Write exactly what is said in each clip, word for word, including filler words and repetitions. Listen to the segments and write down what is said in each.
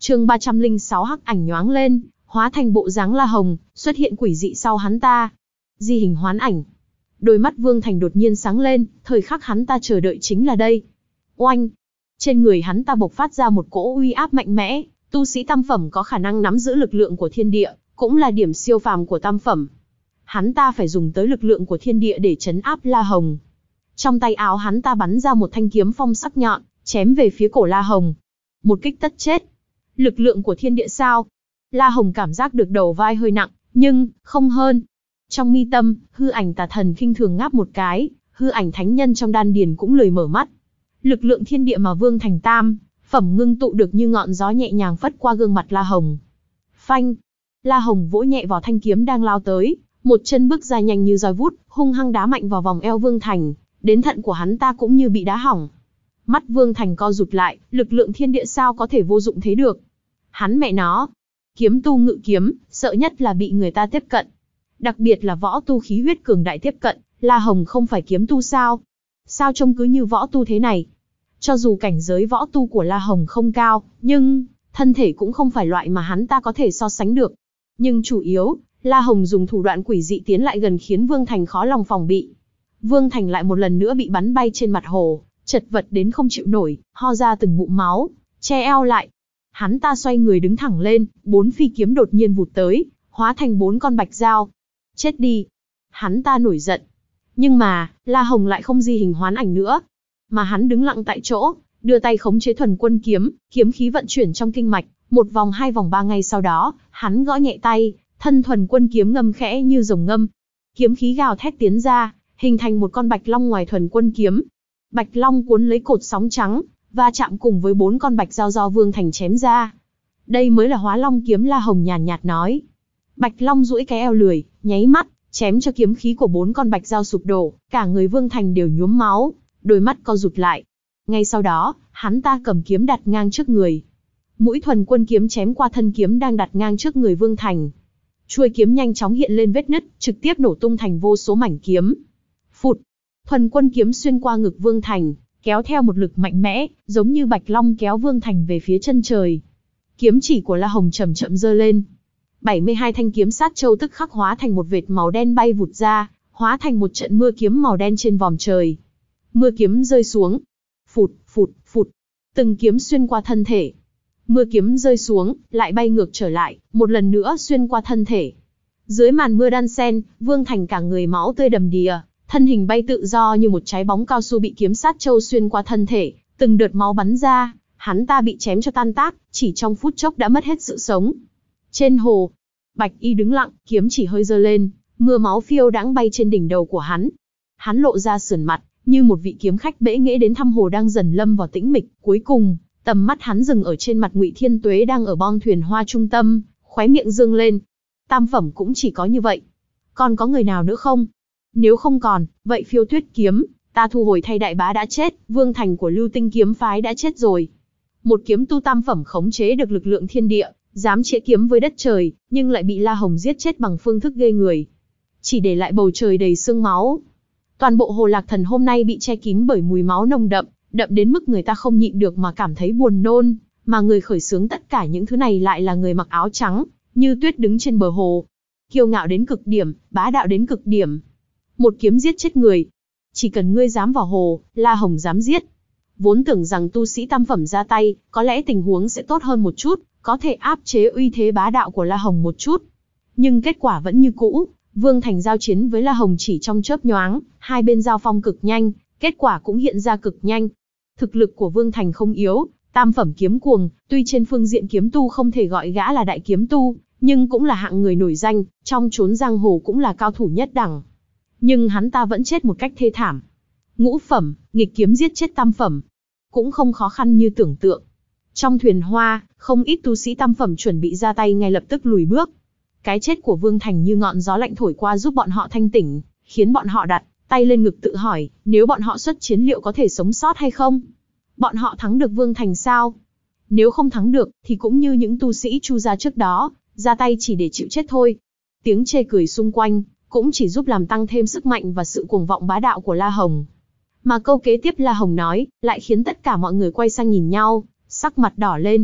Chương ba trăm lẻ sáu hắc ảnh nhoáng lên, hóa thành bộ dáng La Hồng, xuất hiện quỷ dị sau hắn ta. Di hình hoán ảnh. Đôi mắt Vương Thành đột nhiên sáng lên, thời khắc hắn ta chờ đợi chính là đây. Oanh! Trên người hắn ta bộc phát ra một cỗ uy áp mạnh mẽ, tu sĩ tam phẩm có khả năng nắm giữ lực lượng của thiên địa, cũng là điểm siêu phàm của tam phẩm. Hắn ta phải dùng tới lực lượng của thiên địa để trấn áp La Hồng. Trong tay áo hắn ta bắn ra một thanh kiếm phong sắc nhọn, chém về phía cổ La Hồng. Một kích tất chết. Lực lượng của thiên địa sao? La Hồng cảm giác được đầu vai hơi nặng, nhưng không hơn. Trong mi tâm, hư ảnh tà thần khinh thường ngáp một cái, hư ảnh thánh nhân trong đan điền cũng lười mở mắt. Lực lượng thiên địa mà Vương Thành tam phẩm ngưng tụ được như ngọn gió nhẹ nhàng phất qua gương mặt La Hồng. Phanh! La Hồng vỗ nhẹ vào thanh kiếm đang lao tới, một chân bước ra nhanh như roi vút, hung hăng đá mạnh vào vòng eo Vương Thành, đến thận của hắn ta cũng như bị đá hỏng. Mắt Vương Thành co rụt lại, lực lượng thiên địa sao có thể vô dụng thế được? Hắn mẹ nó! Kiếm tu ngự kiếm, sợ nhất là bị người ta tiếp cận. Đặc biệt là võ tu khí huyết cường đại tiếp cận, La Hồng không phải kiếm tu sao? Sao trông cứ như võ tu thế này? Cho dù cảnh giới võ tu của La Hồng không cao, nhưng thân thể cũng không phải loại mà hắn ta có thể so sánh được. Nhưng chủ yếu, La Hồng dùng thủ đoạn quỷ dị tiến lại gần khiến Vương Thành khó lòng phòng bị. Vương Thành lại một lần nữa bị bắn bay trên mặt hồ, chật vật đến không chịu nổi, ho ra từng ngụm máu, che eo lại. Hắn ta xoay người đứng thẳng lên, bốn phi kiếm đột nhiên vụt tới, hóa thành bốn con bạch dao. Chết đi! Hắn ta nổi giận. Nhưng mà, La Hồng lại không di hình hoán ảnh nữa. Mà hắn đứng lặng tại chỗ, đưa tay khống chế thuần quân kiếm, kiếm khí vận chuyển trong kinh mạch, một vòng hai vòng ba ngay sau đó, hắn gõ nhẹ tay, thân thuần quân kiếm ngâm khẽ như rồng ngâm. Kiếm khí gào thét tiến ra, hình thành một con bạch long ngoài thuần quân kiếm. Bạch long cuốn lấy cột sóng trắng, va chạm cùng với bốn con bạch dao do Vương Thành chém ra. Đây mới là hóa long kiếm, La Hồng nhàn nhạt nói. Bạch long duỗi cái eo lười, nháy mắt, chém cho kiếm khí của bốn con bạch dao sụp đổ, cả người Vương Thành đều nhuốm máu, đôi mắt co rụt lại. Ngay sau đó, hắn ta cầm kiếm đặt ngang trước người. Mũi thuần quân kiếm chém qua thân kiếm đang đặt ngang trước người Vương Thành. Chuôi kiếm nhanh chóng hiện lên vết nứt, trực tiếp nổ tung thành vô số mảnh kiếm. Phụt! Thuần quân kiếm xuyên qua ngực Vương Thành, kéo theo một lực mạnh mẽ, giống như bạch long kéo Vương Thành về phía chân trời. Kiếm chỉ của La Hồng chậm chậm giơ lên. bảy mươi hai thanh kiếm sát châu tức khắc hóa thành một vệt màu đen bay vụt ra, hóa thành một trận mưa kiếm màu đen trên vòm trời. Mưa kiếm rơi xuống. Phụt, phụt, phụt. Từng kiếm xuyên qua thân thể. Mưa kiếm rơi xuống, lại bay ngược trở lại, một lần nữa xuyên qua thân thể. Dưới màn mưa đan sen, Vương Thành cả người máu tươi đầm đìa, thân hình bay tự do như một trái bóng cao su bị kiếm sát châu xuyên qua thân thể, từng đợt máu bắn ra, hắn ta bị chém cho tan tác, chỉ trong phút chốc đã mất hết sự sống. Trên hồ, Bạch Y đứng lặng, kiếm chỉ hơi giơ lên, mưa máu phiêu đãng bay trên đỉnh đầu của hắn. Hắn lộ ra sườn mặt, như một vị kiếm khách bẽ nghễ đến thăm hồ đang dần lâm vào tĩnh mịch. Cuối cùng, tầm mắt hắn dừng ở trên mặt Ngụy Thiên Tuế đang ở bon thuyền hoa trung tâm, khóe miệng dương lên. Tam phẩm cũng chỉ có như vậy. Còn có người nào nữa không? Nếu không còn, vậy Phiêu Tuyết kiếm, ta thu hồi thay đại bá đã chết, Vương Thành của Lưu Tinh kiếm phái đã chết rồi. Một kiếm tu tam phẩm khống chế được lực lượng thiên địa, dám chĩa kiếm với đất trời, nhưng lại bị La Hồng giết chết bằng phương thức ghê người. Chỉ để lại bầu trời đầy sương máu. Toàn bộ Hồ Lạc Thần hôm nay bị che kín bởi mùi máu nồng đậm, đậm đến mức người ta không nhịn được mà cảm thấy buồn nôn, mà người khởi xướng tất cả những thứ này lại là người mặc áo trắng, như tuyết đứng trên bờ hồ. Kiêu ngạo đến cực điểm, bá đạo đến cực điểm. Một kiếm giết chết người. Chỉ cần ngươi dám vào hồ, La Hồng dám giết. Vốn tưởng rằng tu sĩ tam phẩm ra tay, có lẽ tình huống sẽ tốt hơn một chút, có thể áp chế uy thế bá đạo của La Hồng một chút. Nhưng kết quả vẫn như cũ, Vương Thành giao chiến với La Hồng chỉ trong chớp nhoáng, hai bên giao phong cực nhanh, kết quả cũng hiện ra cực nhanh. Thực lực của Vương Thành không yếu, tam phẩm kiếm cuồng, tuy trên phương diện kiếm tu không thể gọi gã là đại kiếm tu, nhưng cũng là hạng người nổi danh, trong chốn giang hồ cũng là cao thủ nhất đẳng. Nhưng hắn ta vẫn chết một cách thê thảm. Ngũ phẩm, nghịch kiếm giết chết tam phẩm, cũng không khó khăn như tưởng tượng. Trong thuyền hoa, không ít tu sĩ tam phẩm chuẩn bị ra tay ngay lập tức lùi bước. Cái chết của Vương Thành như ngọn gió lạnh thổi qua giúp bọn họ thanh tỉnh, khiến bọn họ đặt tay lên ngực tự hỏi, nếu bọn họ xuất chiến liệu có thể sống sót hay không? Bọn họ thắng được Vương Thành sao? Nếu không thắng được, thì cũng như những tu sĩ Chu gia trước đó, ra tay chỉ để chịu chết thôi. Tiếng chê cười xung quanh, cũng chỉ giúp làm tăng thêm sức mạnh và sự cuồng vọng bá đạo của La Hồng. Mà câu kế tiếp La Hồng nói, lại khiến tất cả mọi người quay sang nhìn nhau, sắc mặt đỏ lên.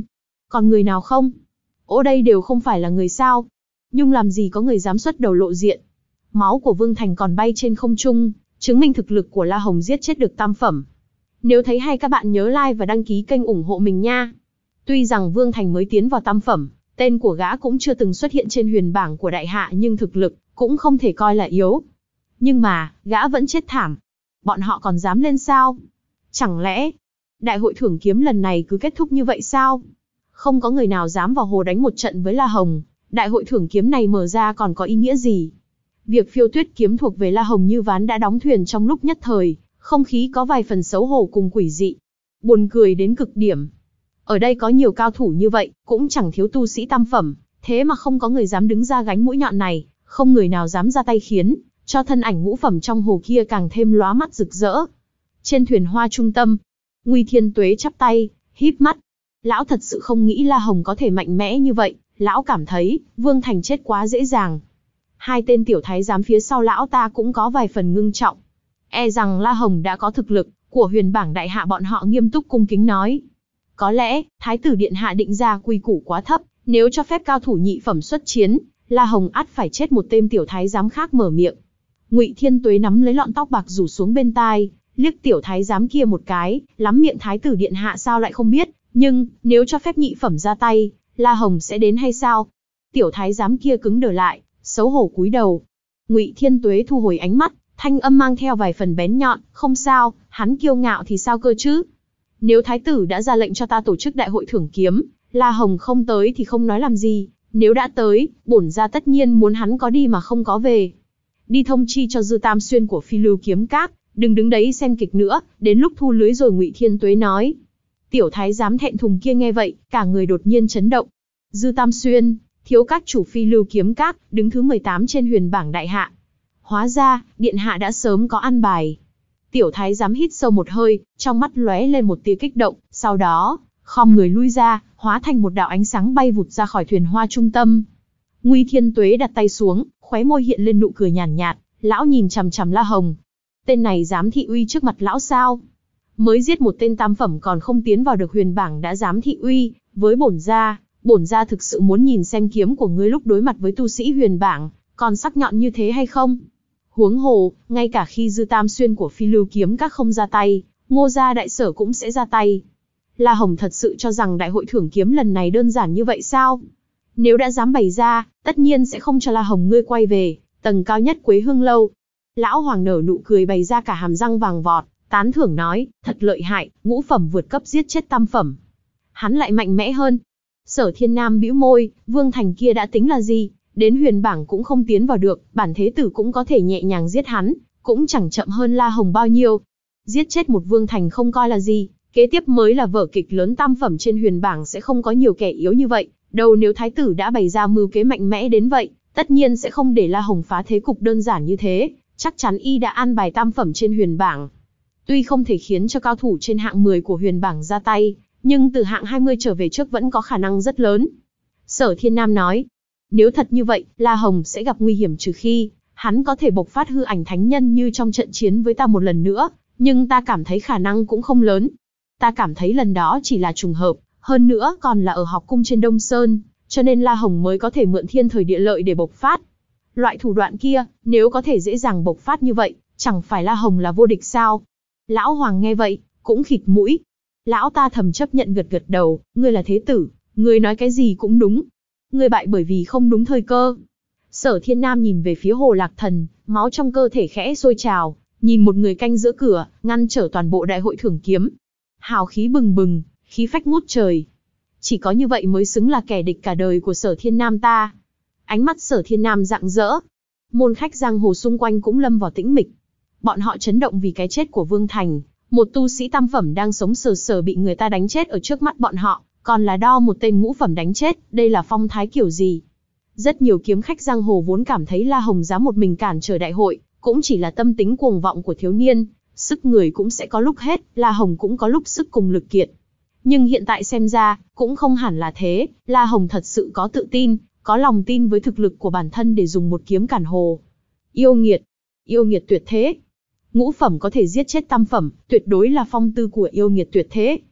Còn người nào không? Ỗ đây đều không phải là người sao? Nhưng làm gì có người dám xuất đầu lộ diện? Máu của Vương Thành còn bay trên không trung, chứng minh thực lực của La Hồng giết chết được tam phẩm. Nếu thấy hay các bạn nhớ like và đăng ký kênh ủng hộ mình nha. Tuy rằng Vương Thành mới tiến vào tam phẩm, tên của gã cũng chưa từng xuất hiện trên huyền bảng của đại hạ nhưng thực lực cũng không thể coi là yếu. Nhưng mà, gã vẫn chết thảm. Bọn họ còn dám lên sao? Chẳng lẽ, đại hội thưởng kiếm lần này cứ kết thúc như vậy sao? Không có người nào dám vào hồ đánh một trận với La Hồng, đại hội thưởng kiếm này mở ra còn có ý nghĩa gì? Việc phiêu tuyết kiếm thuộc về La Hồng như ván đã đóng thuyền trong lúc nhất thời, không khí có vài phần xấu hổ cùng quỷ dị. Buồn cười đến cực điểm. Ở đây có nhiều cao thủ như vậy, cũng chẳng thiếu tu sĩ tam phẩm, thế mà không có người dám đứng ra gánh mũi nhọn này, không người nào dám ra tay khiến cho thân ảnh ngũ phẩm trong hồ kia càng thêm lóa mắt rực rỡ. Trên thuyền hoa trung tâm, Nguy Thiên Tuế chắp tay, híp mắt. Lão thật sự không nghĩ La Hồng có thể mạnh mẽ như vậy, lão cảm thấy Vương Thành chết quá dễ dàng. Hai tên tiểu thái giám phía sau lão ta cũng có vài phần ngưng trọng. E rằng La Hồng đã có thực lực của huyền bảng đại hạ, bọn họ nghiêm túc cung kính nói. Có lẽ, thái tử điện hạ định ra quy củ quá thấp, nếu cho phép cao thủ nhị phẩm xuất chiến, La Hồng ắt phải chết. Một tên tiểu thái giám khác mở miệng. Ngụy Thiên Tuế nắm lấy lọn tóc bạc rủ xuống bên tai, liếc tiểu thái giám kia một cái, lắm miệng thái tử điện hạ sao lại không biết, nhưng, nếu cho phép nhị phẩm ra tay, La Hồng sẽ đến hay sao? Tiểu thái giám kia cứng đờ lại, xấu hổ cúi đầu. Ngụy Thiên Tuế thu hồi ánh mắt, thanh âm mang theo vài phần bén nhọn, không sao, hắn kiêu ngạo thì sao cơ chứ? Nếu thái tử đã ra lệnh cho ta tổ chức đại hội thưởng kiếm, La Hồng không tới thì không nói làm gì, nếu đã tới, bổn gia tất nhiên muốn hắn có đi mà không có về. Đi thông chi cho Dư Tam Xuyên của Phi Lưu Kiếm Các, đừng đứng đấy xem kịch nữa, đến lúc thu lưới rồi. Ngụy Thiên Tuế nói. Tiểu thái giám thẹn thùng kia nghe vậy, cả người đột nhiên chấn động. Dư Tam Xuyên, thiếu các chủ Phi Lưu Kiếm Các, đứng thứ mười tám trên huyền bảng đại hạ. Hóa ra, điện hạ đã sớm có ăn bài. Tiểu thái giám hít sâu một hơi, trong mắt lóe lên một tia kích động, sau đó, khom người lui ra, hóa thành một đạo ánh sáng bay vụt ra khỏi thuyền hoa trung tâm. Nguy Thiên Tuế đặt tay xuống, khóe môi hiện lên nụ cười nhàn nhạt, nhạt, lão nhìn chằm chằm La Hồng. Tên này dám thị uy trước mặt lão sao? Mới giết một tên tam phẩm còn không tiến vào được huyền bảng đã dám thị uy với bổn gia, bổn gia thực sự muốn nhìn xem kiếm của ngươi lúc đối mặt với tu sĩ huyền bảng, còn sắc nhọn như thế hay không? Huống hồ, ngay cả khi Dư Tam Xuyên của Phi Lưu Kiếm Các không ra tay, Ngô gia đại sở cũng sẽ ra tay. La Hồng thật sự cho rằng đại hội thưởng kiếm lần này đơn giản như vậy sao? Nếu đã dám bày ra, tất nhiên sẽ không cho La Hồng ngươi quay về tầng cao nhất Quế Hương lâu. Lão Hoàng nở nụ cười bày ra cả hàm răng vàng vọt, tán thưởng nói, thật lợi hại, ngũ phẩm vượt cấp giết chết tam phẩm. Hắn lại mạnh mẽ hơn. Sở Thiên Nam bĩu môi, Vương Thành kia đã tính là gì? Đến huyền bảng cũng không tiến vào được, bản thế tử cũng có thể nhẹ nhàng giết hắn, cũng chẳng chậm hơn La Hồng bao nhiêu. Giết chết một Vương Thành không coi là gì, kế tiếp mới là vở kịch lớn. Tam phẩm trên huyền bảng sẽ không có nhiều kẻ yếu như vậy, đâu nếu thái tử đã bày ra mưu kế mạnh mẽ đến vậy, tất nhiên sẽ không để La Hồng phá thế cục đơn giản như thế, chắc chắn y đã an bài tam phẩm trên huyền bảng. Tuy không thể khiến cho cao thủ trên hạng mười của huyền bảng ra tay, nhưng từ hạng hai mươi trở về trước vẫn có khả năng rất lớn. Sở Thiên Nam nói, nếu thật như vậy, La Hồng sẽ gặp nguy hiểm trừ khi hắn có thể bộc phát hư ảnh thánh nhân như trong trận chiến với ta một lần nữa, nhưng ta cảm thấy khả năng cũng không lớn. Ta cảm thấy lần đó chỉ là trùng hợp, hơn nữa còn là ở học cung trên Đông Sơn, cho nên La Hồng mới có thể mượn thiên thời địa lợi để bộc phát. Loại thủ đoạn kia, nếu có thể dễ dàng bộc phát như vậy, chẳng phải La Hồng là vô địch sao? Lão Hoàng nghe vậy, cũng khịt mũi. Lão ta thầm chấp nhận gật gật đầu, ngươi là thế tử, ngươi nói cái gì cũng đúng. Ngươi bại bởi vì không đúng thời cơ. Sở Thiên Nam nhìn về phía Hồ Lạc Thần, máu trong cơ thể khẽ sôi trào, nhìn một người canh giữa cửa, ngăn trở toàn bộ đại hội thưởng kiếm. Hào khí bừng bừng, khí phách ngút trời. Chỉ có như vậy mới xứng là kẻ địch cả đời của Sở Thiên Nam ta. Ánh mắt Sở Thiên Nam rạng rỡ. Môn khách giang hồ xung quanh cũng lâm vào tĩnh mịch. Bọn họ chấn động vì cái chết của Vương Thành, một tu sĩ tam phẩm đang sống sờ sờ bị người ta đánh chết ở trước mắt bọn họ, còn là đo một tên ngũ phẩm đánh chết, đây là phong thái kiểu gì? Rất nhiều kiếm khách giang hồ vốn cảm thấy La Hồng dám một mình cản trở đại hội, cũng chỉ là tâm tính cuồng vọng của thiếu niên, sức người cũng sẽ có lúc hết, La Hồng cũng có lúc sức cùng lực kiệt. Nhưng hiện tại xem ra, cũng không hẳn là thế, La Hồng thật sự có tự tin, có lòng tin với thực lực của bản thân để dùng một kiếm cản hồ. Yêu nghiệt, yêu nghiệt tuyệt thế. Ngũ phẩm có thể giết chết tam phẩm, tuyệt đối là phong tư của yêu nghiệt tuyệt thế.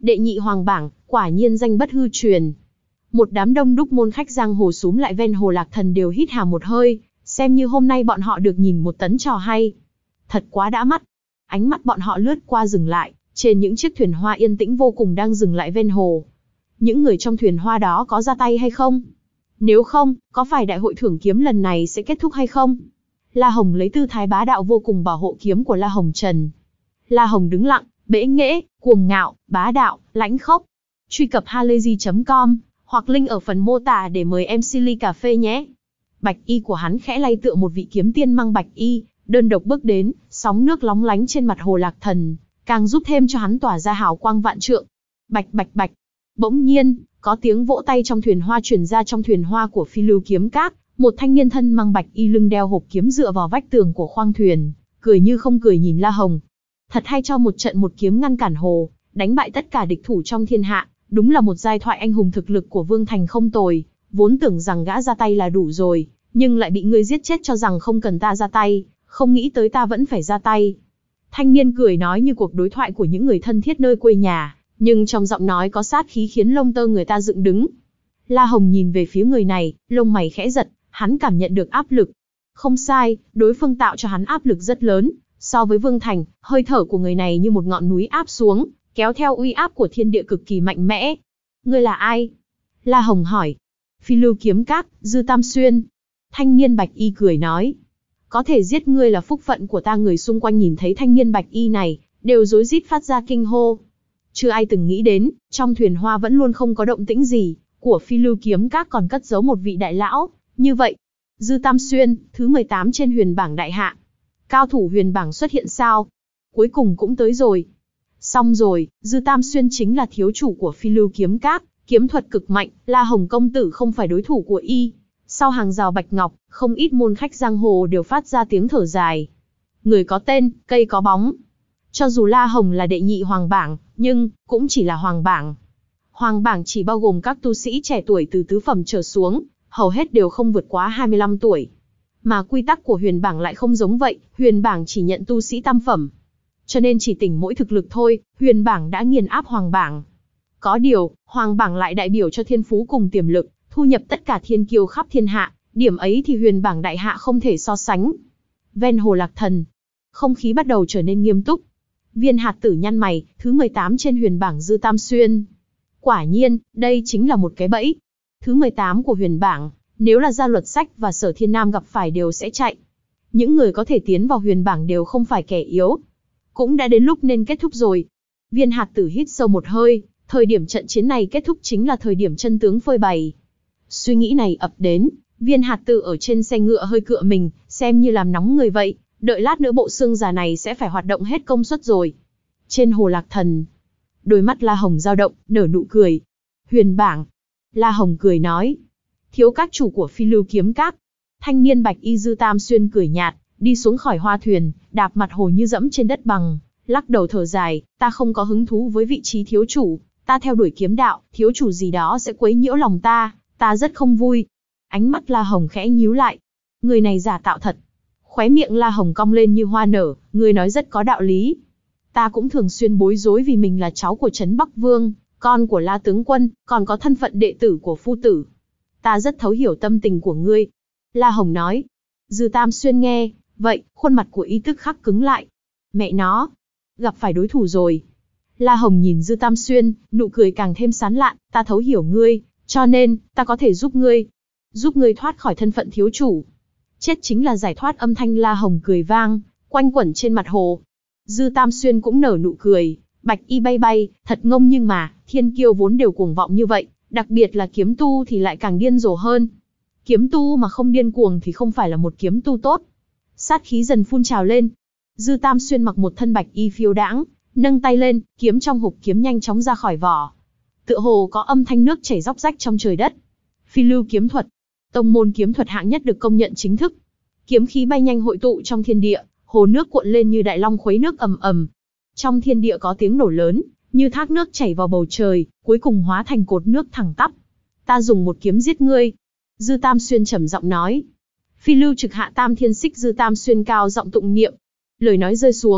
đệ nhị hoàng bảng, quả nhiên danh bất hư truyền. Một đám đông đúc môn khách giang hồ xúm lại ven hồ Lạc Thần đều hít hà một hơi, xem như hôm nay bọn họ được nhìn một tấn trò hay. Thật quá đã mắt. Ánh mắt bọn họ lướt qua dừng lại, trên những chiếc thuyền hoa yên tĩnh vô cùng đang dừng lại ven hồ. Những người trong thuyền hoa đó có ra tay hay không? Nếu không, có phải đại hội thưởng kiếm lần này sẽ kết thúc hay không? La Hồng lấy tư thái bá đạo vô cùng bảo hộ kiếm của La Hồng Trần. La Hồng đứng lặng, bẽ nghễ, cuồng ngạo, bá đạo, lãnh khốc. Truy cập halayzi chấm com hoặc link ở phần mô tả để mời em xê ly cà phê nhé. Bạch y của hắn khẽ lay tựa một vị kiếm tiên mang bạch y, đơn độc bước đến, sóng nước lóng lánh trên mặt hồ Lạc Thần, càng giúp thêm cho hắn tỏa ra hào quang vạn trượng. Bạch bạch bạch. Bỗng nhiên, có tiếng vỗ tay trong thuyền hoa truyền ra. Trong thuyền hoa của Phi Lưu Kiếm Các, một thanh niên thân mang bạch y lưng đeo hộp kiếm dựa vào vách tường của khoang thuyền, cười như không cười nhìn La Hồng. Thật hay cho một trận một kiếm ngăn cản hồ, đánh bại tất cả địch thủ trong thiên hạ, đúng là một giai thoại anh hùng. Thực lực của Vương Thành không tồi, vốn tưởng rằng gã ra tay là đủ rồi, nhưng lại bị ngươi giết chết cho rằng không cần ta ra tay, không nghĩ tới ta vẫn phải ra tay. Thanh niên cười nói như cuộc đối thoại của những người thân thiết nơi quê nhà, nhưng trong giọng nói có sát khí khiến lông tơ người ta dựng đứng. La Hồng nhìn về phía người này, lông mày khẽ giật, hắn cảm nhận được áp lực. Không sai, đối phương tạo cho hắn áp lực rất lớn. So với Vương Thành, hơi thở của người này như một ngọn núi áp xuống, kéo theo uy áp của thiên địa cực kỳ mạnh mẽ. Ngươi là ai? La Hồng hỏi. Phi Lưu Kiếm Các, Dư Tam Xuyên. Thanh niên bạch y cười nói. Có thể giết ngươi là phúc phận của ta. Người xung quanh nhìn thấy thanh niên bạch y này, đều rối rít phát ra kinh hô. Chưa ai từng nghĩ đến, trong thuyền hoa vẫn luôn không có động tĩnh gì, của Phi Lưu Kiếm Các còn cất giấu một vị đại lão, như vậy. Dư Tam Xuyên, thứ mười tám trên huyền bảng đại hạ. Cao thủ huyền bảng xuất hiện sao? Cuối cùng cũng tới rồi. Xong rồi, Dư Tam Xuyên chính là thiếu chủ của Phi Lưu Kiếm Các, kiếm thuật cực mạnh, La Hồng công tử không phải đối thủ của y. Sau hàng rào bạch ngọc, không ít môn khách giang hồ đều phát ra tiếng thở dài. Người có tên, cây có bóng. Cho dù La Hồng là đệ nhị hoàng bảng, nhưng cũng chỉ là hoàng bảng. Hoàng bảng chỉ bao gồm các tu sĩ trẻ tuổi từ tứ phẩm trở xuống, hầu hết đều không vượt quá hai mươi lăm tuổi. Mà quy tắc của huyền bảng lại không giống vậy, huyền bảng chỉ nhận tu sĩ tam phẩm. Cho nên chỉ tỉnh mỗi thực lực thôi, huyền bảng đã nghiền áp hoàng bảng. Có điều, hoàng bảng lại đại biểu cho thiên phú cùng tiềm lực, thu nhập tất cả thiên kiêu khắp thiên hạ, điểm ấy thì huyền bảng đại hạ không thể so sánh. Ven hồ Lạc Thần, không khí bắt đầu trở nên nghiêm túc. Viên Hạt Tử nhăn mày, thứ mười tám trên huyền bảng Dư Tam Xuyên. Quả nhiên, đây chính là một cái bẫy. Thứ mười tám của huyền bảng, nếu là Gia Luật Sách và Sở Thiên Nam gặp phải đều sẽ chạy. Những người có thể tiến vào huyền bảng đều không phải kẻ yếu. Cũng đã đến lúc nên kết thúc rồi. Viên Hạt Tử hít sâu một hơi, thời điểm trận chiến này kết thúc chính là thời điểm chân tướng phơi bày. Suy nghĩ này ập đến, Viên Hạt Tử ở trên xe ngựa hơi cựa mình, xem như làm nóng người vậy, đợi lát nữa bộ xương già này sẽ phải hoạt động hết công suất rồi. Trên hồ Lạc Thần, đôi mắt La Hồng dao động, nở nụ cười. Huyền bảng. La Hồng cười nói. Thiếu các chủ của Phi Lưu Kiếm Các. Thanh niên bạch y Dư Tam Xuyên cười nhạt, đi xuống khỏi hoa thuyền, đạp mặt hồ như dẫm trên đất bằng, lắc đầu thở dài, ta không có hứng thú với vị trí thiếu chủ, ta theo đuổi kiếm đạo, thiếu chủ gì đó sẽ quấy nhiễu lòng ta, ta rất không vui. Ánh mắt La Hồng khẽ nhíu lại. Người này giả tạo thật. Khóe miệng La Hồng cong lên như hoa nở, người nói rất có đạo lý. Ta cũng thường xuyên bối rối vì mình là cháu của Trấn Bắc Vương, con của La Tướng Quân, còn có thân phận đệ tử của phu tử. Ta rất thấu hiểu tâm tình của ngươi. La Hồng nói. Dư Tam Xuyên nghe, vậy, khuôn mặt của y tức khắc cứng lại. Mẹ nó, gặp phải đối thủ rồi. La Hồng nhìn Dư Tam Xuyên, nụ cười càng thêm sán lạn, ta thấu hiểu ngươi, cho nên, ta có thể giúp ngươi. Giúp ngươi thoát khỏi thân phận thiếu chủ. Chết chính là giải thoát. Âm thanh La Hồng cười vang, quanh quẩn trên mặt hồ. Dư Tam Xuyên cũng nở nụ cười, bạch y bay bay, thật ngông nhưng mà, thiên kiêu vốn đều cuồng vọng như vậy, đặc biệt là kiếm tu thì lại càng điên rồ hơn. Kiếm tu mà không điên cuồng thì không phải là một kiếm tu tốt. Sát khí dần phun trào lên. Dư Tam Xuyên mặc một thân bạch y phiêu đãng, nâng tay lên, kiếm trong hộp kiếm nhanh chóng ra khỏi vỏ. Tựa hồ có âm thanh nước chảy róc rách trong trời đất. Phi Lưu kiếm thuật, tông môn kiếm thuật hạng nhất được công nhận chính thức. Kiếm khí bay nhanh hội tụ trong thiên địa, hồ nước cuộn lên như đại long khuấy nước ầm ầm. Trong thiên địa có tiếng nổ lớn, như thác nước chảy vào bầu trời, cuối cùng hóa thành cột nước thẳng tắp. Ta dùng một kiếm giết ngươi. Dư Tam Xuyên trầm giọng nói. Phi Lưu trực hạ tam thiên xích. Dư Tam Xuyên cao giọng tụng niệm. Lời nói rơi xuống,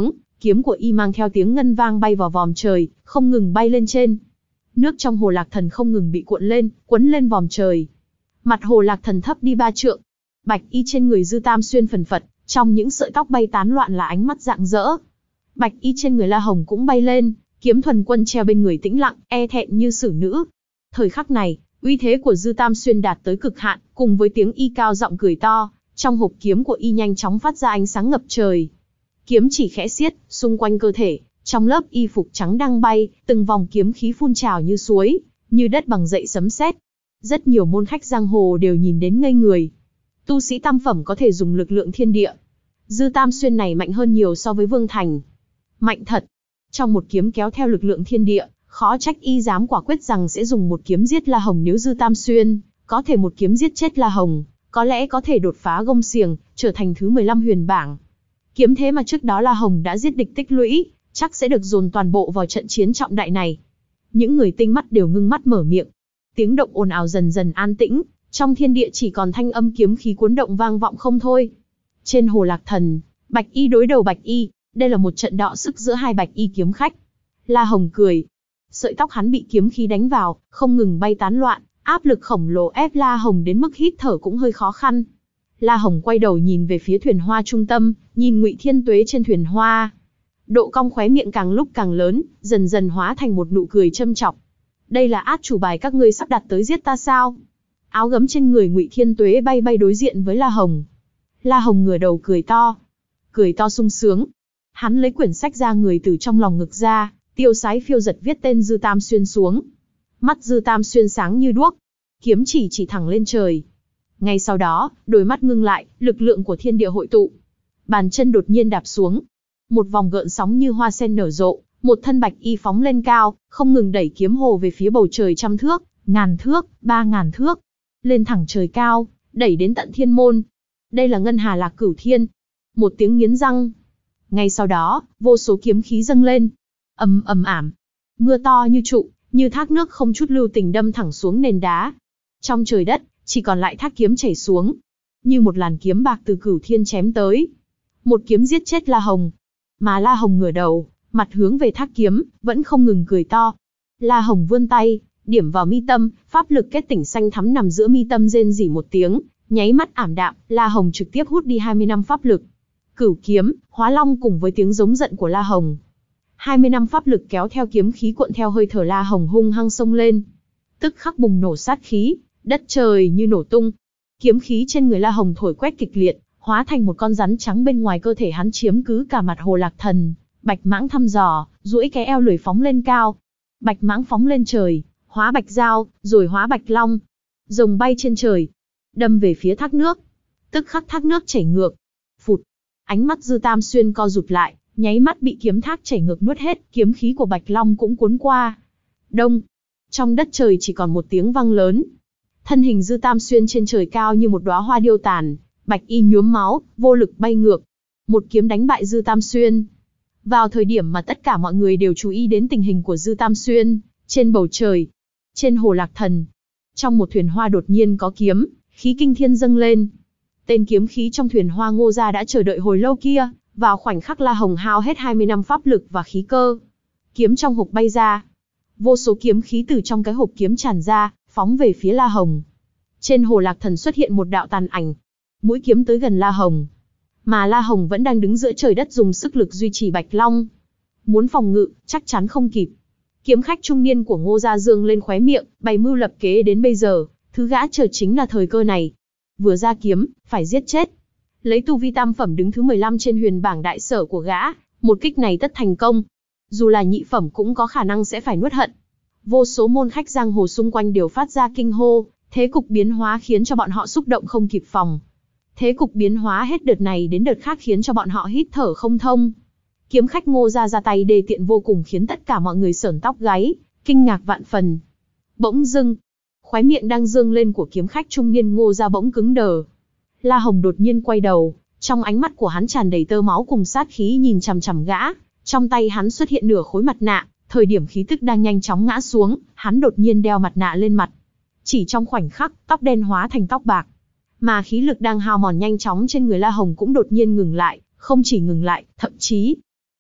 kiếm của y mang theo tiếng ngân vang bay vào vòm trời, không ngừng bay lên trên. Nước trong hồ lạc thần không ngừng bị cuộn lên, quấn lên vòm trời. Mặt hồ lạc thần thấp đi ba trượng. Bạch y trên người Dư Tam Xuyên phần phật, trong những sợi tóc bay tán loạn là ánh mắt rạng rỡ. Bạch y trên người La Hồng cũng bay lên, kiếm thuần quân treo bên người tĩnh lặng, e thẹn như xử nữ. Thời khắc này, uy thế của Dư Tam Xuyên đạt tới cực hạn, cùng với tiếng y cao giọng cười to, trong hộp kiếm của y nhanh chóng phát ra ánh sáng ngập trời. Kiếm chỉ khẽ xiết, xung quanh cơ thể, trong lớp y phục trắng đang bay, từng vòng kiếm khí phun trào như suối, như đất bằng dậy sấm sét. Rất nhiều môn khách giang hồ đều nhìn đến ngây người. Tu sĩ tam phẩm có thể dùng lực lượng thiên địa. Dư Tam Xuyên này mạnh hơn nhiều so với Vương Thành. Mạnh thật. Trong một kiếm kéo theo lực lượng thiên địa, khó trách y dám quả quyết rằng sẽ dùng một kiếm giết La Hồng. Nếu Dư Tam Xuyên có thể một kiếm giết chết La Hồng, có lẽ có thể đột phá gông xiềng, trở thành thứ mười lăm huyền bảng. Kiếm thế mà trước đó La Hồng đã giết địch tích lũy, chắc sẽ được dồn toàn bộ vào trận chiến trọng đại này. Những người tinh mắt đều ngưng mắt mở miệng. Tiếng động ồn ào dần dần an tĩnh, trong thiên địa chỉ còn thanh âm kiếm khí cuốn động vang vọng không thôi. Trên hồ lạc thần, Bạch y đối đầu Bạch y, đây là một trận đọ sức giữa hai Bạch y kiếm khách. La Hồng cười. Sợi tóc hắn bị kiếm khí đánh vào, không ngừng bay tán loạn, áp lực khổng lồ ép La Hồng đến mức hít thở cũng hơi khó khăn. La Hồng quay đầu nhìn về phía thuyền hoa trung tâm, nhìn Ngụy Thiên Tuế trên thuyền hoa. Độ cong khóe miệng càng lúc càng lớn, dần dần hóa thành một nụ cười châm chọc. Đây là át chủ bài các ngươi sắp đặt tới giết ta sao? Áo gấm trên người Ngụy Thiên Tuế bay bay đối diện với La Hồng. La Hồng ngửa đầu cười to. Cười to sung sướng. Hắn lấy quyển sách ra người từ trong lòng ngực ra, tiêu sái phiêu giật viết tên Dư Tam Xuyên xuống. Mắt Dư Tam Xuyên sáng như đuốc. Kiếm chỉ chỉ thẳng lên trời. Ngay sau đó, đôi mắt ngưng lại, lực lượng của thiên địa hội tụ. Bàn chân đột nhiên đạp xuống. Một vòng gợn sóng như hoa sen nở rộ, một thân Bạch y phóng lên cao, không ngừng đẩy kiếm hồ về phía bầu trời trăm thước, ngàn thước, ba ngàn thước. Lên thẳng trời cao, đẩy đến tận thiên môn. Đây là ngân hà lạc cửu thiên. Một tiếng nghiến răng. Ngay sau đó, vô số kiếm khí dâng lên. Ầm ầm ảm. Mưa to như trụ, như thác nước không chút lưu tình đâm thẳng xuống nền đá. Trong trời đất, chỉ còn lại thác kiếm chảy xuống. Như một làn kiếm bạc từ cửu thiên chém tới. Một kiếm giết chết La Hồng. Mà La Hồng ngửa đầu, mặt hướng về thác kiếm, vẫn không ngừng cười to. La Hồng vươn tay, điểm vào mi tâm, pháp lực kết tỉnh xanh thắm nằm giữa mi tâm rên rỉ một tiếng, nháy mắt ảm đạm, La Hồng trực tiếp hút đi hai mươi năm pháp lực. Cửu kiếm, hóa long cùng với tiếng giống giận của La Hồng. hai mươi năm pháp lực kéo theo kiếm khí cuộn theo hơi thở La Hồng hung hăng xông lên. Tức khắc bùng nổ sát khí, đất trời như nổ tung. Kiếm khí trên người La Hồng thổi quét kịch liệt, hóa thành một con rắn trắng bên ngoài cơ thể hắn chiếm cứ cả mặt hồ lạc thần. Bạch mãng thăm dò, duỗi cái eo lười phóng lên cao. Bạch mãng phóng lên trời, hóa bạch dao, rồi hóa bạch long. Rồng bay trên trời, đâm về phía thác nước. Tức khắc thác nước chảy ngược. Phụt, ánh mắt Dư Tam Xuyên co rụt lại, nháy mắt bị kiếm thác chảy ngược nuốt hết, kiếm khí của bạch long cũng cuốn qua. Đông, trong đất trời chỉ còn một tiếng vang lớn. Thân hình Dư Tam Xuyên trên trời cao như một đóa hoa điêu tàn, Bạch y nhuốm máu, vô lực bay ngược. Một kiếm đánh bại Dư Tam Xuyên. Vào thời điểm mà tất cả mọi người đều chú ý đến tình hình của Dư Tam Xuyên, trên bầu trời, trên hồ lạc thần, trong một thuyền hoa đột nhiên có kiếm, khí kinh thiên dâng lên. Tên kiếm khí trong thuyền hoa Ngô gia đã chờ đợi hồi lâu kia, vào khoảnh khắc La Hồng hao hết hai mươi năm pháp lực và khí cơ. Kiếm trong hộp bay ra. Vô số kiếm khí từ trong cái hộp kiếm tràn ra, phóng về phía La Hồng. Trên hồ lạc thần xuất hiện một đạo tàn ảnh. Mũi kiếm tới gần La Hồng. Mà La Hồng vẫn đang đứng giữa trời đất dùng sức lực duy trì Bạch Long. Muốn phòng ngự, chắc chắn không kịp. Kiếm khách trung niên của Ngô gia dương lên khóe miệng, bày mưu lập kế đến bây giờ, thứ gã chờ chính là thời cơ này. Vừa ra kiếm, phải giết chết. Lấy tu vi tam phẩm đứng thứ mười lăm trên huyền bảng đại sở của gã, một kích này tất thành công. Dù là nhị phẩm cũng có khả năng sẽ phải nuốt hận. Vô số môn khách giang hồ xung quanh đều phát ra kinh hô, thế cục biến hóa khiến cho bọn họ xúc động không kịp phòng. Thế cục biến hóa hết đợt này đến đợt khác khiến cho bọn họ hít thở không thông. Kiếm khách Ngô gia ra tay đề tiện vô cùng khiến tất cả mọi người sởn tóc gáy, kinh ngạc vạn phần. Bỗng dưng, khóe miệng đang dương lên của kiếm khách trung niên Ngô gia bỗng cứng đờ. La Hồng đột nhiên quay đầu, trong ánh mắt của hắn tràn đầy tơ máu cùng sát khí nhìn chằm chằm gã, trong tay hắn xuất hiện nửa khối mặt nạ, thời điểm khí tức đang nhanh chóng ngã xuống, hắn đột nhiên đeo mặt nạ lên mặt. Chỉ trong khoảnh khắc, tóc đen hóa thành tóc bạc. Mà khí lực đang hao mòn nhanh chóng trên người La Hồng cũng đột nhiên ngừng lại, không chỉ ngừng lại, thậm chí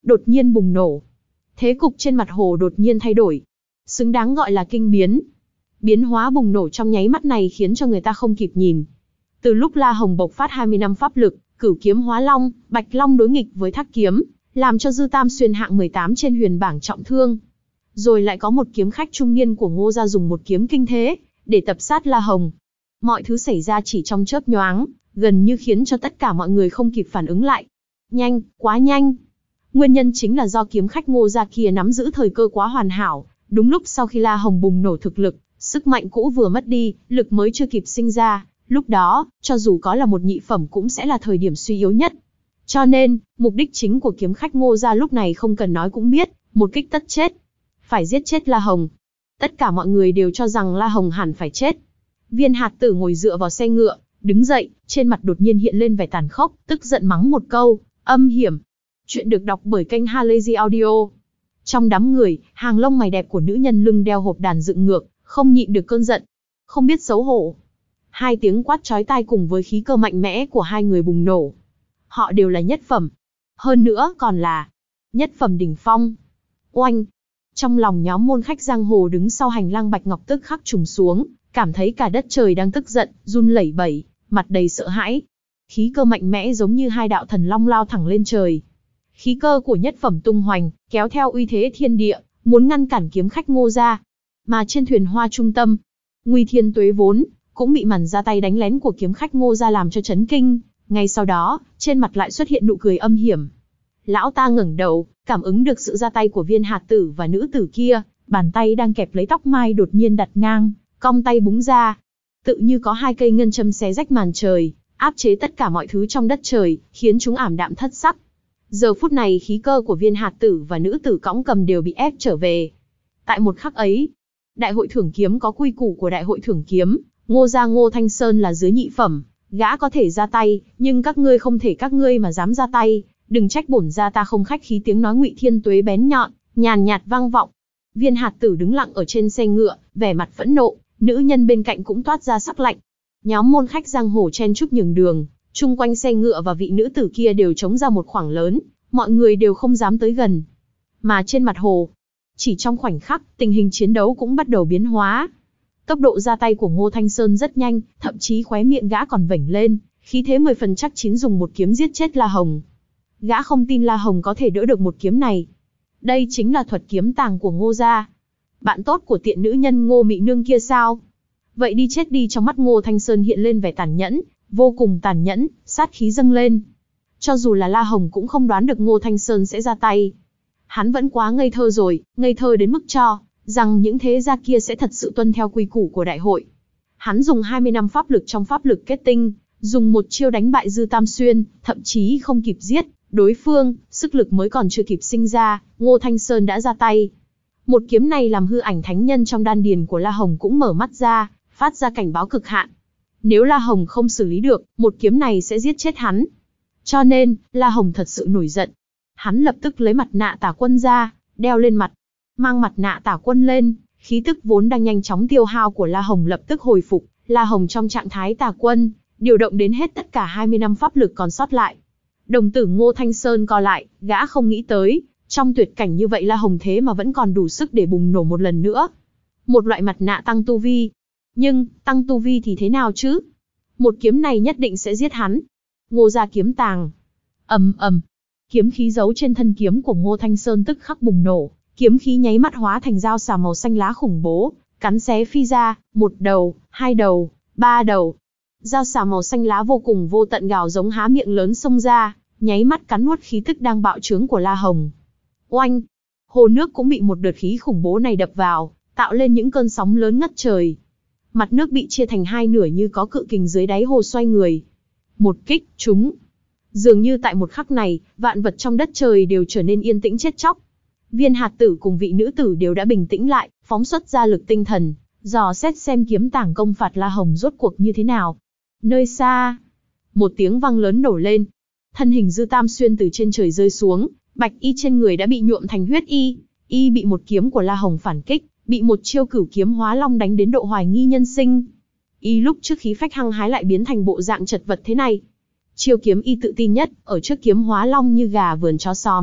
đột nhiên bùng nổ. Thế cục trên mặt hồ đột nhiên thay đổi. Xứng đáng gọi là kinh biến. Biến hóa bùng nổ trong nháy mắt này khiến cho người ta không kịp nhìn. Từ lúc La Hồng bộc phát hai mươi năm pháp lực, Cửu kiếm hóa long, Bạch Long đối nghịch với Thác kiếm, làm cho Dư Tam Xuyên hạng mười tám trên huyền bảng trọng thương. Rồi lại có một kiếm khách trung niên của Ngô gia dùng một kiếm kinh thế để tập sát La Hồng. Mọi thứ xảy ra chỉ trong chớp nhoáng, gần như khiến cho tất cả mọi người không kịp phản ứng lại. Nhanh, quá nhanh. Nguyên nhân chính là do kiếm khách Ngô gia kia nắm giữ thời cơ quá hoàn hảo, đúng lúc sau khi La Hồng bùng nổ thực lực, sức mạnh cũ vừa mất đi, lực mới chưa kịp sinh ra, lúc đó, cho dù có là một nhị phẩm cũng sẽ là thời điểm suy yếu nhất. Cho nên, mục đích chính của kiếm khách Ngô gia lúc này không cần nói cũng biết, một kích tất chết. Phải giết chết La Hồng. Tất cả mọi người đều cho rằng La Hồng hẳn phải chết. Viên Hạt Tử ngồi dựa vào xe ngựa, đứng dậy, trên mặt đột nhiên hiện lên vẻ tàn khốc, tức giận mắng một câu, âm hiểm. Chuyện được đọc bởi kênh Halazy Audio. Trong đám người, hàng lông mày đẹp của nữ nhân lưng đeo hộp đàn dựng ngược, không nhịn được cơn giận. Không biết xấu hổ. Hai tiếng quát chói tai cùng với khí cơ mạnh mẽ của hai người bùng nổ. Họ đều là nhất phẩm. Hơn nữa còn là nhất phẩm đỉnh phong. Oanh! Trong lòng nhóm môn khách giang hồ đứng sau hành lang bạch ngọc tức khắc trùng xuống, cảm thấy cả đất trời đang tức giận, run lẩy bẩy, mặt đầy sợ hãi. Khí cơ mạnh mẽ giống như hai đạo thần long lao thẳng lên trời. Khí cơ của nhất phẩm tung hoành, kéo theo uy thế thiên địa, muốn ngăn cản kiếm khách Ngô gia. Mà trên thuyền hoa trung tâm, Nguy Thiên Tuế vốn cũng bị màn ra tay đánh lén của kiếm khách Ngô gia làm cho chấn kinh, ngay sau đó, trên mặt lại xuất hiện nụ cười âm hiểm. Lão ta ngẩng đầu, cảm ứng được sự ra tay của Viên Hạt Tử và nữ tử kia, bàn tay đang kẹp lấy tóc mai đột nhiên đặt ngang, cong tay búng ra. Tự như có hai cây ngân châm xé rách màn trời, áp chế tất cả mọi thứ trong đất trời, khiến chúng ảm đạm thất sắc. Giờ phút này khí cơ của Viên Hạt Tử và nữ tử cõng cầm đều bị ép trở về. Tại một khắc ấy, Đại hội thưởng kiếm có quy củ của Đại hội thưởng kiếm, Ngô gia Ngô Thanh Sơn là dưới nhị phẩm, gã có thể ra tay, nhưng các ngươi không thể các ngươi mà dám ra tay, đừng trách bổn gia ta không khách khí. Tiếng nói Ngụy Thiên Tuế bén nhọn, nhàn nhạt vang vọng. Viên Hạt Tử đứng lặng ở trên xe ngựa, vẻ mặt phẫn nộ, nữ nhân bên cạnh cũng toát ra sắc lạnh. Nhóm môn khách giang hồ chen chúc nhường đường, chung quanh xe ngựa và vị nữ tử kia đều trống ra một khoảng lớn, mọi người đều không dám tới gần. Mà trên mặt hồ, chỉ trong khoảnh khắc, tình hình chiến đấu cũng bắt đầu biến hóa. Tốc độ ra tay của Ngô Thanh Sơn rất nhanh, thậm chí khóe miệng gã còn vểnh lên, khí thế mười phần chắc chín dùng một kiếm giết chết La Hồng. Gã không tin La Hồng có thể đỡ được một kiếm này. Đây chính là thuật kiếm tàng của Ngô gia. Bạn tốt của tiện nữ nhân Ngô Mị Nương kia sao? Vậy đi chết đi. Trong mắt Ngô Thanh Sơn hiện lên vẻ tàn nhẫn, vô cùng tàn nhẫn, sát khí dâng lên. Cho dù là La Hồng cũng không đoán được Ngô Thanh Sơn sẽ ra tay. Hắn vẫn quá ngây thơ rồi, ngây thơ đến mức cho rằng những thế gia kia sẽ thật sự tuân theo quy củ của đại hội. Hắn dùng hai mươi năm pháp lực trong pháp lực kết tinh, dùng một chiêu đánh bại Dư Tam Xuyên, thậm chí không kịp giết đối phương, sức lực mới còn chưa kịp sinh ra, Ngô Thanh Sơn đã ra tay. Một kiếm này làm hư ảnh thánh nhân trong đan điền của La Hồng cũng mở mắt ra, phát ra cảnh báo cực hạn. Nếu La Hồng không xử lý được, một kiếm này sẽ giết chết hắn. Cho nên, La Hồng thật sự nổi giận. Hắn lập tức lấy mặt nạ Tả Quân ra, đeo lên mặt. Mang mặt nạ Tả Quân lên, khí tức vốn đang nhanh chóng tiêu hao của La Hồng lập tức hồi phục. La Hồng trong trạng thái Tả Quân, điều động đến hết tất cả hai mươi năm pháp lực còn sót lại. Đồng tử Ngô Thanh Sơn co lại, gã không nghĩ tới, trong tuyệt cảnh như vậy La Hồng thế mà vẫn còn đủ sức để bùng nổ một lần nữa. Một loại mặt nạ tăng tu vi. Nhưng, tăng tu vi thì thế nào chứ? Một kiếm này nhất định sẽ giết hắn. Ngô gia kiếm tàng. Ầm ầm. Kiếm khí giấu trên thân kiếm của Ngô Thanh Sơn tức khắc bùng nổ, kiếm khí nháy mắt hóa thành dao xà màu xanh lá khủng bố, cắn xé phi ra, một đầu, hai đầu, ba đầu. Dao xà màu xanh lá vô cùng vô tận gào giống há miệng lớn xông ra, nháy mắt cắn nuốt khí tức đang bạo trướng của La Hồng. Oanh! Hồ nước cũng bị một đợt khí khủng bố này đập vào, tạo lên những cơn sóng lớn ngất trời. Mặt nước bị chia thành hai nửa như có cự kình dưới đáy hồ xoay người. Một kích, trúng. Dường như tại một khắc này, vạn vật trong đất trời đều trở nên yên tĩnh chết chóc. Viên Hạt Tử cùng vị nữ tử đều đã bình tĩnh lại, phóng xuất ra lực tinh thần, dò xét xem kiếm tàng công phạt La Hồng rốt cuộc như thế nào. Nơi xa, một tiếng vang lớn nổ lên. Thân hình Dư Tam Xuyên từ trên trời rơi xuống, bạch y trên người đã bị nhuộm thành huyết y. Y bị một kiếm của La Hồng phản kích, bị một chiêu cửu kiếm hóa long đánh đến độ hoài nghi nhân sinh. Y lúc trước khí phách hăng hái lại biến thành bộ dạng chật vật thế này. Chiêu kiếm y tự tin nhất, ở trước kiếm hóa long như gà vườn chó xóm,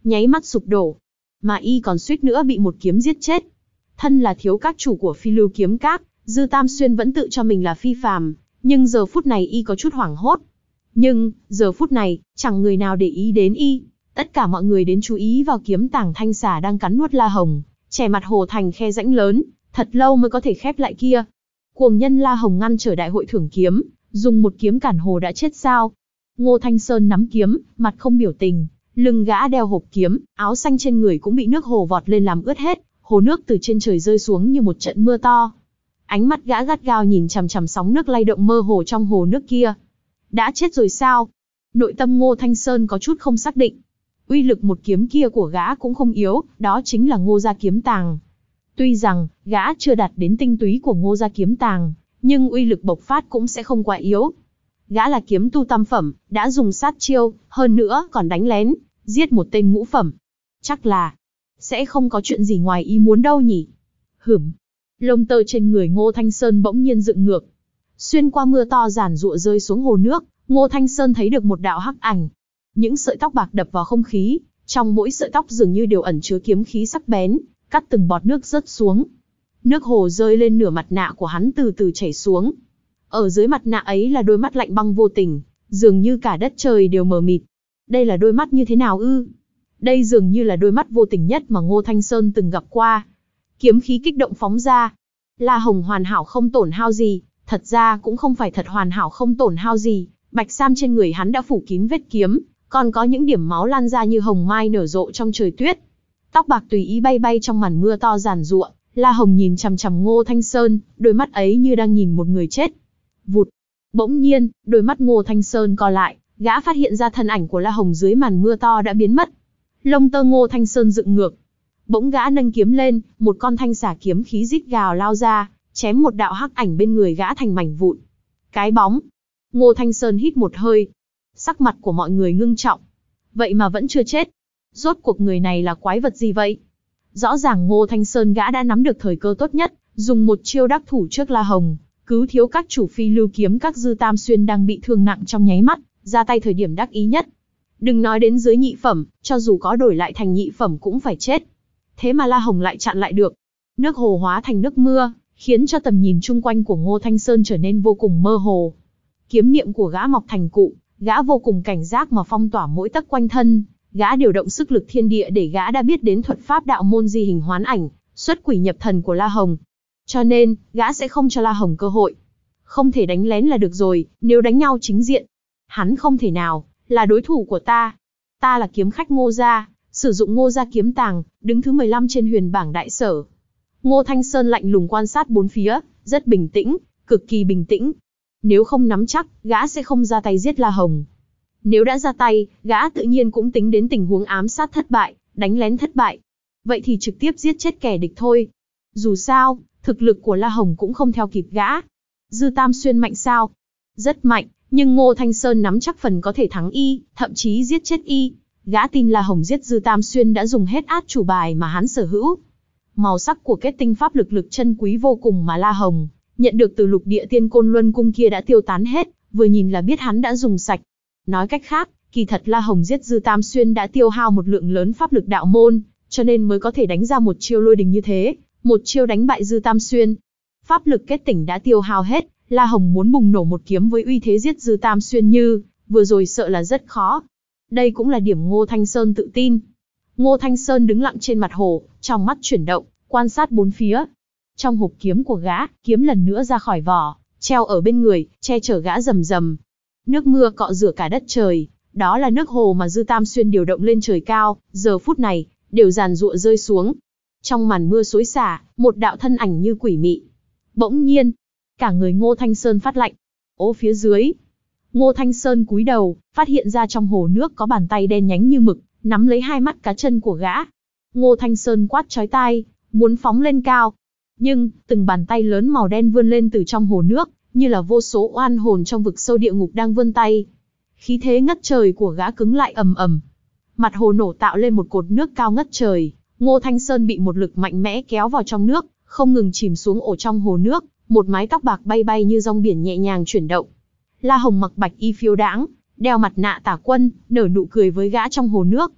nháy mắt sụp đổ. Mà y còn suýt nữa bị một kiếm giết chết. Thân là thiếu các chủ của Phi Lưu Kiếm Các, Dư Tam Xuyên vẫn tự cho mình là phi phàm, nhưng giờ phút này y có chút hoảng hốt. Nhưng, giờ phút này, chẳng người nào để ý đến y. Tất cả mọi người đến chú ý vào kiếm tàng thanh xà đang cắn nuốt La Hồng, trẻ mặt hồ thành khe rãnh lớn, thật lâu mới có thể khép lại kia. Cuồng nhân La Hồng ngăn trở đại hội thưởng kiếm, dùng một kiếm cản hồ đã chết sao? Ngô Thanh Sơn nắm kiếm, mặt không biểu tình, lưng gã đeo hộp kiếm, áo xanh trên người cũng bị nước hồ vọt lên làm ướt hết, hồ nước từ trên trời rơi xuống như một trận mưa to. Ánh mắt gã gắt gao nhìn chằm chằm sóng nước lay động mơ hồ trong hồ nước kia. Đã chết rồi sao? Nội tâm Ngô Thanh Sơn có chút không xác định. Uy lực một kiếm kia của gã cũng không yếu, đó chính là Ngô gia kiếm tàng. Tuy rằng, gã chưa đạt đến tinh túy của Ngô gia kiếm tàng, nhưng uy lực bộc phát cũng sẽ không quá yếu. Gã là kiếm tu tam phẩm, đã dùng sát chiêu, hơn nữa còn đánh lén, giết một tên ngũ phẩm. Chắc là, sẽ không có chuyện gì ngoài ý muốn đâu nhỉ. Hửm, lông tơ trên người Ngô Thanh Sơn bỗng nhiên dựng ngược. Xuyên qua mưa to giản giụa rơi xuống hồ nước, Ngô Thanh Sơn thấy được một đạo hắc ảnh. Những sợi tóc bạc đập vào không khí, trong mỗi sợi tóc dường như đều ẩn chứa kiếm khí sắc bén, cắt từng bọt nước rớt xuống. Nước hồ rơi lên nửa mặt nạ của hắn từ từ chảy xuống. Ở dưới mặt nạ ấy là đôi mắt lạnh băng vô tình, dường như cả đất trời đều mờ mịt. Đây là đôi mắt như thế nào ư? Đây dường như là đôi mắt vô tình nhất mà Ngô Thanh Sơn từng gặp qua. Kiếm khí kích động phóng ra. La Hồng hoàn hảo không tổn hao gì, thật ra cũng không phải thật hoàn hảo không tổn hao gì. Bạch sam trên người hắn đã phủ kín vết kiếm, còn có những điểm máu lan ra như hồng mai nở rộ trong trời tuyết. Tóc bạc tùy ý bay bay trong màn mưa to giàn giụa. La Hồng nhìn chằm chằm Ngô Thanh Sơn, đôi mắt ấy như đang nhìn một người chết. Vụt. Bỗng nhiên, đôi mắt Ngô Thanh Sơn co lại, gã phát hiện ra thân ảnh của La Hồng dưới màn mưa to đã biến mất. Lông tơ Ngô Thanh Sơn dựng ngược. Bỗng gã nâng kiếm lên, một con thanh xà kiếm khí rít gào lao ra, chém một đạo hắc ảnh bên người gã thành mảnh vụn. Cái bóng. Ngô Thanh Sơn hít một hơi. Sắc mặt của mọi người ngưng trọng. Vậy mà vẫn chưa chết. Rốt cuộc người này là quái vật gì vậy? Rõ ràng Ngô Thanh Sơn gã đã nắm được thời cơ tốt nhất, dùng một chiêu đắc thủ trước La Hồng, cứu thiếu các chủ Phi Lưu Kiếm Các Dư Tam Xuyên đang bị thương nặng trong nháy mắt, ra tay thời điểm đắc ý nhất. Đừng nói đến dưới nhị phẩm, cho dù có đổi lại thành nhị phẩm cũng phải chết. Thế mà La Hồng lại chặn lại được. Nước hồ hóa thành nước mưa, khiến cho tầm nhìn chung quanh của Ngô Thanh Sơn trở nên vô cùng mơ hồ. Kiếm niệm của gã mọc thành cụ, gã vô cùng cảnh giác mà phong tỏa mỗi tấc quanh thân. Gã điều động sức lực thiên địa để gã đã biết đến thuật pháp đạo môn di hình hoán ảnh, xuất quỷ nhập thần của La Hồng. Cho nên, gã sẽ không cho La Hồng cơ hội. Không thể đánh lén là được rồi, nếu đánh nhau chính diện. Hắn không thể nào, là đối thủ của ta. Ta là kiếm khách Ngô gia, sử dụng Ngô gia kiếm tàng, đứng thứ mười lăm trên huyền bảng đại sở. Ngô Thanh Sơn lạnh lùng quan sát bốn phía, rất bình tĩnh, cực kỳ bình tĩnh. Nếu không nắm chắc, gã sẽ không ra tay giết La Hồng. Nếu đã ra tay, gã tự nhiên cũng tính đến tình huống ám sát thất bại, đánh lén thất bại. Vậy thì trực tiếp giết chết kẻ địch thôi. Dù sao, thực lực của La Hồng cũng không theo kịp gã. Dư Tam Xuyên mạnh sao? Rất mạnh, nhưng Ngô Thanh Sơn nắm chắc phần có thể thắng y, thậm chí giết chết y. Gã tin La Hồng giết Dư Tam Xuyên đã dùng hết át chủ bài mà hắn sở hữu. Màu sắc của kết tinh pháp lực lực chân quý vô cùng mà La Hồng nhận được từ lục địa tiên côn luân cung kia đã tiêu tán hết, vừa nhìn là biết hắn đã dùng sạch. Nói cách khác, kỳ thật La Hồng giết Dư Tam Xuyên đã tiêu hao một lượng lớn pháp lực đạo môn, cho nên mới có thể đánh ra một chiêu lôi đình như thế, một chiêu đánh bại Dư Tam Xuyên. Pháp lực kết tỉnh đã tiêu hao hết, La Hồng muốn bùng nổ một kiếm với uy thế giết Dư Tam Xuyên như vừa rồi sợ là rất khó. Đây cũng là điểm Ngô Thanh Sơn tự tin. Ngô Thanh Sơn đứng lặng trên mặt hồ, trong mắt chuyển động, quan sát bốn phía. Trong hộp kiếm của gã, kiếm lần nữa ra khỏi vỏ, treo ở bên người, che chở gã rầm rầm. Nước mưa cọ rửa cả đất trời, đó là nước hồ mà Dư Tam Xuyên điều động lên trời cao, giờ phút này, đều giàn giụa rơi xuống. Trong màn mưa xối xả, một đạo thân ảnh như quỷ mị. Bỗng nhiên, cả người Ngô Thanh Sơn phát lạnh. Ô phía dưới, Ngô Thanh Sơn cúi đầu, phát hiện ra trong hồ nước có bàn tay đen nhánh như mực, nắm lấy hai mắt cá chân của gã. Ngô Thanh Sơn quát chói tai, muốn phóng lên cao. Nhưng, từng bàn tay lớn màu đen vươn lên từ trong hồ nước, như là vô số oan hồn trong vực sâu địa ngục đang vươn tay. Khí thế ngất trời của gã cứng lại ầm ầm. Mặt hồ nổ tạo lên một cột nước cao ngất trời, Ngô Thanh Sơn bị một lực mạnh mẽ kéo vào trong nước, không ngừng chìm xuống ổ trong hồ nước, một mái tóc bạc bay bay như rong biển nhẹ nhàng chuyển động. La Hồng mặc bạch y phiêu đãng, đeo mặt nạ tả quân, nở nụ cười với gã trong hồ nước.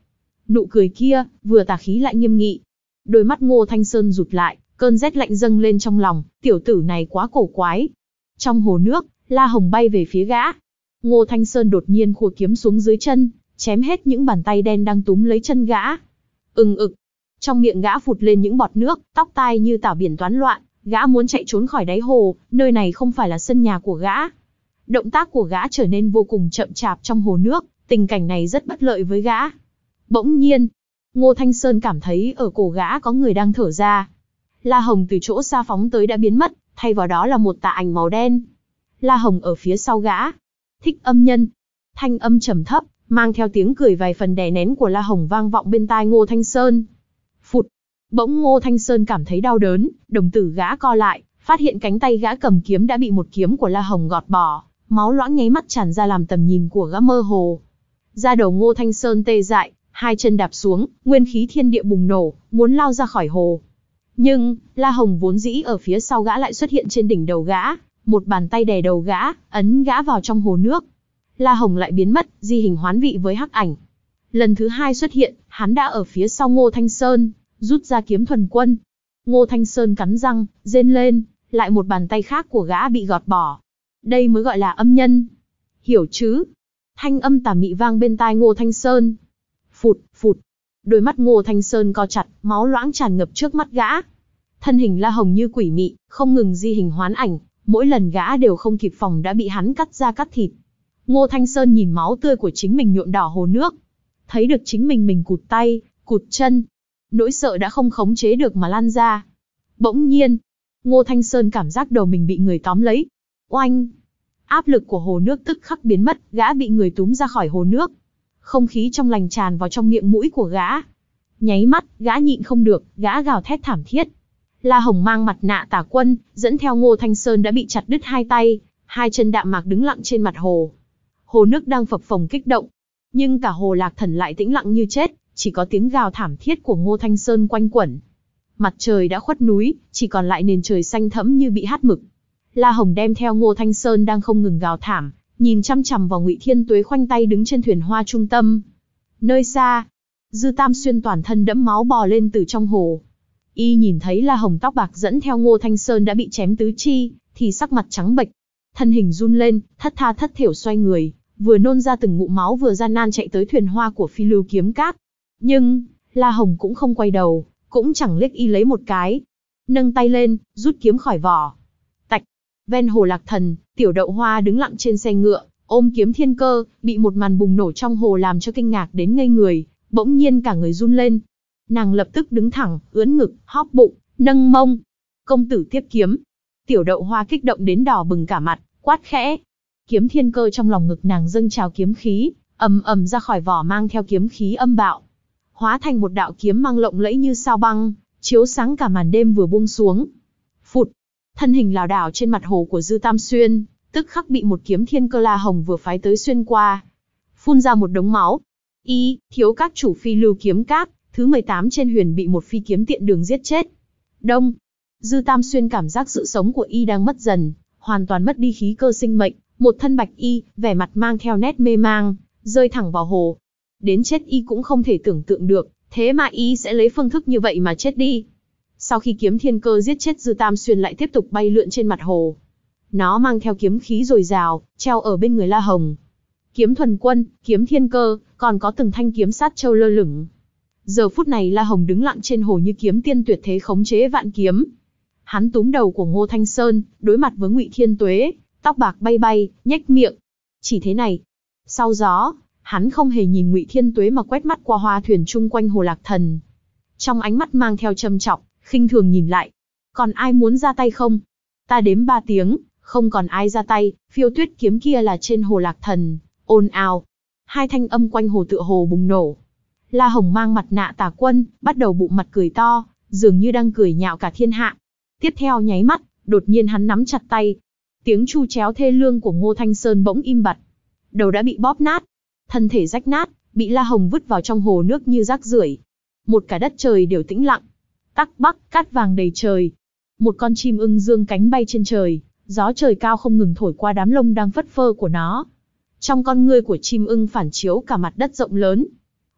Nụ cười kia, vừa tà khí lại nghiêm nghị. Đôi mắt Ngô Thanh Sơn rụt lại, cơn rét lạnh dâng lên trong lòng, tiểu tử này quá cổ quái. Trong hồ nước, La Hồng bay về phía gã. Ngô Thanh Sơn đột nhiên khua kiếm xuống dưới chân, chém hết những bàn tay đen đang túm lấy chân gã. Ừng ực. Trong miệng gã phụt lên những bọt nước, tóc tai như tảo biển toán loạn, gã muốn chạy trốn khỏi đáy hồ, nơi này không phải là sân nhà của gã. Động tác của gã trở nên vô cùng chậm chạp trong hồ nước, tình cảnh này rất bất lợi với gã. Bỗng nhiên, Ngô Thanh Sơn cảm thấy ở cổ gã có người đang thở ra. La Hồng từ chỗ xa phóng tới đã biến mất, thay vào đó là một tà ảnh màu đen. La Hồng ở phía sau gã. Thích âm nhân. Thanh âm trầm thấp, mang theo tiếng cười vài phần đè nén của La Hồng vang vọng bên tai Ngô Thanh Sơn. Phụt. Bỗng Ngô Thanh Sơn cảm thấy đau đớn, đồng tử gã co lại, phát hiện cánh tay gã cầm kiếm đã bị một kiếm của La Hồng gọt bỏ, máu loãng nháy mắt tràn ra làm tầm nhìn của gã mơ hồ. Da đầu Ngô Thanh Sơn tê dại, hai chân đạp xuống, nguyên khí thiên địa bùng nổ, muốn lao ra khỏi hồ. Nhưng, La Hồng vốn dĩ ở phía sau gã lại xuất hiện trên đỉnh đầu gã, một bàn tay đè đầu gã, ấn gã vào trong hồ nước. La Hồng lại biến mất, di hình hoán vị với hắc ảnh. Lần thứ hai xuất hiện, hắn đã ở phía sau Ngô Thanh Sơn, rút ra kiếm thuần quân. Ngô Thanh Sơn cắn răng, rên lên, lại một bàn tay khác của gã bị gọt bỏ. Đây mới gọi là âm nhân. Hiểu chứ? Thanh âm tà mị vang bên tai Ngô Thanh Sơn. Phụt, phụt. Đôi mắt Ngô Thanh Sơn co chặt, máu loãng tràn ngập trước mắt gã. Thân hình La Hồng như quỷ mị, không ngừng di hình hoán ảnh, mỗi lần gã đều không kịp phòng đã bị hắn cắt da cắt thịt. Ngô Thanh Sơn nhìn máu tươi của chính mình nhuộm đỏ hồ nước, thấy được chính mình mình cụt tay, cụt chân, nỗi sợ đã không khống chế được mà lan ra. Bỗng nhiên, Ngô Thanh Sơn cảm giác đầu mình bị người tóm lấy. Oanh! Áp lực của hồ nước tức khắc biến mất, gã bị người túm ra khỏi hồ nước. Không khí trong lành tràn vào trong miệng mũi của gã. Nháy mắt, gã nhịn không được, gã gào thét thảm thiết. La Hồng mang mặt nạ tà quân, dẫn theo Ngô Thanh Sơn đã bị chặt đứt hai tay, hai chân đạm mạc đứng lặng trên mặt hồ. Hồ nước đang phập phồng kích động, nhưng cả hồ Lạc Thần lại tĩnh lặng như chết, chỉ có tiếng gào thảm thiết của Ngô Thanh Sơn quanh quẩn. Mặt trời đã khuất núi, chỉ còn lại nền trời xanh thẫm như bị hắt mực. La Hồng đem theo Ngô Thanh Sơn đang không ngừng gào thảm, nhìn chăm chằm vào Ngụy Thiên Tuế khoanh tay đứng trên thuyền hoa trung tâm. Nơi xa, Dư Tam Xuyên toàn thân đẫm máu bò lên từ trong hồ. Y nhìn thấy La Hồng tóc bạc dẫn theo Ngô Thanh Sơn đã bị chém tứ chi, thì sắc mặt trắng bệch, thân hình run lên, thất tha thất thểu xoay người, vừa nôn ra từng ngụm máu vừa gian nan chạy tới thuyền hoa của Phi Lưu Kiếm Các. Nhưng, La Hồng cũng không quay đầu, cũng chẳng liếc Y lấy một cái. Nâng tay lên, rút kiếm khỏi vỏ. Tạch, ven hồ Lạc Thần, Tiểu Đậu Hoa đứng lặng trên xe ngựa, ôm kiếm thiên cơ, bị một màn bùng nổ trong hồ làm cho kinh ngạc đến ngây người, bỗng nhiên cả người run lên. Nàng lập tức đứng thẳng, ưỡn ngực, hóp bụng, nâng mông. Công tử tiếp kiếm. Tiểu Đậu Hoa kích động đến đỏ bừng cả mặt, quát khẽ. Kiếm thiên cơ trong lòng ngực nàng dâng trào kiếm khí, ầm ầm ra khỏi vỏ mang theo kiếm khí âm bạo, hóa thành một đạo kiếm mang lộng lẫy như sao băng, chiếu sáng cả màn đêm vừa buông xuống. Phụt, thân hình lảo đảo trên mặt hồ của Dư Tam Xuyên, tức khắc bị một kiếm thiên cơ La Hồng vừa phái tới xuyên qua, phun ra một đống máu. Y, thiếu các chủ Phi Lưu Kiếm Các, thứ mười tám trên huyền bị một phi kiếm tiện đường giết chết. Đông, Dư Tam Xuyên cảm giác sự sống của Y đang mất dần, hoàn toàn mất đi khí cơ sinh mệnh, một thân bạch y, vẻ mặt mang theo nét mê mang, rơi thẳng vào hồ. Đến chết Y cũng không thể tưởng tượng được, thế mà Y sẽ lấy phương thức như vậy mà chết đi. Sau khi kiếm thiên cơ giết chết Dư Tam Xuyên lại tiếp tục bay lượn trên mặt hồ. Nó mang theo kiếm khí dồi dào, treo ở bên người La Hồng. Kiếm thuần quân, kiếm thiên cơ, còn có từng thanh kiếm sát châu lơ lửng. Giờ phút này La Hồng đứng lặng trên hồ như kiếm tiên tuyệt thế khống chế vạn kiếm. Hắn túm đầu của Ngô Thanh Sơn, đối mặt với Ngụy Thiên Tuế, tóc bạc bay bay, nhếch miệng. Chỉ thế này. Sau gió, hắn không hề nhìn Ngụy Thiên Tuế mà quét mắt qua hoa thuyền chung quanh hồ Lạc Thần. Trong ánh mắt mang theo châm chọc, khinh thường nhìn lại. Còn ai muốn ra tay không? Ta đếm ba tiếng, không còn ai ra tay, phiêu tuyết kiếm kia là trên hồ Lạc Thần. Ồn ào. Hai thanh âm quanh hồ tựa hồ bùng nổ. La Hồng mang mặt nạ tà quân, bắt đầu bụng mặt cười to, dường như đang cười nhạo cả thiên hạ. Tiếp theo nháy mắt, đột nhiên hắn nắm chặt tay. Tiếng chu chéo thê lương của Ngô Thanh Sơn bỗng im bặt. Đầu đã bị bóp nát, thân thể rách nát, bị La Hồng vứt vào trong hồ nước như rác rưởi. Một cả đất trời đều tĩnh lặng. Tắc bắc, cát vàng đầy trời. Một con chim ưng dương cánh bay trên trời, gió trời cao không ngừng thổi qua đám lông đang phất phơ của nó. Trong con ngươi của chim ưng phản chiếu cả mặt đất rộng lớn.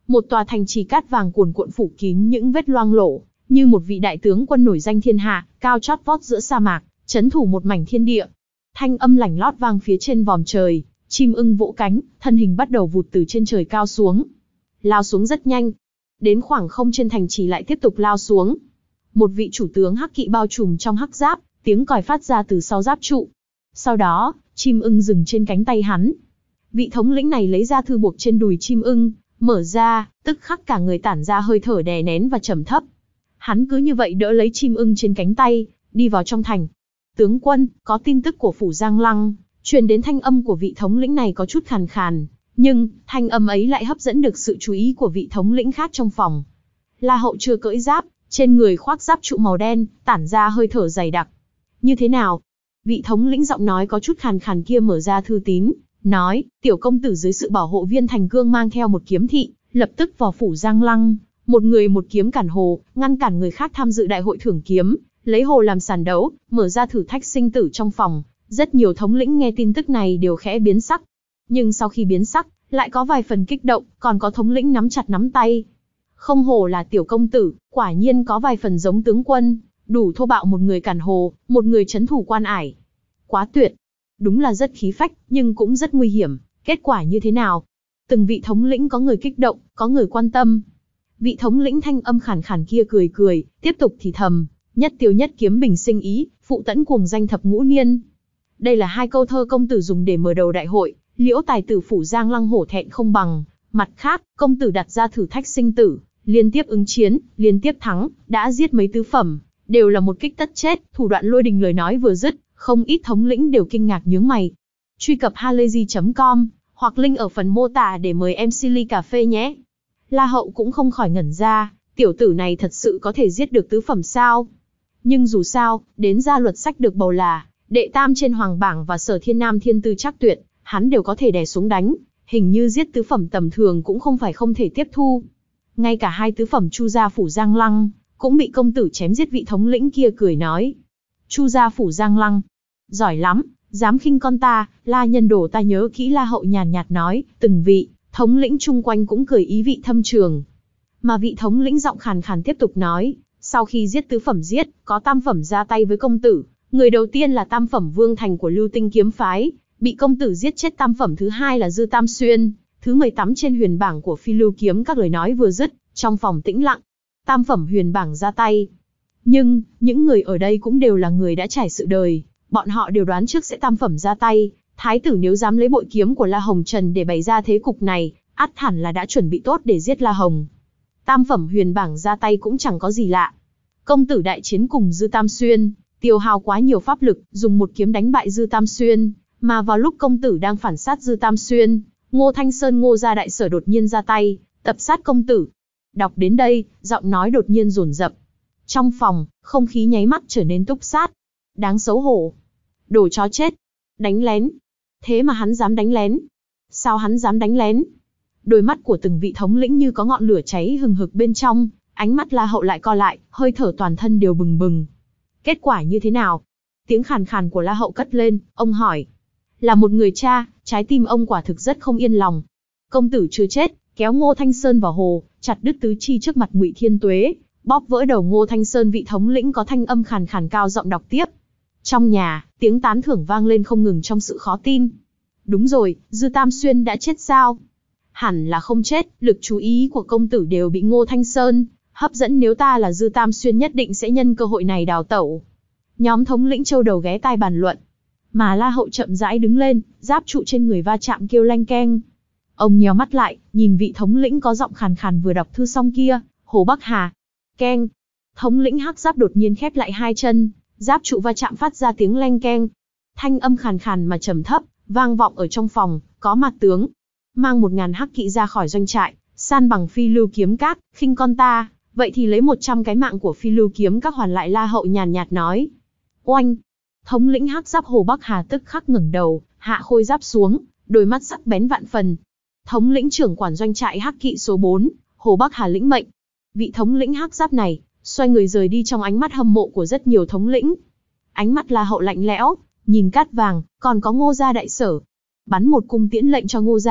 Một tòa thành trì cát vàng cuồn cuộn phủ kín những vết loang lổ, như một vị đại tướng quân nổi danh thiên hạ, cao chót vót giữa sa mạc, trấn thủ một mảnh thiên địa. Thanh âm lảnh lót vang phía trên vòm trời, chim ưng vỗ cánh, thân hình bắt đầu vụt từ trên trời cao xuống. Lao xuống rất nhanh. Đến khoảng không trên thành trì lại tiếp tục lao xuống. Một vị chủ tướng hắc kỵ bao trùm trong hắc giáp, tiếng còi phát ra từ sau giáp trụ. Sau đó, chim ưng dừng trên cánh tay hắn. Vị thống lĩnh này lấy ra thư buộc trên đùi chim ưng, mở ra, tức khắc cả người tản ra hơi thở đè nén và trầm thấp. Hắn cứ như vậy đỡ lấy chim ưng trên cánh tay, đi vào trong thành. Tướng quân, có tin tức của phủ Giang Lăng. Truyền đến thanh âm của vị thống lĩnh này có chút khàn khàn, nhưng thanh âm ấy lại hấp dẫn được sự chú ý của vị thống lĩnh khác trong phòng. La Hậu chưa cởi giáp, trên người khoác giáp trụ màu đen, tản ra hơi thở dày đặc. Như thế nào? Vị thống lĩnh giọng nói có chút khàn khàn kia mở ra thư tín, nói, tiểu công tử dưới sự bảo hộ viên Thành Cương mang theo một kiếm thị, lập tức vào phủ Giang Lăng, một người một kiếm cản hồ, ngăn cản người khác tham dự đại hội thưởng kiếm, lấy hồ làm sàn đấu, mở ra thử thách sinh tử trong phòng. Rất nhiều thống lĩnh nghe tin tức này đều khẽ biến sắc. Nhưng sau khi biến sắc, lại có vài phần kích động, còn có thống lĩnh nắm chặt nắm tay. Không hổ là tiểu công tử, quả nhiên có vài phần giống tướng quân, đủ thô bạo, một người cản hồ, một người trấn thủ quan ải. Quá tuyệt. Đúng là rất khí phách, nhưng cũng rất nguy hiểm. Kết quả như thế nào? Từng vị thống lĩnh có người kích động, có người quan tâm. Vị thống lĩnh thanh âm khàn khàn kia cười cười, tiếp tục thì thầm, nhất tiêu nhất kiếm bình sinh ý, phụ tẫn cuồng danh thập ngũ niên. Đây là hai câu thơ công tử dùng để mở đầu đại hội, liễu tài tử phủ Giang Lăng hổ thẹn không bằng. Mặt khác, công tử đặt ra thử thách sinh tử, liên tiếp ứng chiến, liên tiếp thắng, đã giết mấy tứ phẩm, đều là một kích tất chết. Thủ đoạn lôi đình lời nói vừa dứt, không ít thống lĩnh đều kinh ngạc nhướng mày. Truy cập halayzi chấm com, hoặc link ở phần mô tả để mời em xê ly cà phê nhé. La Hậu cũng không khỏi ngẩn ra, tiểu tử này thật sự có thể giết được tứ phẩm sao? Nhưng dù sao, đến gia luật sách được bầu là đệ tam trên hoàng bảng và sở thiên nam thiên tư chắc tuyệt, hắn đều có thể đè xuống đánh, hình như giết tứ phẩm tầm thường cũng không phải không thể tiếp thu. Ngay cả hai tứ phẩm Chu gia phủ Giang Lăng, cũng bị công tử chém giết. Vị thống lĩnh kia cười nói. Chu gia phủ Giang Lăng, giỏi lắm, dám khinh con ta, La nhân đồ ta nhớ kỹ. La Hậu nhàn nhạt nói, từng vị thống lĩnh chung quanh cũng cười ý vị thâm trường. Mà vị thống lĩnh giọng khàn khàn tiếp tục nói, sau khi giết tứ phẩm giết, có tam phẩm ra tay với công tử. Người đầu tiên là tam phẩm Vương Thành của Lưu Tinh kiếm phái, bị công tử giết chết. Tam phẩm thứ hai là Dư Tam Xuyên, thứ mười tám trên huyền bảng của Phi Lưu kiếm. Các lời nói vừa dứt, trong phòng tĩnh lặng. Tam phẩm huyền bảng ra tay. Nhưng, những người ở đây cũng đều là người đã trải sự đời, bọn họ đều đoán trước sẽ tam phẩm ra tay. Thái tử nếu dám lấy bội kiếm của La Hồng Trần để bày ra thế cục này, ắt hẳn là đã chuẩn bị tốt để giết La Hồng. Tam phẩm huyền bảng ra tay cũng chẳng có gì lạ. Công tử đại chiến cùng Dư Tam Xuyên, tiêu hao quá nhiều pháp lực, dùng một kiếm đánh bại Dư Tam Xuyên, mà vào lúc công tử đang phản sát Dư Tam Xuyên, Ngô Thanh Sơn Ngô gia đại sở đột nhiên ra tay, tập sát công tử. Đọc đến đây, giọng nói đột nhiên dồn dập. Trong phòng, không khí nháy mắt trở nên túc sát. Đáng xấu hổ. Đồ chó chết. Đánh lén. Thế mà hắn dám đánh lén. Sao hắn dám đánh lén? Đôi mắt của từng vị thống lĩnh như có ngọn lửa cháy hừng hực bên trong, ánh mắt La Hậu lại co lại, hơi thở toàn thân đều bừng bừng. Kết quả như thế nào? Tiếng khàn khàn của La Hậu cất lên, ông hỏi. Là một người cha, trái tim ông quả thực rất không yên lòng. Công tử chưa chết, kéo Ngô Thanh Sơn vào hồ, chặt đứt tứ chi trước mặt Ngụy Thiên Tuế, bóp vỡ đầu Ngô Thanh Sơn. Vị thống lĩnh có thanh âm khàn khàn cao giọng đọc tiếp. Trong nhà, tiếng tán thưởng vang lên không ngừng trong sự khó tin. Đúng rồi, Dư Tam Xuyên đã chết sao? Hẳn là không chết, lực chú ý của công tử đều bị Ngô Thanh Sơn hấp dẫn. Nếu ta là Dư Tam Xuyên nhất định sẽ nhân cơ hội này đào tẩu. Nhóm thống lĩnh châu đầu ghé tai bàn luận. Mà La Hậu chậm rãi đứng lên, giáp trụ trên người va chạm kêu lanh keng. Ông nheo mắt lại, nhìn vị thống lĩnh có giọng khàn khàn vừa đọc thư xong kia, Hồ Bắc Hà. Keng. Thống lĩnh hắc giáp đột nhiên khép lại hai chân, giáp trụ va chạm phát ra tiếng lanh keng. Thanh âm khàn khàn mà trầm thấp, vang vọng ở trong phòng. Có mặt tướng mang một ngàn hắc kỵ ra khỏi doanh trại, san bằng Phi Lưu kiếm các. Khinh con ta, vậy thì lấy một trăm cái mạng của Phi Lưu kiếm các hoàn lại. La Hậu nhàn nhạt nói. Oanh. Thống lĩnh hắc giáp Hồ Bắc Hà tức khắc ngẩng đầu, hạ khôi giáp xuống, đôi mắt sắc bén vạn phần. Thống lĩnh trưởng quản doanh trại hắc kỵ số bốn, Hồ Bắc Hà lĩnh mệnh. Vị thống lĩnh hắc giáp này xoay người rời đi trong ánh mắt hâm mộ của rất nhiều thống lĩnh. Ánh mắt La Hậu lạnh lẽo, nhìn Cát Vàng, còn có Ngô gia đại sở. Bắn một cung tiễn lệnh cho Ngô gia,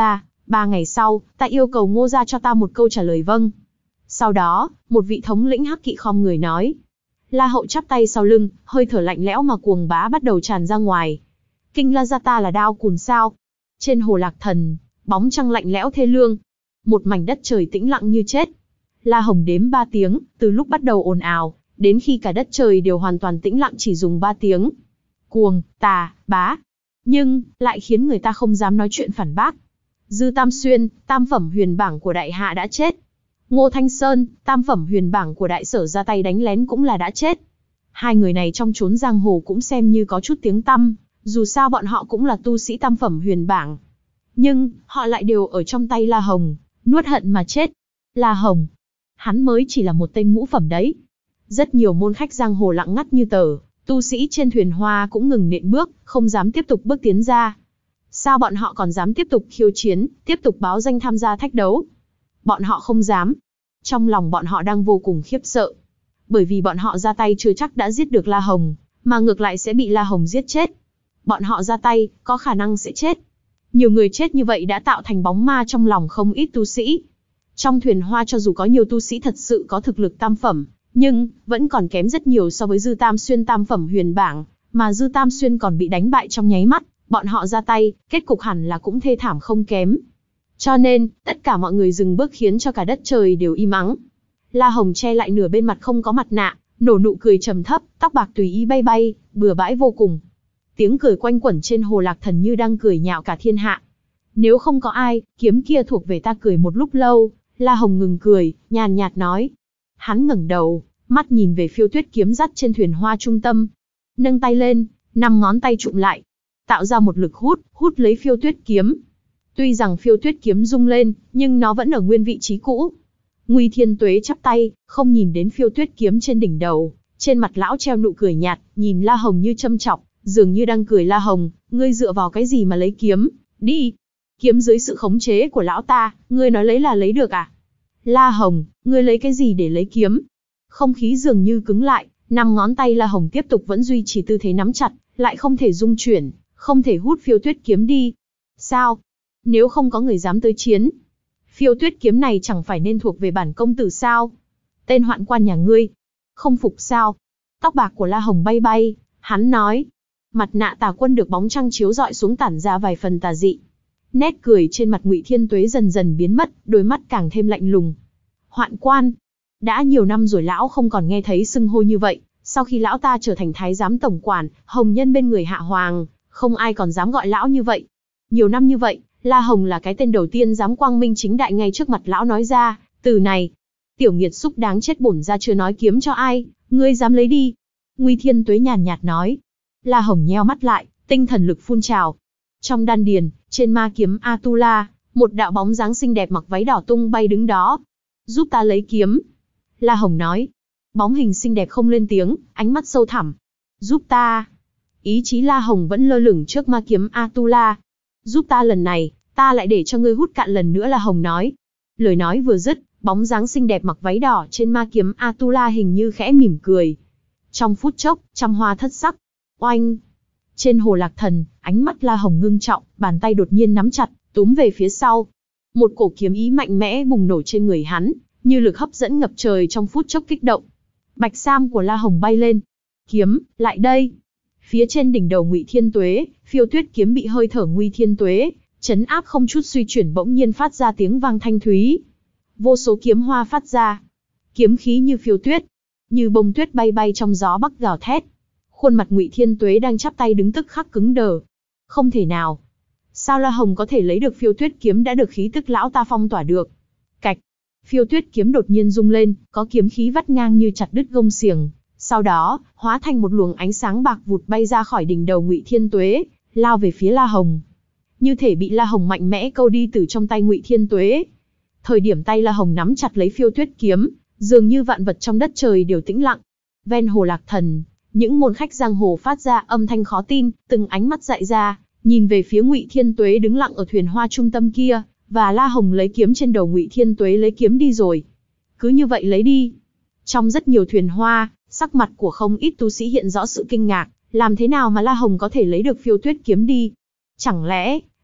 Ba ngày sau, ta yêu cầu Ngô gia cho ta một câu trả lời vâng. Sau đó, một vị thống lĩnh hắc kỵ khom người nói. La Hậu chắp tay sau lưng, hơi thở lạnh lẽo mà cuồng bá bắt đầu tràn ra ngoài. Kinh La gia ta là đao cùn sao? Trên hồ Lạc Thần, bóng trăng lạnh lẽo thê lương. Một mảnh đất trời tĩnh lặng như chết. La Hồng đếm ba tiếng, từ lúc bắt đầu ồn ào, đến khi cả đất trời đều hoàn toàn tĩnh lặng chỉ dùng ba tiếng. Cuồng, tà, bá. Nhưng, lại khiến người ta không dám nói chuyện phản bác. Dư Tam Xuyên, tam phẩm huyền bảng của đại hạ đã chết. Ngô Thanh Sơn, tam phẩm huyền bảng của đại sở ra tay đánh lén cũng là đã chết. Hai người này trong chốn giang hồ cũng xem như có chút tiếng tăm, dù sao bọn họ cũng là tu sĩ tam phẩm huyền bảng. Nhưng, họ lại đều ở trong tay La Hồng, nuốt hận mà chết. La Hồng, hắn mới chỉ là một tên ngũ phẩm đấy. Rất nhiều môn khách giang hồ lặng ngắt như tờ, tu sĩ trên thuyền hoa cũng ngừng nện bước, không dám tiếp tục bước tiến ra. Sao bọn họ còn dám tiếp tục khiêu chiến, tiếp tục báo danh tham gia thách đấu? Bọn họ không dám. Trong lòng bọn họ đang vô cùng khiếp sợ. Bởi vì bọn họ ra tay chưa chắc đã giết được La Hồng, mà ngược lại sẽ bị La Hồng giết chết. Bọn họ ra tay, có khả năng sẽ chết. Nhiều người chết như vậy đã tạo thành bóng ma trong lòng không ít tu sĩ. Trong thuyền hoa cho dù có nhiều tu sĩ thật sự có thực lực tam phẩm, nhưng vẫn còn kém rất nhiều so với Dư Tam Xuyên tam phẩm huyền bảng, mà Dư Tam Xuyên còn bị đánh bại trong nháy mắt. Bọn họ ra tay, kết cục hẳn là cũng thê thảm không kém. Cho nên, tất cả mọi người dừng bước khiến cho cả đất trời đều im ắng. La Hồng che lại nửa bên mặt không có mặt nạ, nổ nụ cười trầm thấp, tóc bạc tùy ý bay bay, bừa bãi vô cùng. Tiếng cười quanh quẩn trên hồ Lạc Thần như đang cười nhạo cả thiên hạ. Nếu không có ai, kiếm kia thuộc về ta cười một lúc lâu. La Hồng ngừng cười, nhàn nhạt nói. Hắn ngẩng đầu, mắt nhìn về phiêu tuyết kiếm dắt trên thuyền hoa trung tâm. Nâng tay lên, năm ngón tay trụm lại. Tạo ra một lực hút, hút lấy phiêu tuyết kiếm. Tuy rằng phiêu tuyết kiếm rung lên, nhưng nó vẫn ở nguyên vị trí cũ. Nguy Thiên Tuế chắp tay, không nhìn đến phiêu tuyết kiếm trên đỉnh đầu. Trên mặt lão treo nụ cười nhạt, nhìn La Hồng như châm chọc, dường như đang cười. La Hồng, ngươi dựa vào cái gì mà lấy kiếm? Đi! Kiếm dưới sự khống chế của lão ta, ngươi nói lấy là lấy được à? La Hồng, ngươi lấy cái gì để lấy kiếm? Không khí dường như cứng lại, năm ngón tay La Hồng tiếp tục vẫn duy trì tư thế nắm chặt, lại không thể rung chuyển, không thể hút phiêu tuyết kiếm đi. Sao? Nếu không có người dám tới chiến, phiêu tuyết kiếm này chẳng phải nên thuộc về bản công tử sao? Tên hoạn quan nhà ngươi, không phục sao? Tóc bạc của La Hồng bay bay, hắn nói. Mặt nạ Tà Quân được bóng trăng chiếu rọi xuống tản ra vài phần tà dị. Nét cười trên mặt Ngụy Thiên Tuế dần dần biến mất, đôi mắt càng thêm lạnh lùng. Hoạn quan, đã nhiều năm rồi lão không còn nghe thấy xưng hô như vậy. Sau khi lão ta trở thành thái giám tổng quản, hồng nhân bên người hạ hoàng, không ai còn dám gọi lão như vậy. Nhiều năm như vậy, La Hồng là cái tên đầu tiên dám quang minh chính đại ngay trước mặt lão nói ra từ này. Tiểu nghiệt xúc đáng chết, bổn ra chưa nói kiếm cho ai, ngươi dám lấy đi. Nguy Thiên Tuế nhàn nhạt nói. La Hồng nheo mắt lại, tinh thần lực phun trào. Trong đan điền, trên ma kiếm Atula, một đạo bóng dáng xinh đẹp mặc váy đỏ tung bay đứng đó. Giúp ta lấy kiếm. La Hồng nói. Bóng hình xinh đẹp không lên tiếng, ánh mắt sâu thẳm. Giúp ta. Ý chí La Hồng vẫn lơ lửng trước ma kiếm Atula. Giúp ta lần này, ta lại để cho ngươi hút cạn lần nữa, La Hồng nói. Lời nói vừa dứt, bóng dáng xinh đẹp mặc váy đỏ trên ma kiếm Atula hình như khẽ mỉm cười. Trong phút chốc, trăm hoa thất sắc. Oanh! Trên hồ Lạc Thần, ánh mắt La Hồng ngưng trọng, bàn tay đột nhiên nắm chặt, túm về phía sau. Một cổ kiếm ý mạnh mẽ bùng nổ trên người hắn, như lực hấp dẫn ngập trời trong phút chốc kích động. Bạch sam của La Hồng bay lên. Kiếm, lại đây! Phía trên đỉnh đầu Ngụy Thiên Tuế, phiêu tuyết kiếm bị hơi thở Nguy Thiên Tuế chấn áp không chút suy chuyển, bỗng nhiên phát ra tiếng vang thanh thúy. Vô số kiếm hoa phát ra, kiếm khí như phiêu tuyết, như bông tuyết bay bay trong gió bắc gào thét. Khuôn mặt Ngụy Thiên Tuế đang chắp tay đứng tức khắc cứng đờ. Không thể nào! Sao La Hồng có thể lấy được phiêu tuyết kiếm đã được khí tức lão ta phong tỏa được? Cạch! Phiêu tuyết kiếm đột nhiên rung lên, có kiếm khí vắt ngang như chặt đứt gông xiềng. Sau đó, hóa thành một luồng ánh sáng bạc vụt bay ra khỏi đỉnh đầu Ngụy Thiên Tuế, lao về phía La Hồng. Như thể bị La Hồng mạnh mẽ câu đi từ trong tay Ngụy Thiên Tuế. Thời điểm tay La Hồng nắm chặt lấy phiêu tuyết kiếm, dường như vạn vật trong đất trời đều tĩnh lặng. Ven hồ Lạc Thần, những môn khách giang hồ phát ra âm thanh khó tin, từng ánh mắt dại ra, nhìn về phía Ngụy Thiên Tuế đứng lặng ở thuyền hoa trung tâm kia, và La Hồng lấy kiếm trên đầu Ngụy Thiên Tuế lấy kiếm đi rồi. Cứ như vậy lấy đi. Trong rất nhiều thuyền hoa, sắc mặt của không ít tu sĩ hiện rõ sự kinh ngạc, làm thế nào mà La Hồng có thể lấy được phiêu tuyết kiếm đi? Chẳng lẽ,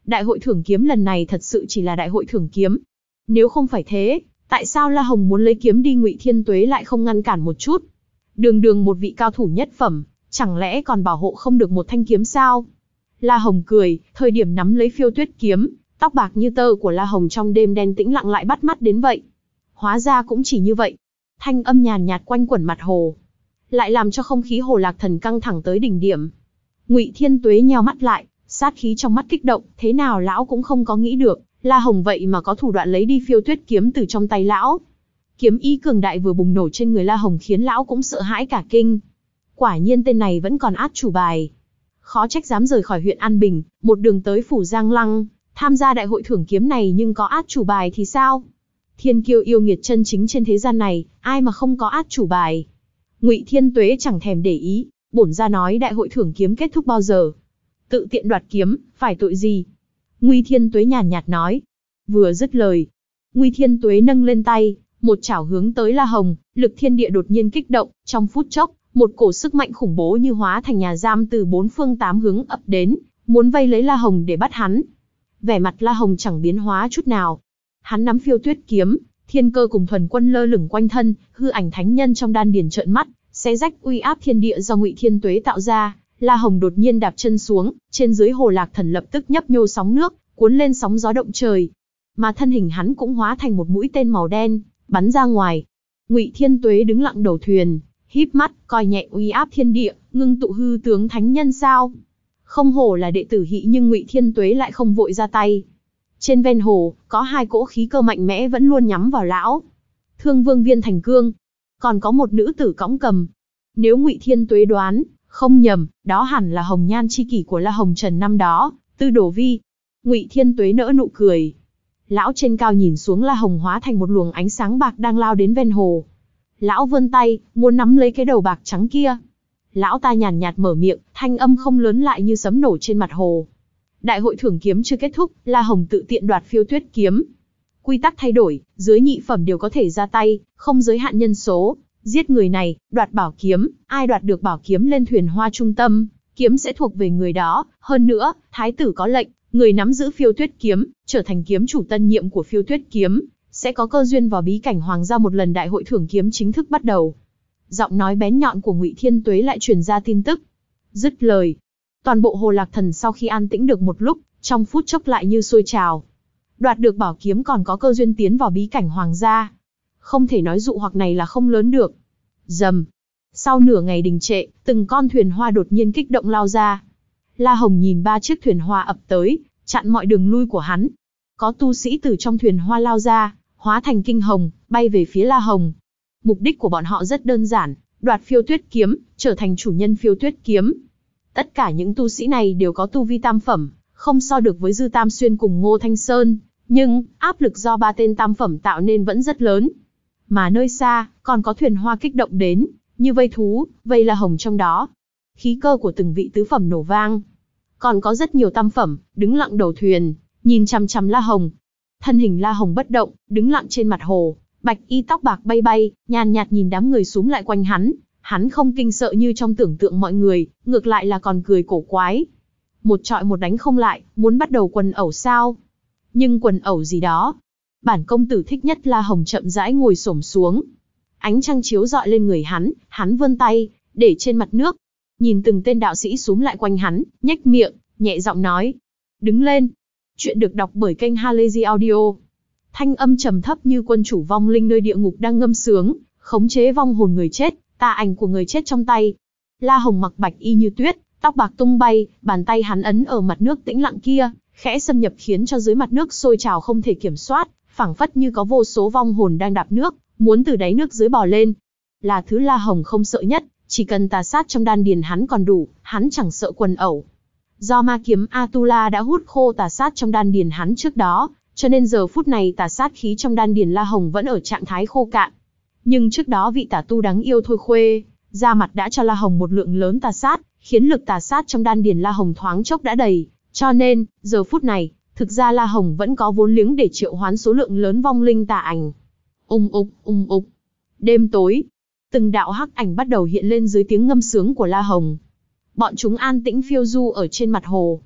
Đại hội thưởng kiếm lần này thật sự chỉ là đại hội thưởng kiếm. Nếu không phải thế, tại sao La Hồng muốn lấy kiếm đi Ngụy Thiên Tuế lại không ngăn cản một chút? Đường đường một vị cao thủ nhất phẩm, chẳng lẽ còn bảo hộ không được một thanh kiếm sao? La Hồng cười, thời điểm nắm lấy phiêu tuyết kiếm, tóc bạc như tơ của La Hồng trong đêm đen tĩnh lặng lại bắt mắt đến vậy. Hóa ra cũng chỉ như vậy. Thanh âm nhàn nhạt quanh quẩn mặt hồ, lại làm cho không khí Hồ Lạc Thần căng thẳng tới đỉnh điểm. Ngụy Thiên Tuế nheo mắt lại, sát khí trong mắt kích động, thế nào lão cũng không có nghĩ được, La Hồng vậy mà có thủ đoạn lấy đi phiêu tuyết kiếm từ trong tay lão. Kiếm ý cường đại vừa bùng nổ trên người La Hồng khiến lão cũng sợ hãi cả kinh. Quả nhiên tên này vẫn còn át chủ bài. Khó trách dám rời khỏi huyện An Bình, một đường tới phủ Giang Lăng, tham gia đại hội thưởng kiếm này nhưng có át chủ bài thì sao? Thiên kiêu yêu nghiệt chân chính trên thế gian này, ai mà không có át chủ bài? Ngụy Thiên Tuế chẳng thèm để ý, bổn ra nói đại hội thưởng kiếm kết thúc bao giờ? Tự tiện đoạt kiếm, phải tội gì? Ngụy Thiên Tuế nhàn nhạt nói. Vừa dứt lời, Ngụy Thiên Tuế nâng lên tay, một chảo hướng tới La Hồng, lực thiên địa đột nhiên kích động, trong phút chốc, một cổ sức mạnh khủng bố như hóa thành nhà giam từ bốn phương tám hướng ập đến, muốn vây lấy La Hồng để bắt hắn. Vẻ mặt La Hồng chẳng biến hóa chút nào. Hắn nắm phiêu tuyết kiếm, thiên cơ cùng thuần quân lơ lửng quanh thân, hư ảnh thánh nhân trong đan điền trợn mắt, xé rách uy áp thiên địa do Ngụy Thiên Tuế tạo ra. La Hồng đột nhiên đạp chân xuống, trên dưới Hồ Lạc Thần lập tức nhấp nhô sóng nước, cuốn lên sóng gió động trời. Mà thân hình hắn cũng hóa thành một mũi tên màu đen, bắn ra ngoài. Ngụy Thiên Tuế đứng lặng đầu thuyền, híp mắt, coi nhẹ uy áp thiên địa, ngưng tụ hư tướng thánh nhân sao? Không hổ là đệ tử Hị nhưng Ngụy Thiên Tuế lại không vội ra tay. Trên ven hồ, có hai cỗ khí cơ mạnh mẽ vẫn luôn nhắm vào lão. Thương Vương Viên Thành Cương, còn có một nữ tử cõng cầm. Nếu Ngụy Thiên Tuế đoán không nhầm, đó hẳn là hồng nhan chi kỷ của La Hồng Trần năm đó, Tư Đồ Vi. Ngụy Thiên Tuế nỡ nụ cười. Lão trên cao nhìn xuống La Hồng hóa thành một luồng ánh sáng bạc đang lao đến ven hồ. Lão vươn tay, muốn nắm lấy cái đầu bạc trắng kia. Lão ta nhàn nhạt mở miệng, thanh âm không lớn lại như sấm nổ trên mặt hồ. Đại hội thưởng kiếm chưa kết thúc, La Hồng tự tiện đoạt phiêu tuyết kiếm. Quy tắc thay đổi, dưới nhị phẩm đều có thể ra tay, không giới hạn nhân số. Giết người này, đoạt bảo kiếm, ai đoạt được bảo kiếm lên thuyền hoa trung tâm, kiếm sẽ thuộc về người đó. Hơn nữa, thái tử có lệnh, người nắm giữ phiêu tuyết kiếm, trở thành kiếm chủ tân nhiệm của phiêu tuyết kiếm, sẽ có cơ duyên vào bí cảnh hoàng gia một lần đại hội thưởng kiếm chính thức bắt đầu. Giọng nói bén nhọn của Ngụy Thiên Tuế lại truyền ra tin tức. Dứt lời, toàn bộ Hồ Lạc Thần sau khi an tĩnh được một lúc, trong phút chốc lại như sôi trào. Đoạt được bảo kiếm còn có cơ duyên tiến vào bí cảnh hoàng gia. Không thể nói dụ hoặc này là không lớn được. Rầm. Sau nửa ngày đình trệ, từng con thuyền hoa đột nhiên kích động lao ra. La Hồng nhìn ba chiếc thuyền hoa ập tới, chặn mọi đường lui của hắn. Có tu sĩ từ trong thuyền hoa lao ra, hóa thành kinh hồng, bay về phía La Hồng. Mục đích của bọn họ rất đơn giản, đoạt phiêu tuyết kiếm, trở thành chủ nhân phiêu tuyết kiếm. Tất cả những tu sĩ này đều có tu vi tam phẩm, không so được với Dư Tam Xuyên cùng Ngô Thanh Sơn, nhưng áp lực do ba tên tam phẩm tạo nên vẫn rất lớn. Mà nơi xa, còn có thuyền hoa kích động đến, như vây thú, vây La Hồng trong đó. Khí cơ của từng vị tứ phẩm nổ vang. Còn có rất nhiều tam phẩm, đứng lặng đầu thuyền, nhìn chằm chằm La Hồng. Thân hình La Hồng bất động, đứng lặng trên mặt hồ, bạch y tóc bạc bay bay, nhàn nhạt nhìn đám người xúm lại quanh hắn. Hắn không kinh sợ như trong tưởng tượng mọi người, ngược lại là còn cười cổ quái. Một trọi một đánh không lại, muốn bắt đầu quần ẩu sao? Nhưng quần ẩu gì đó? Bản công tử thích nhất La Hồng chậm rãi ngồi xổm xuống. Ánh trăng chiếu rọi lên người hắn, hắn vươn tay, để trên mặt nước. Nhìn từng tên đạo sĩ xúm lại quanh hắn, nhếch miệng, nhẹ giọng nói. Đứng lên. Chuyện được đọc bởi kênh Halazy Audio. Thanh âm trầm thấp như quân chủ vong linh nơi địa ngục đang ngâm sướng, khống chế vong hồn người chết, tà ảnh của người chết trong tay. La Hồng mặc bạch y như tuyết, tóc bạc tung bay, bàn tay hắn ấn ở mặt nước tĩnh lặng kia, khẽ xâm nhập khiến cho dưới mặt nước sôi trào không thể kiểm soát, phảng phất như có vô số vong hồn đang đạp nước, muốn từ đáy nước dưới bò lên. Là thứ La Hồng không sợ nhất, chỉ cần tà sát trong đan điền hắn còn đủ, hắn chẳng sợ quần ẩu. Do ma kiếm Atula đã hút khô tà sát trong đan điền hắn trước đó, cho nên giờ phút này tà sát khí trong đan điền La Hồng vẫn ở trạng thái khô cạn. Nhưng trước đó vị tà tu đáng yêu Thôi Khuê, ra mặt đã cho La Hồng một lượng lớn tà sát, khiến lực tà sát trong đan điền La Hồng thoáng chốc đã đầy, cho nên, giờ phút này, thực ra La Hồng vẫn có vốn liếng để triệu hoán số lượng lớn vong linh tà ảnh. Ung ục, ung ục. Đêm tối, từng đạo hắc ảnh bắt đầu hiện lên dưới tiếng ngâm sướng của La Hồng. Bọn chúng an tĩnh phiêu du ở trên mặt hồ.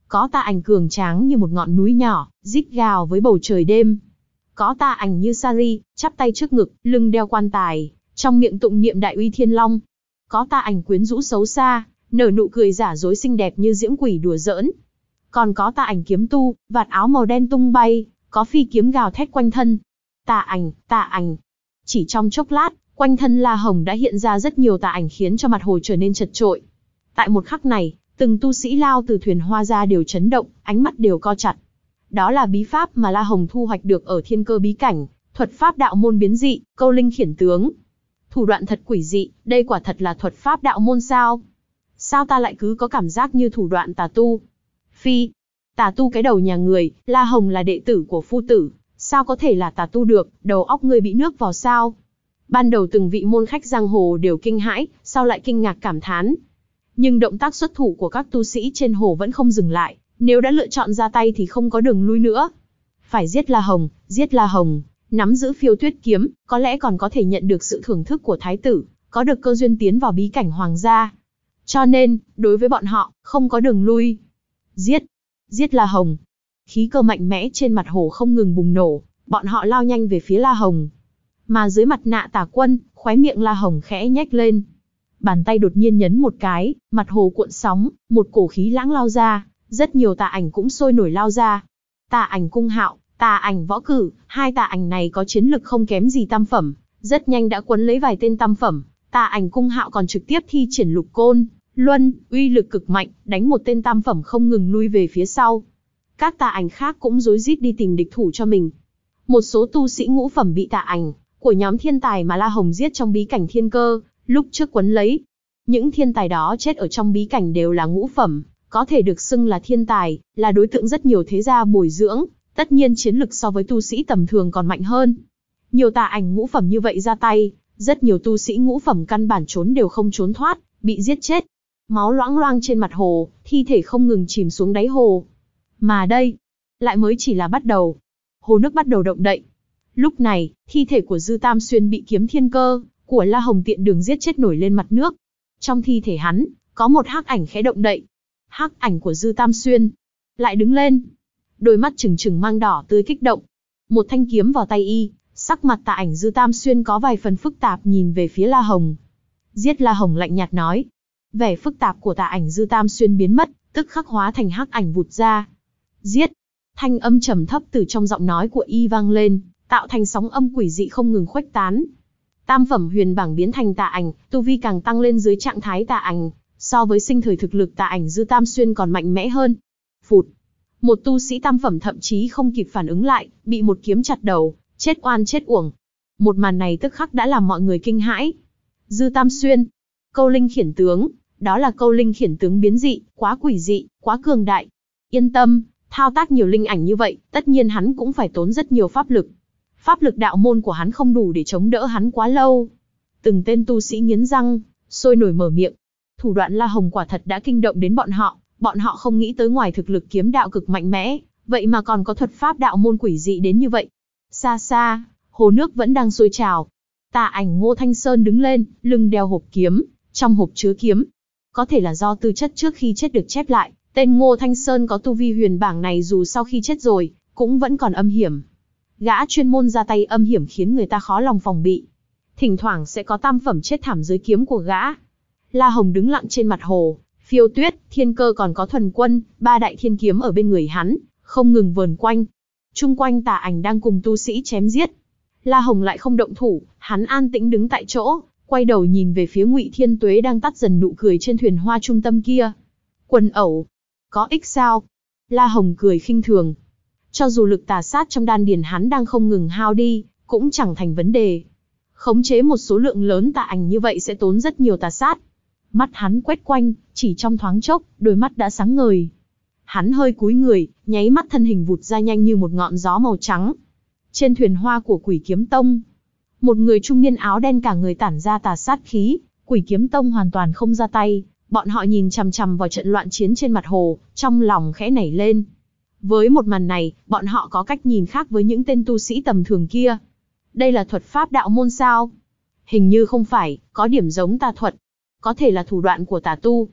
Có tà ảnh cường tráng như một ngọn núi nhỏ, rít gào với bầu trời đêm. Có tà ảnh như Sari, chắp tay trước ngực, lưng đeo quan tài, trong miệng tụng niệm đại uy thiên long. Có tà ảnh quyến rũ xấu xa, nở nụ cười giả dối xinh đẹp như diễm quỷ đùa giỡn. Còn có tà ảnh kiếm tu, vạt áo màu đen tung bay, có phi kiếm gào thét quanh thân. Tà ảnh, tà ảnh. Chỉ trong chốc lát, quanh thân La Hồng đã hiện ra rất nhiều tà ảnh khiến cho mặt hồ trở nên chật trội. Tại một khắc này, từng tu sĩ lao từ thuyền hoa ra đều chấn động, ánh mắt đều co chặt. Đó là bí pháp mà La Hồng thu hoạch được ở Thiên Cơ bí cảnh, thuật pháp đạo môn biến dị, câu linh khiển tướng. Thủ đoạn thật quỷ dị, đây quả thật là thuật pháp đạo môn sao? Sao ta lại cứ có cảm giác như thủ đoạn tà tu? Phi, tà tu cái đầu nhà người, La Hồng là đệ tử của phu tử, sao có thể là tà tu được, đầu óc ngươi bị nước vào sao? Ban đầu từng vị môn khách giang hồ đều kinh hãi, sau lại kinh ngạc cảm thán. Nhưng động tác xuất thủ của các tu sĩ trên hồ vẫn không dừng lại, nếu đã lựa chọn ra tay thì không có đường lui nữa. Phải giết La Hồng, giết La Hồng, nắm giữ phiêu tuyết kiếm, có lẽ còn có thể nhận được sự thưởng thức của thái tử, có được cơ duyên tiến vào bí cảnh hoàng gia. Cho nên, đối với bọn họ, không có đường lui. Giết, giết La Hồng. Khí cơ mạnh mẽ trên mặt hồ không ngừng bùng nổ, bọn họ lao nhanh về phía La Hồng. Mà dưới mặt nạ Tà Quân, khóe miệng La Hồng khẽ nhếch lên. Bàn tay đột nhiên nhấn một cái, mặt hồ cuộn sóng, một cổ khí lãng lao ra, rất nhiều tà ảnh cũng sôi nổi lao ra. Tà ảnh Cung Hạo, tà ảnh Võ Cử, hai tà ảnh này có chiến lực không kém gì tam phẩm, rất nhanh đã quấn lấy vài tên tam phẩm. Tà ảnh Cung Hạo còn trực tiếp thi triển Lục Côn, Luân, uy lực cực mạnh, đánh một tên tam phẩm không ngừng lui về phía sau. Các tà ảnh khác cũng rối rít đi tìm địch thủ cho mình. Một số tu sĩ ngũ phẩm bị tà ảnh của nhóm thiên tài mà La Hồng giết trong bí cảnh Thiên Cơ, lúc trước quấn lấy. Những thiên tài đó chết ở trong bí cảnh đều là ngũ phẩm, có thể được xưng là thiên tài, là đối tượng rất nhiều thế gia bồi dưỡng, tất nhiên chiến lực so với tu sĩ tầm thường còn mạnh hơn. Nhiều tà ảnh ngũ phẩm như vậy ra tay, rất nhiều tu sĩ ngũ phẩm căn bản trốn đều không trốn thoát, bị giết chết. Máu loãng loang trên mặt hồ, thi thể không ngừng chìm xuống đáy hồ. Mà đây, lại mới chỉ là bắt đầu. Hồ nước bắt đầu động đậy. Lúc này, thi thể của Dư Tam Xuyên bị kiếm Thiên Cơ của La Hồng tiện đường giết chết nổi lên mặt nước. Trong thi thể hắn, có một hắc ảnh khẽ động đậy. Hắc ảnh của Dư Tam Xuyên lại đứng lên. Đôi mắt trừng trừng mang đỏ tươi kích động. Một thanh kiếm vào tay y, sắc mặt tà ảnh Dư Tam Xuyên có vài phần phức tạp nhìn về phía La Hồng. Giết La Hồng lạnh nhạt nói. Vẻ phức tạp của tà ảnh Dư Tam Xuyên biến mất, tức khắc hóa thành hắc ảnh vụt ra. Giết! Thanh âm trầm thấp từ trong giọng nói của y vang lên, tạo thành sóng âm quỷ dị không ngừng khuếch tán. Tam phẩm huyền bảng biến thành tà ảnh, tu vi càng tăng lên dưới trạng thái tà ảnh, so với sinh thời thực lực tà ảnh Dư Tam Xuyên còn mạnh mẽ hơn. Phụt! Một tu sĩ tam phẩm thậm chí không kịp phản ứng lại, bị một kiếm chặt đầu, chết oan chết uổng. Một màn này tức khắc đã làm mọi người kinh hãi. Dư Tam Xuyên, câu linh khiển tướng, đó là câu linh khiển tướng biến dị, quá quỷ dị, quá cường đại. Yên tâm, thao tác nhiều linh ảnh như vậy, tất nhiên hắn cũng phải tốn rất nhiều pháp lực. Pháp lực đạo môn của hắn không đủ để chống đỡ hắn quá lâu. Từng tên tu sĩ nghiến răng, sôi nổi mở miệng. Thủ đoạn La Hồng quả thật đã kinh động đến bọn họ, bọn họ không nghĩ tới ngoài thực lực kiếm đạo cực mạnh mẽ, vậy mà còn có thuật pháp đạo môn quỷ dị đến như vậy. Xa xa, hồ nước vẫn đang sôi trào. Tà ảnh Ngô Thanh Sơn đứng lên, lưng đeo hộp kiếm, trong hộp chứa kiếm. Có thể là do tư chất trước khi chết được chép lại, tên Ngô Thanh Sơn có tu vi huyền bảng này dù sau khi chết rồi, cũng vẫn còn âm hiểm. Gã chuyên môn ra tay âm hiểm khiến người ta khó lòng phòng bị. Thỉnh thoảng sẽ có tam phẩm chết thảm dưới kiếm của gã. La Hồng đứng lặng trên mặt hồ, Phiêu Tuyết, Thiên Cơ còn có Thuần Quân, ba đại thiên kiếm ở bên người hắn, không ngừng vờn quanh. Chung quanh tà ảnh đang cùng tu sĩ chém giết. La Hồng lại không động thủ, hắn an tĩnh đứng tại chỗ, quay đầu nhìn về phía Ngụy Thiên Tuế đang tắt dần nụ cười trên thuyền hoa trung tâm kia. Quần ẩu, có ích sao? La Hồng cười khinh thường. Cho dù lực tà sát trong đan điền hắn đang không ngừng hao đi, cũng chẳng thành vấn đề. Khống chế một số lượng lớn tà ảnh như vậy sẽ tốn rất nhiều tà sát. Mắt hắn quét quanh, chỉ trong thoáng chốc, đôi mắt đã sáng ngời. Hắn hơi cúi người, nháy mắt thân hình vụt ra nhanh như một ngọn gió màu trắng. Trên thuyền hoa của Quỷ Kiếm Tông, một người trung niên áo đen cả người tản ra tà sát khí, Quỷ Kiếm Tông hoàn toàn không ra tay, bọn họ nhìn chằm chằm vào trận loạn chiến trên mặt hồ, trong lòng khẽ nảy lên. Với một màn này, bọn họ có cách nhìn khác với những tên tu sĩ tầm thường kia. Đây là thuật pháp đạo môn sao? Hình như không phải, có điểm giống tà thuật. Có thể là thủ đoạn của tà tu.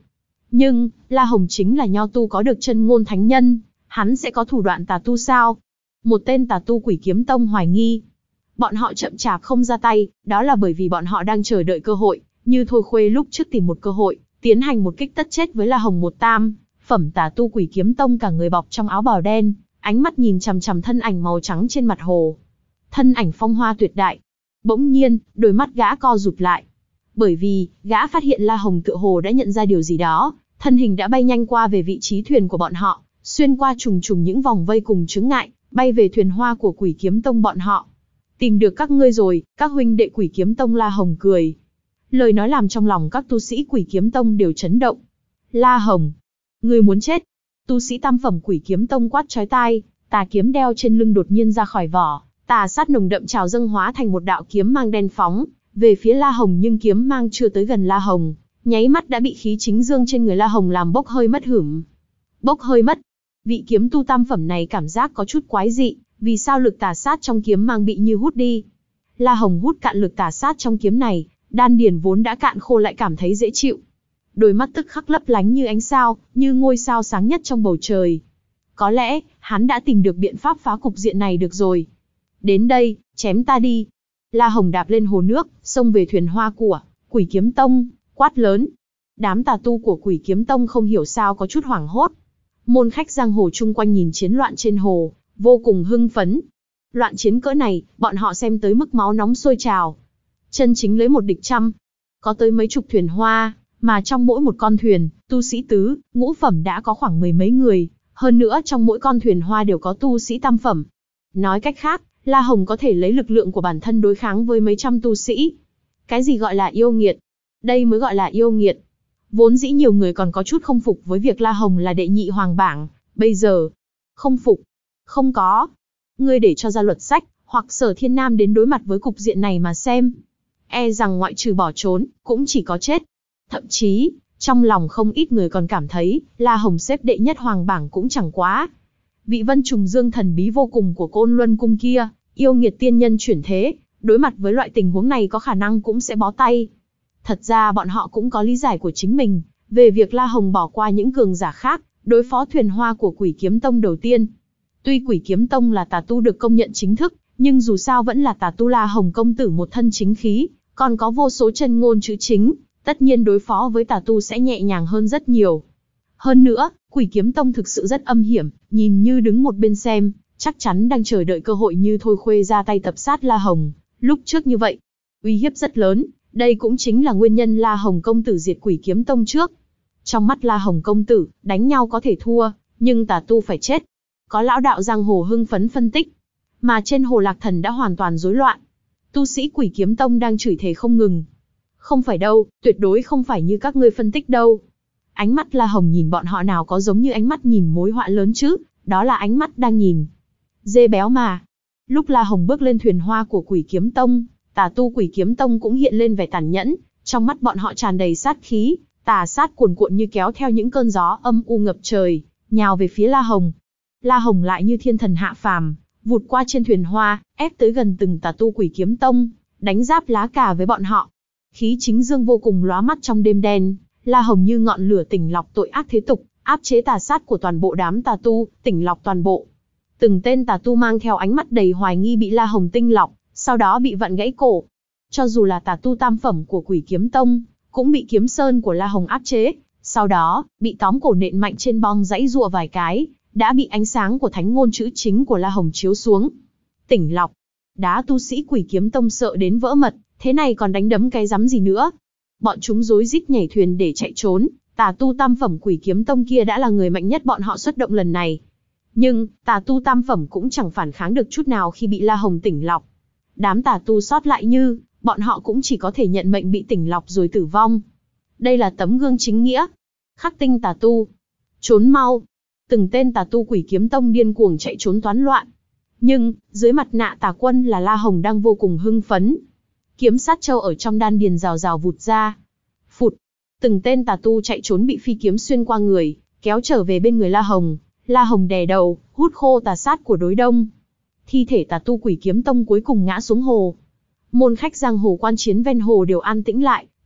Nhưng, La Hồng chính là nho tu có được chân ngôn thánh nhân, hắn sẽ có thủ đoạn tà tu sao? Một tên tà tu Quỷ Kiếm Tông hoài nghi. Bọn họ chậm chạp không ra tay, đó là bởi vì bọn họ đang chờ đợi cơ hội, như Thôi Khuê lúc trước tìm một cơ hội, tiến hành một kích tất chết với La Hồng một tam, phẩm tà tu Quỷ Kiếm Tông cả người bọc trong áo bào đen, ánh mắt nhìn chằm chằm thân ảnh màu trắng trên mặt hồ. Thân ảnh phong hoa tuyệt đại. Bỗng nhiên, đôi mắt gã co rụt lại. Bởi vì, gã phát hiện La Hồng tựa hồ đã nhận ra điều gì đó, thân hình đã bay nhanh qua về vị trí thuyền của bọn họ, xuyên qua trùng trùng những vòng vây cùng chướng ngại, bay về thuyền hoa của Quỷ Kiếm Tông bọn họ. Tìm được các ngươi rồi, các huynh đệ Quỷ Kiếm Tông. La Hồng cười. Lời nói làm trong lòng các tu sĩ Quỷ Kiếm Tông đều chấn động. La Hồng, ngươi muốn chết. Tu sĩ tam phẩm Quỷ Kiếm Tông quát chói tai, tà kiếm đeo trên lưng đột nhiên ra khỏi vỏ, tà sát nồng đậm trào dâng hóa thành một đạo kiếm mang đen phóng về phía La Hồng, nhưng kiếm mang chưa tới gần La Hồng, nháy mắt đã bị khí chính dương trên người La Hồng làm bốc hơi mất hửm. Bốc hơi mất. Vị kiếm tu tam phẩm này cảm giác có chút quái dị, vì sao lực tà sát trong kiếm mang bị như hút đi? La Hồng hút cạn lực tà sát trong kiếm này, đan điền vốn đã cạn khô lại cảm thấy dễ chịu. Đôi mắt tức khắc lấp lánh như ánh sao, như ngôi sao sáng nhất trong bầu trời. Có lẽ, hắn đã tìm được biện pháp phá cục diện này được rồi. Đến đây, chém ta đi. La Hồng đạp lên hồ nước, xông về thuyền hoa của Quỷ Kiếm Tông, quát lớn. Đám tà tu của Quỷ Kiếm Tông không hiểu sao có chút hoảng hốt. Môn khách giang hồ chung quanh nhìn chiến loạn trên hồ, vô cùng hưng phấn. Loạn chiến cỡ này, bọn họ xem tới mức máu nóng sôi trào. Chân chính lấy một địch trăm. Có tới mấy chục thuyền hoa, mà trong mỗi một con thuyền, tu sĩ tứ, ngũ phẩm đã có khoảng mười mấy người. Hơn nữa trong mỗi con thuyền hoa đều có tu sĩ tam phẩm. Nói cách khác, La Hồng có thể lấy lực lượng của bản thân đối kháng với mấy trăm tu sĩ. Cái gì gọi là yêu nghiệt? Đây mới gọi là yêu nghiệt. Vốn dĩ nhiều người còn có chút không phục với việc La Hồng là đệ nhị hoàng bảng, bây giờ, không phục. Không có. Ngươi để cho ra luật sách, hoặc Sở Thiên Nam đến đối mặt với cục diện này mà xem. E rằng ngoại trừ bỏ trốn, cũng chỉ có chết. Thậm chí, trong lòng không ít người còn cảm thấy, La Hồng xếp đệ nhất hoàng bảng cũng chẳng quá. Vị Vân Trùng Dương thần bí vô cùng của Côn Luân Cung kia, yêu nghiệt tiên nhân chuyển thế, đối mặt với loại tình huống này có khả năng cũng sẽ bó tay. Thật ra bọn họ cũng có lý giải của chính mình, về việc La Hồng bỏ qua những cường giả khác, đối phó thuyền hoa của Quỷ Kiếm Tông đầu tiên. Tuy Quỷ Kiếm Tông là tà tu được công nhận chính thức, nhưng dù sao vẫn là tà tu. La Hồng công tử một thân chính khí, còn có vô số chân ngôn chữ chính, tất nhiên đối phó với tà tu sẽ nhẹ nhàng hơn rất nhiều. Hơn nữa, Quỷ Kiếm Tông thực sự rất âm hiểm, nhìn như đứng một bên xem, chắc chắn đang chờ đợi cơ hội như Thôi Khuê ra tay tập sát La Hồng. Lúc trước như vậy, uy hiếp rất lớn, đây cũng chính là nguyên nhân La Hồng công tử diệt Quỷ Kiếm Tông trước. Trong mắt La Hồng công tử, đánh nhau có thể thua, nhưng tà tu phải chết. Có lão đạo giang hồ hưng phấn phân tích, mà trên hồ Lạc Thần đã hoàn toàn rối loạn. Tu sĩ Quỷ Kiếm Tông đang chửi thề không ngừng. Không phải đâu, tuyệt đối không phải như các ngươi phân tích đâu. Ánh mắt La Hồng nhìn bọn họ nào có giống như ánh mắt nhìn mối họa lớn chứ, đó là ánh mắt đang nhìn dê béo mà. Lúc La Hồng bước lên thuyền hoa của Quỷ Kiếm Tông, tà tu Quỷ Kiếm Tông cũng hiện lên vẻ tàn nhẫn, trong mắt bọn họ tràn đầy sát khí, tà sát cuồn cuộn như kéo theo những cơn gió âm u ngập trời, nhào về phía La Hồng. La Hồng lại như thiên thần hạ phàm, vụt qua trên thuyền hoa, ép tới gần từng tà tu Quỷ Kiếm Tông, đánh giáp lá cà với bọn họ. Khí chính dương vô cùng lóa mắt trong đêm đen, La Hồng như ngọn lửa tỉnh lọc tội ác thế tục, áp chế tà sát của toàn bộ đám tà tu, tỉnh lọc toàn bộ. Từng tên tà tu mang theo ánh mắt đầy hoài nghi bị La Hồng tinh lọc, sau đó bị vặn gãy cổ. Cho dù là tà tu tam phẩm của Quỷ Kiếm Tông, cũng bị kiếm sơn của La Hồng áp chế, sau đó, bị tóm cổ nện mạnh trên bong dãy giụa vài cái, đã bị ánh sáng của thánh ngôn chữ chính của La Hồng chiếu xuống. Tỉnh lọc. Đá tu sĩ Quỷ Kiếm Tông sợ đến vỡ mật, thế này còn đánh đấm cái rắm gì nữa. Bọn chúng rối rít nhảy thuyền để chạy trốn, tà tu tam phẩm Quỷ Kiếm Tông kia đã là người mạnh nhất bọn họ xuất động lần này. Nhưng, tà tu tam phẩm cũng chẳng phản kháng được chút nào khi bị La Hồng tỉnh lọc. Đám tà tu sót lại như, bọn họ cũng chỉ có thể nhận mệnh bị tỉnh lọc rồi tử vong. Đây là tấm gương chính nghĩa. Khắc tinh tà tu. Trốn mau. Từng tên tà tu Quỷ Kiếm Tông điên cuồng chạy trốn toán loạn. Nhưng, dưới mặt nạ tà quân là La Hồng đang vô cùng hưng phấn. Kiếm sát châu ở trong đan điền rào rào vụt ra. Phụt. Từng tên tà tu chạy trốn bị phi kiếm xuyên qua người, kéo trở về bên người La Hồng. La Hồng đè đầu, hút khô tà sát của đối đông. Thi thể tà tu Quỷ Kiếm Tông cuối cùng ngã xuống hồ. Môn khách giang hồ quan chiến ven hồ đều an tĩnh lại,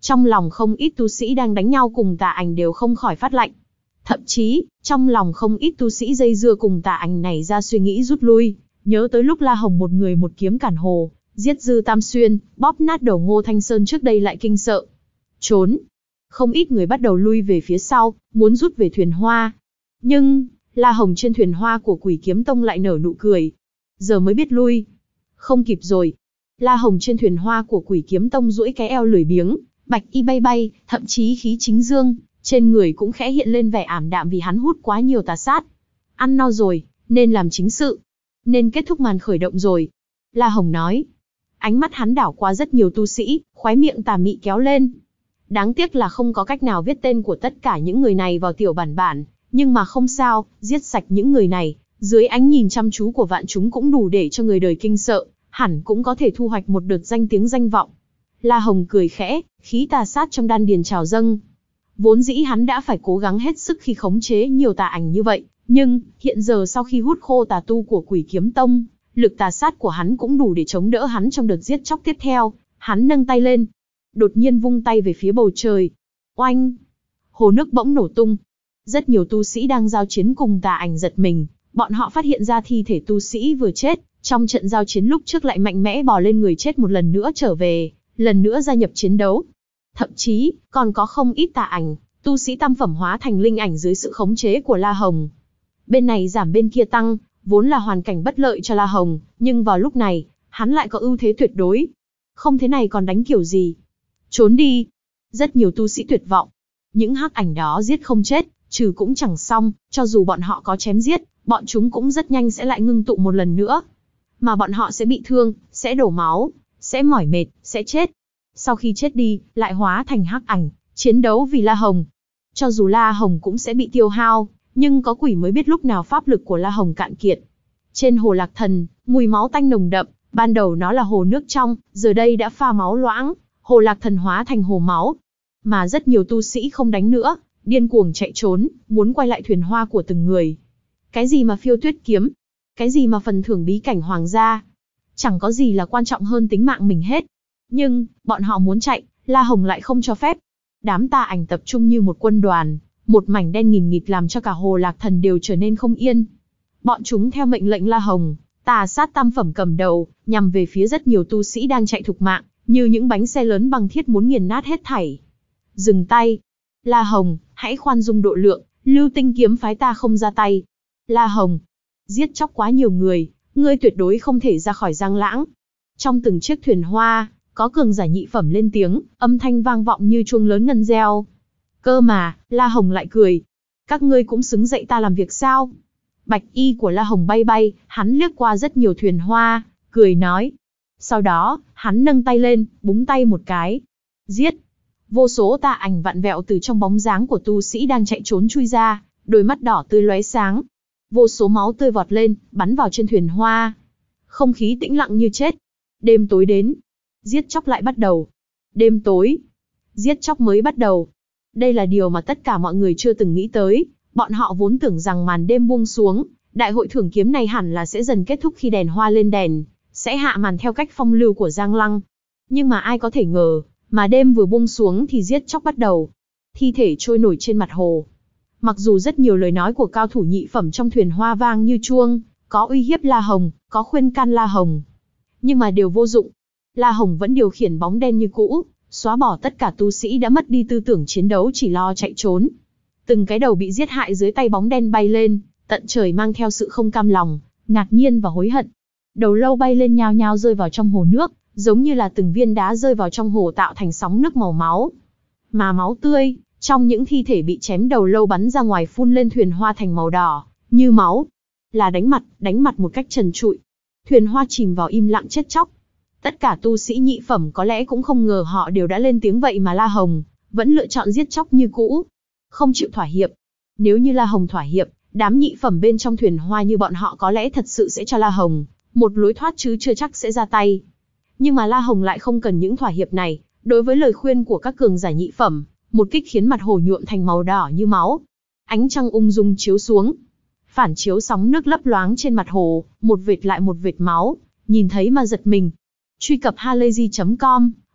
Trong lòng không ít tu sĩ đang đánh nhau cùng Tà Ảnh đều không khỏi phát lạnh. Thậm chí, trong lòng không ít tu sĩ dây dưa cùng Tà Ảnh này ra suy nghĩ rút lui, nhớ tới lúc La Hồng một người một kiếm cản hồ, giết Dư Tam Xuyên, bóp nát đầu Ngô Thanh Sơn trước đây lại kinh sợ. Trốn. Không ít người bắt đầu lui về phía sau, muốn rút về thuyền hoa. Nhưng, La Hồng trên thuyền hoa của Quỷ Kiếm Tông lại nở nụ cười. Giờ mới biết lui. Không kịp rồi. La Hồng trên thuyền hoa của Quỷ Kiếm Tông duỗi cái eo lười biếng, bạch y bay bay, thậm chí khí chính dương, trên người cũng khẽ hiện lên vẻ ảm đạm vì hắn hút quá nhiều tà sát. Ăn no rồi, nên làm chính sự. Nên kết thúc màn khởi động rồi. La Hồng nói. Ánh mắt hắn đảo qua rất nhiều tu sĩ, khóe miệng tà mị kéo lên. Đáng tiếc là không có cách nào viết tên của tất cả những người này vào tiểu bản bản, nhưng mà không sao, giết sạch những người này, dưới ánh nhìn chăm chú của vạn chúng cũng đủ để cho người đời kinh sợ, hẳn cũng có thể thu hoạch một đợt danh tiếng danh vọng. La Hồng cười khẽ, khí tà sát trong đan điền trào dâng. Vốn dĩ hắn đã phải cố gắng hết sức khi khống chế nhiều tà ảnh như vậy, nhưng hiện giờ sau khi hút khô tà tu của Quỷ Kiếm Tông, lực tà sát của hắn cũng đủ để chống đỡ hắn trong đợt giết chóc tiếp theo. Hắn nâng tay lên, đột nhiên vung tay về phía bầu trời. Oanh! Hồ nước bỗng nổ tung. Rất nhiều tu sĩ đang giao chiến cùng Tà Ảnh giật mình, bọn họ phát hiện ra thi thể tu sĩ vừa chết, trong trận giao chiến lúc trước lại mạnh mẽ bò lên người chết một lần nữa trở về, lần nữa gia nhập chiến đấu. Thậm chí, còn có không ít Tà Ảnh, tu sĩ tam phẩm hóa thành linh ảnh dưới sự khống chế của La Hồng. Bên này giảm bên kia tăng, vốn là hoàn cảnh bất lợi cho La Hồng, nhưng vào lúc này, hắn lại có ưu thế tuyệt đối. Không thế này còn đánh kiểu gì? Trốn đi! Rất nhiều tu sĩ tuyệt vọng. Những hắc ảnh đó giết không chết, trừ cũng chẳng xong, cho dù bọn họ có chém giết, bọn chúng cũng rất nhanh sẽ lại ngưng tụ một lần nữa. Mà bọn họ sẽ bị thương, sẽ đổ máu, sẽ mỏi mệt, sẽ chết. Sau khi chết đi, lại hóa thành hắc ảnh, chiến đấu vì La Hồng. Cho dù La Hồng cũng sẽ bị tiêu hao, nhưng có quỷ mới biết lúc nào pháp lực của La Hồng cạn kiệt. Trên hồ Lạc Thần, mùi máu tanh nồng đậm, ban đầu nó là hồ nước trong, giờ đây đã pha máu loãng, hồ Lạc Thần hóa thành hồ máu. Mà rất nhiều tu sĩ không đánh nữa, điên cuồng chạy trốn, muốn quay lại thuyền hoa của từng người. Cái gì mà phiêu tuyết kiếm? Cái gì mà phần thưởng bí cảnh hoàng gia? Chẳng có gì là quan trọng hơn tính mạng mình hết. Nhưng, bọn họ muốn chạy, La Hồng lại không cho phép. Đám Tà Ảnh tập trung như một quân đoàn, một mảnh đen nghìn nghịt làm cho cả hồ Lạc Thần đều trở nên không yên. Bọn chúng theo mệnh lệnh La Hồng, tà sát tam phẩm cầm đầu, nhằm về phía rất nhiều tu sĩ đang chạy thục mạng, như những bánh xe lớn bằng thiết muốn nghiền nát hết thảy. Dừng tay! La Hồng, hãy khoan dung độ lượng, Lưu Tinh kiếm phái ta không ra tay. La Hồng, giết chóc quá nhiều người, ngươi tuyệt đối không thể ra khỏi Giang Lãng. Trong từng chiếc thuyền hoa, có cường giả nhị phẩm lên tiếng, âm thanh vang vọng như chuông lớn ngân reo. Cơ mà, La Hồng lại cười. Các ngươi cũng xứng dạy ta làm việc sao? Bạch y của La Hồng bay bay, hắn liếc qua rất nhiều thuyền hoa, cười nói. Sau đó, hắn nâng tay lên, búng tay một cái. Giết! Vô số Tà Ảnh vặn vẹo từ trong bóng dáng của tu sĩ đang chạy trốn chui ra, đôi mắt đỏ tươi lóe sáng. Vô số máu tươi vọt lên, bắn vào trên thuyền hoa. Không khí tĩnh lặng như chết. Đêm tối đến. Giết chóc lại bắt đầu. Đêm tối. Giết chóc mới bắt đầu. Đây là điều mà tất cả mọi người chưa từng nghĩ tới. Bọn họ vốn tưởng rằng màn đêm buông xuống, đại hội thưởng kiếm này hẳn là sẽ dần kết thúc khi đèn hoa lên đèn, sẽ hạ màn theo cách phong lưu của Giang Lăng. Nhưng mà ai có thể ngờ, mà đêm vừa buông xuống thì giết chóc bắt đầu. Thi thể trôi nổi trên mặt hồ. Mặc dù rất nhiều lời nói của cao thủ nhị phẩm trong thuyền hoa vang như chuông, có uy hiếp La Hồng, có khuyên can La Hồng, nhưng mà đều vô dụng. La Hồng vẫn điều khiển bóng đen như cũ, xóa bỏ tất cả tu sĩ đã mất đi tư tưởng chiến đấu chỉ lo chạy trốn. Từng cái đầu bị giết hại dưới tay bóng đen bay lên, tận trời mang theo sự không cam lòng, ngạc nhiên và hối hận. Đầu lâu bay lên nhao nhao rơi vào trong hồ nước, giống như là từng viên đá rơi vào trong hồ tạo thành sóng nước màu máu. Mà máu tươi, trong những thi thể bị chém đầu lâu bắn ra ngoài phun lên thuyền hoa thành màu đỏ, như máu. Là đánh mặt, đánh mặt một cách trần trụi. Thuyền hoa chìm vào im lặng chết chóc. Tất cả tu sĩ nhị phẩm có lẽ cũng không ngờ họ đều đã lên tiếng vậy mà La Hồng vẫn lựa chọn giết chóc như cũ, không chịu thỏa hiệp. Nếu như La Hồng thỏa hiệp, đám nhị phẩm bên trong thuyền hoa như bọn họ có lẽ thật sự sẽ cho La Hồng một lối thoát chứ chưa chắc sẽ ra tay. Nhưng mà La Hồng lại không cần những thỏa hiệp này. Đối với lời khuyên của các cường giả nhị phẩm, một kích khiến mặt hồ nhuộm thành màu đỏ như máu. Ánh trăng ung dung chiếu xuống, phản chiếu sóng nước lấp loáng trên mặt hồ, một vệt lại một vệt máu, nhìn thấy mà giật mình. Truy cập halayzi chấm com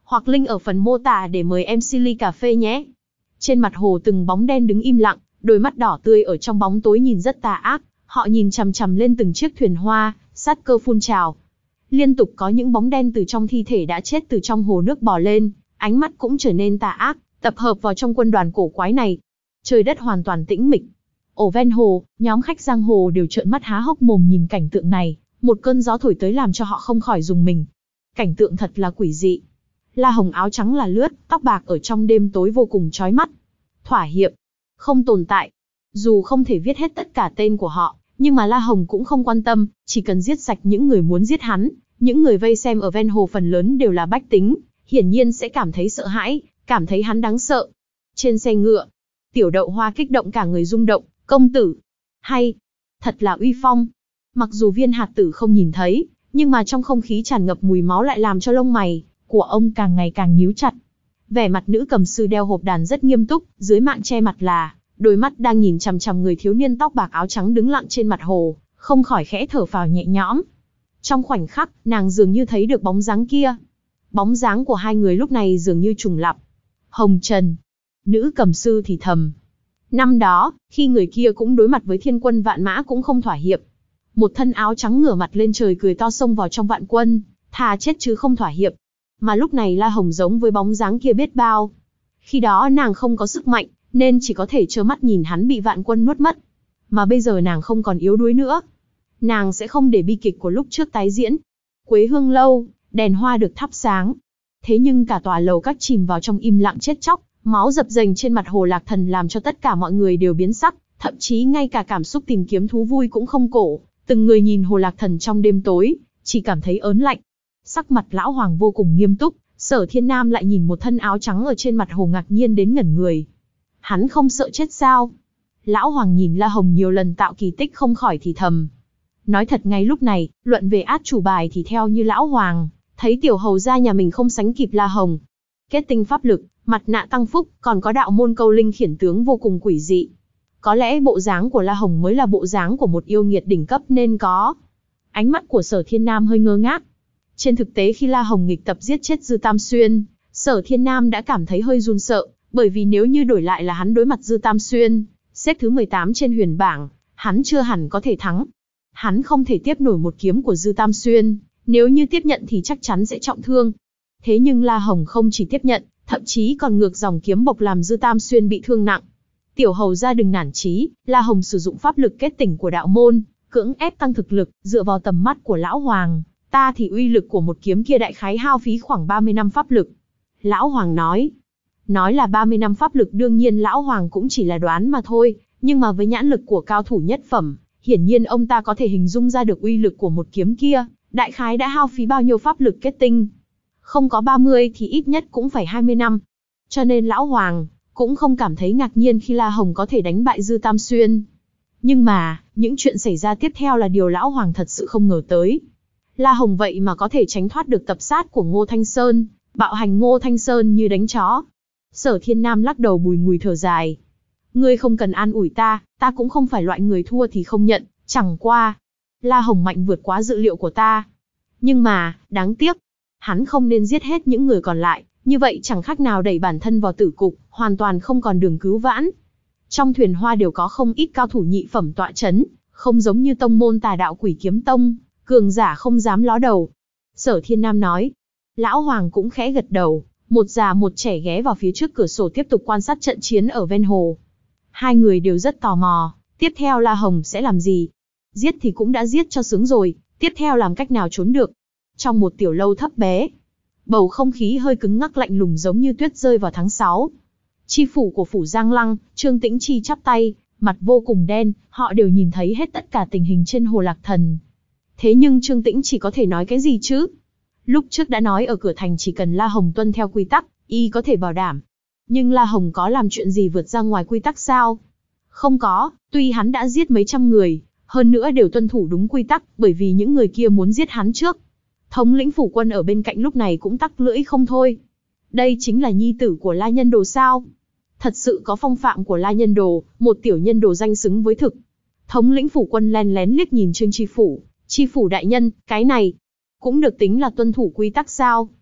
hoặc link ở phần mô tả để mời em xê ly cà phê nhé. Trên mặt hồ từng bóng đen đứng im lặng, đôi mắt đỏ tươi ở trong bóng tối nhìn rất tà ác, họ nhìn chằm chằm lên từng chiếc thuyền hoa, sát cơ phun trào. Liên tục có những bóng đen từ trong thi thể đã chết từ trong hồ nước bò lên, ánh mắt cũng trở nên tà ác, tập hợp vào trong quân đoàn cổ quái này. Trời đất hoàn toàn tĩnh mịch. Ở ven hồ, nhóm khách giang hồ đều trợn mắt há hốc mồm nhìn cảnh tượng này, một cơn gió thổi tới làm cho họ không khỏi rùng mình. Cảnh tượng thật là quỷ dị. La Hồng áo trắng là lướt, tóc bạc ở trong đêm tối vô cùng chói mắt. Thỏa hiệp, không tồn tại. Dù không thể viết hết tất cả tên của họ, nhưng mà La Hồng cũng không quan tâm, chỉ cần giết sạch những người muốn giết hắn. Những người vây xem ở ven hồ phần lớn đều là bách tính, hiển nhiên sẽ cảm thấy sợ hãi, cảm thấy hắn đáng sợ. Trên xe ngựa, Tiểu Đậu Hoa kích động cả người rung động, công tử, hay, thật là uy phong. Mặc dù Viên Hạt Tử không nhìn thấy, nhưng mà trong không khí tràn ngập mùi máu lại làm cho lông mày của ông càng ngày càng nhíu chặt. Vẻ mặt nữ cầm sư đeo hộp đàn rất nghiêm túc, dưới mạng che mặt là đôi mắt đang nhìn chằm chằm người thiếu niên tóc bạc áo trắng đứng lặng trên mặt hồ, không khỏi khẽ thở phào nhẹ nhõm. Trong khoảnh khắc, nàng dường như thấy được bóng dáng kia. Bóng dáng của hai người lúc này dường như trùng lặp. Hồng Trần. Nữ cầm sư thì thầm. Năm đó, khi người kia cũng đối mặt với thiên quân vạn mã cũng không thỏa hiệp. Một thân áo trắng ngửa mặt lên trời cười to xông vào trong vạn quân, thà chết chứ không thỏa hiệp. Mà lúc này La Hồng giống với bóng dáng kia biết bao. Khi đó nàng không có sức mạnh, nên chỉ có thể trơ mắt nhìn hắn bị vạn quân nuốt mất. Mà bây giờ nàng không còn yếu đuối nữa. Nàng sẽ không để bi kịch của lúc trước tái diễn. Quế Hương Lâu, đèn hoa được thắp sáng. Thế nhưng cả tòa lầu các chìm vào trong im lặng chết chóc, máu dập dềnh trên mặt hồ Lạc Thần làm cho tất cả mọi người đều biến sắc, thậm chí ngay cả cảm xúc tìm kiếm thú vui cũng không cổ. Từng người nhìn hồ Lạc Thần trong đêm tối, chỉ cảm thấy ớn lạnh. Sắc mặt lão hoàng vô cùng nghiêm túc, Sở Thiên Nam lại nhìn một thân áo trắng ở trên mặt hồ ngạc nhiên đến ngẩn người. Hắn không sợ chết sao? Lão hoàng nhìn La Hồng nhiều lần tạo kỳ tích không khỏi thì thầm. Nói thật ngay lúc này, luận về át chủ bài thì theo như lão hoàng, thấy tiểu hầu gia nhà mình không sánh kịp La Hồng. Kết tinh pháp lực, mặt nạ tăng phúc, còn có đạo môn câu linh khiển tướng vô cùng quỷ dị. Có lẽ bộ dáng của La Hồng mới là bộ dáng của một yêu nghiệt đỉnh cấp nên có. Ánh mắt của Sở Thiên Nam hơi ngơ ngác. Trên thực tế khi La Hồng nghịch tập giết chết Dư Tam Xuyên, Sở Thiên Nam đã cảm thấy hơi run sợ, bởi vì nếu như đổi lại là hắn đối mặt Dư Tam Xuyên, xếp thứ mười tám trên huyền bảng, hắn chưa hẳn có thể thắng. Hắn không thể tiếp nổi một kiếm của Dư Tam Xuyên, nếu như tiếp nhận thì chắc chắn sẽ trọng thương. Thế nhưng La Hồng không chỉ tiếp nhận, thậm chí còn ngược dòng kiếm bộc làm Dư Tam Xuyên bị thương nặng. Tiểu hầu gia đừng nản chí, La Hồng sử dụng pháp lực kết tỉnh của đạo môn, cưỡng ép tăng thực lực, dựa vào tầm mắt của lão hoàng, ta thì uy lực của một kiếm kia đại khái hao phí khoảng ba mươi năm pháp lực. Lão hoàng nói, nói là ba mươi năm pháp lực đương nhiên lão hoàng cũng chỉ là đoán mà thôi, nhưng mà với nhãn lực của cao thủ nhất phẩm, hiển nhiên ông ta có thể hình dung ra được uy lực của một kiếm kia, đại khái đã hao phí bao nhiêu pháp lực kết tinh. Không có ba mươi thì ít nhất cũng phải hai mươi năm. Cho nên lão hoàng cũng không cảm thấy ngạc nhiên khi La Hồng có thể đánh bại Dư Tam Xuyên. Nhưng mà, những chuyện xảy ra tiếp theo là điều lão hoàng thật sự không ngờ tới. La Hồng vậy mà có thể tránh thoát được tập sát của Ngô Thanh Sơn, bạo hành Ngô Thanh Sơn như đánh chó. Sở Thiên Nam lắc đầu bùi ngùi thở dài. Ngươi không cần an ủi ta, ta cũng không phải loại người thua thì không nhận, chẳng qua. La Hồng mạnh vượt quá dự liệu của ta. Nhưng mà, đáng tiếc, hắn không nên giết hết những người còn lại, như vậy chẳng khác nào đẩy bản thân vào tử cục, hoàn toàn không còn đường cứu vãn. Trong thuyền hoa đều có không ít cao thủ nhị phẩm tọa chấn, không giống như tông môn Tà Đạo Quỷ Kiếm Tông, cường giả không dám ló đầu. Sở Thiên Nam nói. Lão hoàng cũng khẽ gật đầu, một già một trẻ ghé vào phía trước cửa sổ tiếp tục quan sát trận chiến ở ven hồ. Hai người đều rất tò mò, tiếp theo La Hồng sẽ làm gì? Giết thì cũng đã giết cho sướng rồi, tiếp theo làm cách nào trốn được? Trong một tiểu lâu thấp bé, bầu không khí hơi cứng ngắc lạnh lùng giống như tuyết rơi vào tháng sáu. Chi phủ của phủ Giang Lăng, Trương Tĩnh Chi chắp tay, mặt vô cùng đen, họ đều nhìn thấy hết tất cả tình hình trên hồ Lạc Thần. Thế nhưng Trương Tĩnh chỉ có thể nói cái gì chứ? Lúc trước đã nói ở cửa thành chỉ cần La Hồng tuân theo quy tắc, y có thể bảo đảm. Nhưng La Hồng có làm chuyện gì vượt ra ngoài quy tắc sao? Không có, tuy hắn đã giết mấy trăm người, hơn nữa đều tuân thủ đúng quy tắc, bởi vì những người kia muốn giết hắn trước. Thống lĩnh phủ quân ở bên cạnh lúc này cũng tắc lưỡi không thôi. Đây chính là nhi tử của La Nhân Đồ sao? Thật sự có phong phạm của La Nhân Đồ, một tiểu nhân đồ danh xứng với thực. Thống lĩnh phủ quân len lén liếc nhìn Trương Chi Phủ, Chi Phủ đại nhân, cái này cũng được tính là tuân thủ quy tắc sao?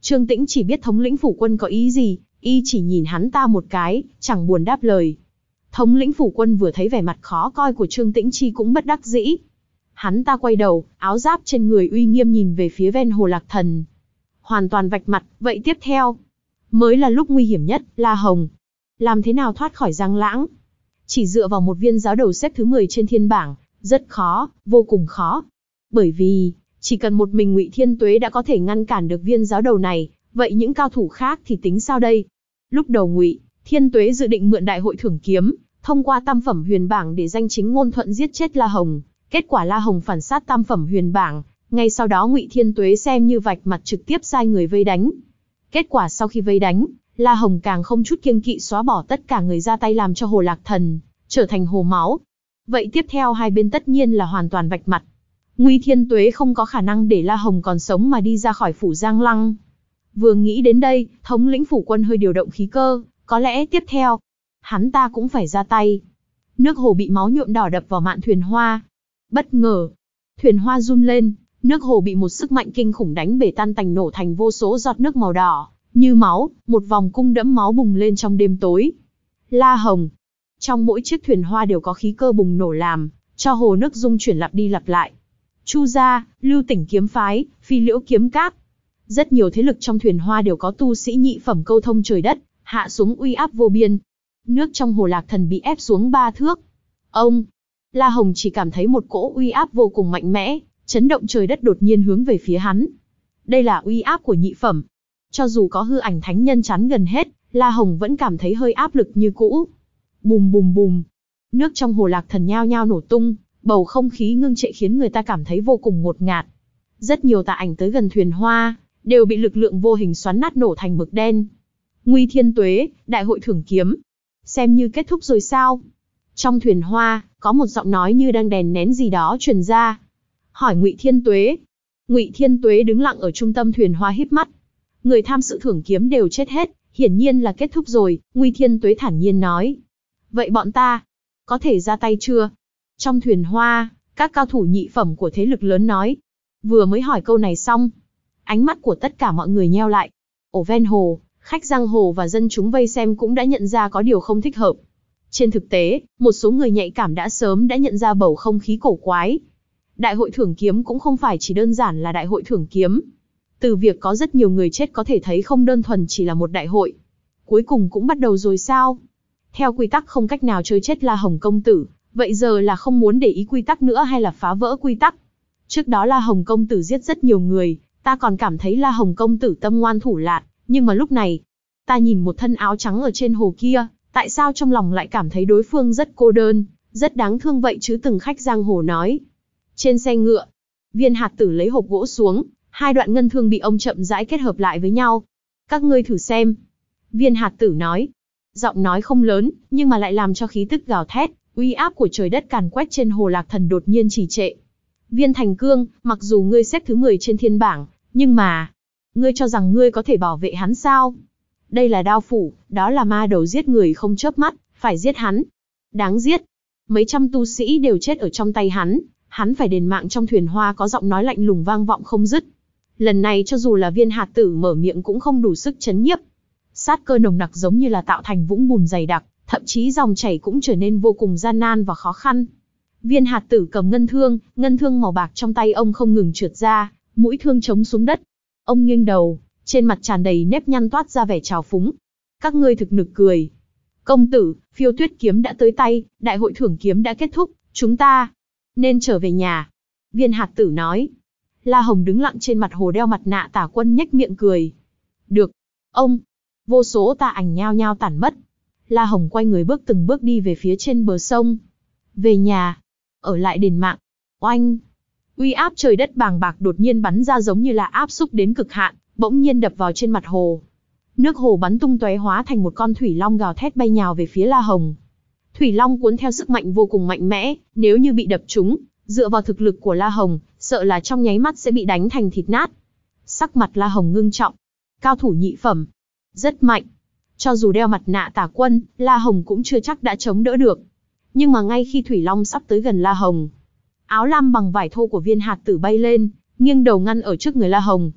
Trương Tĩnh chỉ biết thống lĩnh phủ quân có ý gì, y chỉ nhìn hắn ta một cái, chẳng buồn đáp lời. Thống lĩnh phủ quân vừa thấy vẻ mặt khó coi của Trương Tĩnh Chi cũng bất đắc dĩ. Hắn ta quay đầu, áo giáp trên người uy nghiêm nhìn về phía ven hồ Lạc Thần. Hoàn toàn vạch mặt, vậy tiếp theo mới là lúc nguy hiểm nhất, La Hồng. Làm thế nào thoát khỏi Giang Lãng? Chỉ dựa vào một viên giáo đầu xếp thứ mười trên thiên bảng, rất khó, vô cùng khó. Bởi vì, chỉ cần một mình Ngụy Thiên Tuế đã có thể ngăn cản được viên giáo đầu này, vậy những cao thủ khác thì tính sao đây? Lúc đầu Ngụy Thiên Tuế dự định mượn đại hội thưởng kiếm, thông qua tam phẩm huyền bảng để danh chính ngôn thuận giết chết La Hồng. Kết quả La Hồng phản sát tam phẩm huyền bảng, ngay sau đó Ngụy Thiên Tuế xem như vạch mặt trực tiếp sai người vây đánh. Kết quả sau khi vây đánh, La Hồng càng không chút kiêng kỵ xóa bỏ tất cả người ra tay làm cho hồ Lạc Thần trở thành hồ máu. Vậy tiếp theo hai bên tất nhiên là hoàn toàn vạch mặt. Ngụy Thiên Tuế không có khả năng để La Hồng còn sống mà đi ra khỏi phủ Giang Lăng. Vừa nghĩ đến đây, thống lĩnh phủ quân hơi điều động khí cơ, có lẽ tiếp theo, hắn ta cũng phải ra tay. Nước hồ bị máu nhuộm đỏ đập vào mạn thuyền hoa. Bất ngờ, thuyền hoa run lên, nước hồ bị một sức mạnh kinh khủng đánh bể tan tành nổ thành vô số giọt nước màu đỏ, như máu, một vòng cung đẫm máu bùng lên trong đêm tối. La Hồng. Trong mỗi chiếc thuyền hoa đều có khí cơ bùng nổ làm cho hồ nước dung chuyển lặp đi lặp lại. Chu gia, Lưu Tỉnh kiếm phái, Phi Liễu kiếm các. Rất nhiều thế lực trong thuyền hoa đều có tu sĩ nhị phẩm câu thông trời đất, hạ xuống uy áp vô biên. Nước trong hồ Lạc Thần bị ép xuống ba thước. Ông, La Hồng chỉ cảm thấy một cỗ uy áp vô cùng mạnh mẽ, chấn động trời đất đột nhiên hướng về phía hắn. Đây là uy áp của nhị phẩm. Cho dù có hư ảnh thánh nhân chắn gần hết, La Hồng vẫn cảm thấy hơi áp lực như cũ. Bùm bùm bùm. Nước trong hồ Lạc Thần nhao nhao nổ tung, bầu không khí ngưng trệ khiến người ta cảm thấy vô cùng ngột ngạt. Rất nhiều tà ảnh tới gần thuyền hoa, đều bị lực lượng vô hình xoắn nát nổ thành mực đen. Ngụy Thiên Tuế, đại hội thưởng kiếm. Xem như kết thúc rồi sao? Trong thuyền hoa, có một giọng nói như đang đèn nén gì đó truyền ra. Hỏi Ngụy Thiên Tuế. Ngụy Thiên Tuế đứng lặng ở trung tâm thuyền hoa híp mắt. Người tham sự thưởng kiếm đều chết hết, hiển nhiên là kết thúc rồi, Ngụy Thiên Tuế thản nhiên nói. Vậy bọn ta, có thể ra tay chưa? Trong thuyền hoa, các cao thủ nhị phẩm của thế lực lớn nói. Vừa mới hỏi câu này xong, ánh mắt của tất cả mọi người nheo lại. Ở ven hồ, khách giang hồ và dân chúng vây xem cũng đã nhận ra có điều không thích hợp. Trên thực tế, một số người nhạy cảm đã sớm đã nhận ra bầu không khí cổ quái. Đại hội thưởng kiếm cũng không phải chỉ đơn giản là đại hội thưởng kiếm. Từ việc có rất nhiều người chết có thể thấy không đơn thuần chỉ là một đại hội. Cuối cùng cũng bắt đầu rồi sao? Theo quy tắc không cách nào chơi chết La Hồng công tử, vậy giờ là không muốn để ý quy tắc nữa hay là phá vỡ quy tắc? Trước đó La Hồng công tử giết rất nhiều người, ta còn cảm thấy La Hồng công tử tâm ngoan thủ lạn, nhưng mà lúc này, ta nhìn một thân áo trắng ở trên hồ kia, tại sao trong lòng lại cảm thấy đối phương rất cô đơn, rất đáng thương vậy chứ? Từng khách giang hồ nói. Trên xe ngựa, Viên Hạt Tử lấy hộp gỗ xuống, hai đoạn ngân thương bị ông chậm rãi kết hợp lại với nhau. Các ngươi thử xem. Viên Hạt Tử nói. Giọng nói không lớn, nhưng mà lại làm cho khí tức gào thét, uy áp của trời đất càn quét trên hồ Lạc Thần đột nhiên trì trệ. Viên Thành Cương, mặc dù ngươi xếp thứ mười trên thiên bảng, nhưng mà, ngươi cho rằng ngươi có thể bảo vệ hắn sao? Đây là đao phủ, đó là ma đầu giết người không chớp mắt, phải giết hắn. Đáng giết. Mấy trăm tu sĩ đều chết ở trong tay hắn, hắn phải đền mạng. Trong thuyền hoa có giọng nói lạnh lùng vang vọng không dứt. Lần này cho dù là Viên Hạt Tử mở miệng cũng không đủ sức chấn nhiếp. Sát cơ nồng nặc giống như là tạo thành vũng bùn dày đặc, thậm chí dòng chảy cũng trở nên vô cùng gian nan và khó khăn. Viên Hạt Tử cầm ngân thương, ngân thương màu bạc trong tay ông không ngừng trượt ra, mũi thương chống xuống đất. Ông nghiêng đầu, trên mặt tràn đầy nếp nhăn toát ra vẻ trào phúng. Các ngươi thực nực cười. Công tử, Phiêu Tuyết kiếm đã tới tay, đại hội thưởng kiếm đã kết thúc, chúng ta nên trở về nhà. Viên Hạt Tử nói. La Hồng đứng lặng trên mặt hồ đeo mặt nạ Tả Quân nhếch miệng cười. Được. Ông. Vô số tà ảnh nhao nhao tản mất. La Hồng quay người bước từng bước đi về phía trên bờ sông. Về nhà. Ở lại đền mạng. Oanh. Uy áp trời đất bàng bạc đột nhiên bắn ra giống như là áp xúc đến cực hạn, bỗng nhiên đập vào trên mặt hồ. Nước hồ bắn tung tóe hóa thành một con thủy long gào thét bay nhào về phía La Hồng. Thủy long cuốn theo sức mạnh vô cùng mạnh mẽ, nếu như bị đập trúng, dựa vào thực lực của La Hồng, sợ là trong nháy mắt sẽ bị đánh thành thịt nát. Sắc mặt La Hồng ngưng trọng. Cao thủ nhị phẩm. Rất mạnh. Cho dù đeo mặt nạ Tả Quân, La Hồng cũng chưa chắc đã chống đỡ được. Nhưng mà ngay khi thủy long sắp tới gần La Hồng, áo lam bằng vải thô của Viên Hạt Tử bay lên, nghiêng đầu ngăn ở trước người La Hồng.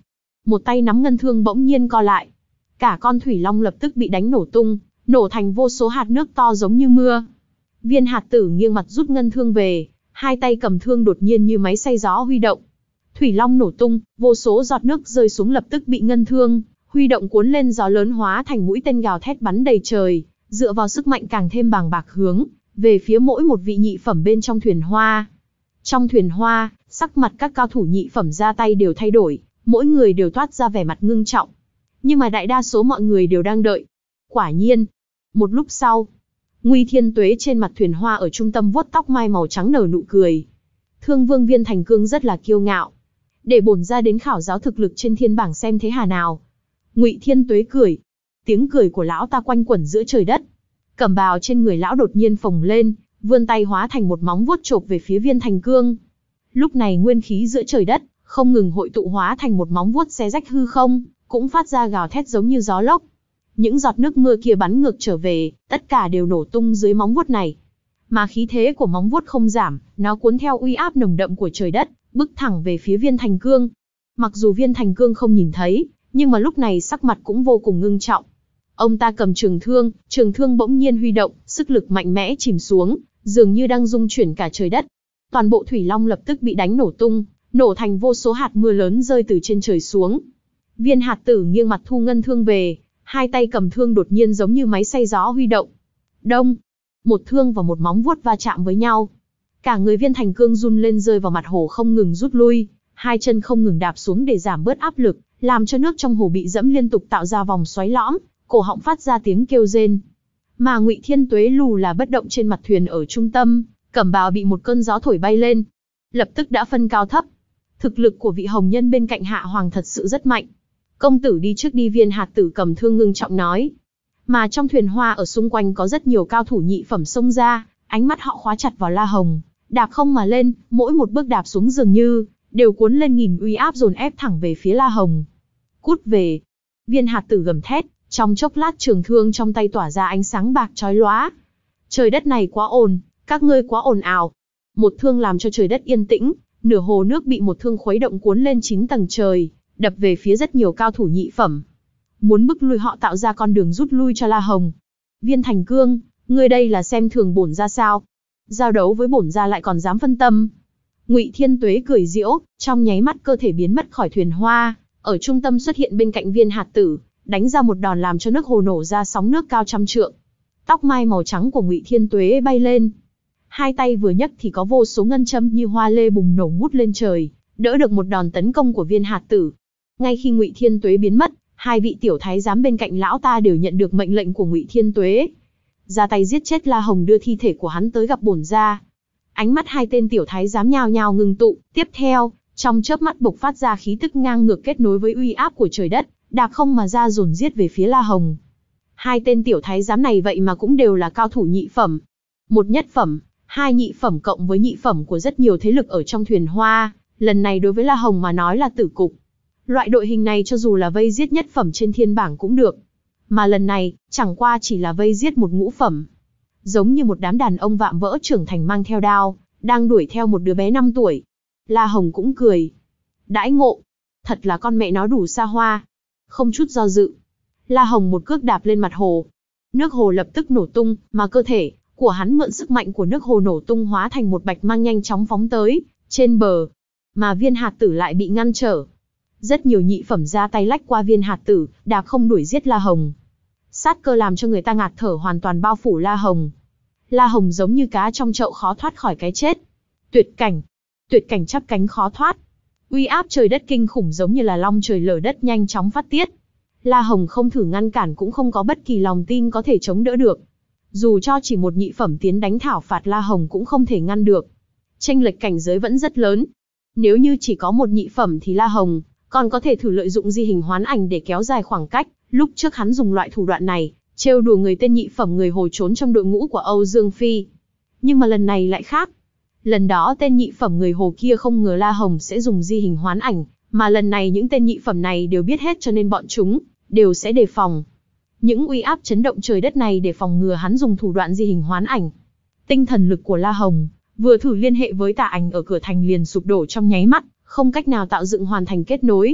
Một tay nắm ngân thương bỗng nhiên co lại. Cả con thủy long lập tức bị đánh nổ tung, nổ thành vô số hạt nước to giống như mưa. Viên hạt tử nghiêng mặt rút ngân thương về, hai tay cầm thương đột nhiên như máy xay gió huy động. Thủy long nổ tung, vô số giọt nước rơi xuống lập tức bị ngân thương huy động cuốn lên gió lớn hóa thành mũi tên gào thét bắn đầy trời, dựa vào sức mạnh càng thêm bàng bạc hướng về phía mỗi một vị nhị phẩm bên trong thuyền hoa. Trong thuyền hoa, sắc mặt các cao thủ nhị phẩm ra tay đều thay đổi, mỗi người đều toát ra vẻ mặt ngưng trọng. Nhưng mà đại đa số mọi người đều đang đợi. Quả nhiên, một lúc sau, Nguy Thiên Tuế trên mặt thuyền hoa ở trung tâm vuốt tóc mai màu trắng nở nụ cười. Thương Vương Viên Thành Cương rất là kiêu ngạo. Để bổn ra đến khảo giáo thực lực trên thiên bảng xem thế hà nào. Ngụy Thiên Tuế cười. Tiếng cười của lão ta quanh quẩn giữa trời đất. Cẩm bào trên người lão đột nhiên phồng lên, vươn tay hóa thành một móng vuốt chộp về phía Viên Thành Cương. Lúc này nguyên khí giữa trời đất không ngừng hội tụ hóa thành một móng vuốt xé rách hư không, cũng phát ra gào thét giống như gió lốc. Những giọt nước mưa kia bắn ngược trở về, tất cả đều nổ tung dưới móng vuốt này. Mà khí thế của móng vuốt không giảm, nó cuốn theo uy áp nồng đậm của trời đất, bước thẳng về phía Viên Thành Cương. Mặc dù Viên Thành Cương không nhìn thấy, nhưng mà lúc này sắc mặt cũng vô cùng ngưng trọng. Ông ta cầm trường thương, trường thương bỗng nhiên huy động, sức lực mạnh mẽ chìm xuống, dường như đang rung chuyển cả trời đất. Toàn bộ thủy long lập tức bị đánh nổ tung, nổ thành vô số hạt mưa lớn rơi từ trên trời xuống. Viên hạt tử nghiêng mặt thu ngân thương về, hai tay cầm thương đột nhiên giống như máy xay gió huy động. Đông, một thương và một móng vuốt va chạm với nhau. Cả người Viên Thành Cương run lên rơi vào mặt hồ không ngừng rút lui, hai chân không ngừng đạp xuống để giảm bớt áp lực, làm cho nước trong hồ bị dẫm liên tục tạo ra vòng xoáy lõm, cổ họng phát ra tiếng kêu rên. Mà Ngụy Thiên Tuế lù là bất động trên mặt thuyền ở trung tâm, cẩm bào bị một cơn gió thổi bay lên, lập tức đã phân cao thấp. Thực lực của vị hồng nhân bên cạnh Hạ Hoàng thật sự rất mạnh. Công tử đi trước đi, Viên hạt tử cầm thương ngưng trọng nói. Mà trong thuyền hoa ở xung quanh có rất nhiều cao thủ nhị phẩm xông ra, ánh mắt họ khóa chặt vào La Hồng, đạp không mà lên, mỗi một bước đạp xuống dường như đều cuốn lên nghìn uy áp dồn ép thẳng về phía La Hồng. Cút về! Viên hạt tử gầm thét, trong chốc lát trường thương trong tay tỏa ra ánh sáng bạc chói lóa. Trời đất này quá ồn, các ngươi quá ồn ào. Một thương làm cho trời đất yên tĩnh, nửa hồ nước bị một thương khuấy động cuốn lên chín tầng trời, đập về phía rất nhiều cao thủ nhị phẩm. Muốn bức lui họ, tạo ra con đường rút lui cho La Hồng. Viên Thành Cương, ngươi đây là xem thường bổn gia sao? Giao đấu với bổn gia lại còn dám phân tâm. Ngụy Thiên Tuế cười giễu, trong nháy mắt cơ thể biến mất khỏi thuyền hoa, ở trung tâm xuất hiện bên cạnh Viên hạt tử, đánh ra một đòn làm cho nước hồ nổ ra sóng nước cao trăm trượng. Tóc mai màu trắng của Ngụy Thiên Tuế bay lên. Hai tay vừa nhấc thì có vô số ngân châm như hoa lê bùng nổ ngút lên trời, đỡ được một đòn tấn công của Viên hạt tử. Ngay khi Ngụy Thiên Tuế biến mất, hai vị tiểu thái giám bên cạnh lão ta đều nhận được mệnh lệnh của Ngụy Thiên Tuế. Ra tay giết chết La Hồng, đưa thi thể của hắn tới gặp bổn gia. Ánh mắt hai tên tiểu thái giám nhào nhào ngừng tụ, tiếp theo, trong chớp mắt bộc phát ra khí tức ngang ngược kết nối với uy áp của trời đất, đạp không mà ra dồn giết về phía La Hồng. Hai tên tiểu thái giám này vậy mà cũng đều là cao thủ nhị phẩm. Một nhất phẩm, hai nhị phẩm cộng với nhị phẩm của rất nhiều thế lực ở trong thuyền hoa, lần này đối với La Hồng mà nói là tử cục. Loại đội hình này cho dù là vây giết nhất phẩm trên thiên bảng cũng được. Mà lần này, chẳng qua chỉ là vây giết một ngũ phẩm. Giống như một đám đàn ông vạm vỡ trưởng thành mang theo đao, đang đuổi theo một đứa bé năm tuổi. La Hồng cũng cười. Đãi ngộ, thật là con mẹ nó đủ xa hoa. Không chút do dự, La Hồng một cước đạp lên mặt hồ. Nước hồ lập tức nổ tung, mà cơ thể của hắn mượn sức mạnh của nước hồ nổ tung hóa thành một bạch mang nhanh chóng phóng tới trên bờ. Mà Viên hạt tử lại bị ngăn trở. Rất nhiều nhị phẩm ra tay lách qua Viên hạt tử, đạp không đuổi giết La Hồng. Sát cơ làm cho người ta ngạt thở hoàn toàn bao phủ La Hồng. La Hồng giống như cá trong chậu khó thoát khỏi cái chết. Tuyệt cảnh, tuyệt cảnh chắp cánh khó thoát. Uy áp trời đất kinh khủng giống như là long trời lở đất nhanh chóng phát tiết. La Hồng không thử ngăn cản cũng không có bất kỳ lòng tin có thể chống đỡ được. Dù cho chỉ một nhị phẩm tiến đánh thảo phạt La Hồng cũng không thể ngăn được. Chênh lệch cảnh giới vẫn rất lớn. Nếu như chỉ có một nhị phẩm thì La Hồng còn có thể thử lợi dụng di hình hoán ảnh để kéo dài khoảng cách. Lúc trước hắn dùng loại thủ đoạn này, trêu đùa người tên nhị phẩm người Hồ trốn trong đội ngũ của Âu Dương Phi. Nhưng mà lần này lại khác. Lần đó tên nhị phẩm người Hồ kia không ngờ La Hồng sẽ dùng di hình hoán ảnh, mà lần này những tên nhị phẩm này đều biết hết cho nên bọn chúng đều sẽ đề phòng. Những uy áp chấn động trời đất này để phòng ngừa hắn dùng thủ đoạn di hình hoán ảnh. Tinh thần lực của La Hồng vừa thử liên hệ với tà ảnh ở cửa thành liền sụp đổ trong nháy mắt, không cách nào tạo dựng hoàn thành kết nối.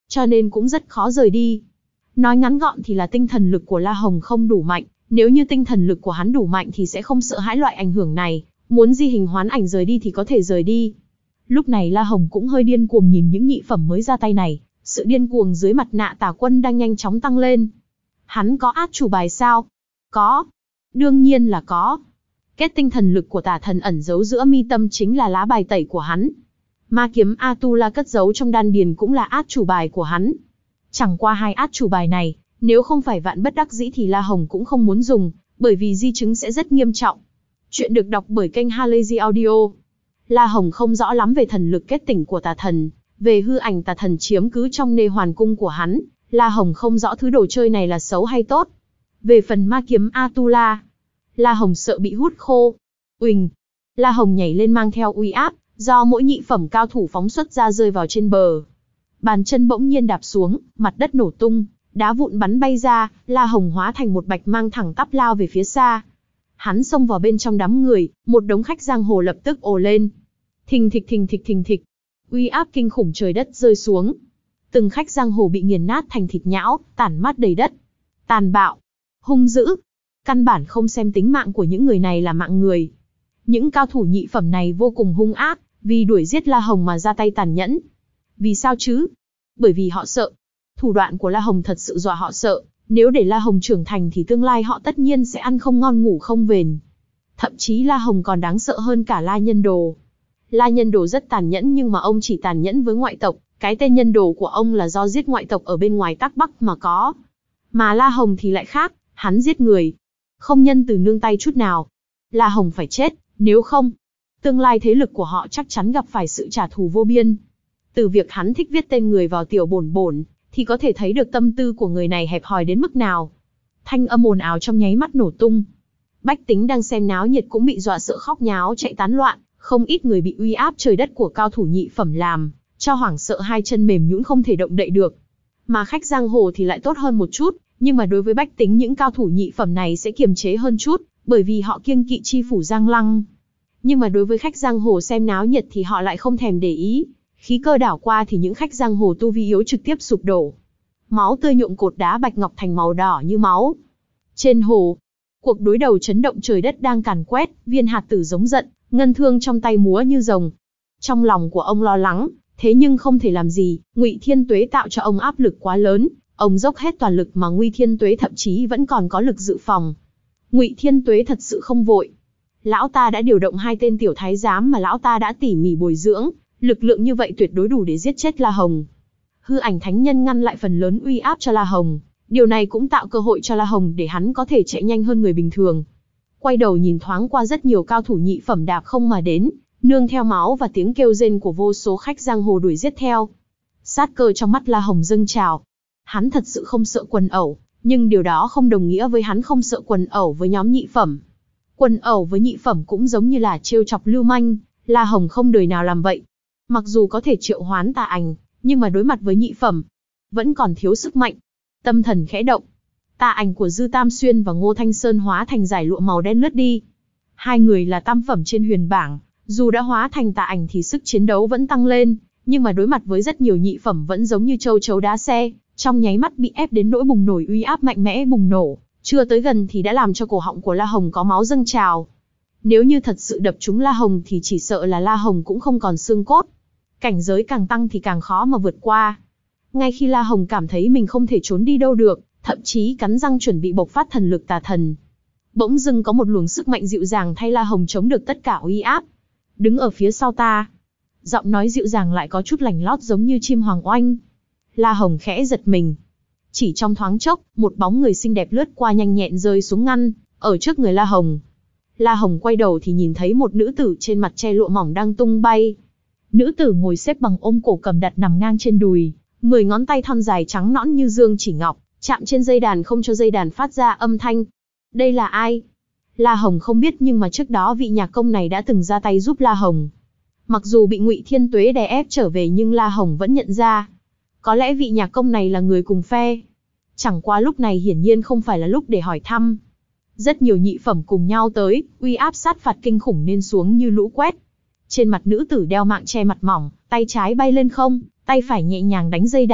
cho nên cũng rất khó rời đi. Nói ngắn gọn thì là tinh thần lực của La Hồng không đủ mạnh, nếu như tinh thần lực của hắn đủ mạnh thì sẽ không sợ hãi loại ảnh hưởng này, muốn di hình hoán ảnh rời đi thì có thể rời đi. Lúc này La Hồng cũng hơi điên cuồng nhìn những nhị phẩm mới ra tay này, sự điên cuồng dưới mặt nạ Tà Quân đang nhanh chóng tăng lên. Hắn có át chủ bài sao? Có. Đương nhiên là có. Kết tinh thần lực của tà thần ẩn giấu giữa mi tâm chính là lá bài tẩy của hắn. Ma kiếm Atula cất giấu trong đan điền cũng là át chủ bài của hắn. Chẳng qua hai át chủ bài này, nếu không phải vạn bất đắc dĩ thì La Hồng cũng không muốn dùng, bởi vì di chứng sẽ rất nghiêm trọng. Chuyện được đọc bởi kênh Halazy Audio. La Hồng không rõ lắm về thần lực kết tỉnh của tà thần, về hư ảnh tà thần chiếm cứ trong nê hoàn cung của hắn, La Hồng không rõ thứ đồ chơi này là xấu hay tốt. Về phần ma kiếm Atula, La Hồng sợ bị hút khô. Uỳnh, La Hồng nhảy lên mang theo uy áp, do mỗi nhị phẩm cao thủ phóng xuất ra rơi vào trên bờ. Bàn chân bỗng nhiên đạp xuống, mặt đất nổ tung, đá vụn bắn bay ra, La Hồng hóa thành một bạch mang thẳng tắp lao về phía xa. Hắn xông vào bên trong đám người, một đống khách giang hồ lập tức ồ lên. Thình thịch thình thịch thình thịch, uy áp kinh khủng trời đất rơi xuống. Từng khách giang hồ bị nghiền nát thành thịt nhão, tản mát đầy đất. Tàn bạo, hung dữ, căn bản không xem tính mạng của những người này là mạng người. Những cao thủ nhị phẩm này vô cùng hung ác, vì đuổi giết La Hồng mà ra tay tàn nhẫn. Vì sao chứ? Bởi vì họ sợ. Thủ đoạn của La Hồng thật sự dọa họ sợ, nếu để La Hồng trưởng thành thì tương lai họ tất nhiên sẽ ăn không ngon ngủ không bền. Thậm chí La Hồng còn đáng sợ hơn cả La Nhân Đồ. La Nhân Đồ rất tàn nhẫn nhưng mà ông chỉ tàn nhẫn với ngoại tộc, cái tên nhân đồ của ông là do giết ngoại tộc ở bên ngoài Tắc Bắc mà có. Mà La Hồng thì lại khác, hắn giết người, không nhân từ nương tay chút nào. La Hồng phải chết, nếu không, tương lai thế lực của họ chắc chắn gặp phải sự trả thù vô biên. Từ việc hắn thích viết tên người vào tiểu bổn bổn, thì có thể thấy được tâm tư của người này hẹp hòi đến mức nào. Thanh âm ồn ào trong nháy mắt nổ tung. Bách tính đang xem náo nhiệt cũng bị dọa sợ khóc nháo chạy tán loạn, không ít người bị uy áp trời đất của cao thủ nhị phẩm làm cho hoảng sợ hai chân mềm nhũn không thể động đậy được. Mà khách giang hồ thì lại tốt hơn một chút, nhưng mà đối với bách tính những cao thủ nhị phẩm này sẽ kiềm chế hơn chút, bởi vì họ kiêng kỵ chi phủ Giang Lăng. Nhưng mà đối với khách giang hồ xem náo nhiệt thì họ lại không thèm để ý. Khí cơ đảo qua thì những khách giang hồ tu vi yếu trực tiếp sụp đổ. Máu tươi nhuộm cột đá bạch ngọc thành màu đỏ như máu. Trên hồ, cuộc đối đầu chấn động trời đất đang càn quét, Viên Hạt Tử giống giận, ngân thương trong tay múa như rồng. Trong lòng của ông lo lắng, thế nhưng không thể làm gì, Ngụy Thiên Tuế tạo cho ông áp lực quá lớn, ông dốc hết toàn lực mà Ngụy Thiên Tuế thậm chí vẫn còn có lực dự phòng. Ngụy Thiên Tuế thật sự không vội. Lão ta đã điều động hai tên tiểu thái giám mà lão ta đã tỉ mỉ bồi dưỡng, lực lượng như vậy tuyệt đối đủ để giết chết La Hồng. Hư ảnh thánh nhân ngăn lại phần lớn uy áp cho La Hồng, điều này cũng tạo cơ hội cho La Hồng để hắn có thể chạy nhanh hơn người bình thường. Quay đầu nhìn thoáng qua rất nhiều cao thủ nhị phẩm đạp không mà đến, nương theo máu và tiếng kêu rên của vô số khách giang hồ đuổi giết theo. Sát cơ trong mắt La Hồng dâng trào. Hắn thật sự không sợ quần ẩu, nhưng điều đó không đồng nghĩa với hắn không sợ quần ẩu với nhóm nhị phẩm. Quần ẩu với nhị phẩm cũng giống như là trêu chọc lưu manh, La Hồng không đời nào làm vậy. Mặc dù có thể triệu hoán tà ảnh, nhưng mà đối mặt với nhị phẩm, vẫn còn thiếu sức mạnh. Tâm thần khẽ động, tà ảnh của Dư Tam Xuyên và Ngô Thanh Sơn hóa thành dải lụa màu đen lướt đi. Hai người là tam phẩm trên huyền bảng, dù đã hóa thành tà ảnh thì sức chiến đấu vẫn tăng lên, nhưng mà đối mặt với rất nhiều nhị phẩm vẫn giống như châu chấu đá xe, trong nháy mắt bị ép đến nỗi bùng nổ uy áp mạnh mẽ bùng nổ, chưa tới gần thì đã làm cho cổ họng của La Hồng có máu dâng trào. Nếu như thật sự đập trúng La Hồng thì chỉ sợ là La Hồng cũng không còn xương cốt. Cảnh giới càng tăng thì càng khó mà vượt qua. Ngay khi La Hồng cảm thấy mình không thể trốn đi đâu được, thậm chí cắn răng chuẩn bị bộc phát thần lực tà thần, bỗng dưng có một luồng sức mạnh dịu dàng thay La Hồng chống được tất cả uy áp. Đứng ở phía sau ta. Giọng nói dịu dàng lại có chút lành lót giống như chim hoàng oanh. La Hồng khẽ giật mình. Chỉ trong thoáng chốc, một bóng người xinh đẹp lướt qua nhanh nhẹn rơi xuống ngăn, ở trước người La Hồng. La Hồng quay đầu thì nhìn thấy một nữ tử trên mặt che lụa mỏng đang tung bay. Nữ tử ngồi xếp bằng ôm cổ cầm đặt nằm ngang trên đùi, mười ngón tay thon dài trắng nõn như dương chỉ ngọc, chạm trên dây đàn không cho dây đàn phát ra âm thanh. Đây là ai? La Hồng không biết nhưng mà trước đó vị nhạc công này đã từng ra tay giúp La Hồng. Mặc dù bị Ngụy Thiên Tuế đè ép trở về nhưng La Hồng vẫn nhận ra. Có lẽ vị nhạc công này là người cùng phe. Chẳng qua lúc này hiển nhiên không phải là lúc để hỏi thăm. Rất nhiều nhị phẩm cùng nhau tới, uy áp sát phạt kinh khủng nên xuống như lũ quét. Trên mặt nữ tử đeo mạng che mặt mỏng, tay trái bay lên không, tay phải nhẹ nhàng đánh dây đàn,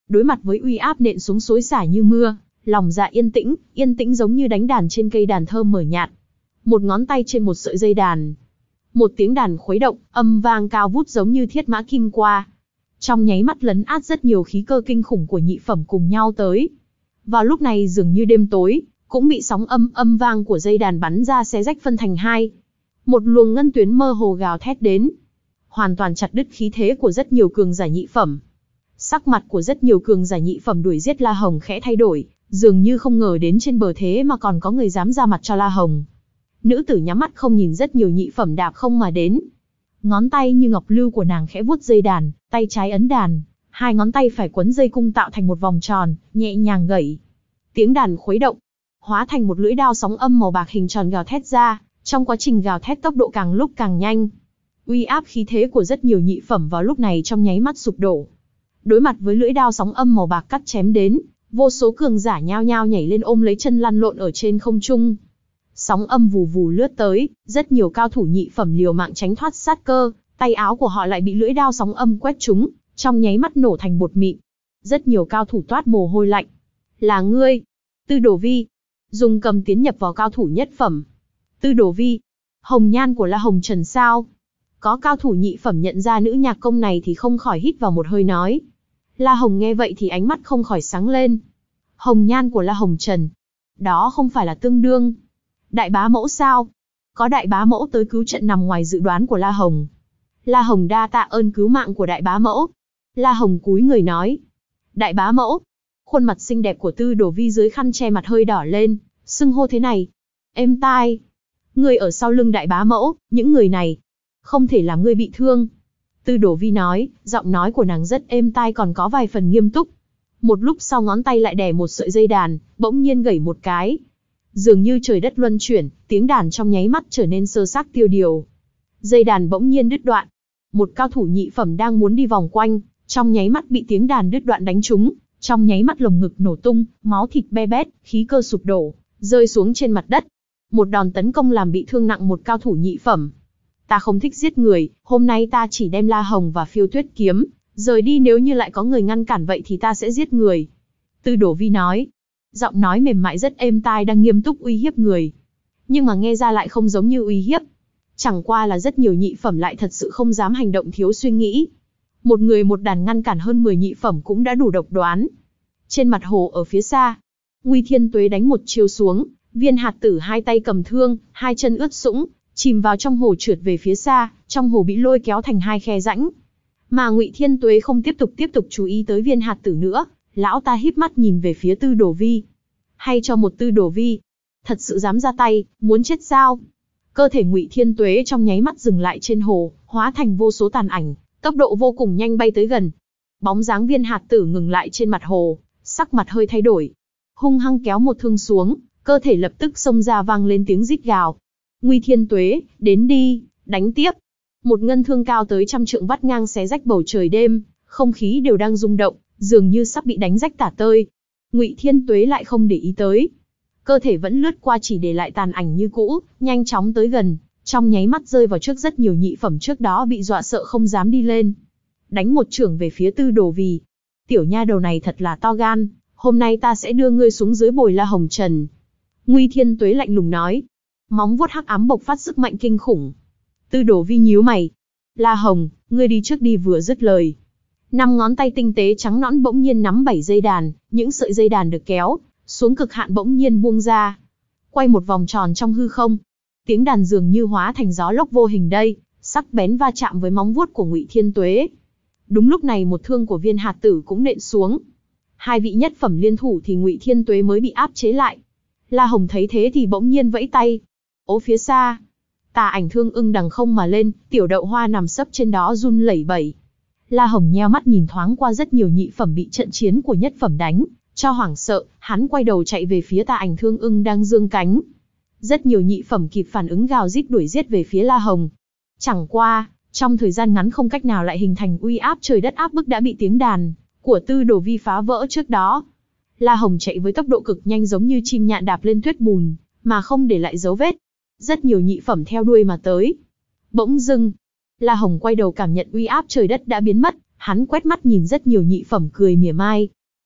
Đối mặt với uy áp nện xuống xối xả như mưa, lòng dạ yên tĩnh, yên tĩnh giống như đánh đàn trên cây đàn thơm mờ nhạt. Một ngón tay trên một sợi dây đàn. Một tiếng đàn khuấy động, âm vang cao vút giống như thiết mã kim qua. Trong nháy mắt lấn át rất nhiều khí cơ kinh khủng của nhị phẩm cùng nhau tới. Vào lúc này dường như đêm tối, cũng bị sóng âm âm vang của dây đàn bắn ra xé rách phân thành hai. Một luồng ngân tuyến mơ hồ gào thét đến, hoàn toàn chặt đứt khí thế của rất nhiều cường giả nhị phẩm. Sắc mặt của rất nhiều cường giả nhị phẩm đuổi giết La Hồng khẽ thay đổi, dường như không ngờ đến trên bờ thế mà còn có người dám ra mặt cho La Hồng. Nữ tử nhắm mắt không nhìn rất nhiều nhị phẩm đạp không mà đến. Ngón tay như ngọc lưu của nàng khẽ vuốt dây đàn, tay trái ấn đàn, hai ngón tay phải quấn dây cung tạo thành một vòng tròn, nhẹ nhàng gẩy. Tiếng đàn khuấy động, hóa thành một lưỡi đao sóng âm màu bạc hình tròn gào thét ra, trong quá trình gào thét tốc độ càng lúc càng nhanh. Uy áp khí thế của rất nhiều nhị phẩm vào lúc này trong nháy mắt sụp đổ. Đối mặt với lưỡi đao sóng âm màu bạc cắt chém đến, vô số cường giả nhao nhao nhảy lên ôm lấy chân lăn lộn ở trên không trung. Sóng âm vù vù lướt tới, rất nhiều cao thủ nhị phẩm liều mạng tránh thoát sát cơ, tay áo của họ lại bị lưỡi đao sóng âm quét trúng, trong nháy mắt nổ thành bột mịn. Rất nhiều cao thủ toát mồ hôi lạnh. Là ngươi, Tư Đồ Vi. Dùng cầm tiến nhập vào cao thủ nhất phẩm. Tư Đồ Vi, hồng nhan của La Hồng Trần sao? Có cao thủ nhị phẩm nhận ra nữ nhạc công này thì không khỏi hít vào một hơi nói. La Hồng nghe vậy thì ánh mắt không khỏi sáng lên. Hồng nhan của La Hồng Trần, đó không phải là tương đương Đại Bá Mẫu sao? Có Đại Bá Mẫu tới cứu trận nằm ngoài dự đoán của La Hồng. La Hồng đa tạ ơn cứu mạng của Đại Bá Mẫu. La Hồng cúi người nói. Đại Bá Mẫu. Khuôn mặt xinh đẹp của Tư Đồ Vi dưới khăn che mặt hơi đỏ lên, xưng hô thế này. Êm tai. Người ở sau lưng Đại Bá Mẫu, những người này không thể làm ngươi bị thương. Tư Đồ Vi nói, giọng nói của nàng rất êm tai còn có vài phần nghiêm túc. Một lúc sau ngón tay lại đè một sợi dây đàn, bỗng nhiên gẩy một cái. Dường như trời đất luân chuyển, tiếng đàn trong nháy mắt trở nên sơ xác tiêu điều. Dây đàn bỗng nhiên đứt đoạn. Một cao thủ nhị phẩm đang muốn đi vòng quanh, trong nháy mắt bị tiếng đàn đứt đoạn đánh trúng, trong nháy mắt lồng ngực nổ tung, máu thịt be bét, khí cơ sụp đổ, rơi xuống trên mặt đất. Một đòn tấn công làm bị thương nặng một cao thủ nhị phẩm. Ta không thích giết người, hôm nay ta chỉ đem La Hồng và Phiêu Tuyết kiếm rời đi, nếu như lại có người ngăn cản vậy thì ta sẽ giết người. Tư Đồ Vi nói, giọng nói mềm mại rất êm tai đang nghiêm túc uy hiếp người. Nhưng mà nghe ra lại không giống như uy hiếp. Chẳng qua là rất nhiều nhị phẩm lại thật sự không dám hành động thiếu suy nghĩ. Một người một đàn ngăn cản hơn mười nhị phẩm cũng đã đủ độc đoán. Trên mặt hồ ở phía xa, Nguy Thiên Tuế đánh một chiêu xuống, Viên Hạt Tử hai tay cầm thương, hai chân ướt sũng, chìm vào trong hồ trượt về phía xa, trong hồ bị lôi kéo thành hai khe rãnh. Mà Ngụy Thiên Tuế không tiếp tục tiếp tục chú ý tới Viên Hạt Tử nữa, lão ta híp mắt nhìn về phía Tư Đồ Vi. Hay cho một Tư Đồ Vi, thật sự dám ra tay, muốn chết sao? Cơ thể Ngụy Thiên Tuế trong nháy mắt dừng lại trên hồ, hóa thành vô số tàn ảnh, tốc độ vô cùng nhanh bay tới gần. Bóng dáng Viên Hạt Tử ngừng lại trên mặt hồ, sắc mặt hơi thay đổi, hung hăng kéo một thương xuống, cơ thể lập tức xông ra vang lên tiếng rít gào. Nguy Thiên Tuế, đến đi, đánh tiếp. Một ngân thương cao tới trăm trượng vắt ngang xé rách bầu trời đêm, không khí đều đang rung động, dường như sắp bị đánh rách tả tơi. Ngụy Thiên Tuế lại không để ý tới, cơ thể vẫn lướt qua chỉ để lại tàn ảnh như cũ, nhanh chóng tới gần, trong nháy mắt rơi vào trước rất nhiều nhị phẩm trước đó bị dọa sợ không dám đi lên. Đánh một chưởng về phía Tư Đồ Vi. Tiểu nha đầu này thật là to gan, hôm nay ta sẽ đưa ngươi xuống dưới bồi La Hồng Trần. Nguy Thiên Tuế lạnh lùng nói. Móng vuốt hắc ám bộc phát sức mạnh kinh khủng. Tư Đồ Vi nhíu mày. La Hồng, ngươi đi trước đi. Vừa dứt lời, năm ngón tay tinh tế trắng nõn bỗng nhiên nắm bảy dây đàn, những sợi dây đàn được kéo xuống cực hạn bỗng nhiên buông ra, quay một vòng tròn trong hư không. Tiếng đàn dường như hóa thành gió lốc vô hình đây, sắc bén va chạm với móng vuốt của Ngụy Thiên Tuế. Đúng lúc này một thương của Viên Hạt Tử cũng nện xuống. Hai vị nhất phẩm liên thủ thì Ngụy Thiên Tuế mới bị áp chế lại. La Hồng thấy thế thì bỗng nhiên vẫy tay. Ố phía xa, tà ảnh thương ưng đằng không mà lên, tiểu đậu hoa nằm sấp trên đó run lẩy bẩy. La Hồng nheo mắt nhìn thoáng qua rất nhiều nhị phẩm bị trận chiến của nhất phẩm đánh cho hoảng sợ, hắn quay đầu chạy về phía tà ảnh thương ưng đang dương cánh. Rất nhiều nhị phẩm kịp phản ứng gào rít đuổi giết về phía La Hồng. Chẳng qua, trong thời gian ngắn không cách nào lại hình thành uy áp trời đất áp bức đã bị tiếng đàn của Tư Đồ Vi phá vỡ trước đó. La Hồng chạy với tốc độ cực nhanh giống như chim nhạn đạp lên tuyết bùn, mà không để lại dấu vết. Rất nhiều nhị phẩm theo đuôi mà tới. Bỗng dưng, La Hồng quay đầu cảm nhận uy áp trời đất đã biến mất, hắn quét mắt nhìn rất nhiều nhị phẩm cười mỉa mai.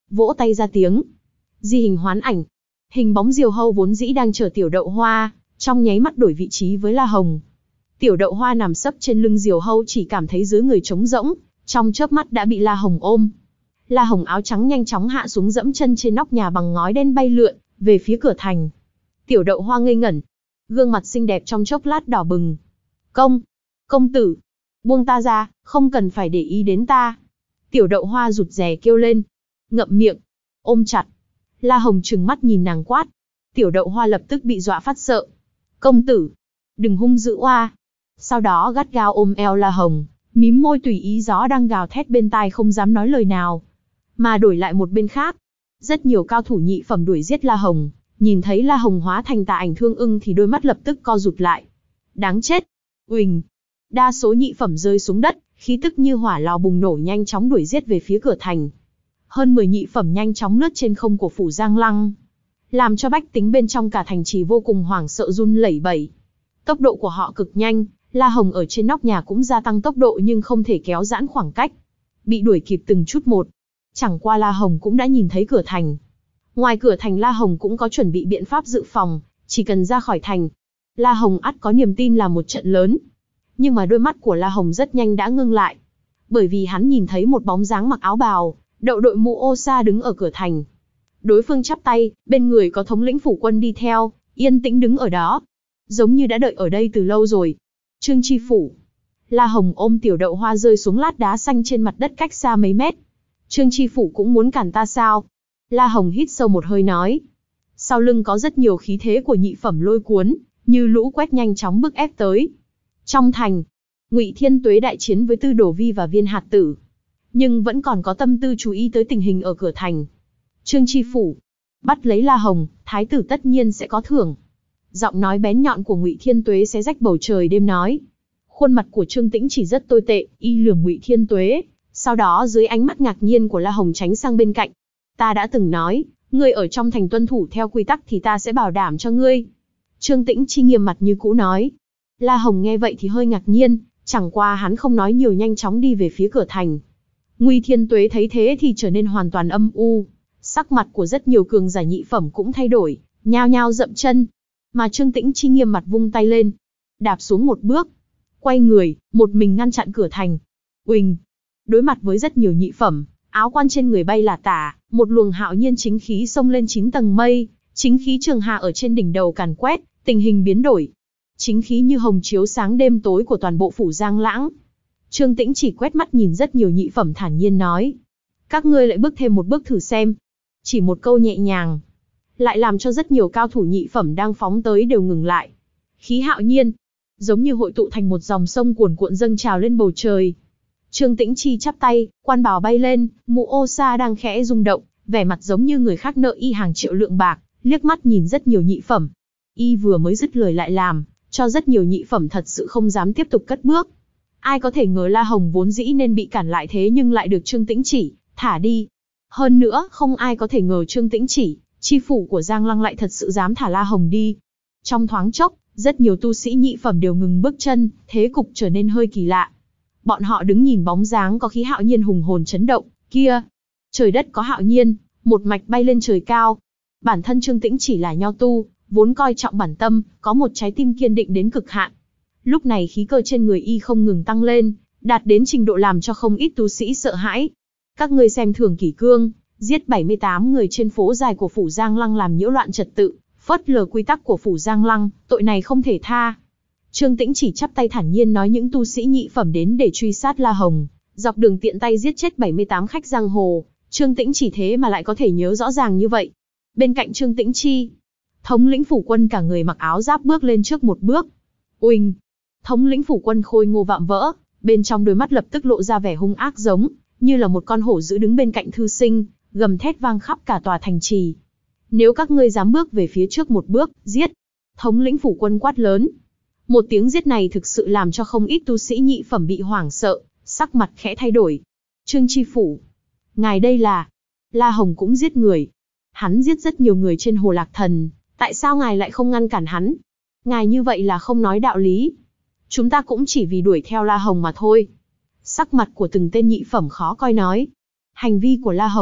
vỗ tay ra tiếng. Di hình hoán ảnh. Hình bóng Diều Hâu vốn dĩ đang chờ Tiểu Đậu Hoa, trong nháy mắt đổi vị trí với La Hồng. Tiểu Đậu Hoa nằm sấp trên lưng Diều Hâu chỉ cảm thấy dưới người trống rỗng, trong chớp mắt đã bị La Hồng ôm. La Hồng áo trắng nhanh chóng hạ xuống dẫm chân trên nóc nhà bằng ngói đen bay lượn, về phía cửa thành. Tiểu Đậu Hoa ngây ngẩn, gương mặt xinh đẹp trong chốc lát đỏ bừng. Công, công tử, buông ta ra, không cần phải để ý đến ta. Tiểu Đậu Hoa rụt rè kêu lên, ngậm miệng, ôm chặt. La Hồng trừng mắt nhìn nàng quát. Tiểu Đậu Hoa lập tức bị dọa phát sợ. Công tử, đừng hung dữ oa. Sau đó gắt gao ôm eo La Hồng, mím môi tùy ý gió đang gào thét bên tai không dám nói lời nào. Mà đổi lại một bên khác, rất nhiều cao thủ nhị phẩm đuổi giết La Hồng, nhìn thấy La Hồng hóa thành tà ảnh Thương Ưng thì đôi mắt lập tức co rụt lại. Đáng chết. Uỳnh. Đa số nhị phẩm rơi xuống đất, khí tức như hỏa lò bùng nổ nhanh chóng đuổi giết về phía cửa thành. Hơn mười nhị phẩm nhanh chóng lướt trên không của phủ Giang Lăng, làm cho bách tính bên trong cả thành trì vô cùng hoảng sợ run lẩy bẩy. Tốc độ của họ cực nhanh, La Hồng ở trên nóc nhà cũng gia tăng tốc độ nhưng không thể kéo giãn khoảng cách. Bị đuổi kịp từng chút một. Chẳng qua La Hồng cũng đã nhìn thấy cửa thành. Ngoài cửa thành La Hồng cũng có chuẩn bị biện pháp dự phòng, chỉ cần ra khỏi thành. La Hồng ắt có niềm tin là một trận lớn. Nhưng mà đôi mắt của La Hồng rất nhanh đã ngưng lại. Bởi vì hắn nhìn thấy một bóng dáng mặc áo bào, đậu đội mũ ô sa đứng ở cửa thành. Đối phương chắp tay, bên người có thống lĩnh phủ quân đi theo, yên tĩnh đứng ở đó. Giống như đã đợi ở đây từ lâu rồi. Trương Tri Phủ. La Hồng ôm Tiểu Đậu Hoa rơi xuống lát đá xanh trên mặt đất cách xa mấy mét. Trương Tri Phủ cũng muốn cản ta sao? La Hồng hít sâu một hơi nói. Sau lưng có rất nhiều khí thế của nhị phẩm lôi cuốn, như lũ quét nhanh chóng bức ép tới. Trong thành, Ngụy Thiên Tuế đại chiến với Tư Đồ Vi và Viên Hạt Tử, nhưng vẫn còn có tâm tư chú ý tới tình hình ở cửa thành. Trương Tri Phủ, bắt lấy La Hồng, thái tử tất nhiên sẽ có thưởng. Giọng nói bén nhọn của Ngụy Thiên Tuế xé rách bầu trời đêm nói. Khuôn mặt của Trương Tĩnh chỉ rất tồi tệ, y lườm Ngụy Thiên Tuế, sau đó dưới ánh mắt ngạc nhiên của La Hồng tránh sang bên cạnh. Ta đã từng nói, ngươi ở trong thành tuân thủ theo quy tắc thì ta sẽ bảo đảm cho ngươi. Trương Tĩnh chi nghiêm mặt như cũ nói. La Hồng nghe vậy thì hơi ngạc nhiên, chẳng qua hắn không nói nhiều nhanh chóng đi về phía cửa thành. Ngụy Thiên Tuế thấy thế thì trở nên hoàn toàn âm u, sắc mặt của rất nhiều cường giả nhị phẩm cũng thay đổi, nhao nhao dậm chân. Mà Trương Tĩnh chi nghiêm mặt vung tay lên, đạp xuống một bước, quay người, một mình ngăn chặn cửa thành. Uỳnh. Đối mặt với rất nhiều nhị phẩm, áo quan trên người bay là tả, một luồng hạo nhiên chính khí xông lên chín tầng mây, chính khí trường hạ ở trên đỉnh đầu càn quét, tình hình biến đổi. Chính khí như hồng chiếu sáng đêm tối của toàn bộ phủ Giang Lãng. Trương Tĩnh chỉ quét mắt nhìn rất nhiều nhị phẩm thản nhiên nói. Các ngươi lại bước thêm một bước thử xem. Chỉ một câu nhẹ nhàng, lại làm cho rất nhiều cao thủ nhị phẩm đang phóng tới đều ngừng lại. Khí hạo nhiên, giống như hội tụ thành một dòng sông cuồn cuộn dâng trào lên bầu trời. Trương Tĩnh Chi chắp tay, quan bào bay lên, mũ ô sa đang khẽ rung động, vẻ mặt giống như người khác nợ y hàng triệu lượng bạc, liếc mắt nhìn rất nhiều nhị phẩm. Y vừa mới dứt lời lại làm cho rất nhiều nhị phẩm thật sự không dám tiếp tục cất bước. Ai có thể ngờ La Hồng vốn dĩ nên bị cản lại thế nhưng lại được Trương Tĩnh Chỉ thả đi. Hơn nữa, không ai có thể ngờ Trương Tĩnh Chỉ, chi phủ của Giang Lăng lại thật sự dám thả La Hồng đi. Trong thoáng chốc, rất nhiều tu sĩ nhị phẩm đều ngừng bước chân, thế cục trở nên hơi kỳ lạ. Bọn họ đứng nhìn bóng dáng có khí hạo nhiên hùng hồn chấn động, kia. Trời đất có hạo nhiên, một mạch bay lên trời cao. Bản thân Trương Tĩnh Chỉ là nho tu, vốn coi trọng bản tâm, có một trái tim kiên định đến cực hạn. Lúc này khí cơ trên người y không ngừng tăng lên, đạt đến trình độ làm cho không ít tu sĩ sợ hãi. Các ngươi xem thường kỷ cương, giết bảy mươi tám người trên phố dài của phủ Giang Lăng làm nhiễu loạn trật tự, phớt lờ quy tắc của phủ Giang Lăng, tội này không thể tha. Trương Tĩnh Chỉ chắp tay thản nhiên nói những tu sĩ nhị phẩm đến để truy sát La Hồng, dọc đường tiện tay giết chết bảy mươi tám khách giang hồ, Trương Tĩnh Chỉ thế mà lại có thể nhớ rõ ràng như vậy. Bên cạnh Trương Tĩnh Chi, thống lĩnh phủ quân cả người mặc áo giáp bước lên trước một bước. Uỳnh. Thống lĩnh phủ quân khôi ngô vạm vỡ, bên trong đôi mắt lập tức lộ ra vẻ hung ác giống như là một con hổ dữ đứng bên cạnh thư sinh, gầm thét vang khắp cả tòa thành trì. Nếu các ngươi dám bước về phía trước một bước, giết. Thống lĩnh phủ quân quát lớn. Một tiếng giết này thực sự làm cho không ít tu sĩ nhị phẩm bị hoảng sợ, sắc mặt khẽ thay đổi. Trương Tri Phủ, ngài đây là... La Hồng cũng giết người. Hắn giết rất nhiều người trên Hồ Lạc Thần, tại sao ngài lại không ngăn cản hắn? Ngài như vậy là không nói đạo lý. Chúng ta cũng chỉ vì đuổi theo La Hồng mà thôi. Sắc mặt của từng tên nhị phẩm khó coi nói. Hành vi của La Hồng,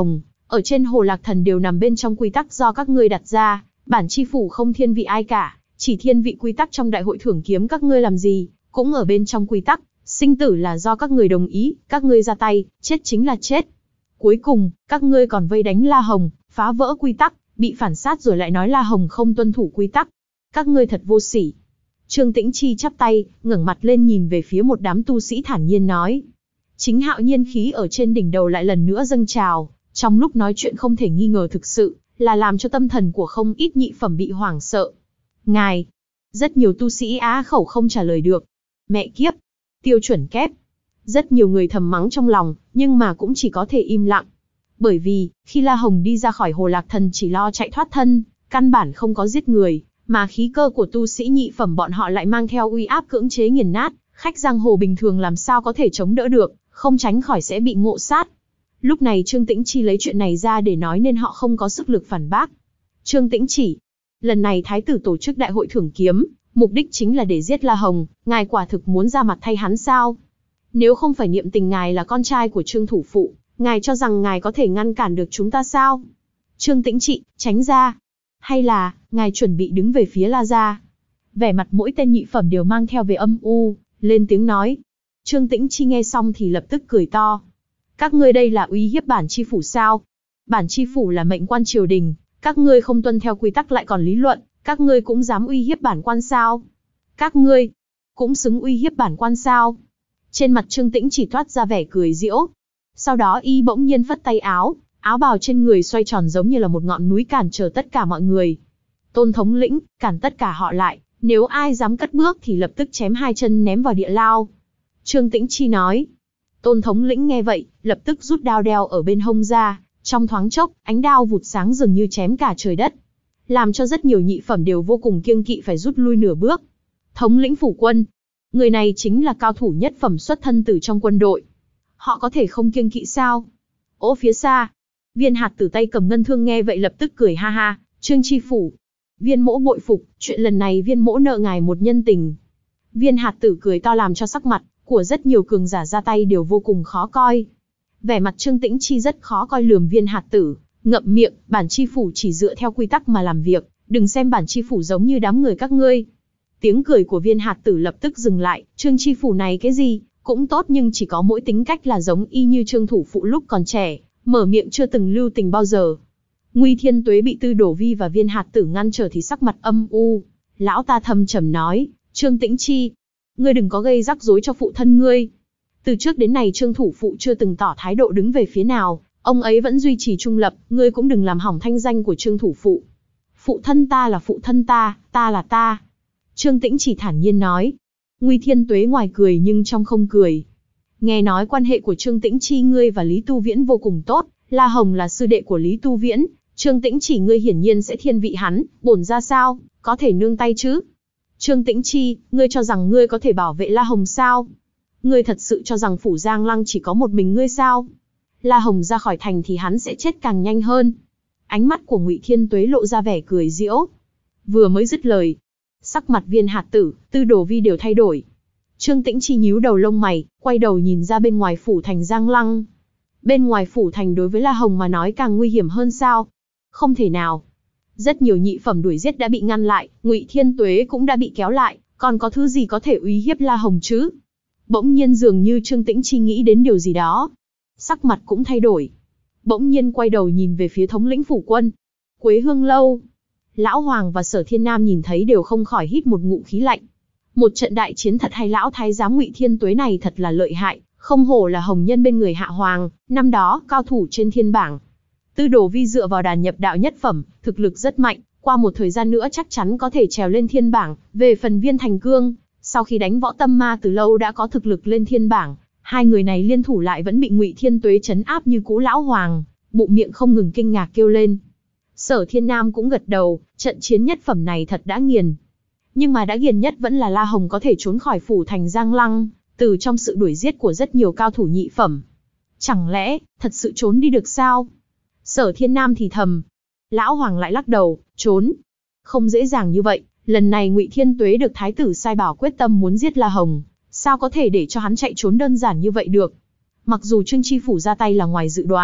ở trên Hồ Lạc Thần đều nằm bên trong quy tắc do các ngươi đặt ra, bản chi phủ không thiên vị ai cả, chỉ thiên vị quy tắc trong đại hội thưởng kiếm các ngươi làm gì, cũng ở bên trong quy tắc, sinh tử là do các ngươi đồng ý, các ngươi ra tay, chết chính là chết. Cuối cùng, các ngươi còn vây đánh La Hồng, phá vỡ quy tắc, bị phản sát rồi lại nói La Hồng không tuân thủ quy tắc. Các ngươi thật vô sỉ. Trương Tĩnh Chi chắp tay, ngẩng mặt lên nhìn về phía một đám tu sĩ thản nhiên nói. Chính hạo nhiên khí ở trên đỉnh đầu lại lần nữa dâng trào, trong lúc nói chuyện không thể nghi ngờ thực sự là làm cho tâm thần của không ít nhị phẩm bị hoảng sợ. Ngài, rất nhiều tu sĩ á khẩu không trả lời được. Mẹ kiếp, tiêu chuẩn kép. Rất nhiều người thầm mắng trong lòng, nhưng mà cũng chỉ có thể im lặng. Bởi vì, khi La Hồng đi ra khỏi Hồ Lạc Thần chỉ lo chạy thoát thân, căn bản không có giết người, mà khí cơ của tu sĩ nhị phẩm bọn họ lại mang theo uy áp cưỡng chế nghiền nát, khách giang hồ bình thường làm sao có thể chống đỡ được, không tránh khỏi sẽ bị ngộ sát. Lúc này Trương Tĩnh Chi lấy chuyện này ra để nói nên họ không có sức lực phản bác. Trương Tĩnh Chỉ, lần này thái tử tổ chức đại hội thưởng kiếm, mục đích chính là để giết La Hồng, ngài quả thực muốn ra mặt thay hắn sao? Nếu không phải niệm tình ngài là con trai của Trương thủ phụ, ngài cho rằng ngài có thể ngăn cản được chúng ta sao? Trương Tĩnh Trị, tránh ra. Hay là, ngài chuẩn bị đứng về phía La gia? Vẻ mặt mỗi tên nhị phẩm đều mang theo vẻ âm u, lên tiếng nói. Trương Tĩnh Chi nghe xong thì lập tức cười to. Các ngươi đây là uy hiếp bản chi phủ sao? Bản chi phủ là mệnh quan triều đình, các ngươi không tuân theo quy tắc lại còn lý luận, các ngươi cũng dám uy hiếp bản quan sao? Các ngươi cũng xứng uy hiếp bản quan sao? Trên mặt Trương Tĩnh chỉ toát ra vẻ cười giễu. Sau đó y bỗng nhiên phất tay áo, áo bào trên người xoay tròn giống như là một ngọn núi cản trở tất cả mọi người. Tôn thống lĩnh, cản tất cả họ lại, nếu ai dám cất bước thì lập tức chém hai chân ném vào địa lao. Trương Tĩnh Chi nói. Tôn thống lĩnh nghe vậy, lập tức rút đao đeo ở bên hông ra, trong thoáng chốc, ánh đao vụt sáng dường như chém cả trời đất. Làm cho rất nhiều nhị phẩm đều vô cùng kiêng kỵ phải rút lui nửa bước. Thống lĩnh phủ quân. Người này chính là cao thủ nhất phẩm xuất thân từ trong quân đội. Họ có thể không kiêng kỵ sao? Ố phía xa, Viên Hạt Tử tay cầm ngân thương nghe vậy lập tức cười ha ha, Trương chi phủ. Viên mỗ bội phục, chuyện lần này viên mỗ nợ ngài một nhân tình. Viên Hạt Tử cười to làm cho sắc mặt của rất nhiều cường giả ra tay đều vô cùng khó coi. Vẻ mặt Trương Tĩnh Chi rất khó coi lườm Viên Hạt Tử, ngậm miệng, bản chi phủ chỉ dựa theo quy tắc mà làm việc, đừng xem bản chi phủ giống như đám người các ngươi. Tiếng cười của Viên Hạt Tử lập tức dừng lại, Trương chi phủ này cái gì, cũng tốt nhưng chỉ có mỗi tính cách là giống y như Trương thủ phụ lúc còn trẻ, mở miệng chưa từng lưu tình bao giờ. Nguy Thiên Tuế bị Tư Đổ Vi và Viên Hạt Tử ngăn trở thì sắc mặt âm u, lão ta thầm trầm nói, Trương Tĩnh Chi, ngươi đừng có gây rắc rối cho phụ thân ngươi. Từ trước đến nay Trương thủ phụ chưa từng tỏ thái độ đứng về phía nào, ông ấy vẫn duy trì trung lập, ngươi cũng đừng làm hỏng thanh danh của Trương thủ phụ. Phụ thân ta là phụ thân ta, ta là ta. Trương Tĩnh chỉ thản nhiên nói. Nguy Thiên Tuế ngoài cười nhưng trong không cười. Nghe nói quan hệ của Trương Tĩnh Chi ngươi và Lý Tu Viễn vô cùng tốt, La Hồng là sư đệ của Lý Tu Viễn, Trương Tĩnh chỉ ngươi hiển nhiên sẽ thiên vị hắn, bổn ra sao, có thể nương tay chứ? Trương Tĩnh Chi, ngươi cho rằng ngươi có thể bảo vệ La Hồng sao? Ngươi thật sự cho rằng phủ Giang Lăng chỉ có một mình ngươi sao? La Hồng ra khỏi thành thì hắn sẽ chết càng nhanh hơn. Ánh mắt của Ngụy Thiên Tuế lộ ra vẻ cười giễu. Vừa mới dứt lời, sắc mặt Viên Hạt Tử, Tư Đồ Vi đều thay đổi. Trương Tĩnh Chi nhíu đầu lông mày, quay đầu nhìn ra bên ngoài phủ thành Giang Lăng. Bên ngoài phủ thành đối với La Hồng mà nói càng nguy hiểm hơn sao? Không thể nào. Rất nhiều nhị phẩm đuổi giết đã bị ngăn lại, Ngụy Thiên Tuế cũng đã bị kéo lại, còn có thứ gì có thể uy hiếp La Hồng chứ? Bỗng nhiên dường như Trương Tĩnh Chi nghĩ đến điều gì đó. Sắc mặt cũng thay đổi. Bỗng nhiên quay đầu nhìn về phía thống lĩnh phủ quân. Quế Hương Lâu. Lão Hoàng và Sở Thiên Nam nhìn thấy đều không khỏi hít một ngụm khí lạnh. Một trận đại chiến thật hay, lão thái giám Ngụy Thiên Tuế này thật là lợi hại, không hổ là hồng nhân bên người Hạ Hoàng, năm đó cao thủ trên thiên bảng. Tư Đồ Vi dựa vào đàn nhập đạo nhất phẩm, thực lực rất mạnh, qua một thời gian nữa chắc chắn có thể trèo lên thiên bảng. Về phần Viên Thành Cương, sau khi đánh Võ Tâm Ma từ lâu đã có thực lực lên thiên bảng, hai người này liên thủ lại vẫn bị Ngụy Thiên Tuế trấn áp như cũ. Lão Hoàng bụng miệng không ngừng kinh ngạc kêu lên. Sở Thiên Nam cũng gật đầu, trận chiến nhất phẩm này thật đã nghiền. Nhưng mà đã nghiền nhất vẫn là La Hồng có thể trốn khỏi phủ thành Giang Lăng, từ trong sự đuổi giết của rất nhiều cao thủ nhị phẩm. Chẳng lẽ, thật sự trốn đi được sao? Sở Thiên Nam thì thầm. Lão Hoàng lại lắc đầu, trốn. Không dễ dàng như vậy, lần này Ngụy Thiên Tuế được thái tử sai bảo quyết tâm muốn giết La Hồng, sao có thể để cho hắn chạy trốn đơn giản như vậy được? Mặc dù Trương Chi Phủ ra tay là ngoài dự đoán,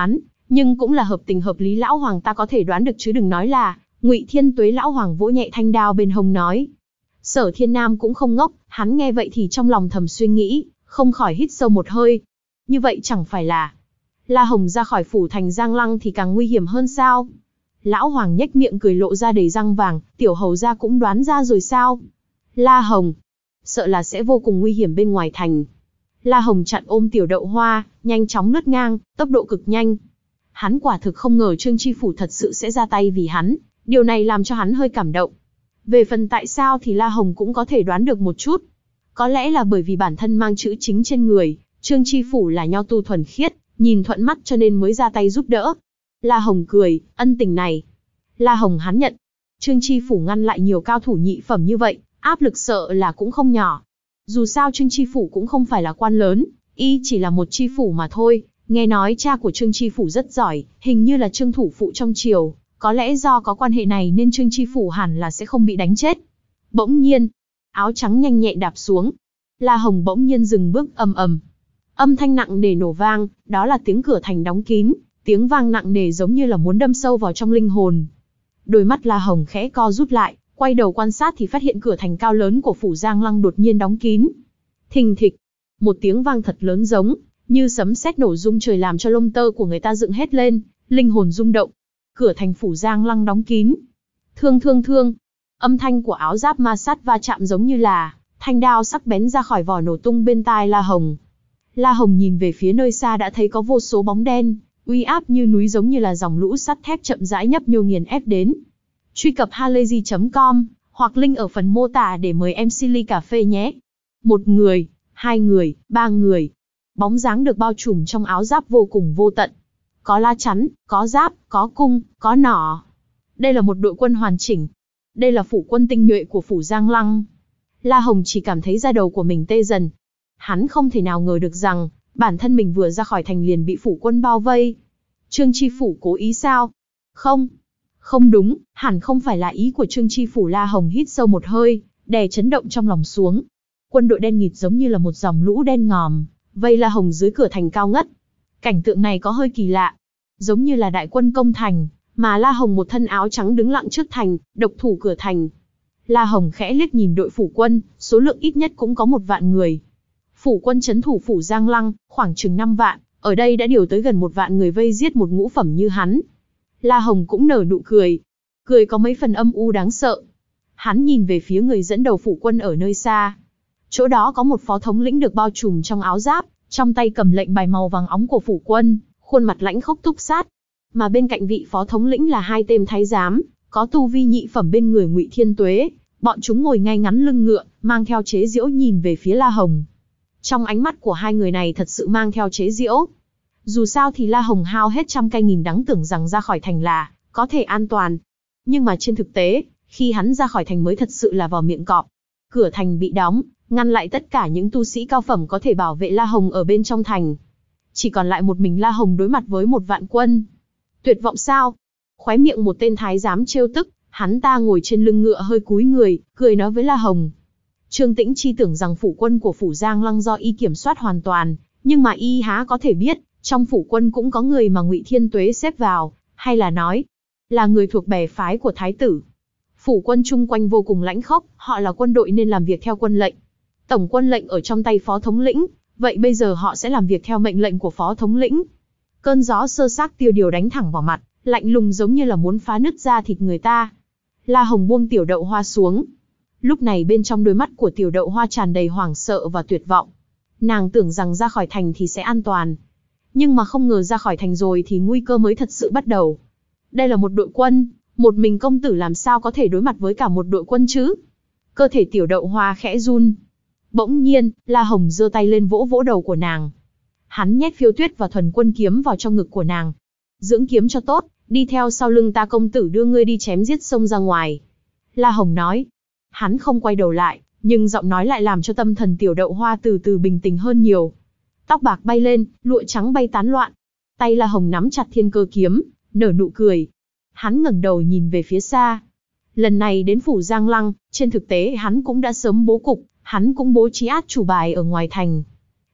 nhưng cũng là hợp tình hợp lý, lão hoàng ta có thể đoán được chứ đừng nói là. Ngụy Thiên Tuế lão hoàng vỗ nhẹ thanh đao bên hông nói. Sở Thiên Nam cũng không ngốc, hắn nghe vậy thì trong lòng thầm suy nghĩ, không khỏi hít sâu một hơi. Như vậy chẳng phải là La Hồng ra khỏi phủ thành Giang Lăng thì càng nguy hiểm hơn sao? Lão hoàng nhếch miệng cười lộ ra đầy răng vàng, tiểu hầu gia cũng đoán ra rồi sao? La Hồng, sợ là sẽ vô cùng nguy hiểm bên ngoài thành. La Hồng chặn ôm tiểu đậu hoa, nhanh chóng lướt ngang, tốc độ cực nhanh. Hắn quả thực không ngờ Trương Tri Phủ thật sự sẽ ra tay vì hắn, điều này làm cho hắn hơi cảm động. Về phần tại sao thì La Hồng cũng có thể đoán được một chút. Có lẽ là bởi vì bản thân mang chữ chính trên người, Trương Tri Phủ là nho tu thuần khiết, nhìn thuận mắt cho nên mới ra tay giúp đỡ. La Hồng cười, ân tình này. La Hồng hắn nhận. Trương Tri Phủ ngăn lại nhiều cao thủ nhị phẩm như vậy, áp lực sợ là cũng không nhỏ. Dù sao Trương Tri Phủ cũng không phải là quan lớn, y chỉ là một tri phủ mà thôi. Nghe nói cha của Trương Tri Phủ rất giỏi, hình như là Trương thủ phụ trong triều. Có lẽ do có quan hệ này nên Trương Tri Phủ hẳn là sẽ không bị đánh chết. Bỗng nhiên, áo trắng nhanh nhẹn đạp xuống. La Hồng bỗng nhiên dừng bước, ầm ầm. Âm thanh nặng nề nổ vang, đó là tiếng cửa thành đóng kín, tiếng vang nặng nề giống như là muốn đâm sâu vào trong linh hồn. Đôi mắt La Hồng khẽ co rút lại, quay đầu quan sát thì phát hiện cửa thành cao lớn của phủ Giang Lăng đột nhiên đóng kín. Thình thịch, một tiếng vang thật lớn giống như sấm sét nổ rung trời làm cho lông tơ của người ta dựng hết lên, linh hồn rung động. Cửa thành phủ Giang Lăng đóng kín. Thương thương thương, âm thanh của áo giáp ma sát va chạm giống như là thanh đao sắc bén ra khỏi vỏ nổ tung bên tai La Hồng. La Hồng nhìn về phía nơi xa đã thấy có vô số bóng đen, uy áp như núi giống như là dòng lũ sắt thép chậm rãi nhấp nhô nghiền ép đến. Truy cập halayzi chấm com hoặc link ở phần mô tả để mời em xê ly cà phê nhé. Một người, hai người, ba người. Bóng dáng được bao trùm trong áo giáp vô cùng vô tận. Có la chắn, có giáp, có cung, có nỏ. Đây là một đội quân hoàn chỉnh. Đây là phủ quân tinh nhuệ của phủ Giang Lăng. La Hồng chỉ cảm thấy da đầu của mình tê dần. Hắn không thể nào ngờ được rằng, bản thân mình vừa ra khỏi thành liền bị phủ quân bao vây. Trương Tri Phủ cố ý sao? Không. Không đúng, hẳn không phải là ý của Trương Tri Phủ. La Hồng hít sâu một hơi, đè chấn động trong lòng xuống. Quân đội đen nghịt giống như là một dòng lũ đen ngòm, vây La Hồng dưới cửa thành cao ngất. Cảnh tượng này có hơi kỳ lạ, giống như là đại quân công thành, mà La Hồng một thân áo trắng đứng lặng trước thành, độc thủ cửa thành. La Hồng khẽ liếc nhìn đội phủ quân, số lượng ít nhất cũng có một vạn người. Phủ quân trấn thủ phủ Giang Lăng, khoảng chừng năm vạn, ở đây đã điều tới gần một vạn người vây giết một ngũ phẩm như hắn. La Hồng cũng nở nụ cười, cười có mấy phần âm u đáng sợ. Hắn nhìn về phía người dẫn đầu phủ quân ở nơi xa. Chỗ đó có một phó thống lĩnh được bao trùm trong áo giáp, trong tay cầm lệnh bài màu vàng óng của phủ quân, khuôn mặt lãnh khốc túc sát. Mà bên cạnh vị phó thống lĩnh là hai tên thái giám, có tu vi nhị phẩm bên người Ngụy Thiên Tuế. Bọn chúng ngồi ngay ngắn lưng ngựa, mang theo chế giễu nhìn về phía La Hồng. Trong ánh mắt của hai người này thật sự mang theo chế giễu. Dù sao thì La Hồng hao hết trăm cây nghìn đắng tưởng rằng ra khỏi thành là có thể an toàn. Nhưng mà trên thực tế, khi hắn ra khỏi thành mới thật sự là vào miệng cọp. Cửa thành bị đóng, ngăn lại tất cả những tu sĩ cao phẩm có thể bảo vệ La Hồng ở bên trong thành. Chỉ còn lại một mình La Hồng đối mặt với một vạn quân. Tuyệt vọng sao? Khóe miệng một tên thái giám trêu tức, hắn ta ngồi trên lưng ngựa hơi cúi người, cười nói với La Hồng. Trương Tĩnh Chi tưởng rằng phủ quân của phủ Giang Lăng do y kiểm soát hoàn toàn, nhưng mà y há có thể biết, trong phủ quân cũng có người mà Ngụy Thiên Tuế xếp vào, hay là nói, là người thuộc bè phái của thái tử. Phủ quân chung quanh vô cùng lãnh khốc, họ là quân đội nên làm việc theo quân lệnh. Tổng quân lệnh ở trong tay phó thống lĩnh, vậy bây giờ họ sẽ làm việc theo mệnh lệnh của phó thống lĩnh. Cơn gió sơ xác tiêu điều đánh thẳng vào mặt, lạnh lùng giống như là muốn phá nứt da thịt người ta. La Hồng buông tiểu đậu hoa xuống. Lúc này bên trong đôi mắt của tiểu đậu hoa tràn đầy hoảng sợ và tuyệt vọng. Nàng tưởng rằng ra khỏi thành thì sẽ an toàn. Nhưng mà không ngờ ra khỏi thành rồi thì nguy cơ mới thật sự bắt đầu. Đây là một đội quân, một mình công tử làm sao có thể đối mặt với cả một đội quân chứ? Cơ thể tiểu đậu hoa khẽ run. Bỗng nhiên, La Hồng giơ tay lên vỗ vỗ đầu của nàng. Hắn nhét phiêu tuyết và thuần quân kiếm vào trong ngực của nàng. Dưỡng kiếm cho tốt, đi theo sau lưng ta, công tử đưa ngươi đi chém giết xông ra ngoài. La Hồng nói. Hắn không quay đầu lại, nhưng giọng nói lại làm cho tâm thần tiểu đậu hoa từ từ bình tĩnh hơn nhiều. Tóc bạc bay lên, lụa trắng bay tán loạn. Tay La Hồng nắm chặt thiên cơ kiếm, nở nụ cười. Hắn ngẩng đầu nhìn về phía xa. Lần này đến phủ Giang Lăng, trên thực tế hắn cũng đã sớm bố cục, hắn cũng bố trí át chủ bài ở ngoài thành.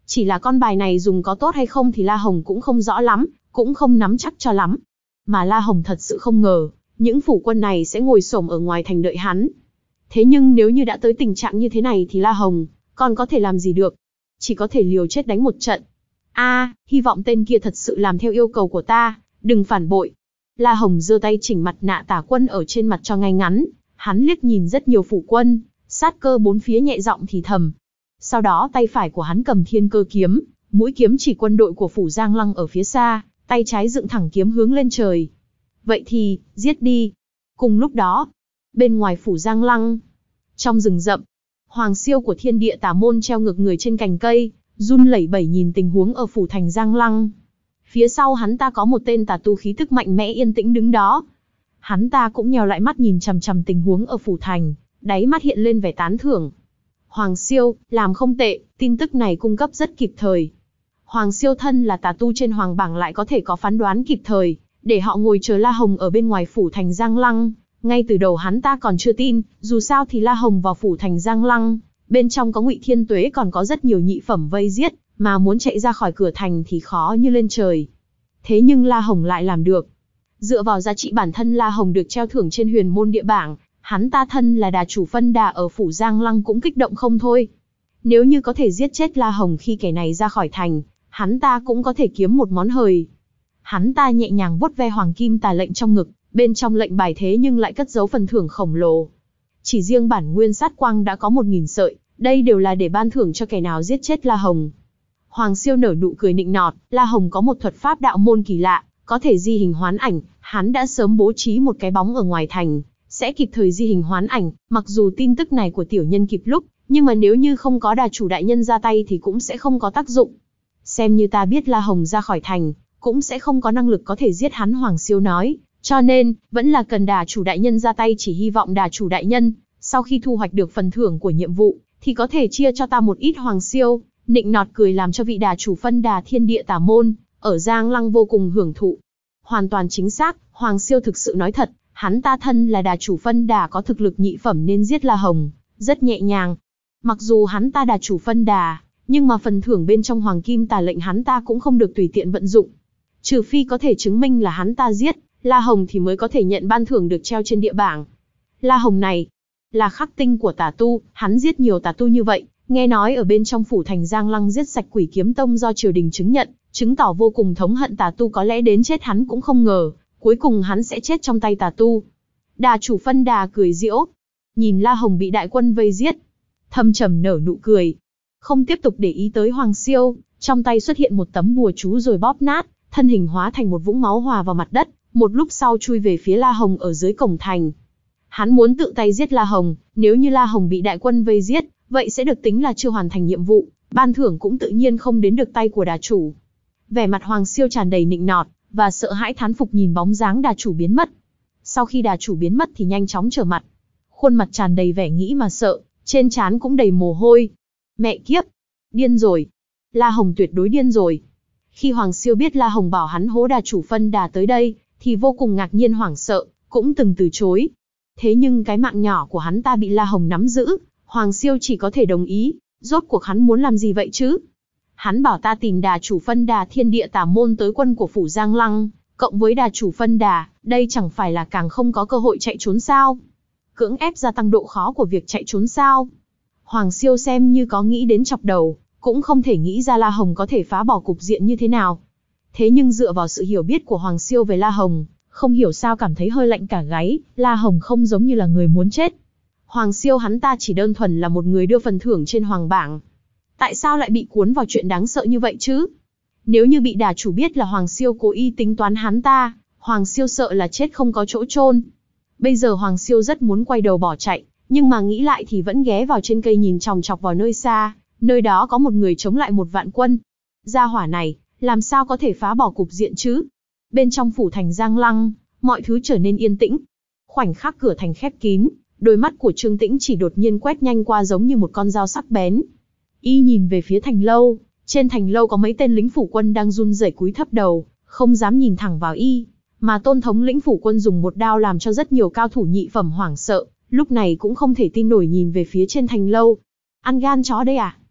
Chỉ là con bài này dùng có tốt hay không thì La Hồng cũng không rõ lắm, cũng không nắm chắc cho lắm. Mà La Hồng thật sự không ngờ, những phủ quân này sẽ ngồi xổm ở ngoài thành đợi hắn. Thế nhưng nếu như đã tới tình trạng như thế này thì La Hồng còn có thể làm gì được? Chỉ có thể liều chết đánh một trận. A, à, hy vọng tên kia thật sự làm theo yêu cầu của ta, đừng phản bội. La Hồng giơ tay chỉnh mặt nạ tả quân ở trên mặt cho ngay ngắn, hắn liếc nhìn rất nhiều phủ quân, sát cơ bốn phía nhẹ giọng thì thầm. Sau đó tay phải của hắn cầm thiên cơ kiếm, mũi kiếm chỉ quân đội của phủ Giang Lăng ở phía xa, tay trái dựng thẳng kiếm hướng lên trời. Vậy thì, giết đi. Cùng lúc đó, bên ngoài phủ Giang Lăng, trong rừng rậm, Hoàng Siêu của Thiên Địa Tà Môn treo ngược người trên cành cây, run lẩy bẩy nhìn tình huống ở phủ thành Giang Lăng. Phía sau hắn ta có một tên tà tu khí tức mạnh mẽ yên tĩnh đứng đó. Hắn ta cũng nheo lại mắt nhìn chằm chằm tình huống ở phủ thành, đáy mắt hiện lên vẻ tán thưởng. Hoàng Siêu, làm không tệ, tin tức này cung cấp rất kịp thời. Hoàng Siêu thân là tà tu trên hoàng bảng lại có thể có phán đoán kịp thời, để họ ngồi chờ La Hồng ở bên ngoài phủ thành Giang Lăng. Ngay từ đầu hắn ta còn chưa tin, dù sao thì La Hồng vào phủ thành Giang Lăng, bên trong có Ngụy Thiên Tuế còn có rất nhiều nhị phẩm vây giết, mà muốn chạy ra khỏi cửa thành thì khó như lên trời. Thế nhưng La Hồng lại làm được. Dựa vào giá trị bản thân La Hồng được treo thưởng trên huyền môn địa bảng, hắn ta thân là đà chủ phân đà ở phủ Giang Lăng cũng kích động không thôi. Nếu như có thể giết chết La Hồng khi kẻ này ra khỏi thành, hắn ta cũng có thể kiếm một món hời. Hắn ta nhẹ nhàng vuốt ve hoàng kim tà lệnh trong ngực, bên trong lệnh bài thế nhưng lại cất giấu phần thưởng khổng lồ. Chỉ riêng bản nguyên sát quang đã có một nghìn sợi, đây đều là để ban thưởng cho kẻ nào giết chết La Hồng. Hoàng Siêu nở nụ cười nịnh nọt, La Hồng có một thuật pháp đạo môn kỳ lạ, có thể di hình hoán ảnh, hắn đã sớm bố trí một cái bóng ở ngoài thành, sẽ kịp thời di hình hoán ảnh, mặc dù tin tức này của tiểu nhân kịp lúc, nhưng mà nếu như không có đà chủ đại nhân ra tay thì cũng sẽ không có tác dụng. Xem như ta biết La Hồng ra khỏi thành, cũng sẽ không có năng lực có thể giết hắn, Hoàng Siêu nói, cho nên, vẫn là cần đà chủ đại nhân ra tay, chỉ hy vọng đà chủ đại nhân, sau khi thu hoạch được phần thưởng của nhiệm vụ, thì có thể chia cho ta một ít. Hoàng Siêu nịnh nọt cười làm cho vị đà chủ phân đà Thiên Địa Tà Môn ở Giang Lăng vô cùng hưởng thụ. Hoàn toàn chính xác, Hoàng Siêu thực sự nói thật, hắn ta thân là đà chủ phân đà có thực lực nhị phẩm nên giết La Hồng rất nhẹ nhàng. Mặc dù hắn ta đà chủ phân đà, nhưng mà phần thưởng bên trong hoàng kim tà lệnh hắn ta cũng không được tùy tiện vận dụng. Trừ phi có thể chứng minh là hắn ta giết La Hồng thì mới có thể nhận ban thưởng được treo trên địa bảng. La Hồng này là khắc tinh của tà tu, hắn giết nhiều tà tu như vậy, nghe nói ở bên trong phủ thành Giang Lăng giết sạch Quỷ Kiếm Tông do triều đình chứng nhận, chứng tỏ vô cùng thống hận tà tu, có lẽ đến chết hắn cũng không ngờ, cuối cùng hắn sẽ chết trong tay tà tu. Đà chủ phân đà cười giễu, nhìn La Hồng bị đại quân vây giết, thâm trầm nở nụ cười, không tiếp tục để ý tới Hoàng Siêu, trong tay xuất hiện một tấm bùa chú rồi bóp nát, thân hình hóa thành một vũng máu hòa vào mặt đất, một lúc sau chui về phía La Hồng ở dưới cổng thành. Hắn muốn tự tay giết La Hồng, nếu như La Hồng bị đại quân vây giết, vậy sẽ được tính là chưa hoàn thành nhiệm vụ, ban thưởng cũng tự nhiên không đến được tay của đà chủ. Vẻ mặt Hoàng Siêu tràn đầy nịnh nọt và sợ hãi thán phục nhìn bóng dáng đà chủ biến mất. Sau khi đà chủ biến mất thì nhanh chóng trở mặt, khuôn mặt tràn đầy vẻ nghĩ mà sợ, trên trán cũng đầy mồ hôi. Mẹ kiếp, điên rồi, La Hồng tuyệt đối điên rồi. Khi Hoàng Siêu biết La Hồng bảo hắn hố đà chủ phân đà tới đây, thì vô cùng ngạc nhiên hoảng sợ, cũng từng từ chối. Thế nhưng cái mạng nhỏ của hắn ta bị La Hồng nắm giữ, Hoàng Siêu chỉ có thể đồng ý. Rốt cuộc hắn muốn làm gì vậy chứ? Hắn bảo ta tìm đà chủ phân đà Thiên Địa Tà Môn tới quân của phủ Giang Lăng, cộng với đà chủ phân đà, đây chẳng phải là càng không có cơ hội chạy trốn sao? Cưỡng ép gia tăng độ khó của việc chạy trốn sao? Hoàng Siêu xem như có nghĩ đến chọc đầu, cũng không thể nghĩ ra La Hồng có thể phá bỏ cục diện như thế nào. Thế nhưng dựa vào sự hiểu biết của Hoàng Siêu về La Hồng, không hiểu sao cảm thấy hơi lạnh cả gáy, La Hồng không giống như là người muốn chết. Hoàng Siêu hắn ta chỉ đơn thuần là một người đưa phần thưởng trên hoàng bảng. Tại sao lại bị cuốn vào chuyện đáng sợ như vậy chứ? Nếu như bị đà chủ biết là Hoàng Siêu cố ý tính toán hắn ta, Hoàng Siêu sợ là chết không có chỗ chôn. Bây giờ Hoàng Siêu rất muốn quay đầu bỏ chạy, nhưng mà nghĩ lại thì vẫn ghé vào trên cây nhìn chòng chọc vào nơi xa, nơi đó có một người chống lại một vạn quân. Gia hỏa này, làm sao có thể phá bỏ cục diện chứ? Bên trong phủ thành Giang Lăng, mọi thứ trở nên yên tĩnh. Khoảnh khắc cửa thành khép kín, đôi mắt của Trương Tĩnh chỉ đột nhiên quét nhanh qua giống như một con dao sắc bén. Y nhìn về phía thành lâu, trên thành lâu có mấy tên lính phủ quân đang run rẩy cúi thấp đầu, không dám nhìn thẳng vào Y, mà Tôn thống lĩnh phủ quân dùng một đao làm cho rất nhiều cao thủ nhị phẩm hoảng sợ, lúc này cũng không thể tin nổi nhìn về phía trên thành lâu. Ăn gan chó đây à?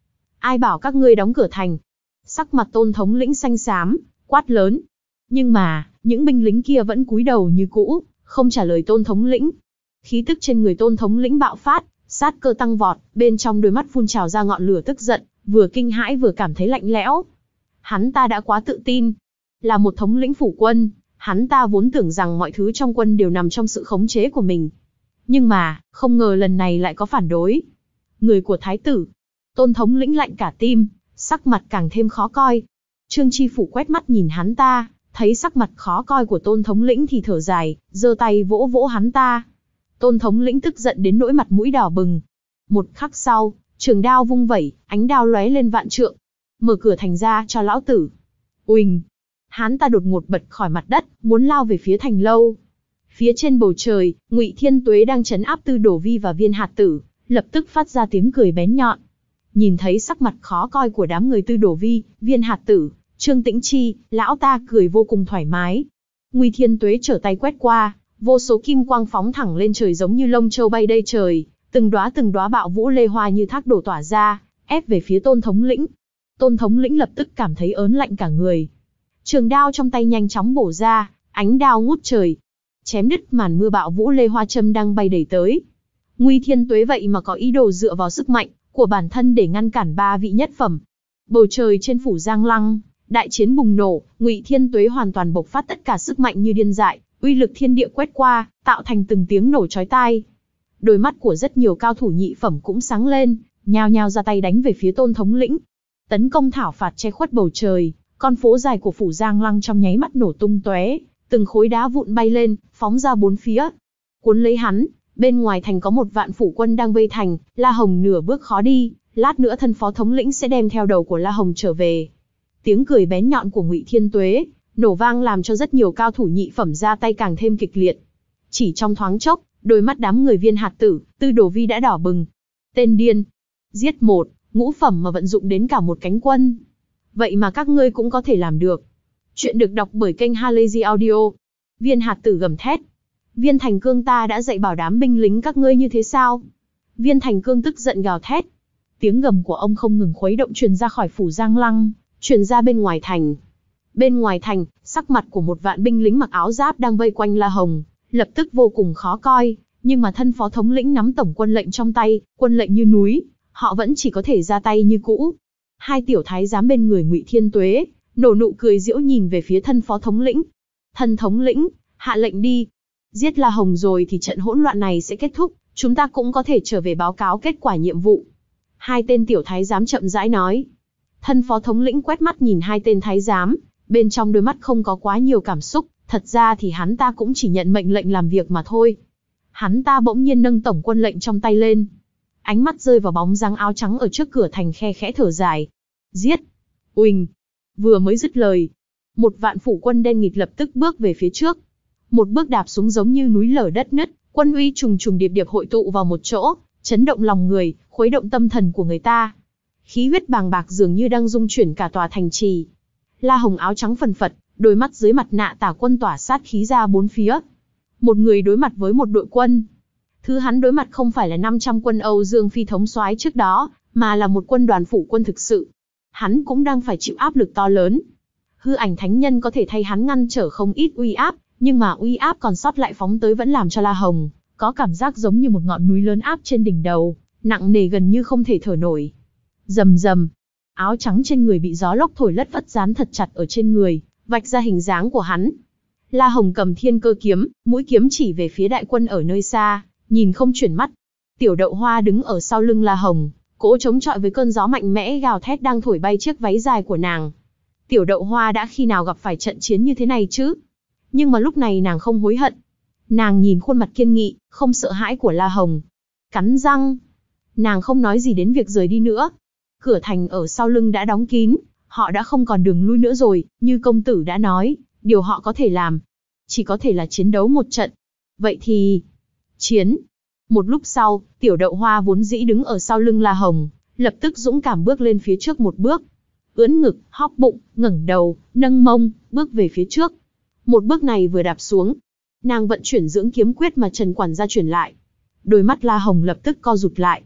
Ai bảo các ngươi đóng cửa thành? Sắc mặt Tôn thống lĩnh xanh xám, quát lớn. Nhưng mà, những binh lính kia vẫn cúi đầu như cũ, không trả lời Tôn thống lĩnh. Khí tức trên người Tôn thống lĩnh bạo phát, sát cơ tăng vọt, bên trong đôi mắt phun trào ra ngọn lửa tức giận, vừa kinh hãi vừa cảm thấy lạnh lẽo. Hắn ta đã quá tự tin. Là một thống lĩnh phủ quân, hắn ta vốn tưởng rằng mọi thứ trong quân đều nằm trong sự khống chế của mình. Nhưng mà, không ngờ lần này lại có phản đối. Người của thái tử. Tôn thống lĩnh lạnh cả tim, sắc mặt càng thêm khó coi. Trương Chi Phủ quét mắt nhìn hắn ta, thấy sắc mặt khó coi của Tôn thống lĩnh thì thở dài, giơ tay vỗ vỗ hắn ta. Tôn thống lĩnh tức giận đến nỗi mặt mũi đỏ bừng. Một khắc sau, trường đao vung vẩy, ánh đao lóe lên vạn trượng. Mở cửa thành ra cho lão tử. Uỳnh! Hắn ta đột ngột bật khỏi mặt đất, muốn lao về phía thành lâu. Phía trên bầu trời, Ngụy Thiên Tuế đang trấn áp Tư Đồ Vi và Viên Hạt Tử, lập tức phát ra tiếng cười bén nhọn. Nhìn thấy sắc mặt khó coi của đám người Tư Đồ Vi, Viên Hạt Tử, Trương Tĩnh Chi, lão ta cười vô cùng thoải mái. Ngụy Thiên Tuế trở tay quét qua, vô số kim quang phóng thẳng lên trời giống như lông châu bay đầy trời, từng đóa từng đóa bạo vũ lê hoa như thác đổ tỏa ra, ép về phía Tôn thống lĩnh. Tôn thống lĩnh lập tức cảm thấy ớn lạnh cả người. Trường đao trong tay nhanh chóng bổ ra, ánh đao ngút trời, chém đứt màn mưa bạo vũ lê hoa châm đang bay đầy tới. Ngụy Thiên Tuế vậy mà có ý đồ dựa vào sức mạnh của bản thân để ngăn cản ba vị nhất phẩm. Bầu trời trên phủ Giang Lăng, đại chiến bùng nổ, Ngụy Thiên Tuế hoàn toàn bộc phát tất cả sức mạnh như điên dại, uy lực thiên địa quét qua, tạo thành từng tiếng nổ chói tai. Đôi mắt của rất nhiều cao thủ nhị phẩm cũng sáng lên, nhao nhao ra tay đánh về phía Tôn thống lĩnh. Tấn công thảo phạt che khuất bầu trời, con phố dài của phủ Giang Lăng trong nháy mắt nổ tung tóe, từng khối đá vụn bay lên, phóng ra bốn phía. Cuốn lấy hắn, bên ngoài thành có một vạn phủ quân đang vây thành, La Hồng nửa bước khó đi, lát nữa thân phó thống lĩnh sẽ đem theo đầu của La Hồng trở về. Tiếng cười bén nhọn của Ngụy Thiên Tuế nổ vang làm cho rất nhiều cao thủ nhị phẩm ra tay càng thêm kịch liệt. Chỉ trong thoáng chốc, đôi mắt đám người Viên Hạt Tử, Tư Đồ Vi đã đỏ bừng. Tên điên, giết một ngũ phẩm mà vận dụng đến cả một cánh quân. Vậy mà các ngươi cũng có thể làm được. Chuyện được đọc bởi kênh Halazy Audio. Viên Hạt Tử gầm thét. Viên Thành Cương ta đã dạy bảo đám binh lính các ngươi như thế sao? Viên Thành Cương tức giận gào thét. Tiếng gầm của ông không ngừng khuấy động truyền ra khỏi phủ Giang Lăng, truyền ra bên ngoài thành. Bên ngoài thành, sắc mặt của một vạn binh lính mặc áo giáp đang vây quanh La Hồng, lập tức vô cùng khó coi, nhưng mà thân phó thống lĩnh nắm tổng quân lệnh trong tay, quân lệnh như núi, họ vẫn chỉ có thể ra tay như cũ. Hai tiểu thái giám bên người Ngụy Thiên Tuế nổ nụ cười giễu nhìn về phía thân phó thống lĩnh. Thân thống lĩnh, hạ lệnh đi. Giết La Hồng rồi thì trận hỗn loạn này sẽ kết thúc, chúng ta cũng có thể trở về báo cáo kết quả nhiệm vụ. Hai tên tiểu thái giám chậm rãi nói. Thân phó thống lĩnh quét mắt nhìn hai tên thái giám, bên trong đôi mắt không có quá nhiều cảm xúc, thật ra thì hắn ta cũng chỉ nhận mệnh lệnh làm việc mà thôi. Hắn ta bỗng nhiên nâng tổng quân lệnh trong tay lên. Ánh mắt rơi vào bóng dáng áo trắng ở trước cửa thành, khe khẽ thở dài. Giết! Uỳnh! Vừa mới dứt lời, một vạn phủ quân đen nghịt lập tức bước về phía trước. Một bước đạp xuống giống như núi lở đất nứt, quân uy trùng trùng điệp điệp hội tụ vào một chỗ, chấn động lòng người, khuấy động tâm thần của người ta. Khí huyết bàng bạc dường như đang dung chuyển cả tòa thành trì. La Hồng áo trắng phần phật, đôi mắt dưới mặt nạ tả quân tỏa sát khí ra bốn phía. Một người đối mặt với một đội quân. Thứ hắn đối mặt không phải là năm trăm quân Âu Dương Phi thống soái trước đó, mà là một quân đoàn phủ quân thực sự. Hắn cũng đang phải chịu áp lực to lớn. Hư ảnh thánh nhân có thể thay hắn ngăn trở không ít uy áp, nhưng mà uy áp còn sót lại phóng tới vẫn làm cho La Hồng có cảm giác giống như một ngọn núi lớn áp trên đỉnh đầu, nặng nề gần như không thể thở nổi. Rầm rầm, áo trắng trên người bị gió lốc thổi lất phất dán thật chặt ở trên người, vạch ra hình dáng của hắn. La Hồng cầm thiên cơ kiếm, mũi kiếm chỉ về phía đại quân ở nơi xa, nhìn không chuyển mắt. Tiểu Đậu Hoa đứng ở sau lưng La Hồng, cỗ chống chọi với cơn gió mạnh mẽ gào thét đang thổi bay chiếc váy dài của nàng. Tiểu Đậu Hoa đã khi nào gặp phải trận chiến như thế này chứ? Nhưng mà lúc này nàng không hối hận. Nàng nhìn khuôn mặt kiên nghị, không sợ hãi của La Hồng. Cắn răng. Nàng không nói gì đến việc rời đi nữa. Cửa thành ở sau lưng đã đóng kín, họ đã không còn đường lui nữa rồi, như công tử đã nói, điều họ có thể làm, chỉ có thể là chiến đấu một trận. Vậy thì... chiến. Một lúc sau, Tiểu Đậu Hoa vốn dĩ đứng ở sau lưng La Hồng, lập tức dũng cảm bước lên phía trước một bước. Ưỡn ngực, hóp bụng, ngẩng đầu, nâng mông, bước về phía trước. Một bước này vừa đạp xuống, nàng vận chuyển dưỡng kiếm quyết mà Trần quản gia truyền lại. Đôi mắt La Hồng lập tức co rụt lại.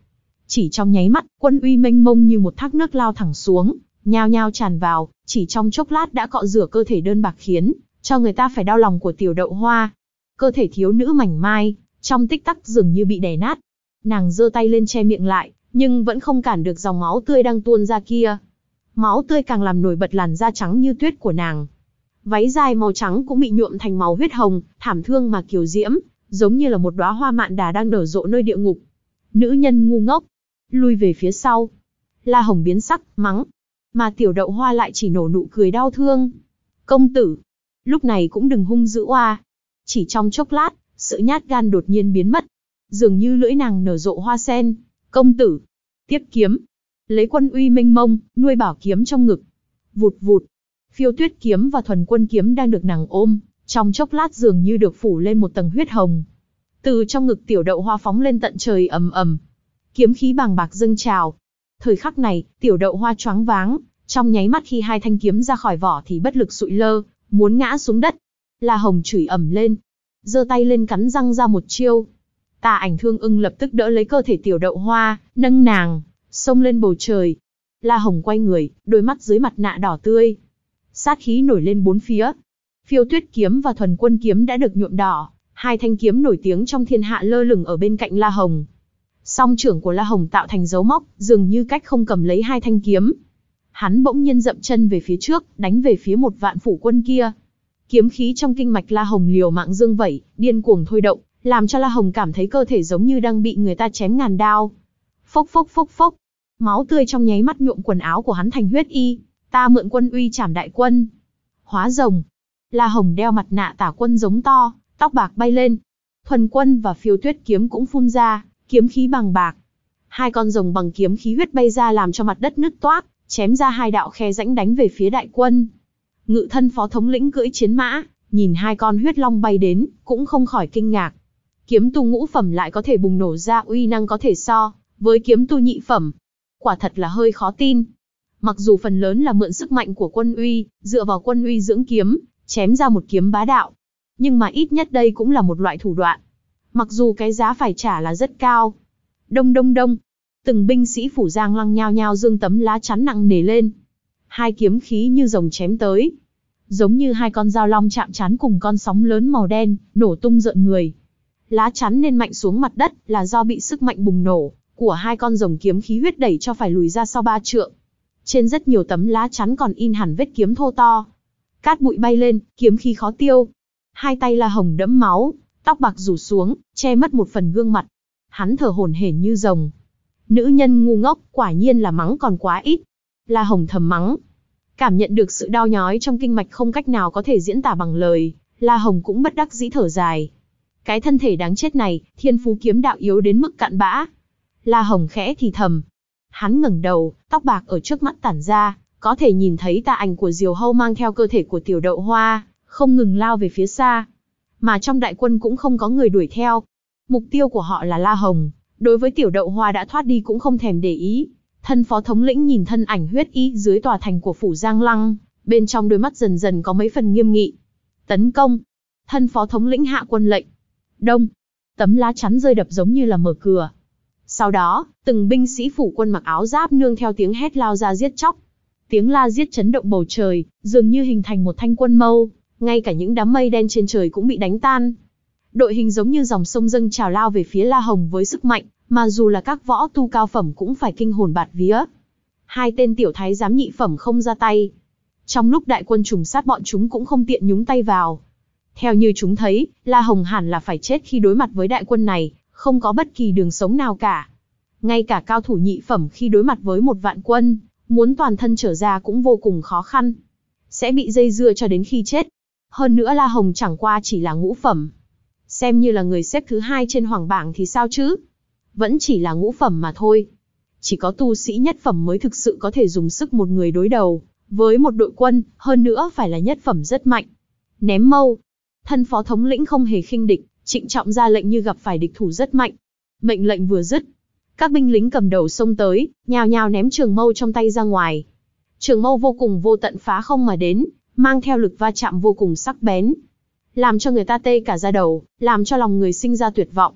Chỉ trong nháy mắt, quân uy mênh mông như một thác nước lao thẳng xuống, nhao nhao tràn vào, chỉ trong chốc lát đã cọ rửa cơ thể đơn bạc khiến cho người ta phải đau lòng của Tiểu Đậu Hoa. Cơ thể thiếu nữ mảnh mai, trong tích tắc dường như bị đè nát. Nàng giơ tay lên che miệng lại, nhưng vẫn không cản được dòng máu tươi đang tuôn ra kia. Máu tươi càng làm nổi bật làn da trắng như tuyết của nàng. Váy dài màu trắng cũng bị nhuộm thành màu huyết hồng, thảm thương mà kiều diễm, giống như là một đóa hoa mạn đà đang nở rộ nơi địa ngục. Nữ nhân ngu ngốc, lui về phía sau. La Hồng biến sắc, mắng. Mà Tiểu Đậu Hoa lại chỉ nổ nụ cười đau thương. Công tử, lúc này cũng đừng hung dữ oa. Chỉ trong chốc lát, sự nhát gan đột nhiên biến mất. Dường như lưỡi nàng nở rộ hoa sen. Công tử, tiếp kiếm. Lấy quân uy mênh mông, nuôi bảo kiếm trong ngực. Vụt vụt. Phiêu tuyết kiếm và thuần quân kiếm đang được nàng ôm, trong chốc lát dường như được phủ lên một tầng huyết hồng. Từ trong ngực Tiểu Đậu Hoa phóng lên tận trời ầm ầm. Kiếm khí bàng bạc dâng trào. Thời khắc này, Tiểu Đậu Hoa choáng váng, trong nháy mắt khi hai thanh kiếm ra khỏi vỏ thì bất lực sụi lơ, muốn ngã xuống đất. La Hồng chửi ầm lên, giơ tay lên cắn răng ra một chiêu. Tà Ảnh Thương Ưng lập tức đỡ lấy cơ thể Tiểu Đậu Hoa, nâng nàng xông lên bầu trời. La Hồng quay người, đôi mắt dưới mặt nạ đỏ tươi, sát khí nổi lên bốn phía. Phiêu tuyết kiếm và thuần quân kiếm đã được nhuộm đỏ, hai thanh kiếm nổi tiếng trong thiên hạ lơ lửng ở bên cạnh La Hồng. Song trưởng của La Hồng tạo thành dấu móc, dường như cách không cầm lấy hai thanh kiếm. Hắn bỗng nhiên dậm chân về phía trước, đánh về phía một vạn phủ quân kia. Kiếm khí trong kinh mạch La Hồng liều mạng dương vẩy, điên cuồng thôi động, làm cho La Hồng cảm thấy cơ thể giống như đang bị người ta chém ngàn đao. Phốc phốc phốc phốc, máu tươi trong nháy mắt nhuộm quần áo của hắn thành huyết y. Ta mượn quân uy trảm đại quân. Hóa rồng. La Hồng đeo mặt nạ tả quân giống to, tóc bạc bay lên. Thuần quân và phiêu tuyết kiếm cũng phun ra, kiếm khí bằng bạc. Hai con rồng bằng kiếm khí huyết bay ra làm cho mặt đất nứt toác, chém ra hai đạo khe rãnh đánh về phía đại quân. Ngự thân phó thống lĩnh cưỡi chiến mã, nhìn hai con huyết long bay đến, cũng không khỏi kinh ngạc. Kiếm tu ngũ phẩm lại có thể bùng nổ ra uy năng có thể so với kiếm tu nhị phẩm. Quả thật là hơi khó tin. Mặc dù phần lớn là mượn sức mạnh của quân uy, dựa vào quân uy dưỡng kiếm, chém ra một kiếm bá đạo. Nhưng mà ít nhất đây cũng là một loại thủ đoạn. Mặc dù cái giá phải trả là rất cao. Đông đông đông. Từng binh sĩ phủ Giang Lăng nhao nhao giương tấm lá chắn nặng nề lên. Hai kiếm khí như rồng chém tới. Giống như hai con dao long chạm trán cùng con sóng lớn màu đen, nổ tung rợn người. Lá chắn nên mạnh xuống mặt đất là do bị sức mạnh bùng nổ của hai con rồng kiếm khí huyết đẩy cho phải lùi ra sau ba trượng. Trên rất nhiều tấm lá chắn còn in hẳn vết kiếm thô to. Cát bụi bay lên, kiếm khí khó tiêu. Hai tay La Hồng đẫm máu, tóc bạc rủ xuống, che mất một phần gương mặt. Hắn thở hổn hển như rồng. Nữ nhân ngu ngốc, quả nhiên là mắng còn quá ít. La Hồng thầm mắng. Cảm nhận được sự đau nhói trong kinh mạch không cách nào có thể diễn tả bằng lời, La Hồng cũng bất đắc dĩ thở dài. Cái thân thể đáng chết này, thiên phú kiếm đạo yếu đến mức cạn bã. La Hồng khẽ thì thầm. Hắn ngẩng đầu, tóc bạc ở trước mắt tản ra, có thể nhìn thấy tà ảnh của Diều Hâu mang theo cơ thể của Tiểu Đậu Hoa, không ngừng lao về phía xa. Mà trong đại quân cũng không có người đuổi theo. Mục tiêu của họ là La Hồng, đối với Tiểu Đậu Hoa đã thoát đi cũng không thèm để ý. Thân phó thống lĩnh nhìn thân ảnh huyết y dưới tòa thành của phủ Giang Lăng, bên trong đôi mắt dần dần có mấy phần nghiêm nghị. Tấn công. Thân phó thống lĩnh hạ quân lệnh. Đông. Tấm lá chắn rơi đập giống như là mở cửa. Sau đó, từng binh sĩ phủ quân mặc áo giáp nương theo tiếng hét lao ra giết chóc. Tiếng la giết chấn động bầu trời, dường như hình thành một thanh quân mâu, ngay cả những đám mây đen trên trời cũng bị đánh tan. Đội hình giống như dòng sông dâng trào lao về phía La Hồng với sức mạnh, mà dù là các võ tu cao phẩm cũng phải kinh hồn bạt vía. Hai tên tiểu thái giám nhị phẩm không ra tay. Trong lúc đại quân trùng sát bọn chúng cũng không tiện nhúng tay vào. Theo như chúng thấy, La Hồng hẳn là phải chết khi đối mặt với đại quân này, không có bất kỳ đường sống nào cả. Ngay cả cao thủ nhị phẩm khi đối mặt với một vạn quân, muốn toàn thân trở ra cũng vô cùng khó khăn. Sẽ bị dây dưa cho đến khi chết. Hơn nữa La Hồng chẳng qua chỉ là ngũ phẩm. Xem như là người xếp thứ hai trên hoàng bảng thì sao chứ? Vẫn chỉ là ngũ phẩm mà thôi. Chỉ có tu sĩ nhất phẩm mới thực sự có thể dùng sức một người đối đầu với một đội quân, hơn nữa phải là nhất phẩm rất mạnh. Ném mâu. Thân phó thống lĩnh không hề khinh địch, trịnh trọng ra lệnh như gặp phải địch thủ rất mạnh. Mệnh lệnh vừa dứt, các binh lính cầm đầu xông tới, nhào nhào ném trường mâu trong tay ra ngoài. Trường mâu vô cùng vô tận phá không mà đến, mang theo lực va chạm vô cùng sắc bén, làm cho người ta tê cả da đầu, làm cho lòng người sinh ra tuyệt vọng.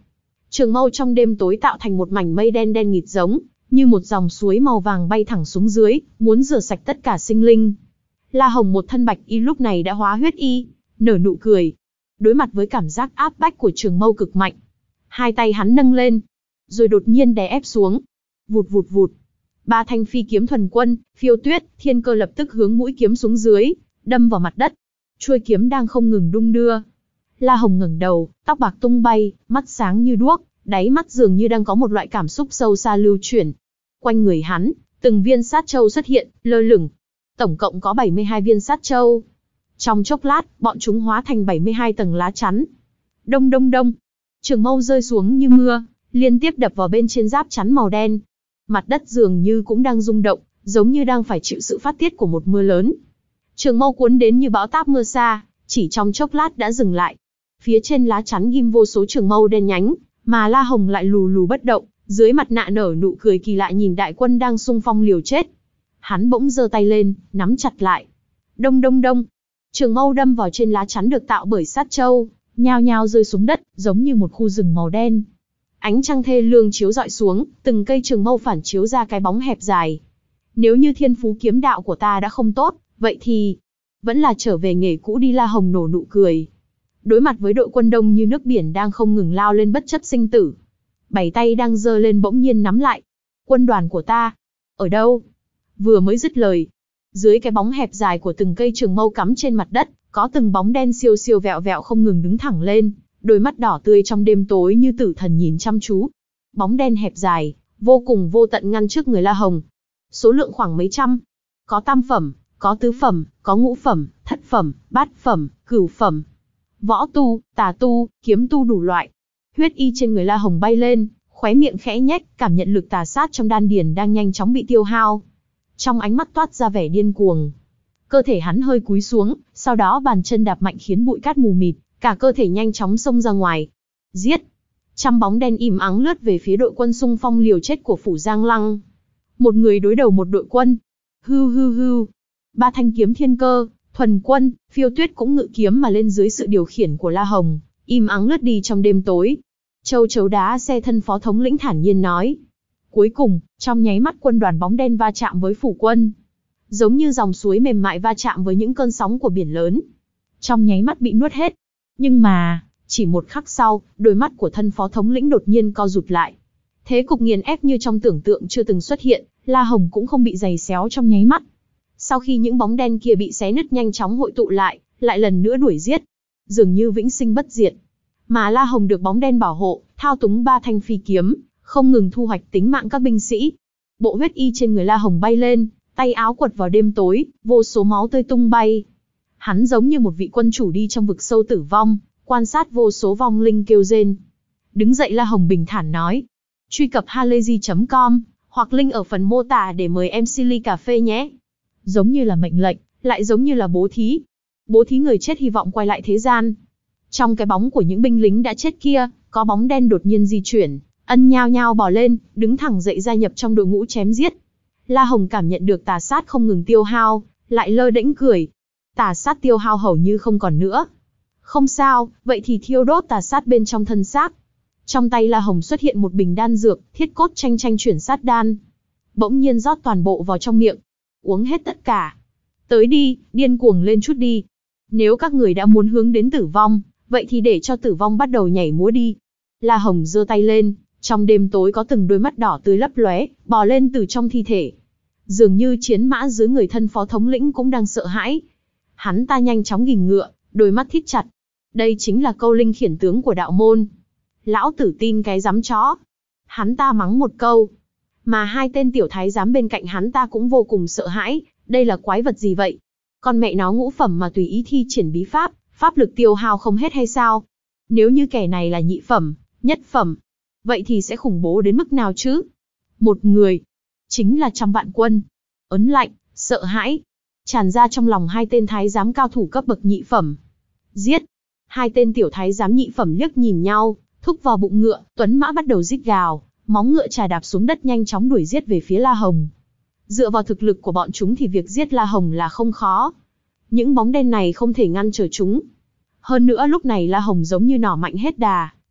Trường mâu trong đêm tối tạo thành một mảnh mây đen đen nghịt giống như một dòng suối màu vàng bay thẳng xuống dưới, muốn rửa sạch tất cả sinh linh. La Hồng một thân bạch y lúc này đã hóa huyết y, nở nụ cười. Đối mặt với cảm giác áp bách của trường mâu cực mạnh, hai tay hắn nâng lên, rồi đột nhiên đè ép xuống. Vụt vụt vụt. Ba thanh phi kiếm thuần quân, Phiêu Tuyết, Thiên Cơ lập tức hướng mũi kiếm xuống dưới, đâm vào mặt đất. Chuôi kiếm đang không ngừng đung đưa. La Hồng ngẩng đầu, tóc bạc tung bay, mắt sáng như đuốc, đáy mắt dường như đang có một loại cảm xúc sâu xa lưu chuyển. Quanh người hắn, từng viên sát châu xuất hiện, lơ lửng. Tổng cộng có bảy mươi hai viên sát châu. Trong chốc lát, bọn chúng hóa thành bảy mươi hai tầng lá chắn. Đông đông đông. Trường mâu rơi xuống như mưa, liên tiếp đập vào bên trên giáp chắn màu đen. Mặt đất dường như cũng đang rung động, giống như đang phải chịu sự phát tiết của một mưa lớn. Trường mâu cuốn đến như bão táp mưa xa, chỉ trong chốc lát đã dừng lại. Phía trên lá chắn ghim vô số trường mâu đen nhánh, mà La Hồng lại lù lù bất động, dưới mặt nạ nở nụ cười kỳ lạ nhìn đại quân đang xung phong liều chết. Hắn bỗng giơ tay lên, nắm chặt lại. Đông đông đông. Trường mâu đâm vào trên lá chắn được tạo bởi sát châu, nhao nhao rơi xuống đất, giống như một khu rừng màu đen. Ánh trăng thê lương chiếu rọi xuống, từng cây trường mâu phản chiếu ra cái bóng hẹp dài. Nếu như thiên phú kiếm đạo của ta đã không tốt, vậy thì vẫn là trở về nghề cũ đi. La Hồng nổ nụ cười. Đối mặt với đội quân đông như nước biển đang không ngừng lao lên bất chấp sinh tử, bảy tay đang giơ lên bỗng nhiên nắm lại. Quân đoàn của ta, ở đâu? Vừa mới dứt lời, dưới cái bóng hẹp dài của từng cây trường mâu cắm trên mặt đất, có từng bóng đen siêu siêu vẹo vẹo không ngừng đứng thẳng lên, đôi mắt đỏ tươi trong đêm tối như tử thần nhìn chăm chú. Bóng đen hẹp dài, vô cùng vô tận ngăn trước người La Hồng. Số lượng khoảng mấy trăm. Có tam phẩm, có tứ phẩm, có ngũ phẩm, thất phẩm, bát phẩm, cửu phẩm. Võ tu, tà tu, kiếm tu đủ loại. Huyết y trên người La Hồng bay lên, khóe miệng khẽ nhếch, cảm nhận lực tà sát trong đan điền đang nhanh chóng bị tiêu hao. Trong ánh mắt toát ra vẻ điên cuồng. Cơ thể hắn hơi cúi xuống, sau đó bàn chân đạp mạnh khiến bụi cát mù mịt, cả cơ thể nhanh chóng xông ra ngoài. Giết! Trăm bóng đen im ắng lướt về phía đội quân xung phong liều chết của phủ Giang Lăng. Một người đối đầu một đội quân. Hưu hưu hưu. Ba thanh kiếm Thiên Cơ, Thuần Quân, Phiêu Tuyết cũng ngự kiếm mà lên dưới sự điều khiển của La Hồng, im ắng lướt đi trong đêm tối. Châu chấu đá xe thân phó thống lĩnh thản nhiên nói. Cuối cùng, trong nháy mắt quân đoàn bóng đen va chạm với phủ quân. Giống như dòng suối mềm mại va chạm với những cơn sóng của biển lớn. Trong nháy mắt bị nuốt hết. Nhưng mà, chỉ một khắc sau, đôi mắt của thân phó thống lĩnh đột nhiên co rụt lại. Thế cục nghiền ép như trong tưởng tượng chưa từng xuất hiện, La Hồng cũng không bị giày xéo trong nháy mắt. Sau khi những bóng đen kia bị xé nứt nhanh chóng hội tụ lại, lại lần nữa đuổi giết. Dường như vĩnh sinh bất diệt. Mà La Hồng được bóng đen bảo hộ, thao túng ba thanh phi kiếm, không ngừng thu hoạch tính mạng các binh sĩ. Bộ huyết y trên người La Hồng bay lên, tay áo quật vào đêm tối, vô số máu tươi tung bay. Hắn giống như một vị quân chủ đi trong vực sâu tử vong, quan sát vô số vong linh kêu rên. Đứng dậy La Hồng bình thản nói. Truy cập halayzi chấm com, hoặc link ở phần mô tả để mời em xê ly cà phê nhé. Giống như là mệnh lệnh, lại giống như là bố thí. Bố thí người chết hy vọng quay lại thế gian. Trong cái bóng của những binh lính đã chết kia, có bóng đen đột nhiên di chuyển, ân nhao nhao bò lên, đứng thẳng dậy gia nhập trong đội ngũ chém giết. La Hồng cảm nhận được tà sát không ngừng tiêu hao, lại lơ đễnh cười. Tà sát tiêu hao hầu như không còn nữa. Không sao, vậy thì thiêu đốt tà sát bên trong thân xác. Trong tay La Hồng xuất hiện một bình đan dược, thiết cốt tranh tranh chuyển sát đan. Bỗng nhiên rót toàn bộ vào trong miệng. Uống hết tất cả. Tới đi, điên cuồng lên chút đi. Nếu các người đã muốn hướng đến tử vong, vậy thì để cho tử vong bắt đầu nhảy múa đi. La Hồng giơ tay lên, trong đêm tối có từng đôi mắt đỏ tươi lấp lóe, bò lên từ trong thi thể. Dường như chiến mã dưới người thân phó thống lĩnh cũng đang sợ hãi. Hắn ta nhanh chóng ghìm ngựa, đôi mắt thít chặt. Đây chính là câu linh khiển tướng của đạo môn. Lão tử tin cái dám chó. Hắn ta mắng một câu. Mà hai tên tiểu thái giám bên cạnh hắn ta cũng vô cùng sợ hãi. Đây là quái vật gì vậy? Con mẹ nó ngũ phẩm mà tùy ý thi triển bí pháp, pháp lực tiêu hao không hết hay sao? Nếu như kẻ này là nhị phẩm, nhất phẩm, vậy thì sẽ khủng bố đến mức nào chứ? Một người, chính là trăm vạn quân. Ớn lạnh, sợ hãi, tràn ra trong lòng hai tên thái giám cao thủ cấp bậc nhị phẩm. Giết! Hai tên tiểu thái giám nhị phẩm liếc nhìn nhau, thúc vào bụng ngựa, tuấn mã bắt đầu rít gào, móng ngựa chà đạp xuống đất nhanh chóng đuổi giết về phía La Hồng. Dựa vào thực lực của bọn chúng thì việc giết La Hồng là không khó. Những bóng đen này không thể ngăn trở chúng. Hơn nữa lúc này La Hồng giống như nỏ mạnh hết đà,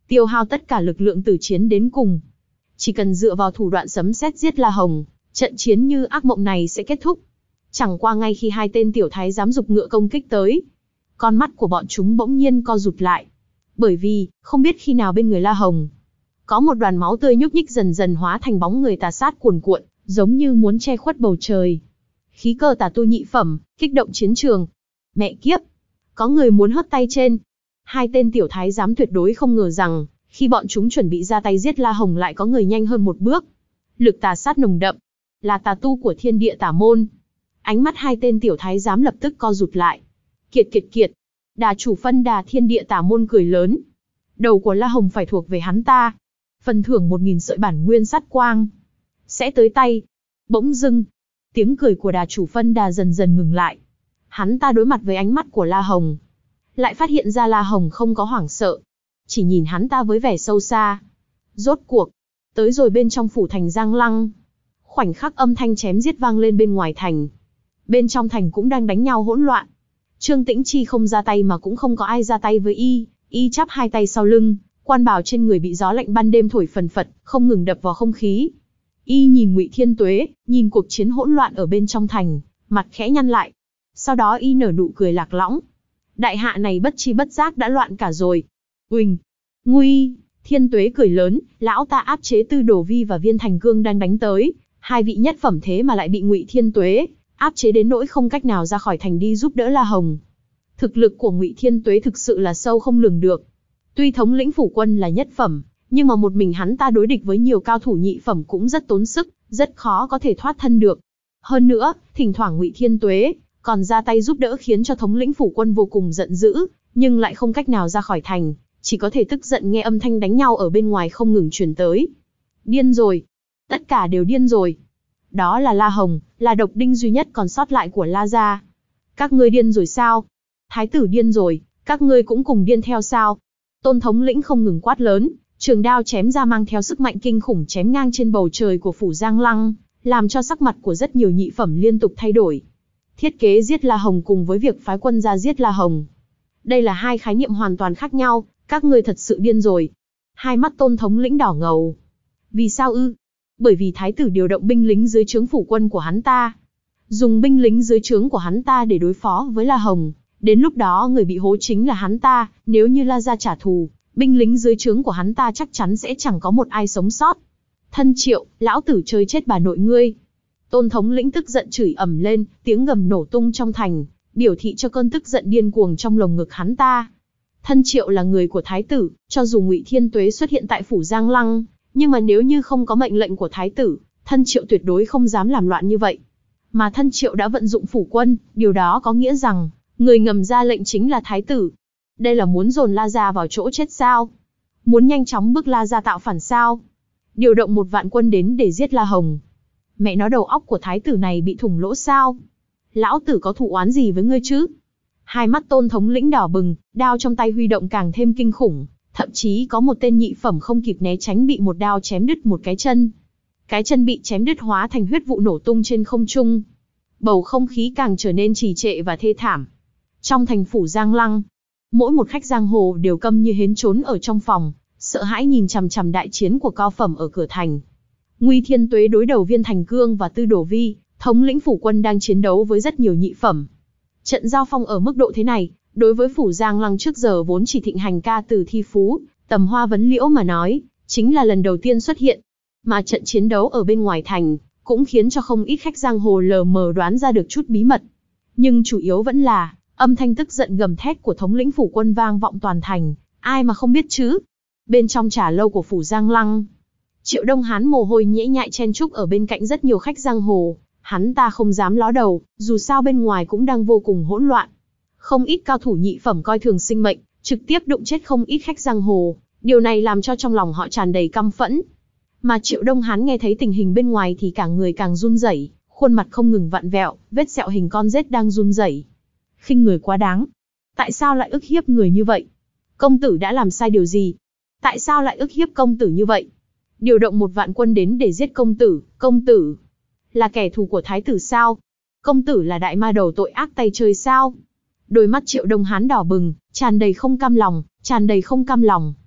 tiêu hao tất cả lực lượng tử chiến đến cùng. Chỉ cần dựa vào thủ đoạn sấm sét giết La Hồng, trận chiến như ác mộng này sẽ kết thúc. Chẳng qua ngay khi hai tên tiểu thái giám giục ngựa công kích tới, con mắt của bọn chúng bỗng nhiên co rụt lại. Bởi vì, không biết khi nào bên người La Hồng, có một đoàn máu tươi nhúc nhích dần dần hóa thành bóng người tà sát cuồn cuộn, giống như muốn che khuất bầu trời. Khí cơ tà tu nhị phẩm, kích động chiến trường. Mẹ kiếp! Có người muốn hất tay trên. Hai tên tiểu thái giám tuyệt đối không ngờ rằng, khi bọn chúng chuẩn bị ra tay giết La Hồng lại có người nhanh hơn một bước. Lực tà sát nồng đậm, là tà tu của thiên địa tà môn. Ánh mắt hai tên tiểu thái giám lập tức co rụt lại. Kiệt kiệt kiệt! Đà chủ phân đà thiên địa tà môn cười lớn. Đầu của La Hồng phải thuộc về hắn ta. Phần thưởng một nghìn sợi bản nguyên sát quang. Sẽ tới tay. Bỗng dưng, tiếng cười của đà chủ phân đà dần dần ngừng lại. Hắn ta đối mặt với ánh mắt của La Hồng. Lại phát hiện ra La Hồng không có hoảng sợ. Chỉ nhìn hắn ta với vẻ sâu xa. Rốt cuộc, tới rồi bên trong phủ thành Giang Lăng. Khoảnh khắc âm thanh chém giết vang lên bên ngoài thành. Bên trong thành cũng đang đánh nhau hỗn loạn. Trương Tĩnh Chi không ra tay mà cũng không có ai ra tay với y. Y chắp hai tay sau lưng, quan bào trên người bị gió lạnh ban đêm thổi phần phật, không ngừng đập vào không khí. Y nhìn Ngụy Thiên Tuế, nhìn cuộc chiến hỗn loạn ở bên trong thành, mặt khẽ nhăn lại. Sau đó y nở nụ cười lạc lõng. Đại hạ này bất chi bất giác đã loạn cả rồi. Uỳnh, nguy, Thiên Tuế cười lớn, lão ta áp chế Tư Đồ Vi và Viên Thành Cương đang đánh tới, hai vị nhất phẩm thế mà lại bị Ngụy Thiên Tuế áp chế đến nỗi không cách nào ra khỏi thành đi giúp đỡ La Hồng. Thực lực của Ngụy Thiên Tuế thực sự là sâu không lường được. Tuy thống lĩnh phủ quân là nhất phẩm, nhưng mà một mình hắn ta đối địch với nhiều cao thủ nhị phẩm cũng rất tốn sức, rất khó có thể thoát thân được. Hơn nữa, thỉnh thoảng Ngụy Thiên Tuế còn ra tay giúp đỡ khiến cho thống lĩnh phủ quân vô cùng giận dữ, nhưng lại không cách nào ra khỏi thành, chỉ có thể tức giận nghe âm thanh đánh nhau ở bên ngoài không ngừng truyền tới. Điên rồi, tất cả đều điên rồi. Đó là La Hồng, là độc đinh duy nhất còn sót lại của La gia. Các ngươi điên rồi sao? Thái tử điên rồi, các ngươi cũng cùng điên theo sao? Tôn thống lĩnh không ngừng quát lớn, trường đao chém ra mang theo sức mạnh kinh khủng chém ngang trên bầu trời của phủ Giang Lăng, làm cho sắc mặt của rất nhiều nhị phẩm liên tục thay đổi. Thiết kế giết La Hồng cùng với việc phái quân ra giết La Hồng, đây là hai khái niệm hoàn toàn khác nhau, các ngươi thật sự điên rồi. Hai mắt Tôn thống lĩnh đỏ ngầu. Vì sao ư? Bởi vì thái tử điều động binh lính dưới trướng phủ quân của hắn ta, dùng binh lính dưới trướng của hắn ta để đối phó với La Hồng. Đến lúc đó người bị hố chính là hắn ta, nếu như La gia trả thù, binh lính dưới trướng của hắn ta chắc chắn sẽ chẳng có một ai sống sót. Thân Triệu, lão tử chơi chết bà nội ngươi. Tôn thống lĩnh tức giận chửi ầm lên, tiếng gầm nổ tung trong thành, biểu thị cho cơn tức giận điên cuồng trong lồng ngực hắn ta. Thân Triệu là người của thái tử, cho dù Ngụy Thiên Tuế xuất hiện tại phủ Giang Lăng, nhưng mà nếu như không có mệnh lệnh của thái tử, Thân Triệu tuyệt đối không dám làm loạn như vậy. Mà Thân Triệu đã vận dụng phủ quân, điều đó có nghĩa rằng người ngầm ra lệnh chính là thái tử. Đây là muốn dồn La gia vào chỗ chết sao? Muốn nhanh chóng bức La gia tạo phản sao? Điều động một vạn quân đến để giết La Hồng. Mẹ nó, đầu óc của thái tử này bị thủng lỗ sao? Lão tử có thù oán gì với ngươi chứ? Hai mắt Tôn thống lĩnh đỏ bừng, đao trong tay huy động càng thêm kinh khủng, thậm chí có một tên nhị phẩm không kịp né tránh bị một đao chém đứt một cái chân. Cái chân bị chém đứt hóa thành huyết vụ nổ tung trên không trung. Bầu không khí càng trở nên trì trệ và thê thảm. Trong thành phủ Giang Lăng, mỗi một khách giang hồ đều câm như hến trốn ở trong phòng, sợ hãi nhìn chằm chằm đại chiến của cao phẩm ở cửa thành. Ngụy Thiên Tuế đối đầu Viên Thành Cương và Tư Đồ Vi, thống lĩnh phủ quân đang chiến đấu với rất nhiều nhị phẩm. Trận giao phong ở mức độ thế này, đối với phủ Giang Lăng trước giờ vốn chỉ thịnh hành ca từ thi phú, tầm hoa vấn liễu mà nói, chính là lần đầu tiên xuất hiện. Mà trận chiến đấu ở bên ngoài thành, cũng khiến cho không ít khách giang hồ lờ mờ đoán ra được chút bí mật. Nhưng chủ yếu vẫn là, âm thanh tức giận gầm thét của thống lĩnh phủ quân vang vọng toàn thành, ai mà không biết chứ. Bên trong trà lâu của phủ Giang Lăng, Triệu Đông Hán mồ hôi nhễ nhại chen chúc ở bên cạnh rất nhiều khách giang hồ, hắn ta không dám ló đầu, dù sao bên ngoài cũng đang vô cùng hỗn loạn. Không ít cao thủ nhị phẩm coi thường sinh mệnh, trực tiếp đụng chết không ít khách giang hồ, điều này làm cho trong lòng họ tràn đầy căm phẫn. Mà Triệu Đông Hán nghe thấy tình hình bên ngoài thì cả người càng run rẩy, khuôn mặt không ngừng vặn vẹo, vết sẹo hình con rết đang run rẩy. Khinh người quá đáng. Tại sao lại ức hiếp người như vậy? Công tử đã làm sai điều gì? Tại sao lại ức hiếp công tử như vậy? Điều động một vạn quân đến để giết công tử, công tử là kẻ thù của thái tử sao? Công tử là đại ma đầu tội ác tay trời sao? Đôi mắt Triệu Đông Hán đỏ bừng, tràn đầy không cam lòng, tràn đầy không cam lòng.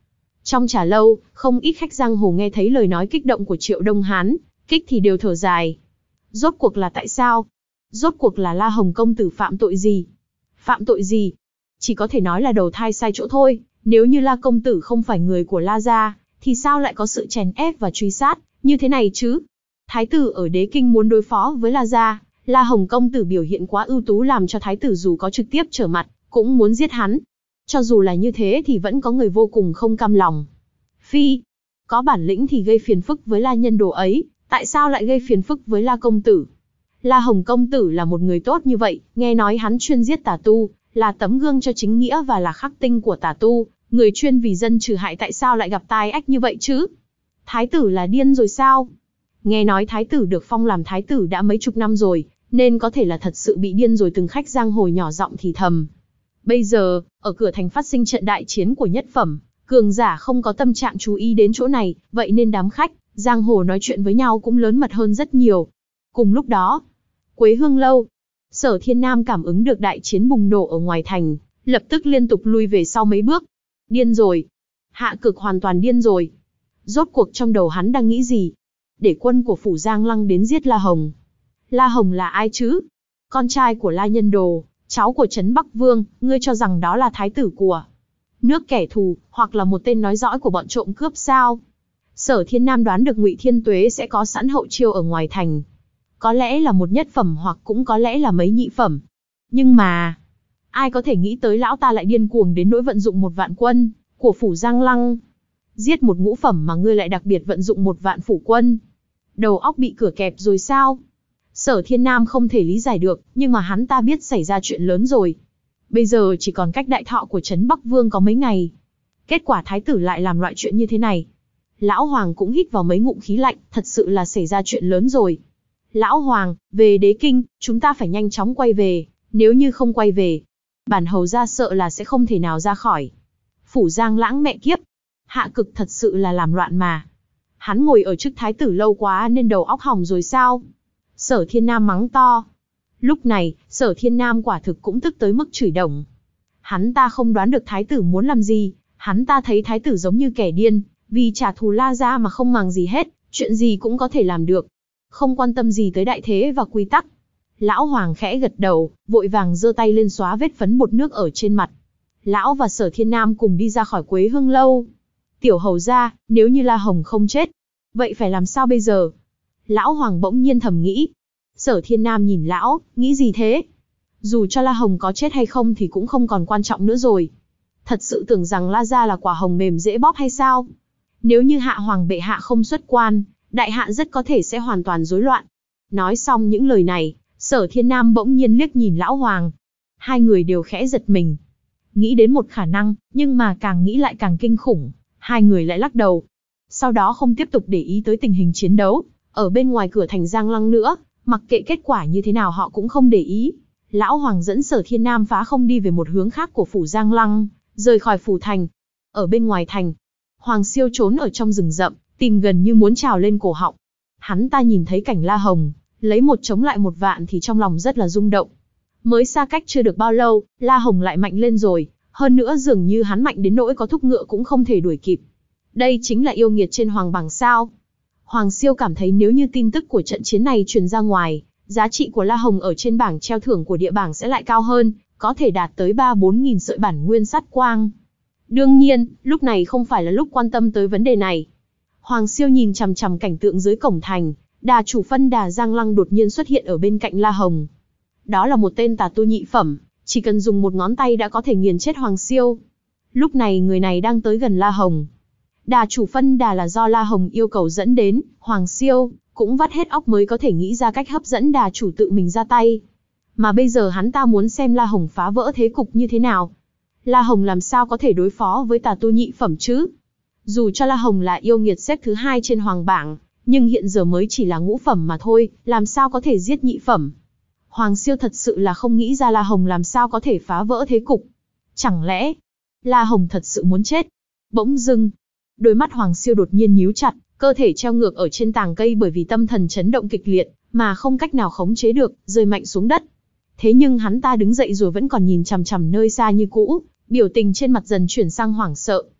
Trong trà lâu, không ít khách giang hồ nghe thấy lời nói kích động của Triệu Đông Hán, kích thì đều thở dài. Rốt cuộc là tại sao? Rốt cuộc là La Hồng công tử phạm tội gì? Phạm tội gì? Chỉ có thể nói là đầu thai sai chỗ thôi, nếu như La công tử không phải người của La gia, thì sao lại có sự chèn ép và truy sát như thế này chứ? Thái tử ở đế kinh muốn đối phó với La gia, La Hồng công tử biểu hiện quá ưu tú làm cho thái tử dù có trực tiếp trở mặt, cũng muốn giết hắn. Cho dù là như thế thì vẫn có người vô cùng không cam lòng. Phi, có bản lĩnh thì gây phiền phức với La nhân đồ ấy, tại sao lại gây phiền phức với La công tử? La Hồng công tử là một người tốt như vậy, nghe nói hắn chuyên giết tà tu, là tấm gương cho chính nghĩa và là khắc tinh của tà tu, người chuyên vì dân trừ hại, tại sao lại gặp tai ách như vậy chứ? Thái tử là điên rồi sao? Nghe nói thái tử được phong làm thái tử đã mấy chục năm rồi, nên có thể là thật sự bị điên rồi, từng khách giang hồ nhỏ giọng thì thầm. Bây giờ, ở cửa thành phát sinh trận đại chiến của nhất phẩm, cường giả không có tâm trạng chú ý đến chỗ này, vậy nên đám khách giang hồ nói chuyện với nhau cũng lớn mật hơn rất nhiều. Cùng lúc đó, Quế Hương lâu, Sở Thiên Nam cảm ứng được đại chiến bùng nổ ở ngoài thành, lập tức liên tục lui về sau mấy bước. Điên rồi, Hạ Cực hoàn toàn điên rồi. Rốt cuộc trong đầu hắn đang nghĩ gì? Để quân của phủ Giang Lăng đến giết La Hồng. La Hồng là ai chứ? Con trai của La Nhân Đồ, cháu của Trấn Bắc Vương, ngươi cho rằng đó là thái tử của nước kẻ thù, hoặc là một tên nói dõi của bọn trộm cướp sao? Sở Thiên Nam đoán được Ngụy Thiên Tuế sẽ có sẵn hậu chiêu ở ngoài thành. Có lẽ là một nhất phẩm hoặc cũng có lẽ là mấy nhị phẩm. Nhưng mà, ai có thể nghĩ tới lão ta lại điên cuồng đến nỗi vận dụng một vạn quân của phủ Giang Lăng. Giết một ngũ phẩm mà ngươi lại đặc biệt vận dụng một vạn phủ quân. Đầu óc bị cửa kẹp rồi sao? Sở Thiên Nam không thể lý giải được, nhưng mà hắn ta biết xảy ra chuyện lớn rồi. Bây giờ chỉ còn cách đại thọ của Trấn Bắc Vương có mấy ngày. Kết quả thái tử lại làm loại chuyện như thế này. Lão Hoàng cũng hít vào mấy ngụm khí lạnh, thật sự là xảy ra chuyện lớn rồi. Lão Hoàng, về đế kinh, chúng ta phải nhanh chóng quay về, nếu như không quay về, bản hầu ra sợ là sẽ không thể nào ra khỏi phủ Giang Lãng. Mẹ kiếp, Hạ Cực thật sự là làm loạn mà. Hắn ngồi ở chức thái tử lâu quá nên đầu óc hỏng rồi sao? Sở Thiên Nam mắng to. Lúc này, Sở Thiên Nam quả thực cũng tức tới mức chửi đồng. Hắn ta không đoán được thái tử muốn làm gì, hắn ta thấy thái tử giống như kẻ điên, vì trả thù La gia mà không màng gì hết, chuyện gì cũng có thể làm được. Không quan tâm gì tới đại thế và quy tắc. Lão Hoàng khẽ gật đầu, vội vàng giơ tay lên xóa vết phấn bột nước ở trên mặt. Lão và Sở Thiên Nam cùng đi ra khỏi Quế Hương lâu. Tiểu hầu gia, nếu như La Hồng không chết, vậy phải làm sao bây giờ? Lão Hoàng bỗng nhiên thầm nghĩ. Sở Thiên Nam nhìn lão, nghĩ gì thế? Dù cho La Hồng có chết hay không thì cũng không còn quan trọng nữa rồi. Thật sự tưởng rằng La gia là quả hồng mềm dễ bóp hay sao? Nếu như Hạ Hoàng bệ hạ không xuất quan, đại hạ rất có thể sẽ hoàn toàn rối loạn. Nói xong những lời này, Sở Thiên Nam bỗng nhiên liếc nhìn Lão Hoàng. Hai người đều khẽ giật mình. Nghĩ đến một khả năng, nhưng mà càng nghĩ lại càng kinh khủng. Hai người lại lắc đầu. Sau đó không tiếp tục để ý tới tình hình chiến đấu. Ở bên ngoài cửa thành Giang Lăng nữa, mặc kệ kết quả như thế nào họ cũng không để ý. Lão Hoàng dẫn Sở Thiên Nam phá không đi về một hướng khác của phủ Giang Lăng, rời khỏi phủ thành. Ở bên ngoài thành, Hoàng Siêu trốn ở trong rừng rậm, tìm gần như muốn trào lên cổ họng. Hắn ta nhìn thấy cảnh La Hồng lấy một chống lại một vạn thì trong lòng rất là rung động. Mới xa cách chưa được bao lâu, La Hồng lại mạnh lên rồi, hơn nữa dường như hắn mạnh đến nỗi có thúc ngựa cũng không thể đuổi kịp. Đây chính là yêu nghiệt trên hoàng bảng sao? Hoàng Siêu cảm thấy nếu như tin tức của trận chiến này truyền ra ngoài, giá trị của La Hồng ở trên bảng treo thưởng của địa bảng sẽ lại cao hơn, có thể đạt tới ba bốn nghìn sợi bản nguyên sát quang. Đương nhiên, lúc này không phải là lúc quan tâm tới vấn đề này. Hoàng Siêu nhìn chằm chằm cảnh tượng dưới cổng thành, đà chủ phân đà Giang Lăng đột nhiên xuất hiện ở bên cạnh La Hồng. Đó là một tên tà tu nhị phẩm, chỉ cần dùng một ngón tay đã có thể nghiền chết Hoàng Siêu. Lúc này người này đang tới gần La Hồng. Đà chủ phân đà là do La Hồng yêu cầu dẫn đến, Hoàng Siêu cũng vắt hết óc mới có thể nghĩ ra cách hấp dẫn đà chủ tự mình ra tay. Mà bây giờ hắn ta muốn xem La Hồng phá vỡ thế cục như thế nào. La Hồng làm sao có thể đối phó với tà tu nhị phẩm chứ? Dù cho La Hồng là yêu nghiệt xếp thứ hai trên hoàng bảng, nhưng hiện giờ mới chỉ là ngũ phẩm mà thôi, làm sao có thể giết nhị phẩm? Hoàng Siêu thật sự là không nghĩ ra La Hồng làm sao có thể phá vỡ thế cục. Chẳng lẽ La Hồng thật sự muốn chết? Bỗng dưng, đôi mắt Hoàng Siêu đột nhiên nhíu chặt, cơ thể treo ngược ở trên tàng cây bởi vì tâm thần chấn động kịch liệt, mà không cách nào khống chế được, rơi mạnh xuống đất. Thế nhưng hắn ta đứng dậy rồi vẫn còn nhìn chằm chằm nơi xa như cũ, biểu tình trên mặt dần chuyển sang hoảng sợ.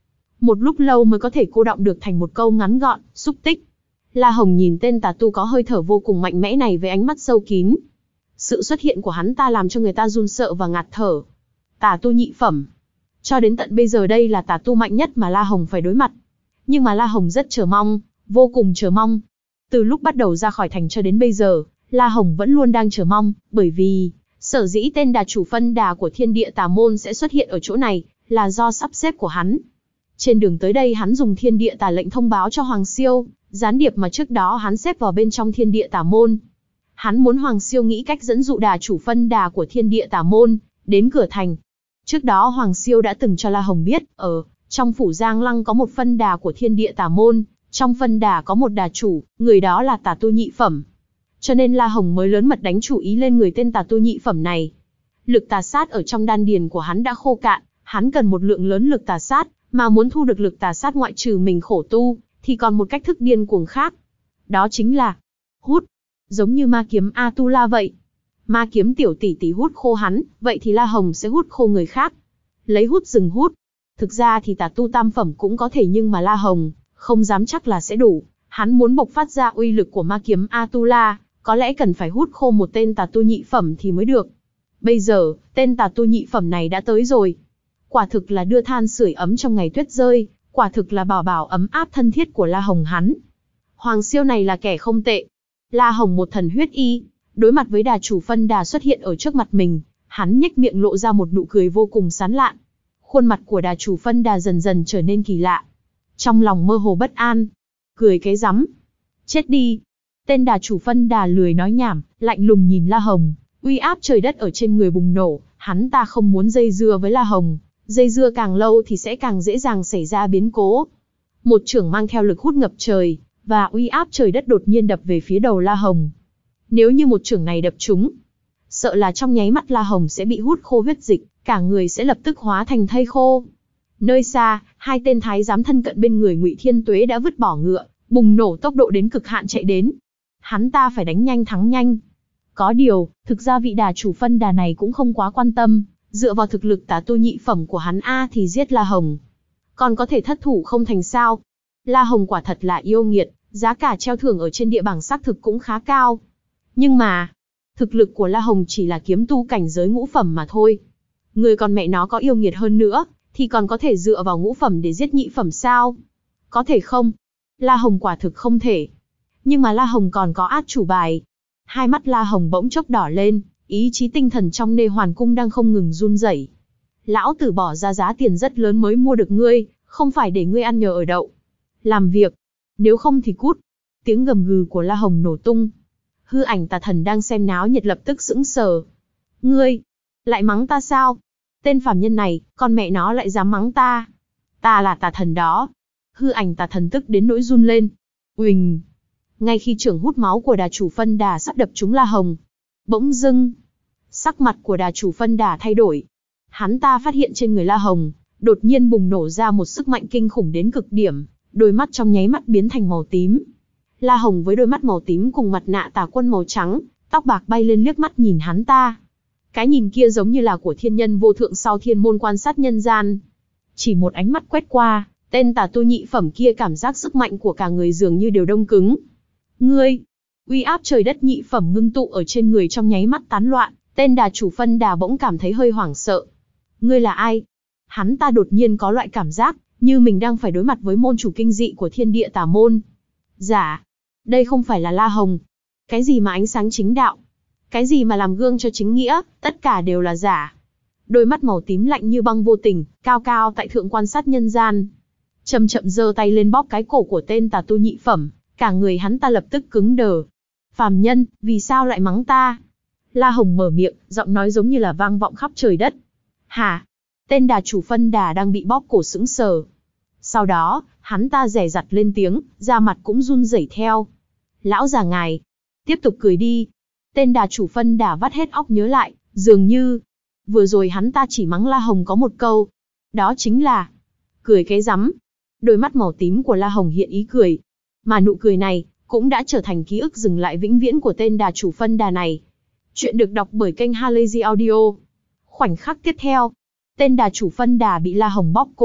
một lúc lâu mới có thể cô đọng được thành một câu ngắn gọn, xúc tích. La Hồng nhìn tên tà tu có hơi thở vô cùng mạnh mẽ này với ánh mắt sâu kín. Sự xuất hiện của hắn ta làm cho người ta run sợ và ngạt thở. Tà tu nhị phẩm. Cho đến tận bây giờ đây là tà tu mạnh nhất mà La Hồng phải đối mặt. Nhưng mà La Hồng rất chờ mong, vô cùng chờ mong. Từ lúc bắt đầu ra khỏi thành cho đến bây giờ, La Hồng vẫn luôn đang chờ mong, bởi vì sở dĩ tên đà chủ phân đà của Thiên Địa Tà Môn sẽ xuất hiện ở chỗ này, là do sắp xếp của hắn. Trên đường tới đây hắn dùng Thiên Địa Tà lệnh thông báo cho Hoàng Siêu, gián điệp mà trước đó hắn xếp vào bên trong Thiên Địa Tà Môn. Hắn muốn Hoàng Siêu nghĩ cách dẫn dụ đà chủ phân đà của Thiên Địa Tà Môn đến cửa thành. Trước đó Hoàng Siêu đã từng cho La Hồng biết, ở trong phủ Giang Lăng có một phân đà của Thiên Địa Tà Môn, trong phân đà có một đà chủ, người đó là tà tu nhị phẩm. Cho nên La Hồng mới lớn mật đánh chủ ý lên người tên tà tu nhị phẩm này. Lực tà sát ở trong đan điền của hắn đã khô cạn, hắn cần một lượng lớn lực tà sát, mà muốn thu được lực tà sát ngoại trừ mình khổ tu, thì còn một cách thức điên cuồng khác. Đó chính là hút, giống như ma kiếm Atula vậy. Ma kiếm tiểu tỷ tỷ hút khô hắn, vậy thì La Hồng sẽ hút khô người khác. Lấy hút rừng hút. Thực ra thì tà tu tam phẩm cũng có thể, nhưng mà La Hồng không dám chắc là sẽ đủ. Hắn muốn bộc phát ra uy lực của ma kiếm Atula, có lẽ cần phải hút khô một tên tà tu nhị phẩm thì mới được. Bây giờ, tên tà tu nhị phẩm này đã tới rồi. Quả thực là đưa than sưởi ấm trong ngày tuyết rơi, quả thực là bảo bảo ấm áp thân thiết của La Hồng hắn. Hoàng Siêu này là kẻ không tệ. La Hồng một thần huyết y, đối mặt với đà chủ phân đà xuất hiện ở trước mặt mình, hắn nhếch miệng lộ ra một nụ cười vô cùng sán lạn. Khuôn mặt của đà chủ phân đà dần dần trở nên kỳ lạ. Trong lòng mơ hồ bất an. Cười cái rắm. Chết đi. Tên đà chủ phân đà lười nói nhảm, lạnh lùng nhìn La Hồng. Uy áp trời đất ở trên người bùng nổ, hắn ta không muốn dây dưa với La Hồng. Dây dưa càng lâu thì sẽ càng dễ dàng xảy ra biến cố. Một chưởng mang theo lực hút ngập trời, và uy áp trời đất đột nhiên đập về phía đầu La Hồng. Nếu như một chưởng này đập trúng, sợ là trong nháy mắt La Hồng sẽ bị hút khô huyết dịch, cả người sẽ lập tức hóa thành thây khô. Nơi xa, hai tên thái giám thân cận bên người Ngụy Thiên Tuế đã vứt bỏ ngựa, bùng nổ tốc độ đến cực hạn chạy đến. Hắn ta phải đánh nhanh thắng nhanh. Có điều, thực ra vị đà chủ phân đà này cũng không quá quan tâm, dựa vào thực lực tà tu nhị phẩm của hắn a thì giết La Hồng còn có thể thất thủ không thành sao. La Hồng quả thật là yêu nghiệt, giá cả treo thưởng ở trên địa bảng xác thực cũng khá cao. Nhưng mà, thực lực của La Hồng chỉ là kiếm tu cảnh giới ngũ phẩm mà thôi. Người còn mẹ nó có yêu nghiệt hơn nữa, thì còn có thể dựa vào ngũ phẩm để giết nhị phẩm sao? Có thể không? La Hồng quả thực không thể. Nhưng mà La Hồng còn có át chủ bài. Hai mắt La Hồng bỗng chốc đỏ lên, ý chí tinh thần trong Nê Hoàn Cung đang không ngừng run rẩy. Lão tử bỏ ra giá tiền rất lớn mới mua được ngươi, không phải để ngươi ăn nhờ ở đậu. Làm việc, nếu không thì cút. Tiếng gầm gừ của La Hồng nổ tung. Hư ảnh tà thần đang xem náo nhiệt lập tức sững sờ. Ngươi, lại mắng ta sao? Tên phàm nhân này, con mẹ nó lại dám mắng ta. Ta là tà thần đó. Hư ảnh tà thần tức đến nỗi run lên. Uỳnh. Ngay khi chưởng hút máu của đà chủ phân đà sắp đập trúng La Hồng, bỗng dưng, sắc mặt của đà chủ phân đà thay đổi. Hắn ta phát hiện trên người La Hồng đột nhiên bùng nổ ra một sức mạnh kinh khủng đến cực điểm, đôi mắt trong nháy mắt biến thành màu tím. La Hồng với đôi mắt màu tím cùng mặt nạ tà quân màu trắng, tóc bạc bay lên liếc mắt nhìn hắn ta. Cái nhìn kia giống như là của thiên nhân vô thượng sau thiên môn quan sát nhân gian. Chỉ một ánh mắt quét qua, tên tà tu nhị phẩm kia cảm giác sức mạnh của cả người dường như đều đông cứng. Ngươi, uy áp trời đất nhị phẩm ngưng tụ ở trên người trong nháy mắt tán loạn, tên đà chủ phân đà bỗng cảm thấy hơi hoảng sợ. Ngươi là ai? Hắn ta đột nhiên có loại cảm giác như mình đang phải đối mặt với môn chủ kinh dị của Thiên Địa Tà Môn. Giả, đây không phải là La Hồng. Cái gì mà ánh sáng chính đạo? Cái gì mà làm gương cho chính nghĩa, tất cả đều là giả. Đôi mắt màu tím lạnh như băng vô tình, cao cao tại thượng quan sát nhân gian. Chậm chậm giơ tay lên bóp cái cổ của tên tà tu nhị phẩm, cả người hắn ta lập tức cứng đờ. Phàm nhân, vì sao lại mắng ta? La Hồng mở miệng, giọng nói giống như là vang vọng khắp trời đất. Hả? Tên đà chủ phân đà đang bị bóp cổ sững sờ. Sau đó, hắn ta dè dặt lên tiếng, da mặt cũng run rẩy theo. Lão già ngài, tiếp tục cười đi. Tên đà chủ phân đà vắt hết óc nhớ lại, dường như vừa rồi hắn ta chỉ mắng La Hồng có một câu. Đó chính là cười cái rắm. Đôi mắt màu tím của La Hồng hiện ý cười. Mà nụ cười này cũng đã trở thành ký ức dừng lại vĩnh viễn của tên đà chủ phân đà này. Chuyện được đọc bởi kênh Halazy Audio. Khoảnh khắc tiếp theo, tên đà chủ phân đà bị La Hồng bóp cổ,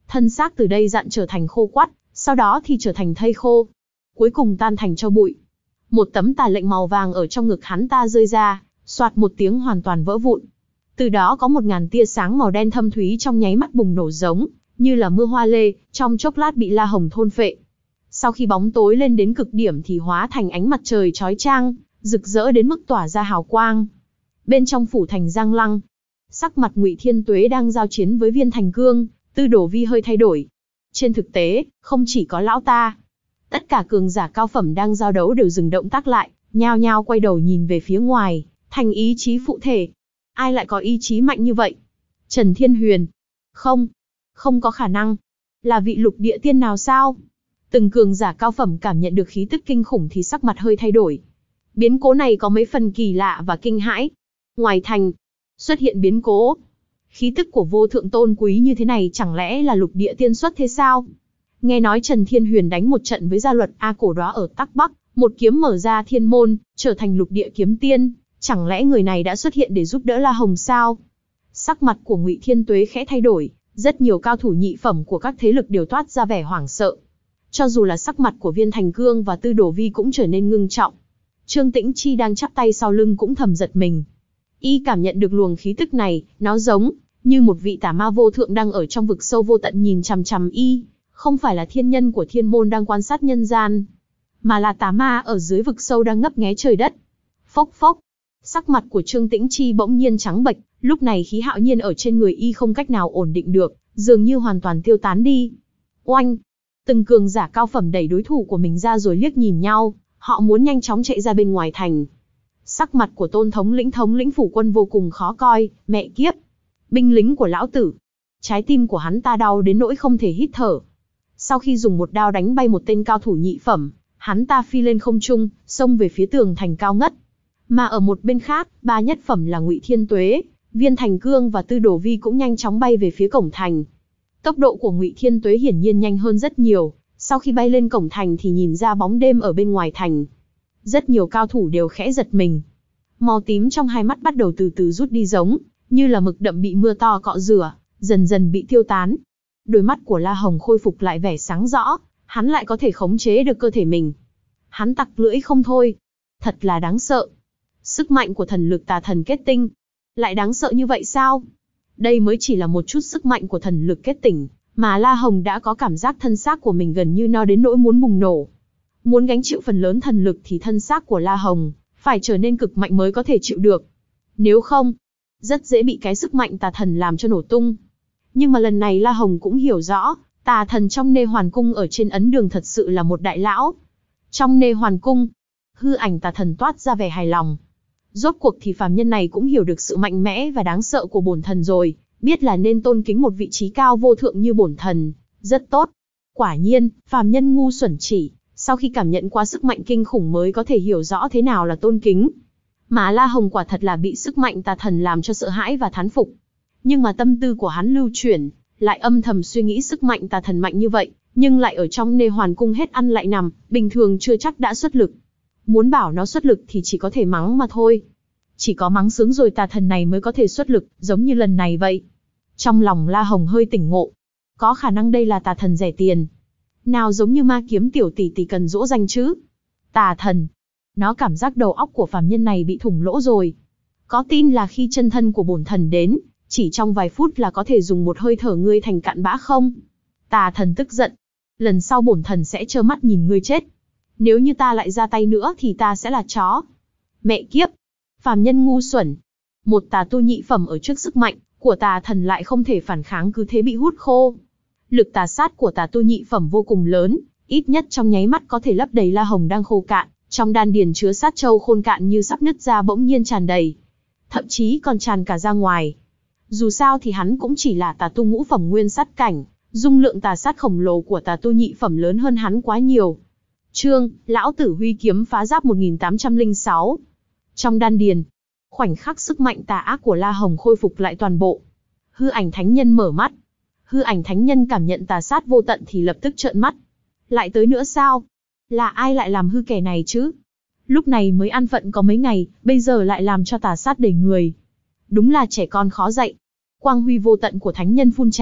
Thân xác từ đây dặn trở thành khô quắt, sau đó thì trở thành thây khô, cuối cùng tan thành tro bụi. Một tấm tà lệnh màu vàng ở trong ngực hắn ta rơi ra, soạt một tiếng hoàn toàn vỡ vụn. Từ đó có một ngàn tia sáng màu đen thâm thúy trong nháy mắt bùng nổ giống như là mưa hoa lê, trong chốc lát bị La Hồng thôn phệ. Sau khi bóng tối lên đến cực điểm thì hóa thành ánh mặt trời chói chang, rực rỡ đến mức tỏa ra hào quang. Bên trong phủ thành Giang Lăng, sắc mặt Ngụy Thiên Tuế đang giao chiến với Viên Thành Cương, Tư Đồ Vi hơi thay đổi. Trên thực tế, không chỉ có lão ta, tất cả cường giả cao phẩm đang giao đấu đều dừng động tác lại, nhao nhao quay đầu nhìn về phía ngoài, thành ý chí phụ thể. Ai lại có ý chí mạnh như vậy? Trần Thiên Huyền? Không, không có khả năng. Là vị lục địa tiên nào sao? Từng cường giả cao phẩm cảm nhận được khí tức kinh khủng thì sắc mặt hơi thay đổi. Biến cố này có mấy phần kỳ lạ và kinh hãi. Ngoài thành, xuất hiện biến cố. Khí tức của vô thượng tôn quý như thế này chẳng lẽ là lục địa tiên xuất thế sao? Nghe nói Trần Thiên Huyền đánh một trận với gia luật A Cổ Đóa ở Tắc Bắc, một kiếm mở ra thiên môn, trở thành lục địa kiếm tiên. Chẳng lẽ người này đã xuất hiện để giúp đỡ La Hồng sao? Sắc mặt của Ngụy Thiên Tuế khẽ thay đổi, rất nhiều cao thủ nhị phẩm của các thế lực đều toát ra vẻ hoảng sợ. Cho dù là sắc mặt của Viên Thành Cương và Tư Đồ Vi cũng trở nên ngưng trọng. Trương Tĩnh Chi đang chắp tay sau lưng cũng thầm giật mình. Y cảm nhận được luồng khí tức này, nó giống như một vị tà ma vô thượng đang ở trong vực sâu vô tận nhìn chằm chằm y, không phải là thiên nhân của thiên môn đang quan sát nhân gian, mà là tà ma ở dưới vực sâu đang ngấp nghé trời đất. Phốc phốc, sắc mặt của Trương Tĩnh Chi bỗng nhiên trắng bệch, lúc này khí hạo nhiên ở trên người y không cách nào ổn định được, dường như hoàn toàn tiêu tán đi. Oanh! Từng cường giả cao phẩm đẩy đối thủ của mình ra rồi liếc nhìn nhau, họ muốn nhanh chóng chạy ra bên ngoài thành. Sắc mặt của Tôn thống lĩnh thống lĩnh phủ quân vô cùng khó coi, mẹ kiếp. Binh lính của lão tử. Trái tim của hắn ta đau đến nỗi không thể hít thở. Sau khi dùng một đao đánh bay một tên cao thủ nhị phẩm, hắn ta phi lên không trung, xông về phía tường thành cao ngất. Mà ở một bên khác, ba nhất phẩm là Ngụy Thiên Tuế, Viên Thành Cương và Tư Đồ Vi cũng nhanh chóng bay về phía cổng thành. Tốc độ của Ngụy Thiên Tuế hiển nhiên nhanh hơn rất nhiều, sau khi bay lên cổng thành thì nhìn ra bóng đêm ở bên ngoài thành. Rất nhiều cao thủ đều khẽ giật mình. Màu tím trong hai mắt bắt đầu từ từ rút đi giống như là mực đậm bị mưa to cọ rửa, dần dần bị tiêu tán. Đôi mắt của La Hồng khôi phục lại vẻ sáng rõ, hắn lại có thể khống chế được cơ thể mình. Hắn tặc lưỡi không thôi. Thật là đáng sợ. Sức mạnh của thần lực tà thần kết tinh. Lại đáng sợ như vậy sao? Đây mới chỉ là một chút sức mạnh của thần lực kết tỉnh, mà La Hồng đã có cảm giác thân xác của mình gần như no đến nỗi muốn bùng nổ. Muốn gánh chịu phần lớn thần lực thì thân xác của La Hồng phải trở nên cực mạnh mới có thể chịu được. Nếu không, rất dễ bị cái sức mạnh tà thần làm cho nổ tung. Nhưng mà lần này La Hồng cũng hiểu rõ, tà thần trong Nê Hoàn Cung ở trên ấn đường thật sự là một đại lão. Trong Nê Hoàn Cung, hư ảnh tà thần toát ra vẻ hài lòng. Rốt cuộc thì phàm nhân này cũng hiểu được sự mạnh mẽ và đáng sợ của bổn thần rồi, biết là nên tôn kính một vị trí cao vô thượng như bổn thần, rất tốt. Quả nhiên, phàm nhân ngu xuẩn chỉ, sau khi cảm nhận qua sức mạnh kinh khủng mới có thể hiểu rõ thế nào là tôn kính. Mà La Hồng quả thật là bị sức mạnh tà thần làm cho sợ hãi và thán phục. Nhưng mà tâm tư của hắn lưu chuyển, lại âm thầm suy nghĩ sức mạnh tà thần mạnh như vậy, nhưng lại ở trong Nê Hoàn Cung hết ăn lại nằm, bình thường chưa chắc đã xuất lực. Muốn bảo nó xuất lực thì chỉ có thể mắng mà thôi. Chỉ có mắng sướng rồi tà thần này mới có thể xuất lực, giống như lần này vậy. Trong lòng La Hồng hơi tỉnh ngộ. Có khả năng đây là tà thần rẻ tiền. Nào giống như ma kiếm tiểu tỷ tỷ cần dỗ dành chứ. Tà thần. Nó cảm giác đầu óc của phàm nhân này bị thủng lỗ rồi. Có tin là khi chân thân của bổn thần đến, chỉ trong vài phút là có thể dùng một hơi thở ngươi thành cạn bã không? Tà thần tức giận. Lần sau bổn thần sẽ trơ mắt nhìn ngươi chết. Nếu như ta lại ra tay nữa thì ta sẽ là chó. Mẹ kiếp. Phàm nhân ngu xuẩn. Một tà tu nhị phẩm ở trước sức mạnh của tà thần lại không thể phản kháng, cứ thế bị hút khô. Lực tà sát của tà tu nhị phẩm vô cùng lớn, ít nhất trong nháy mắt có thể lấp đầy La Hồng đang khô cạn, trong đan điền chứa sát châu khôn cạn như sắp nứt ra bỗng nhiên tràn đầy. Thậm chí còn tràn cả ra ngoài. Dù sao thì hắn cũng chỉ là tà tu ngũ phẩm nguyên sát cảnh, dung lượng tà sát khổng lồ của tà tu nhị phẩm lớn hơn hắn quá nhiều. Chương, lão tử huy kiếm phá giáp một nghìn tám trăm lẻ sáu. Trong đan điền, khoảnh khắc sức mạnh tà ác của La Hồng khôi phục lại toàn bộ. Hư ảnh thánh nhân mở mắt. Hư ảnh thánh nhân cảm nhận tà sát vô tận thì lập tức trợn mắt. Lại tới nữa sao? Là ai lại làm hư kẻ này chứ? Lúc này mới an phận có mấy ngày, bây giờ lại làm cho tà sát đầy người. Đúng là trẻ con khó dạy. Quang huy vô tận của thánh nhân phun trào,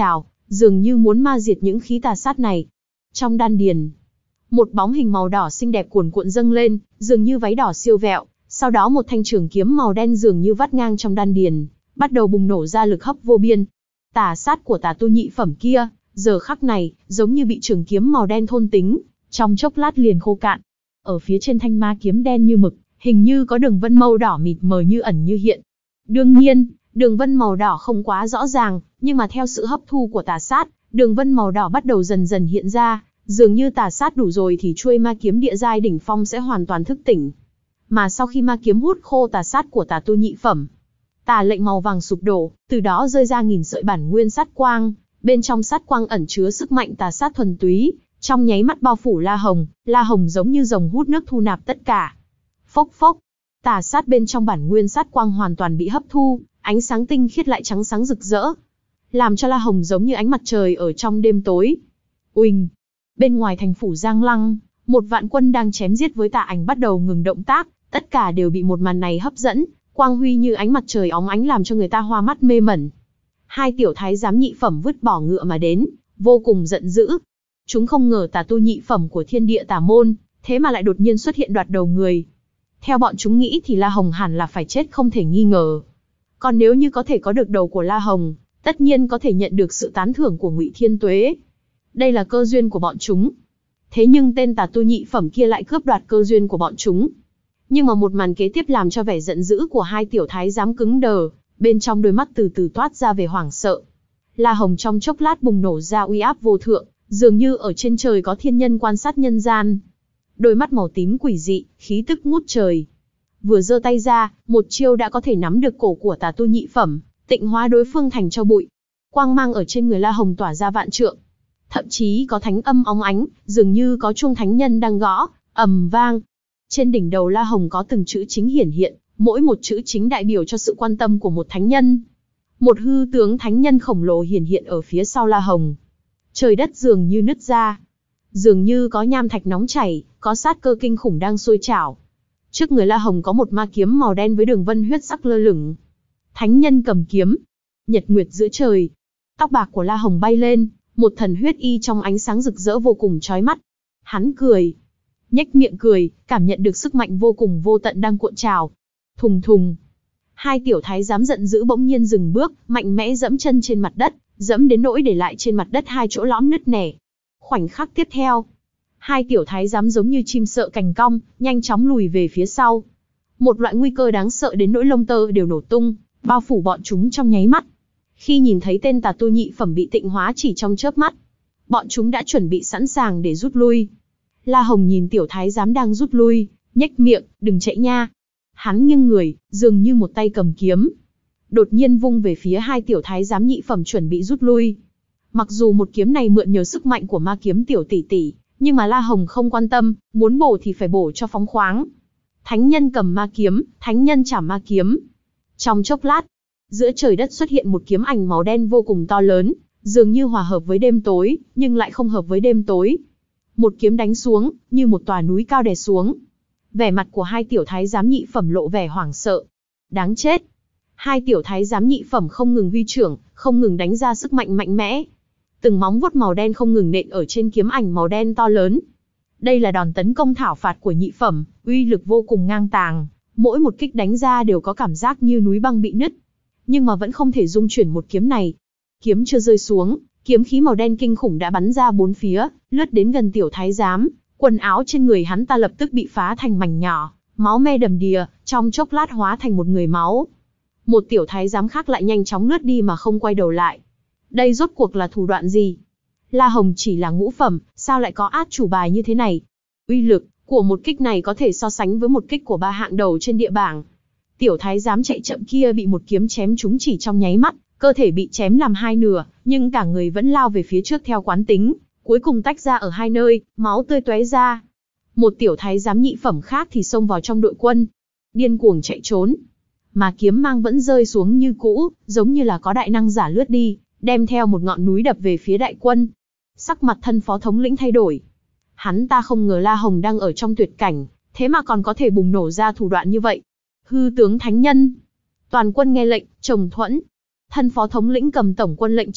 dường như muốn ma diệt những khí tà sát này. Trong đan điền, một bóng hình màu đỏ xinh đẹp cuồn cuộn dâng lên, dường như váy đỏ siêu vẹo, sau đó một thanh trường kiếm màu đen dường như vắt ngang trong đan điền, bắt đầu bùng nổ ra lực hấp vô biên. Tà sát của tà tu nhị phẩm kia, giờ khắc này, giống như bị trường kiếm màu đen thôn tính, trong chốc lát liền khô cạn. Ở phía trên thanh ma kiếm đen như mực, hình như có đường vân màu đỏ mịt mờ như ẩn như hiện. Đương nhiên, đường vân màu đỏ không quá rõ ràng, nhưng mà theo sự hấp thu của tà sát, đường vân màu đỏ bắt đầu dần dần hiện ra, dường như tà sát đủ rồi thì chuôi ma kiếm địa giai đỉnh phong sẽ hoàn toàn thức tỉnh. Mà sau khi ma kiếm hút khô tà sát của tà tu nhị phẩm, tà lệnh màu vàng sụp đổ, từ đó rơi ra nghìn sợi bản nguyên sát quang, bên trong sát quang ẩn chứa sức mạnh tà sát thuần túy, trong nháy mắt bao phủ La Hồng, La Hồng giống như rồng hút nước thu nạp tất cả. Phốc phốc, tà sát bên trong bản nguyên sát quang hoàn toàn bị hấp thu, ánh sáng tinh khiết lại trắng sáng rực rỡ, làm cho La Hồng giống như ánh mặt trời ở trong đêm tối. Uỳnh, bên ngoài thành phủ Giang Lăng, một vạn quân đang chém giết với tà ảnh bắt đầu ngừng động tác, tất cả đều bị một màn này hấp dẫn, quang huy như ánh mặt trời óng ánh làm cho người ta hoa mắt mê mẩn. Hai tiểu thái giám nhị phẩm vứt bỏ ngựa mà đến, vô cùng giận dữ. Chúng không ngờ tà tu nhị phẩm của thiên địa tà môn, thế mà lại đột nhiên xuất hiện đoạt đầu người. Theo bọn chúng nghĩ thì La Hồng hẳn là phải chết không thể nghi ngờ. Còn nếu như có thể có được đầu của La Hồng, tất nhiên có thể nhận được sự tán thưởng của Ngụy Thiên Tuế. Đây là cơ duyên của bọn chúng. Thế nhưng tên tà tu nhị phẩm kia lại cướp đoạt cơ duyên của bọn chúng. Nhưng mà một màn kế tiếp làm cho vẻ giận dữ của hai tiểu thái giám cứng đờ, bên trong đôi mắt từ từ toát ra về hoảng sợ. La Hồng trong chốc lát bùng nổ ra uy áp vô thượng, dường như ở trên trời có thiên nhân quan sát nhân gian. Đôi mắt màu tím quỷ dị, khí tức ngút trời. Vừa giơ tay ra, một chiêu đã có thể nắm được cổ của tà tu nhị phẩm, tịnh hóa đối phương thành tro bụi. Quang mang ở trên người La Hồng tỏa ra vạn trượng. Thậm chí có thánh âm óng ánh, dường như có chuông thánh nhân đang gõ, ầm vang. Trên đỉnh đầu La Hồng có từng chữ chính hiển hiện, mỗi một chữ chính đại biểu cho sự quan tâm của một thánh nhân. Một hư tướng thánh nhân khổng lồ hiển hiện ở phía sau La Hồng. Trời đất dường như nứt ra. Dường như có nham thạch nóng chảy, có sát cơ kinh khủng đang sôi trào. Trước người La Hồng có một ma kiếm màu đen với đường vân huyết sắc lơ lửng. Thánh nhân cầm kiếm. Nhật nguyệt giữa trời. Tóc bạc của La Hồng bay lên, một thần huyết y trong ánh sáng rực rỡ vô cùng chói mắt. Hắn cười. Nhếch miệng cười, cảm nhận được sức mạnh vô cùng vô tận đang cuộn trào. Thùng thùng. Hai tiểu thái giám giận dữ bỗng nhiên dừng bước, mạnh mẽ dẫm chân trên mặt đất, dẫm đến nỗi để lại trên mặt đất hai chỗ lõm nứt nẻ. Khoảnh khắc tiếp theo, hai tiểu thái giám giống như chim sợ cành cong, nhanh chóng lùi về phía sau. Một loại nguy cơ đáng sợ đến nỗi lông tơ đều nổ tung, bao phủ bọn chúng trong nháy mắt. Khi nhìn thấy tên tà tu nhị phẩm bị tịnh hóa chỉ trong chớp mắt, bọn chúng đã chuẩn bị sẵn sàng để rút lui. La Hồng nhìn tiểu thái giám đang rút lui, nhếch miệng, đừng chạy nha. Hắn nghiêng người, dường như một tay cầm kiếm, đột nhiên vung về phía hai tiểu thái giám nhị phẩm chuẩn bị rút lui. Mặc dù một kiếm này mượn nhờ sức mạnh của ma kiếm tiểu tỷ tỷ, nhưng mà La Hồng không quan tâm, muốn bổ thì phải bổ cho phóng khoáng. Thánh nhân cầm ma kiếm, thánh nhân chảm ma kiếm. Trong chốc lát, giữa trời đất xuất hiện một kiếm ảnh màu đen vô cùng to lớn, dường như hòa hợp với đêm tối, nhưng lại không hợp với đêm tối. Một kiếm đánh xuống, như một tòa núi cao đè xuống. Vẻ mặt của hai tiểu thái giám nhị phẩm lộ vẻ hoảng sợ. Đáng chết. Hai tiểu thái giám nhị phẩm không ngừng huy trưởng, không ngừng đánh ra sức mạnh mạnh mẽ. Từng móng vuốt màu đen không ngừng nện ở trên kiếm ảnh màu đen to lớn. Đây là đòn tấn công thảo phạt của nhị phẩm, uy lực vô cùng ngang tàng, mỗi một kích đánh ra đều có cảm giác như núi băng bị nứt. Nhưng mà vẫn không thể dung chuyển một kiếm này. Kiếm chưa rơi xuống, kiếm khí màu đen kinh khủng đã bắn ra bốn phía, lướt đến gần tiểu thái giám, quần áo trên người hắn ta lập tức bị phá thành mảnh nhỏ, máu me đầm đìa, trong chốc lát hóa thành một người máu. Một tiểu thái giám khác lại nhanh chóng lướt đi mà không quay đầu lại. Đây rốt cuộc là thủ đoạn gì? La Hồng chỉ là ngũ phẩm, sao lại có át chủ bài như thế này? Uy lực của một kích này có thể so sánh với một kích của ba hạng đầu trên địa bảng. Tiểu thái giám chạy chậm kia bị một kiếm chém trúng chỉ trong nháy mắt, cơ thể bị chém làm hai nửa, nhưng cả người vẫn lao về phía trước theo quán tính, cuối cùng tách ra ở hai nơi, máu tươi tóe ra. Một tiểu thái giám nhị phẩm khác thì xông vào trong đội quân, điên cuồng chạy trốn. Mà kiếm mang vẫn rơi xuống như cũ, giống như là có đại năng giả lướt đi, đem theo một ngọn núi đập về phía đại quân. Sắc mặt thân phó thống lĩnh thay đổi. Hắn ta không ngờ La Hồng đang ở trong tuyệt cảnh, thế mà còn có thể bùng nổ ra thủ đoạn như vậy. Hư tướng thánh nhân. Toàn quân nghe lệnh, trồng thuẫn. Thân phó thống lĩnh cầm tổng quân lệnh trong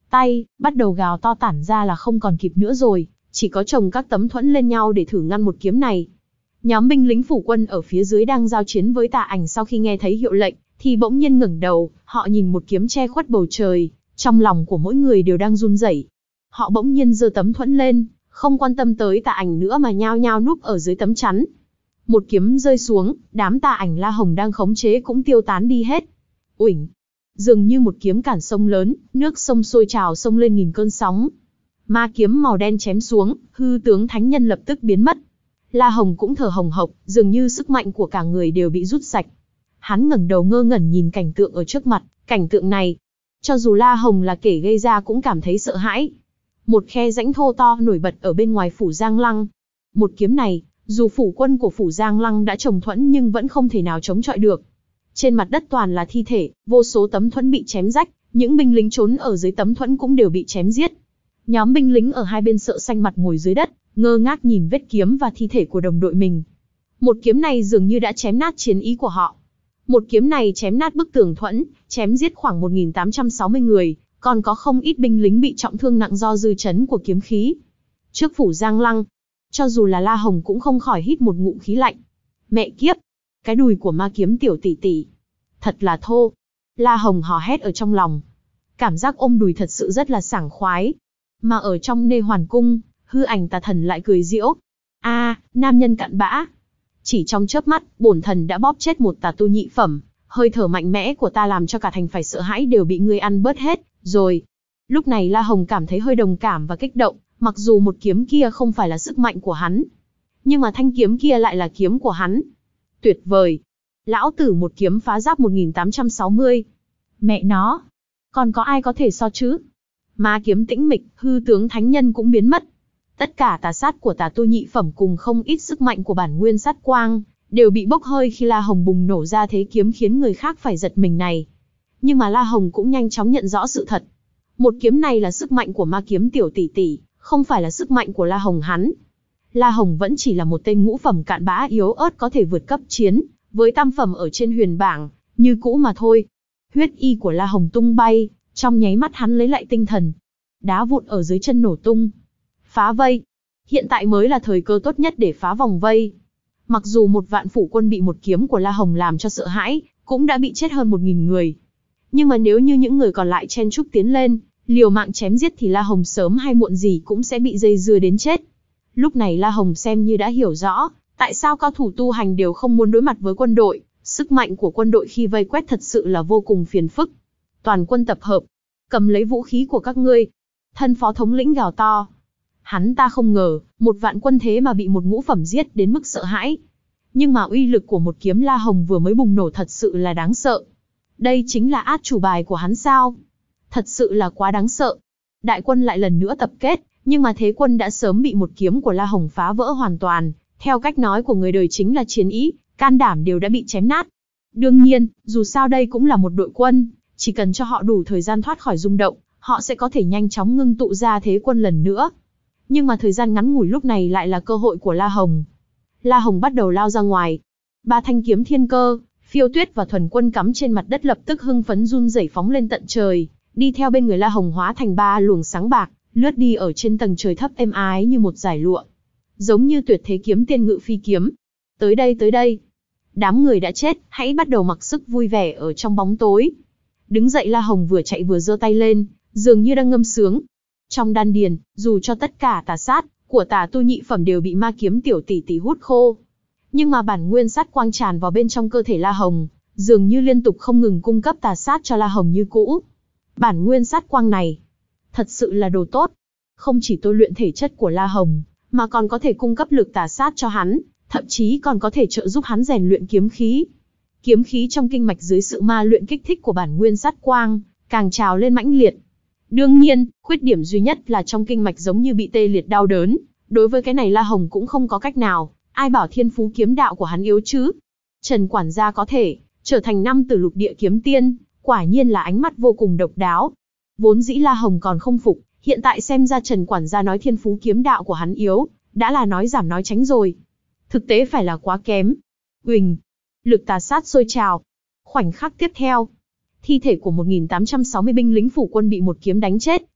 tay, bắt đầu gào to tản ra là không còn kịp nữa rồi, chỉ có chồng các tấm thuẫn lên nhau để thử ngăn một kiếm này. Nhóm binh lính phủ quân ở phía dưới đang giao chiến với Tà Ảnh sau khi nghe thấy hiệu lệnh, thì bỗng nhiên ngẩng đầu, họ nhìn một kiếm che khuất bầu trời, trong lòng của mỗi người đều đang run rẩy. Họ bỗng nhiên giơ tấm thuẫn lên, không quan tâm tới Tà Ảnh nữa mà nhao nhao núp ở dưới tấm chắn. Một kiếm rơi xuống, đám Tà Ảnh La Hồng đang khống chế cũng tiêu tán đi hết. Uỳnh, dường như một kiếm cản sông lớn, nước sông sôi trào sông lên nghìn cơn sóng. Ma kiếm màu đen chém xuống, hư tướng thánh nhân lập tức biến mất. La Hồng cũng thở hồng hộc, dường như sức mạnh của cả người đều bị rút sạch. Hắn ngẩng đầu ngơ ngẩn nhìn cảnh tượng ở trước mặt, cảnh tượng này, cho dù La Hồng là kẻ gây ra cũng cảm thấy sợ hãi. Một khe rãnh thô to nổi bật ở bên ngoài phủ Giang Lăng. Một kiếm này, dù phủ quân của phủ Giang Lăng đã trồng thuẫn nhưng vẫn không thể nào chống chọi được. Trên mặt đất toàn là thi thể, vô số tấm thuẫn bị chém rách, những binh lính trốn ở dưới tấm thuẫn cũng đều bị chém giết. Nhóm binh lính ở hai bên sợ xanh mặt ngồi dưới đất, ngơ ngác nhìn vết kiếm và thi thể của đồng đội mình. Một kiếm này dường như đã chém nát chiến ý của họ. Một kiếm này chém nát bức tường thuẫn, chém giết khoảng một nghìn tám trăm sáu mươi người, còn có không ít binh lính bị trọng thương nặng do dư chấn của kiếm khí. Trước phủ Giang Lăng, cho dù là La Hồng cũng không khỏi hít một ngụm khí lạnh. Mẹ kiếp, cái đùi của ma kiếm tiểu tỷ tỷ, thật là thô. La Hồng hò hét ở trong lòng. Cảm giác ôm đùi thật sự rất là sảng khoái. Mà ở trong Nê Hoàn Cung, Hư Ảnh Tà Thần lại cười giễu. A, à, nam nhân cặn bã. Chỉ trong chớp mắt, bổn thần đã bóp chết một tà tu nhị phẩm. Hơi thở mạnh mẽ của ta làm cho cả thành phải sợ hãi đều bị ngươi ăn bớt hết, rồi. Lúc này La Hồng cảm thấy hơi đồng cảm và kích động, mặc dù một kiếm kia không phải là sức mạnh của hắn. Nhưng mà thanh kiếm kia lại là kiếm của hắn. Tuyệt vời. Lão tử một kiếm phá giáp một nghìn tám trăm sáu mươi. Mẹ nó. Còn có ai có thể so chứ? Ma kiếm tĩnh mịch, hư tướng thánh nhân cũng biến mất. Tất cả tà sát của tà tu nhị phẩm cùng không ít sức mạnh của bản nguyên sát quang, đều bị bốc hơi khi La Hồng bùng nổ ra thế kiếm khiến người khác phải giật mình này. Nhưng mà La Hồng cũng nhanh chóng nhận rõ sự thật. Một kiếm này là sức mạnh của ma kiếm tiểu tỷ tỷ, không phải là sức mạnh của La Hồng hắn. La Hồng vẫn chỉ là một tên ngũ phẩm cạn bã yếu ớt có thể vượt cấp chiến, với tam phẩm ở trên huyền bảng, như cũ mà thôi. Huyết y của La Hồng tung bay, trong nháy mắt hắn lấy lại tinh thần. Đá vụn ở dưới chân nổ tung. Phá vây. Hiện tại mới là thời cơ tốt nhất để phá vòng vây. Mặc dù một vạn phủ quân bị một kiếm của La Hồng làm cho sợ hãi, cũng đã bị chết hơn một nghìn người. Nhưng mà nếu như những người còn lại chen chúc tiến lên, liều mạng chém giết thì La Hồng sớm hay muộn gì cũng sẽ bị dây dưa đến chết. Lúc này La Hồng xem như đã hiểu rõ, tại sao cao thủ tu hành đều không muốn đối mặt với quân đội. Sức mạnh của quân đội khi vây quét thật sự là vô cùng phiền phức. Toàn quân tập hợp, cầm lấy vũ khí của các ngươi. Thân phó thống lĩnh gào to. Hắn ta không ngờ, một vạn quân thế mà bị một ngũ phẩm giết đến mức sợ hãi. Nhưng mà uy lực của một kiếm La Hồng vừa mới bùng nổ thật sự là đáng sợ. Đây chính là át chủ bài của hắn sao? Thật sự là quá đáng sợ. Đại quân lại lần nữa tập kết, nhưng mà thế quân đã sớm bị một kiếm của La Hồng phá vỡ hoàn toàn. Theo cách nói của người đời chính là chiến ý, can đảm đều đã bị chém nát. Đương nhiên, dù sao đây cũng là một đội quân, chỉ cần cho họ đủ thời gian thoát khỏi rung động, họ sẽ có thể nhanh chóng ngưng tụ ra thế quân lần nữa. Nhưng mà thời gian ngắn ngủi lúc này lại là cơ hội của La Hồng. La Hồng bắt đầu lao ra ngoài. Ba thanh kiếm thiên cơ, phiêu tuyết và thuần quân cắm trên mặt đất lập tức hưng phấn run rẩy phóng lên tận trời, đi theo bên người La Hồng hóa thành ba luồng sáng bạc, lướt đi ở trên tầng trời thấp êm ái như một dải lụa. Giống như tuyệt thế kiếm tiên ngự phi kiếm. Tới đây tới đây. Đám người đã chết, hãy bắt đầu mặc sức vui vẻ ở trong bóng tối. Đứng dậy La Hồng vừa chạy vừa giơ tay lên, dường như đang ngâm sướng. Trong đan điền, dù cho tất cả tà sát của tà tu nhị phẩm đều bị ma kiếm tiểu tỷ tỷ hút khô, nhưng mà bản nguyên sát quang tràn vào bên trong cơ thể La Hồng, dường như liên tục không ngừng cung cấp tà sát cho La Hồng như cũ. Bản nguyên sát quang này, thật sự là đồ tốt. Không chỉ tôi luyện thể chất của La Hồng, mà còn có thể cung cấp lực tà sát cho hắn, thậm chí còn có thể trợ giúp hắn rèn luyện kiếm khí. Kiếm khí trong kinh mạch dưới sự ma luyện kích thích của bản nguyên sát quang, càng trào lên mãnh liệt. Đương nhiên, khuyết điểm duy nhất là trong kinh mạch giống như bị tê liệt đau đớn. Đối với cái này La Hồng cũng không có cách nào, ai bảo thiên phú kiếm đạo của hắn yếu chứ. Trần quản gia có thể trở thành năm tử lục địa kiếm tiên, quả nhiên là ánh mắt vô cùng độc đáo. Vốn dĩ La Hồng còn không phục, hiện tại xem ra Trần quản gia nói thiên phú kiếm đạo của hắn yếu, đã là nói giảm nói tránh rồi. Thực tế phải là quá kém. Uỳnh, lực tà sát sôi trào. Khoảnh khắc tiếp theo, thi thể của một nghìn tám trăm sáu mươi binh lính phủ quân bị một kiếm đánh chết,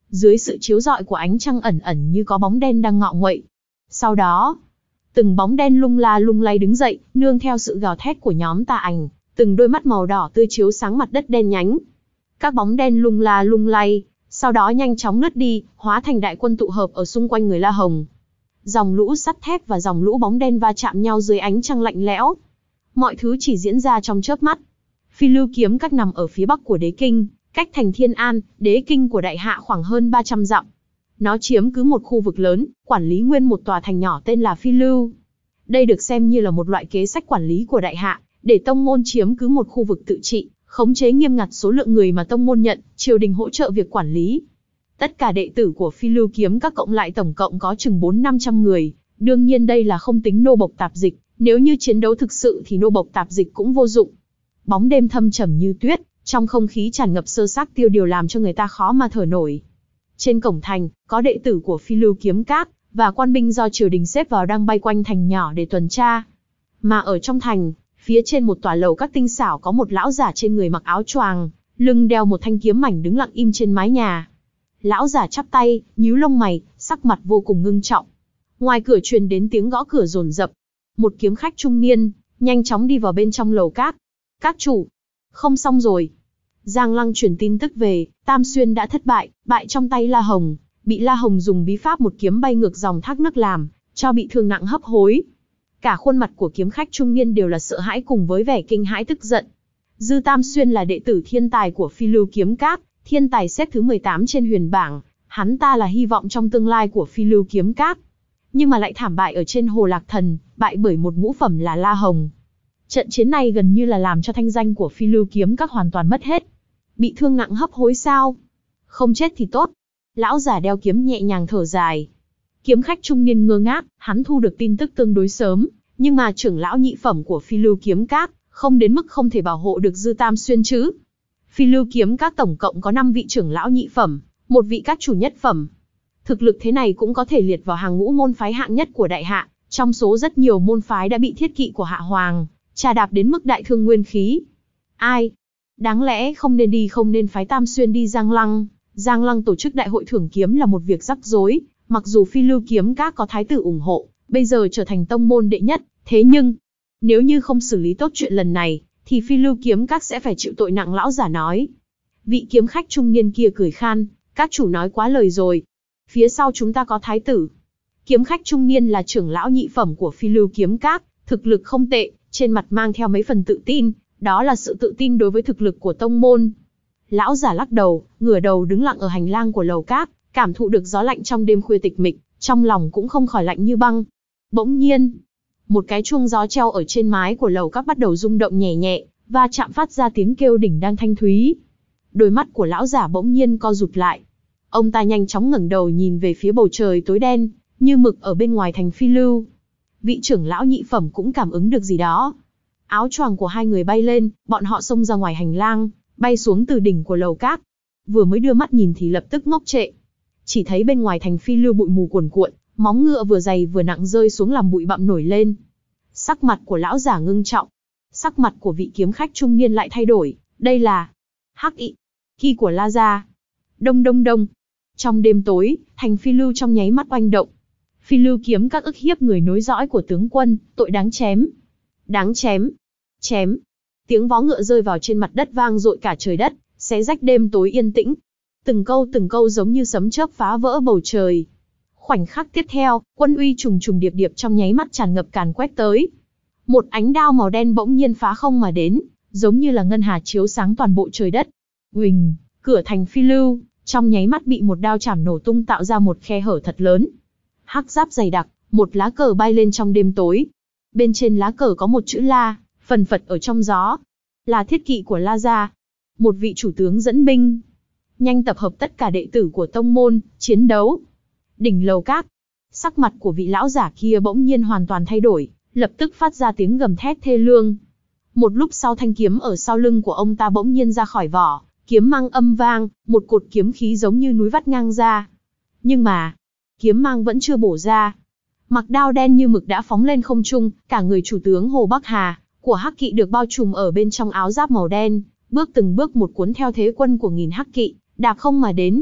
Dưới sự chiếu rọi của ánh trăng ẩn ẩn như có bóng đen đang ngọ nguậy. Sau đó, từng bóng đen lung la lung lay đứng dậy, nương theo sự gào thét của nhóm tà ảnh, từng đôi mắt màu đỏ tươi chiếu sáng mặt đất đen nhánh. Các bóng đen lung la lung lay, sau đó nhanh chóng lướt đi, hóa thành đại quân tụ hợp ở xung quanh người La Hồng. Dòng lũ sắt thép và dòng lũ bóng đen va chạm nhau dưới ánh trăng lạnh lẽo. Mọi thứ chỉ diễn ra trong chớp mắt. Phi Lưu Kiếm Các nằm ở phía bắc của Đế Kinh, cách thành Thiên An, Đế Kinh của Đại Hạ khoảng hơn ba trăm dặm. Nó chiếm cứ một khu vực lớn, quản lý nguyên một tòa thành nhỏ tên là Phi Lưu. Đây được xem như là một loại kế sách quản lý của Đại Hạ, để tông môn chiếm cứ một khu vực tự trị, khống chế nghiêm ngặt số lượng người mà tông môn nhận, triều đình hỗ trợ việc quản lý. Tất cả đệ tử của Phi Lưu Kiếm Các cộng lại tổng cộng có chừng bốn năm trăm người, đương nhiên đây là không tính nô bộc tạp dịch, nếu như chiến đấu thực sự thì nô bộc tạp dịch cũng vô dụng. Bóng đêm thâm trầm như tuyết, trong không khí tràn ngập sơ xác tiêu điều làm cho người ta khó mà thở nổi. Trên cổng thành, có đệ tử của Phi Lưu Kiếm Các và quan binh do triều đình xếp vào đang bay quanh thành nhỏ để tuần tra. Mà ở trong thành, phía trên một tòa lầu các tinh xảo có một lão giả trên người mặc áo choàng, lưng đeo một thanh kiếm mảnh đứng lặng im trên mái nhà. Lão giả chắp tay, nhíu lông mày, sắc mặt vô cùng ngưng trọng. Ngoài cửa truyền đến tiếng gõ cửa dồn dập. Một kiếm khách trung niên nhanh chóng đi vào bên trong lầu các. Các chủ, không xong rồi. Giang Lăng truyền tin tức về, Tam Xuyên đã thất bại, bại trong tay La Hồng, bị La Hồng dùng bí pháp một kiếm bay ngược dòng thác nước làm, cho bị thương nặng hấp hối. Cả khuôn mặt của kiếm khách trung niên đều là sợ hãi cùng với vẻ kinh hãi tức giận. Dư Tam Xuyên là đệ tử thiên tài của Phi Lưu Kiếm Các, thiên tài xếp thứ mười tám trên huyền bảng, hắn ta là hy vọng trong tương lai của Phi Lưu Kiếm Các. Nhưng mà lại thảm bại ở trên Hồ Lạc Thần, bại bởi một ngũ phẩm là La Hồng. Trận chiến này gần như là làm cho thanh danh của Phi Lưu Kiếm Các hoàn toàn mất hết. Bị thương nặng hấp hối sao? Không chết thì tốt. Lão giả đeo kiếm nhẹ nhàng thở dài. Kiếm khách trung niên ngơ ngác, hắn thu được tin tức tương đối sớm, nhưng mà trưởng lão nhị phẩm của Phi Lưu Kiếm Các không đến mức không thể bảo hộ được Dư Tam Xuyên chứ. Phi Lưu Kiếm Các tổng cộng có năm vị trưởng lão nhị phẩm, một vị các chủ nhất phẩm. Thực lực thế này cũng có thể liệt vào hàng ngũ môn phái hạng nhất của Đại Hạ, trong số rất nhiều môn phái đã bị thiết kỵ của Hạ Hoàng trà đạp đến mức đại thương nguyên khí. Ai? Đáng lẽ không nên đi không nên phái Tam Xuyên đi Giang Lăng. Giang Lăng tổ chức đại hội thưởng kiếm là một việc rắc rối, mặc dù Phi Lưu Kiếm Các có thái tử ủng hộ, bây giờ trở thành tông môn đệ nhất, thế nhưng, nếu như không xử lý tốt chuyện lần này, thì Phi Lưu Kiếm Các sẽ phải chịu tội nặng, lão giả nói. Vị kiếm khách trung niên kia cười khan, các chủ nói quá lời rồi. Phía sau chúng ta có thái tử. Kiếm khách trung niên là trưởng lão nhị phẩm của Phi Lưu Kiếm Các, thực lực không tệ, trên mặt mang theo mấy phần tự tin, đó là sự tự tin đối với thực lực của tông môn. Lão giả lắc đầu, ngửa đầu đứng lặng ở hành lang của lầu các, cảm thụ được gió lạnh trong đêm khuya tịch mịch, trong lòng cũng không khỏi lạnh như băng. Bỗng nhiên, một cái chuông gió treo ở trên mái của lầu các bắt đầu rung động nhẹ nhẹ, và chạm phát ra tiếng kêu đỉnh đang thanh thúy. Đôi mắt của lão giả bỗng nhiên co rụt lại. Ông ta nhanh chóng ngẩng đầu nhìn về phía bầu trời tối đen, như mực ở bên ngoài thành Phi Lưu. Vị trưởng lão nhị phẩm cũng cảm ứng được gì đó. Áo choàng của hai người bay lên, bọn họ xông ra ngoài hành lang, bay xuống từ đỉnh của lầu các. Vừa mới đưa mắt nhìn thì lập tức ngốc trệ. Chỉ thấy bên ngoài thành Phi Lưu bụi mù cuồn cuộn, móng ngựa vừa dày vừa nặng rơi xuống làm bụi bặm nổi lên. Sắc mặt của lão giả ngưng trọng. Sắc mặt của vị kiếm khách trung niên lại thay đổi. Đây là Hắc Y Kỳ của La Gia. Đông đông đông. Trong đêm tối, thành Phi Lưu trong nháy mắt oanh động. Phi Lưu Kiếm Các ức hiếp người nối dõi của tướng quân, tội đáng chém. Đáng chém. Chém. Tiếng vó ngựa rơi vào trên mặt đất vang dội cả trời đất, xé rách đêm tối yên tĩnh. Từng câu từng câu giống như sấm chớp phá vỡ bầu trời. Khoảnh khắc tiếp theo, quân uy trùng trùng điệp điệp trong nháy mắt tràn ngập càn quét tới. Một ánh đao màu đen bỗng nhiên phá không mà đến, giống như là ngân hà chiếu sáng toàn bộ trời đất. Uỳnh, cửa thành Phi Lưu trong nháy mắt bị một đao chảm nổ tung tạo ra một khe hở thật lớn. Hắc giáp dày đặc, một lá cờ bay lên trong đêm tối. Bên trên lá cờ có một chữ La, phần phật ở trong gió. Là thiết kỵ của La Gia. Một vị chủ tướng dẫn binh. Nhanh tập hợp tất cả đệ tử của tông môn, chiến đấu. Đỉnh lầu các. Sắc mặt của vị lão giả kia bỗng nhiên hoàn toàn thay đổi, lập tức phát ra tiếng gầm thét thê lương. Một lúc sau thanh kiếm ở sau lưng của ông ta bỗng nhiên ra khỏi vỏ, kiếm mang âm vang, một cột kiếm khí giống như núi vắt ngang ra. Nhưng mà, kiếm mang vẫn chưa bổ ra. Mặc đao đen như mực đã phóng lên không trung, cả người chủ tướng Hồ Bắc Hà của Hắc Kỵ được bao trùm ở bên trong áo giáp màu đen, bước từng bước một cuốn theo thế quân của nghìn Hắc Kỵ, đạp không mà đến.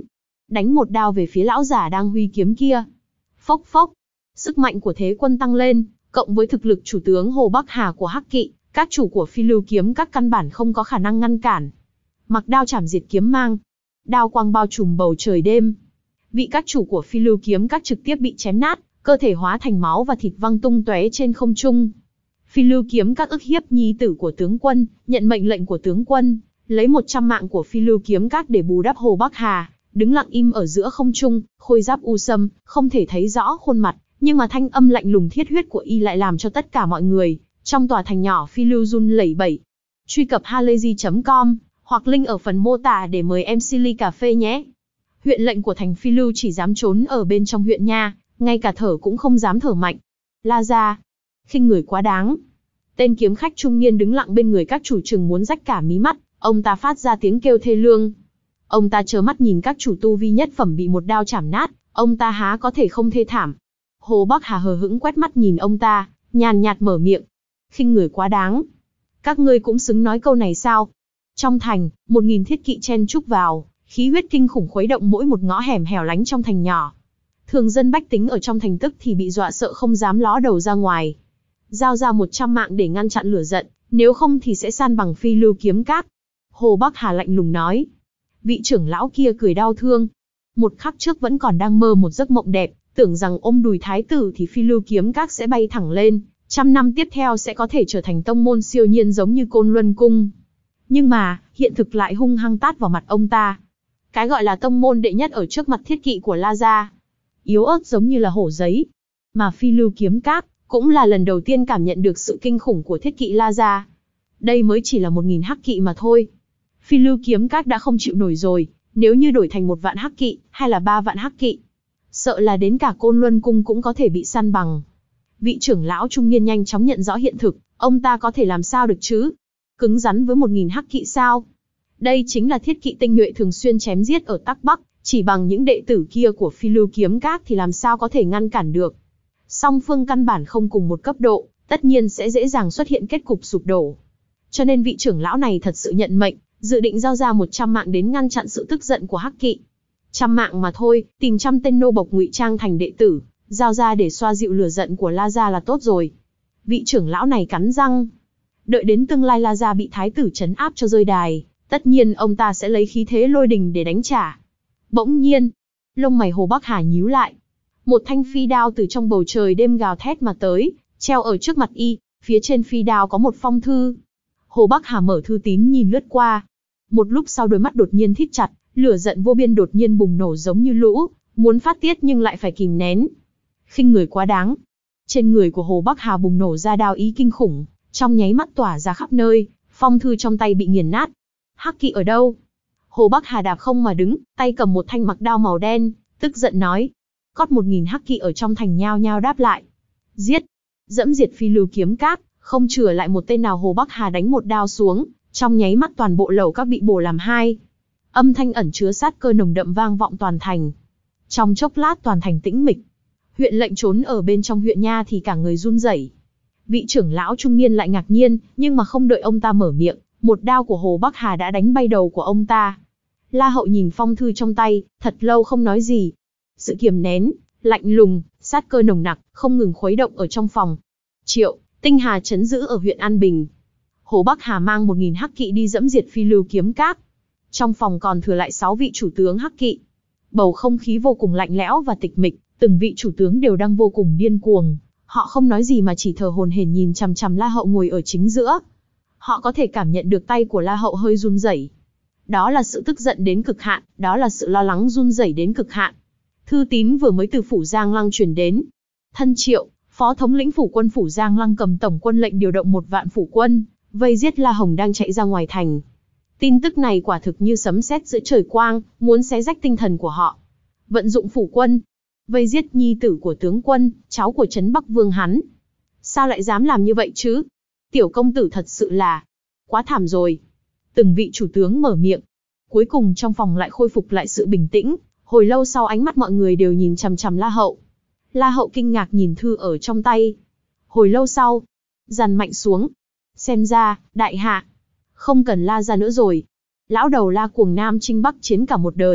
đánh một đao về phía lão giả đang huy kiếm kia. Phốc phốc, sức mạnh của thế quân tăng lên, cộng với thực lực chủ tướng Hồ Bắc Hà của Hắc Kỵ, các chủ của Phi Lưu kiếm các căn bản không có khả năng ngăn cản. Mặc đao chảm diệt kiếm mang, đao quang bao trùm bầu trời đêm. Vị các chủ của Phi Lưu kiếm các trực tiếp bị chém nát, cơ thể hóa thành máu và thịt văng tung tóe trên không trung. Phi Lưu kiếm các ức hiếp nhi tử của tướng quân, nhận mệnh lệnh của tướng quân, lấy một trăm mạng của Phi Lưu kiếm các để bù đắp Hồ Bắc Hà, đứng lặng im ở giữa không trung, khôi giáp u sâm, không thể thấy rõ khuôn mặt, nhưng mà thanh âm lạnh lùng thiết huyết của y lại làm cho tất cả mọi người trong tòa thành nhỏ Phi Lưu run lẩy bẩy. Truy cập halayzi chấm com hoặc link ở phần mô tả để mời em xê ly cà phê nhé. Huyện lệnh của thành Phi Lưu chỉ dám trốn ở bên trong huyện nha, ngay cả thở cũng không dám thở mạnh. La gia, khinh người quá đáng. Tên kiếm khách trung niên đứng lặng bên người các chủ chừng muốn rách cả mí mắt, ông ta phát ra tiếng kêu thê lương. Ông ta trơ mắt nhìn các chủ tu vi nhất phẩm bị một đao chảm nát, ông ta há có thể không thê thảm. Hồ Bắc Hà hờ hững quét mắt nhìn ông ta, nhàn nhạt mở miệng. Khinh người quá đáng. Các ngươi cũng xứng nói câu này sao? Trong thành, một nghìn thiết kỵ chen chúc vào, khí huyết kinh khủng khuấy động mỗi một ngõ hẻm hẻo lánh trong thành nhỏ. Thường dân bách tính ở trong thành tức thì bị dọa sợ không dám ló đầu ra ngoài. Giao ra một trăm mạng để ngăn chặn lửa giận, nếu không thì sẽ san bằng Phi Lưu kiếm các. Hồ Bắc Hà lạnh lùng nói. Vị trưởng lão kia cười đau thương. Một khắc trước vẫn còn đang mơ một giấc mộng đẹp, tưởng rằng ôm đùi thái tử thì Phi Lưu kiếm các sẽ bay thẳng lên, trăm năm tiếp theo sẽ có thể trở thành tông môn siêu nhiên giống như Côn Luân Cung. Nhưng mà, hiện thực lại hung hăng tát vào mặt ông ta. Cái gọi là tông môn đệ nhất ở trước mặt thiết kỵ của La gia, yếu ớt giống như là hổ giấy. Mà Phi Lưu kiếm các cũng là lần đầu tiên cảm nhận được sự kinh khủng của thiết kỵ La gia. Đây mới chỉ là một nghìn hắc kỵ mà thôi. Phi Lưu kiếm các đã không chịu nổi rồi, nếu như đổi thành một vạn hắc kỵ, hay là ba vạn hắc kỵ, sợ là đến cả Côn Luân Cung cũng có thể bị săn bằng. Vị trưởng lão trung niên nhanh chóng nhận rõ hiện thực, ông ta có thể làm sao được chứ? Cứng rắn với một nghìn hắc kỵ sao? Đây chính là thiết kỵ tinh nhuệ thường xuyên chém giết ở Tắc Bắc, chỉ bằng những đệ tử kia của Phi Lưu kiếm các thì làm sao có thể ngăn cản được. Song phương căn bản không cùng một cấp độ, tất nhiên sẽ dễ dàng xuất hiện kết cục sụp đổ. Cho nên vị trưởng lão này thật sự nhận mệnh, dự định giao ra một trăm mạng đến ngăn chặn sự tức giận của hắc kỵ. Trăm mạng mà thôi, tìm trăm tên nô bộc ngụy trang thành đệ tử, giao ra để xoa dịu lửa giận của La gia là tốt rồi. Vị trưởng lão này cắn răng. Đợi đến tương lai La gia bị thái tử trấn áp cho rơi đài, tất nhiên ông ta sẽ lấy khí thế lôi đình để đánh trả. Bỗng nhiên, lông mày Hồ Bắc Hà nhíu lại. Một thanh phi đao từ trong bầu trời đêm gào thét mà tới, treo ở trước mặt y, phía trên phi đao có một phong thư. Hồ Bắc Hà mở thư tín nhìn lướt qua. Một lúc sau đôi mắt đột nhiên thít chặt, lửa giận vô biên đột nhiên bùng nổ giống như lũ, muốn phát tiết nhưng lại phải kìm nén. Khinh người quá đáng. Trên người của Hồ Bắc Hà bùng nổ ra đao ý kinh khủng, trong nháy mắt tỏa ra khắp nơi, phong thư trong tay bị nghiền nát. Hắc kỵ ở đâu? Hồ Bắc Hà đạp không mà đứng, tay cầm một thanh mặc đao màu đen, tức giận nói. Cót một nghìn hắc kỵ ở trong thành nhao nhao đáp lại. Giết! Dẫm diệt Phi Lưu kiếm các, không chừa lại một tên nào. Hồ Bắc Hà đánh một đao xuống, trong nháy mắt toàn bộ lầu các bị bổ làm hai. Âm thanh ẩn chứa sát cơ nồng đậm vang vọng toàn thành. Trong chốc lát toàn thành tĩnh mịch. Huyện lệnh trốn ở bên trong huyện nha thì cả người run rẩy. Vị trưởng lão trung niên lại ngạc nhiên, nhưng mà không đợi ông ta mở miệng, một đao của Hồ Bắc Hà đã đánh bay đầu của ông ta. La Hậu nhìn phong thư trong tay, thật lâu không nói gì. Sự kiềm nén, lạnh lùng, sát cơ nồng nặc, không ngừng khuấy động ở trong phòng. Triệu, Tinh Hà trấn giữ ở huyện An Bình. Hồ Bắc Hà mang một nghìn hắc kỵ đi dẫm diệt Phi Lưu kiếm các. Trong phòng còn thừa lại sáu vị chủ tướng hắc kỵ. Bầu không khí vô cùng lạnh lẽo và tịch mịch, từng vị chủ tướng đều đang vô cùng điên cuồng. Họ không nói gì mà chỉ thờ hổn hển nhìn chằm chằm La Hậu ngồi ở chính giữa. Họ có thể cảm nhận được tay của La Hậu hơi run rẩy. Đó là sự tức giận đến cực hạn, đó là sự lo lắng run rẩy đến cực hạn. Thư tín vừa mới từ phủ Giang Lăng truyền đến. Thân Triệu, phó thống lĩnh phủ quân phủ Giang Lăng cầm tổng quân lệnh điều động một vạn phủ quân, vây giết La Hồng đang chạy ra ngoài thành. Tin tức này quả thực như sấm sét giữa trời quang, muốn xé rách tinh thần của họ. Vận dụng phủ quân, vây giết nhi tử của tướng quân, cháu của Trấn Bắc Vương hắn. Sao lại dám làm như vậy chứ? Tiểu công tử thật sự là quá thảm rồi. Từng vị chủ tướng mở miệng. Cuối cùng trong phòng lại khôi phục lại sự bình tĩnh. Hồi lâu sau ánh mắt mọi người đều nhìn chằm chằm La Hậu. La Hậu kinh ngạc nhìn thư ở trong tay. Hồi lâu sau, dằn mạnh xuống. Xem ra, đại hạ, không cần La gia nữa rồi. Lão đầu La cuồng nam chinh bắc chiến cả một đời,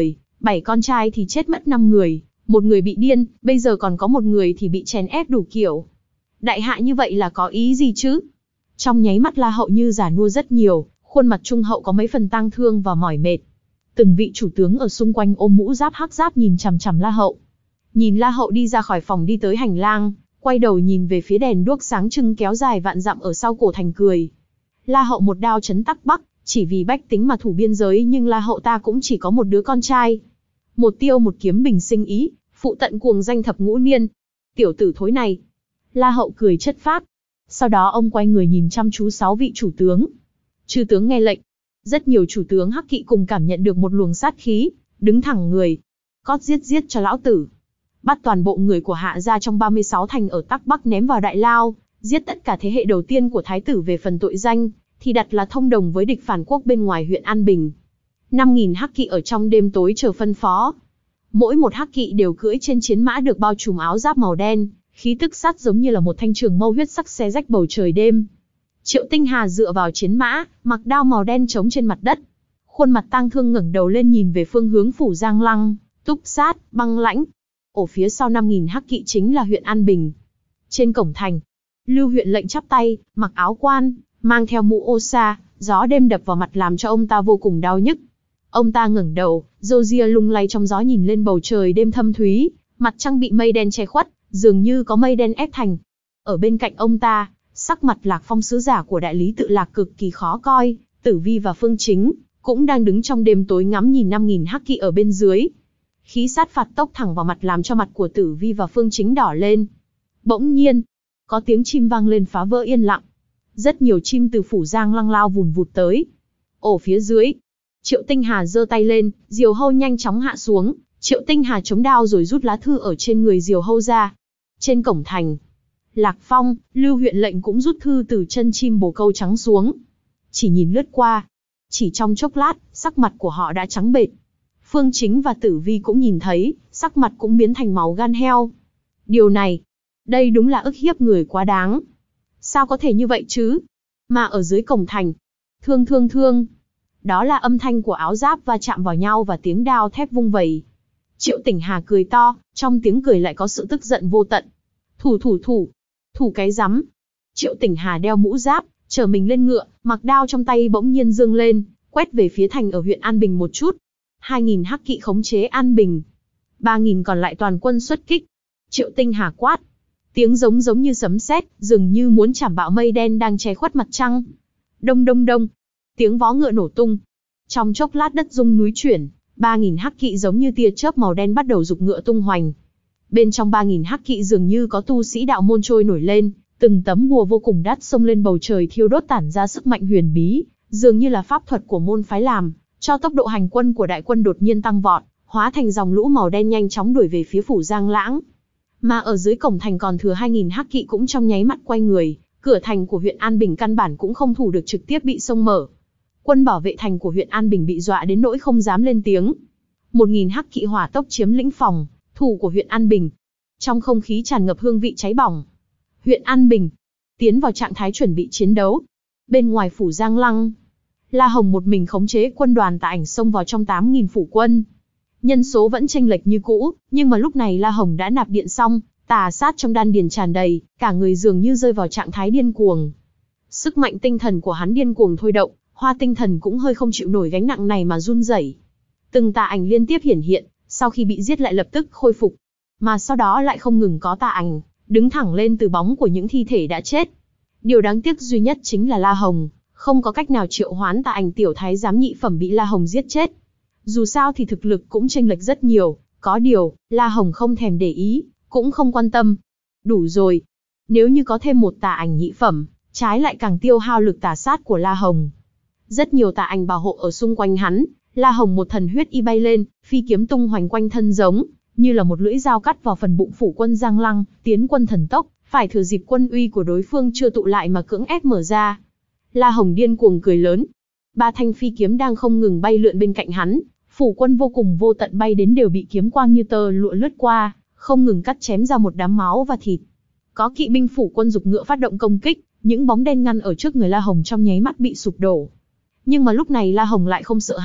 Bảy con trai thì chết mất năm người, một người bị điên, bây giờ còn có một người thì bị chèn ép đủ kiểu. Đại hạ như vậy là có ý gì chứ? Trong nháy mắt La Hậu như già nua rất nhiều, khuôn mặt trung hậu có mấy phần tang thương và mỏi mệt. Từng vị chủ tướng ở xung quanh ôm mũ giáp hắc giáp nhìn chằm chằm La Hậu. Nhìn La Hậu đi ra khỏi phòng đi tới hành lang, quay đầu nhìn về phía đèn đuốc sáng trưng kéo dài vạn dặm ở sau cổ thành cười. La Hậu một đao chấn Tắc Bắc, chỉ vì bách tính mà thủ biên giới, nhưng La Hậu ta cũng chỉ có một đứa con trai. Một tiêu một kiếm bình sinh ý, phụ tận cuồng danh thập ngũ niên. Tiểu tử thối này. La Hậu cười chất phác. Sau đó ông quay người nhìn chăm chú sáu vị chủ tướng. Chư tướng nghe lệnh. Rất nhiều chủ tướng hắc kỵ cùng cảm nhận được một luồng sát khí, đứng thẳng người. Cót giết giết cho lão tử. Bắt toàn bộ người của Hạ gia trong ba mươi sáu thành ở Tắc Bắc ném vào đại lao, giết tất cả thế hệ đầu tiên của thái tử về phần tội danh, thì đặt là thông đồng với địch phản quốc bên ngoài huyện An Bình. năm nghìn hắc kỵ ở trong đêm tối chờ phân phó. Mỗi một hắc kỵ đều cưỡi trên chiến mã được bao trùm áo giáp màu đen, khí tức sắt giống như là một thanh trường mâu huyết sắc xé rách bầu trời đêm. Triệu Tinh Hà dựa vào chiến mã, mặc đao màu đen trống trên mặt đất. Khuôn mặt tang thương ngẩng đầu lên nhìn về phương hướng phủ Giang Lăng, túc sát, băng lãnh. Ở phía sau năm nghìn hắc kỵ chính là huyện An Bình. Trên cổng thành, Lưu huyện lệnh chắp tay, mặc áo quan, mang theo mũ ô sa, gió đêm đập vào mặt làm cho ông ta vô cùng đau nhức. Ông ta ngẩng đầu, râu ria lung lay trong gió nhìn lên bầu trời đêm thâm thúy, mặt trăng bị mây đen che khuất, dường như có mây đen ép thành. Ở bên cạnh ông ta, sắc mặt Lạc Phong sứ giả của đại lý tự Lạc cực kỳ khó coi, Tử Vi và Phương Chính cũng đang đứng trong đêm tối ngắm nhìn năm nghìn hắc kỵ ở bên dưới. Khí sát phạt tốc thẳng vào mặt làm cho mặt của Tử Vi và Phương Chính đỏ lên. Bỗng nhiên, có tiếng chim vang lên phá vỡ yên lặng. Rất nhiều chim từ phủ Giang Lăng lao vùn vụt tới. Ở phía dưới, Triệu Tinh Hà giơ tay lên, diều hâu nhanh chóng hạ xuống. Triệu Tinh Hà chống đao rồi rút lá thư ở trên người diều hâu ra. Trên cổng thành, Lạc Phong, Lưu huyện lệnh cũng rút thư từ chân chim bồ câu trắng xuống. Chỉ nhìn lướt qua, chỉ trong chốc lát, sắc mặt của họ đã trắng bệch. Phương Chính và Tử Vi cũng nhìn thấy, sắc mặt cũng biến thành màu gan heo. Điều này, đây đúng là ức hiếp người quá đáng. Sao có thể như vậy chứ? Mà ở dưới cổng thành, thương thương thương. Đó là âm thanh của áo giáp va chạm vào nhau và tiếng đao thép vung vẩy. Triệu Tỉnh Hà cười to, trong tiếng cười lại có sự tức giận vô tận. Thủ thủ thủ, thủ cái rắm. Triệu Tỉnh Hà đeo mũ giáp, trở mình lên ngựa, mặc đao trong tay bỗng nhiên dương lên, quét về phía thành ở huyện An Bình một chút. Hai nghìn hắc kỵ khống chế An Bình. Ba nghìn còn lại toàn quân xuất kích. Triệu Tinh Hà quát. Tiếng giống giống như sấm sét, dường như muốn chảm bạo mây đen đang che khuất mặt trăng. Đông đông đông. Tiếng vó ngựa nổ tung. Trong chốc lát đất rung núi chuyển, ba nghìn hắc kỵ giống như tia chớp màu đen bắt đầu giục ngựa tung hoành. Bên trong ba nghìn hắc kỵ dường như có tu sĩ đạo môn trôi nổi lên, từng tấm bùa vô cùng đắt xông lên bầu trời thiêu đốt tản ra sức mạnh huyền bí, dường như là pháp thuật của môn phái làm, cho tốc độ hành quân của đại quân đột nhiên tăng vọt, hóa thành dòng lũ màu đen nhanh chóng đuổi về phía phủ Giang Lãng. Mà ở dưới cổng thành còn thừa hai nghìn hắc kỵ cũng trong nháy mắt quay người, cửa thành của huyện An Bình căn bản cũng không thủ được trực tiếp bị xông mở. Quân bảo vệ thành của huyện An Bình bị dọa đến nỗi không dám lên tiếng. Một nghìn hắc kỵ hỏa tốc chiếm lĩnh phòng thủ của huyện An Bình. Trong không khí tràn ngập hương vị cháy bỏng. Huyện An Bình tiến vào trạng thái chuẩn bị chiến đấu. Bên ngoài phủ Giang Lăng, La Hồng một mình khống chế quân đoàn Tà Ảnh xông vào trong tám nghìn phủ quân. Nhân số vẫn chênh lệch như cũ, nhưng mà lúc này La Hồng đã nạp điện xong, tà sát trong đan điền tràn đầy, cả người dường như rơi vào trạng thái điên cuồng. Sức mạnh tinh thần của hắn điên cuồng thôi động, Hoa Tinh Thần cũng hơi không chịu nổi gánh nặng này mà run rẩy. Từng tà ảnh liên tiếp hiển hiện, sau khi bị giết lại lập tức khôi phục, mà sau đó lại không ngừng có tà ảnh đứng thẳng lên từ bóng của những thi thể đã chết. Điều đáng tiếc duy nhất chính là La Hồng không có cách nào triệu hoán tà ảnh tiểu thái giám nhị phẩm bị La Hồng giết chết. Dù sao thì thực lực cũng chênh lệch rất nhiều, có điều, La Hồng không thèm để ý, cũng không quan tâm. Đủ rồi. Nếu như có thêm một tà ảnh nhị phẩm, trái lại càng tiêu hao lực tà sát của La Hồng. Rất nhiều tà ảnh bảo hộ ở xung quanh hắn, La Hồng một thần huyết y bay lên, phi kiếm tung hoành quanh thân giống như là một lưỡi dao cắt vào phần bụng phủ quân Giang Lăng, tiến quân thần tốc, phải thừa dịp quân uy của đối phương chưa tụ lại mà cưỡng ép mở ra. La Hồng điên cuồng cười lớn. Ba thanh phi kiếm đang không ngừng bay lượn bên cạnh hắn, phủ quân vô cùng vô tận bay đến đều bị kiếm quang như tơ lụa lướt qua, không ngừng cắt chém ra một đám máu và thịt. Có kỵ binh phủ quân giục ngựa phát động công kích, những bóng đen ngăn ở trước người La Hồng trong nháy mắt bị sụp đổ. Nhưng mà lúc này La Hồng lại không sợ hãi,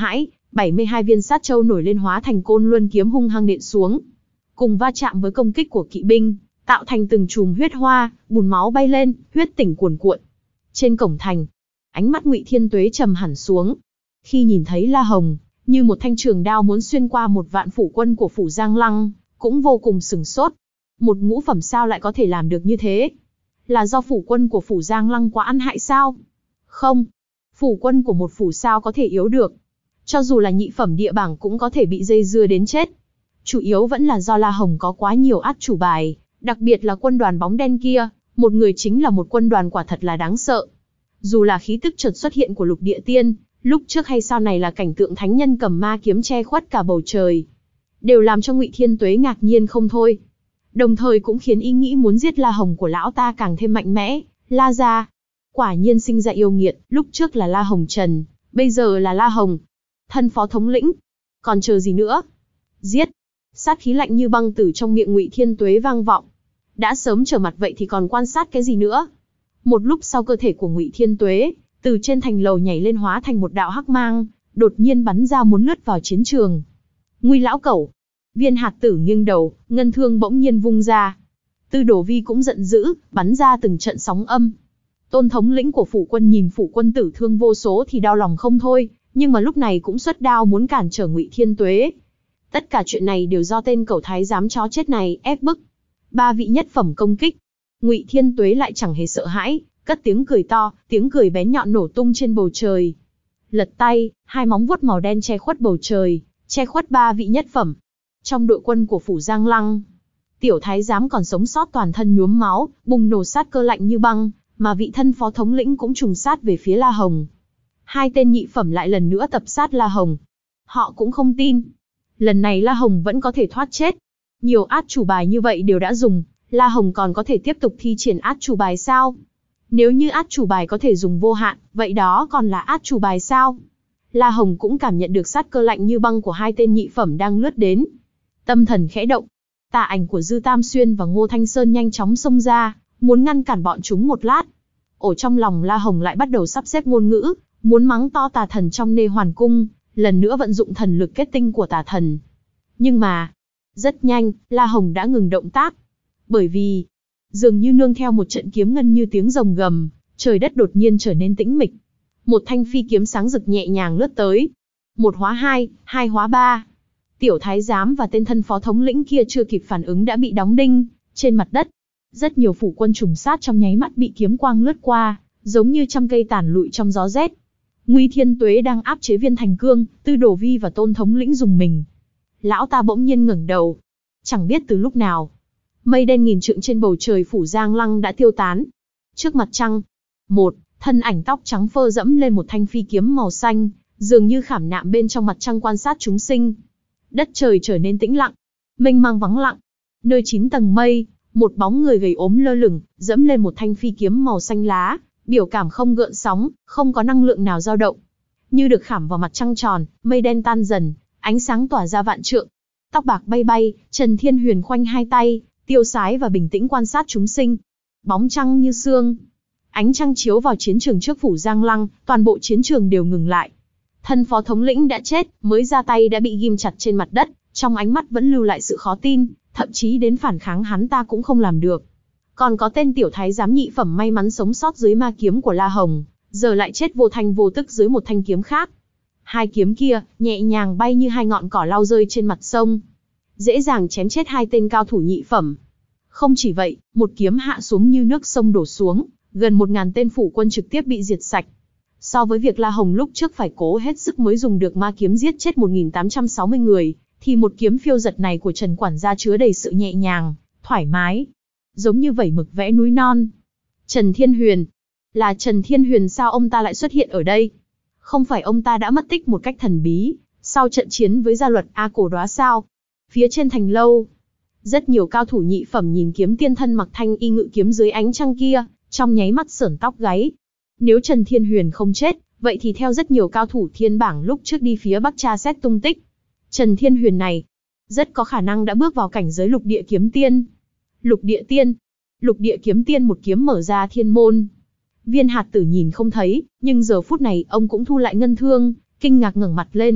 bảy mươi hai viên sát châu nổi lên hóa thành côn luân kiếm hung hăng nện xuống, cùng va chạm với công kích của kỵ binh, tạo thành từng chùm huyết hoa, bùn máu bay lên, huyết tỉnh cuồn cuộn. Trên cổng thành, ánh mắt Ngụy Thiên Tuế trầm hẳn xuống. Khi nhìn thấy La Hồng, như một thanh trường đao muốn xuyên qua một vạn phủ quân của phủ Giang Lăng, cũng vô cùng sửng sốt. Một ngũ phẩm sao lại có thể làm được như thế? Là do phủ quân của phủ Giang Lăng quá ăn hại sao? Không, phủ quân của một phủ sao có thể yếu được. Cho dù là nhị phẩm địa bảng cũng có thể bị dây dưa đến chết. Chủ yếu vẫn là do La Hồng có quá nhiều át chủ bài, đặc biệt là quân đoàn bóng đen kia, một người chính là một quân đoàn quả thật là đáng sợ. Dù là khí tức chợt xuất hiện của lục địa tiên, lúc trước hay sau này là cảnh tượng thánh nhân cầm ma kiếm che khuất cả bầu trời, đều làm cho Ngụy Thiên Tuế ngạc nhiên không thôi. Đồng thời cũng khiến ý nghĩ muốn giết La Hồng của lão ta càng thêm mạnh mẽ. La gia, quả nhiên sinh ra yêu nghiệt, lúc trước là La Hồng Trần, bây giờ là La Hồng. Thân phó thống lĩnh, còn chờ gì nữa? Giết! Sát khí lạnh như băng từ trong miệng Ngụy Thiên Tuế vang vọng. Đã sớm trở mặt vậy thì còn quan sát cái gì nữa? Một lúc sau cơ thể của Ngụy Thiên Tuế, từ trên thành lầu nhảy lên hóa thành một đạo hắc mang, đột nhiên bắn ra muốn lướt vào chiến trường. Nguy lão cẩu! Viên hạt tử nghiêng đầu, ngân thương bỗng nhiên vung ra. Tư Đồ Vi cũng giận dữ, bắn ra từng trận sóng âm. Tôn thống lĩnh của phủ quân nhìn phủ quân tử thương vô số thì đau lòng không thôi, nhưng mà lúc này cũng xuất đao muốn cản trở Ngụy Thiên Tuế. Tất cả chuyện này đều do tên cẩu thái giám chó chết này ép bức. Ba vị nhất phẩm công kích. Ngụy Thiên Tuế lại chẳng hề sợ hãi, cất tiếng cười to, tiếng cười bén nhọn nổ tung trên bầu trời. Lật tay, hai móng vuốt màu đen che khuất bầu trời, che khuất ba vị nhất phẩm. Trong đội quân của phủ Giang Lăng, tiểu thái giám còn sống sót toàn thân nhuốm máu, bùng nổ sát cơ lạnh như băng, mà vị thân phó thống lĩnh cũng trùng sát về phía La Hồng. Hai tên nhị phẩm lại lần nữa tập sát La Hồng. Họ cũng không tin, lần này La Hồng vẫn có thể thoát chết. Nhiều át chủ bài như vậy đều đã dùng, La Hồng còn có thể tiếp tục thi triển át chủ bài sao? Nếu như át chủ bài có thể dùng vô hạn, vậy đó còn là át chủ bài sao? La Hồng cũng cảm nhận được sát cơ lạnh như băng của hai tên nhị phẩm đang lướt đến. Tâm thần khẽ động, tà ảnh của Dư Tam Xuyên và Ngô Thanh Sơn nhanh chóng xông ra, muốn ngăn cản bọn chúng một lát. Ở trong lòng La Hồng lại bắt đầu sắp xếp ngôn ngữ, muốn mắng to tà thần trong Nê Hoàn Cung, lần nữa vận dụng thần lực kết tinh của tà thần. Nhưng mà, rất nhanh, La Hồng đã ngừng động tác. Bởi vì, dường như nương theo một trận kiếm ngân như tiếng rồng gầm, trời đất đột nhiên trở nên tĩnh mịch. Một thanh phi kiếm sáng rực nhẹ nhàng lướt tới. Một hóa hai, hai hóa ba. Tiểu thái giám và tên thân phó thống lĩnh kia chưa kịp phản ứng đã bị đóng đinh trên mặt đất. Rất nhiều phủ quân trùng sát trong nháy mắt bị kiếm quang lướt qua, giống như trăm cây tàn lụi trong gió rét. Ngụy Thiên Tuế đang áp chế Viên Thành Cương, Tư Đồ Vi và Tôn thống lĩnh dùng mình. Lão ta bỗng nhiên ngẩng đầu. Chẳng biết từ lúc nào, mây đen nghìn trượng trên bầu trời phủ Giang Lăng đã tiêu tán. Trước mặt trăng, một thân ảnh tóc trắng phơ dẫm lên một thanh phi kiếm màu xanh, dường như khảm nạm bên trong mặt trăng quan sát chúng sinh. Đất trời trở nên tĩnh lặng, mênh mang vắng lặng. Nơi chín tầng mây, một bóng người gầy ốm lơ lửng, dẫm lên một thanh phi kiếm màu xanh lá, biểu cảm không gợn sóng, không có năng lượng nào dao động. Như được khảm vào mặt trăng tròn, mây đen tan dần, ánh sáng tỏa ra vạn trượng. Tóc bạc bay bay, Trần Thiên Huyền khoanh hai tay, tiêu sái và bình tĩnh quan sát chúng sinh. Bóng trăng như sương. Ánh trăng chiếu vào chiến trường trước phủ Giang Lăng, toàn bộ chiến trường đều ngừng lại. Thân phó thống lĩnh đã chết, mới ra tay đã bị ghim chặt trên mặt đất, trong ánh mắt vẫn lưu lại sự khó tin, thậm chí đến phản kháng hắn ta cũng không làm được. Còn có tên tiểu thái giám nhị phẩm may mắn sống sót dưới ma kiếm của La Hồng, giờ lại chết vô thanh vô tức dưới một thanh kiếm khác. Hai kiếm kia, nhẹ nhàng bay như hai ngọn cỏ lau rơi trên mặt sông, dễ dàng chém chết hai tên cao thủ nhị phẩm. Không chỉ vậy, một kiếm hạ xuống như nước sông đổ xuống, gần một ngàn tên phủ quân trực tiếp bị diệt sạch. So với việc La Hồng lúc trước phải cố hết sức mới dùng được ma kiếm giết chết một nghìn tám trăm sáu mươi người, thì một kiếm phiêu giật này của Trần quản gia chứa đầy sự nhẹ nhàng, thoải mái, giống như vẩy mực vẽ núi non. Trần Thiên Huyền, là Trần Thiên Huyền sao ông ta lại xuất hiện ở đây? Không phải ông ta đã mất tích một cách thần bí, sau trận chiến với gia luật A Cổ Đóa sao? Phía trên thành lâu, rất nhiều cao thủ nhị phẩm nhìn kiếm tiên thân mặc thanh y ngự kiếm dưới ánh trăng kia, trong nháy mắt sởn tóc gáy. Nếu Trần Thiên Huyền không chết, vậy thì theo rất nhiều cao thủ thiên bảng lúc trước đi phía Bắc tra xét tung tích, Trần Thiên Huyền này rất có khả năng đã bước vào cảnh giới lục địa kiếm tiên. Lục địa tiên, lục địa kiếm tiên một kiếm mở ra thiên môn. Viên hạt tử nhìn không thấy, nhưng giờ phút này ông cũng thu lại ngân thương, kinh ngạc ngẩng mặt lên.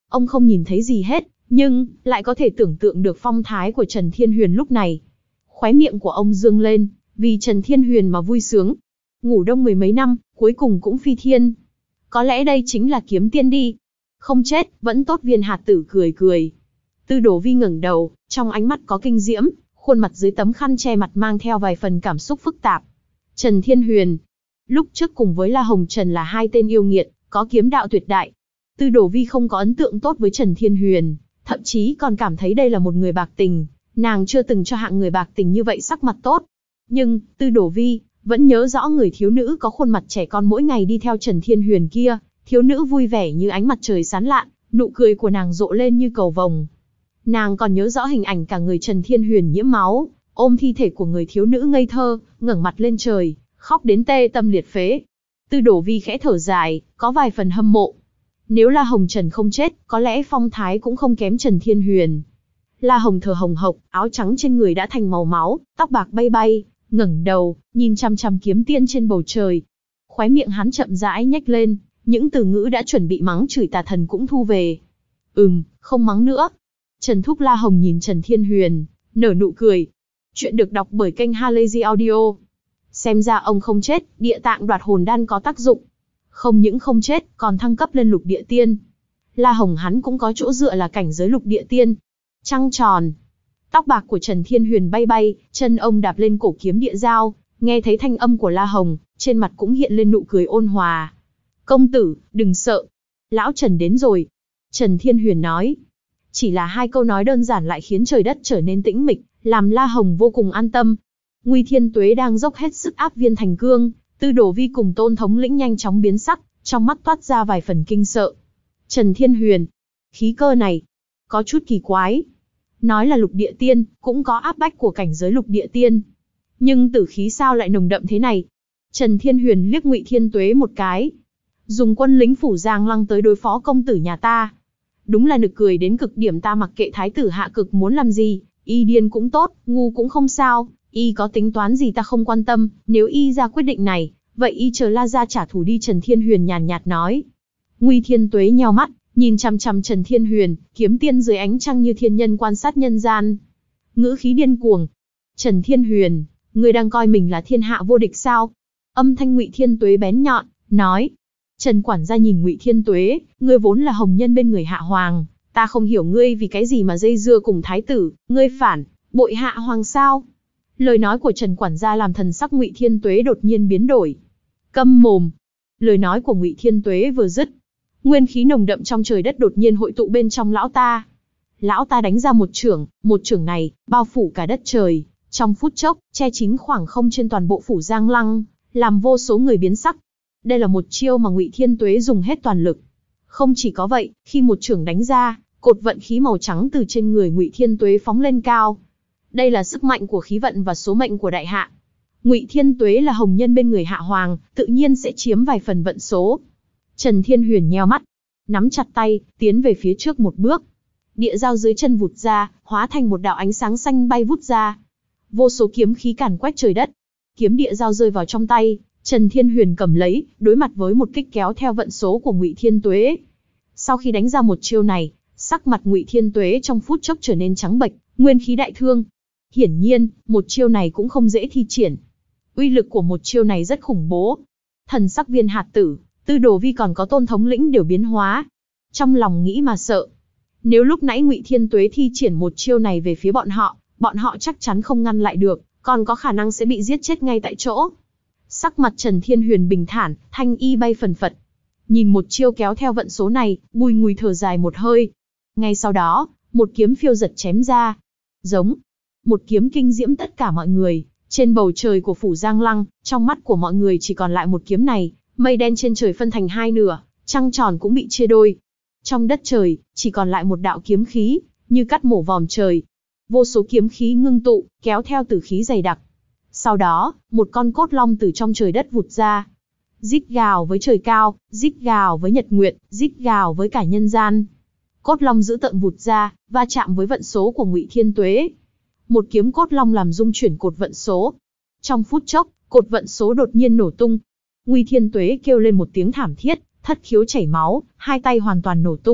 Ông không nhìn thấy gì hết, nhưng lại có thể tưởng tượng được phong thái của Trần Thiên Huyền lúc này. Khóe miệng của ông dương lên, vì Trần Thiên Huyền mà vui sướng. Ngủ đông mười mấy năm, cuối cùng cũng phi thiên. Có lẽ đây chính là kiếm tiên đi. Không chết, vẫn tốt. Viên hạt tử cười cười. Tư Đồ Vi ngẩng đầu, trong ánh mắt có kinh diễm, khuôn mặt dưới tấm khăn che mặt mang theo vài phần cảm xúc phức tạp. Trần Thiên Huyền, lúc trước cùng với La Hồng Trần là hai tên yêu nghiệt, có kiếm đạo tuyệt đại. Tư Đồ Vi không có ấn tượng tốt với Trần Thiên Huyền, thậm chí còn cảm thấy đây là một người bạc tình, nàng chưa từng cho hạng người bạc tình như vậy sắc mặt tốt. Nhưng, Tư Đồ Vi vẫn nhớ rõ người thiếu nữ có khuôn mặt trẻ con mỗi ngày đi theo Trần Thiên Huyền kia, thiếu nữ vui vẻ như ánh mặt trời sáng lạn, nụ cười của nàng rộ lên như cầu vồng. Nàng còn nhớ rõ hình ảnh cả người Trần Thiên Huyền nhiễm máu, ôm thi thể của người thiếu nữ ngây thơ, ngẩng mặt lên trời, khóc đến tê tâm liệt phế. Tư Đồ Vi khẽ thở dài, có vài phần hâm mộ. Nếu La Hồng Trần không chết, có lẽ phong thái cũng không kém Trần Thiên Huyền. La Hồng thở hồng hộc, áo trắng trên người đã thành màu máu, tóc bạc bay bay, ngẩng đầu, nhìn chằm chằm kiếm tiên trên bầu trời. Khóe miệng hắn chậm rãi nhếch lên, những từ ngữ đã chuẩn bị mắng chửi tà thần cũng thu về. Ừm, không mắng nữa. Trần Thúc. La Hồng nhìn Trần Thiên Huyền, nở nụ cười. Chuyện được đọc bởi kênh Halazy Audio. Xem ra ông không chết, địa tạng đoạt hồn đan có tác dụng. Không những không chết, còn thăng cấp lên lục địa tiên. La Hồng hắn cũng có chỗ dựa là cảnh giới lục địa tiên. Trăng tròn. Tóc bạc của Trần Thiên Huyền bay bay, chân ông đạp lên cổ kiếm địa dao, nghe thấy thanh âm của La Hồng, trên mặt cũng hiện lên nụ cười ôn hòa. Công tử, đừng sợ. Lão Trần đến rồi. Trần Thiên Huyền nói. Chỉ là hai câu nói đơn giản lại khiến trời đất trở nên tĩnh mịch, làm La Hồng vô cùng an tâm. Nguy Thiên Tuế đang dốc hết sức áp Viên Thành Cương, Tư Đồ Vi cùng Tôn thống lĩnh nhanh chóng biến sắc, trong mắt toát ra vài phần kinh sợ. Trần Thiên Huyền, khí cơ này, có chút kỳ quái. Nói là lục địa tiên, cũng có áp bách của cảnh giới lục địa tiên. Nhưng tử khí sao lại nồng đậm thế này? Trần Thiên Huyền liếc Ngụy Thiên Tuế một cái. Dùng quân lính phủ Giang Lăng tới đối phó công tử nhà ta. Đúng là nực cười đến cực điểm, ta mặc kệ thái tử hạ cực muốn làm gì, y điên cũng tốt, ngu cũng không sao, y có tính toán gì ta không quan tâm, nếu y ra quyết định này, vậy y chờ La gia trả thù đi. Trần Thiên Huyền nhàn nhạt nói. Nguy Thiên Tuế nheo mắt, nhìn chằm chằm Trần Thiên Huyền, kiếm tiên dưới ánh trăng như thiên nhân quan sát nhân gian. Ngữ khí điên cuồng. Trần Thiên Huyền, ngươi đang coi mình là thiên hạ vô địch sao? Âm thanh Ngụy Thiên Tuế bén nhọn, nói. Trần quản gia nhìn Ngụy Thiên Tuế, ngươi vốn là hồng nhân bên người hạ hoàng, ta không hiểu ngươi vì cái gì mà dây dưa cùng thái tử, ngươi phản, bội hạ hoàng sao? Lời nói của Trần quản gia làm thần sắc Ngụy Thiên Tuế đột nhiên biến đổi. Câm mồm. Lời nói của Ngụy Thiên Tuế vừa dứt, nguyên khí nồng đậm trong trời đất đột nhiên hội tụ bên trong lão ta. Lão ta đánh ra một chưởng, một chưởng này bao phủ cả đất trời, trong phút chốc che kín khoảng không trên toàn bộ phủ Giang Lăng, làm vô số người biến sắc. Đây là một chiêu mà Ngụy Thiên Tuế dùng hết toàn lực. Không chỉ có vậy, khi một chưởng đánh ra, cột vận khí màu trắng từ trên người Ngụy Thiên Tuế phóng lên cao. Đây là sức mạnh của khí vận và số mệnh của đại hạ. Ngụy Thiên Tuế là hồng nhân bên người hạ hoàng, tự nhiên sẽ chiếm vài phần vận số. Trần Thiên Huyền nheo mắt, nắm chặt tay, tiến về phía trước một bước. Địa dao dưới chân vụt ra, hóa thành một đạo ánh sáng xanh bay vút ra. Vô số kiếm khí càn quét trời đất. Kiếm địa dao rơi vào trong tay, Trần Thiên Huyền cầm lấy, đối mặt với một kích kéo theo vận số của Ngụy Thiên Tuế. Sau khi đánh ra một chiêu này, sắc mặt Ngụy Thiên Tuế trong phút chốc trở nên trắng bệch, nguyên khí đại thương. Hiển nhiên, một chiêu này cũng không dễ thi triển. Uy lực của một chiêu này rất khủng bố. Thần sắc Viên hạt tử, Tư Đồ Vi còn có Tôn thống lĩnh đều biến hóa. Trong lòng nghĩ mà sợ. Nếu lúc nãy Ngụy Thiên Tuế thi triển một chiêu này về phía bọn họ, bọn họ chắc chắn không ngăn lại được, còn có khả năng sẽ bị giết chết ngay tại chỗ. Sắc mặt Trần Thiên Huyền bình thản, thanh y bay phần phật. Nhìn một chiêu kéo theo vận số này, bùi ngùi thở dài một hơi. Ngay sau đó, một kiếm phiêu giật chém ra. Giống. Một kiếm kinh diễm tất cả mọi người. Trên bầu trời của phủ Giang Lăng, trong mắt của mọi người chỉ còn lại một kiếm này. Mây đen trên trời phân thành hai nửa, trăng tròn cũng bị chia đôi. Trong đất trời, chỉ còn lại một đạo kiếm khí, như cắt mổ vòm trời. Vô số kiếm khí ngưng tụ, kéo theo tử khí dày đặc. Sau đó, một con cốt long từ trong trời đất vụt ra. Rít gào với trời cao, rít gào với nhật nguyệt, rít gào với cả nhân gian. Cốt long dữ tợn vụt ra, va chạm với vận số của Ngụy Thiên Tuế. Một kiếm cốt long làm rung chuyển cột vận số. Trong phút chốc, cột vận số đột nhiên nổ tung. Ngụy Thiên Tuế kêu lên một tiếng thảm thiết, thất khiếu chảy máu, hai tay hoàn toàn nổ tung,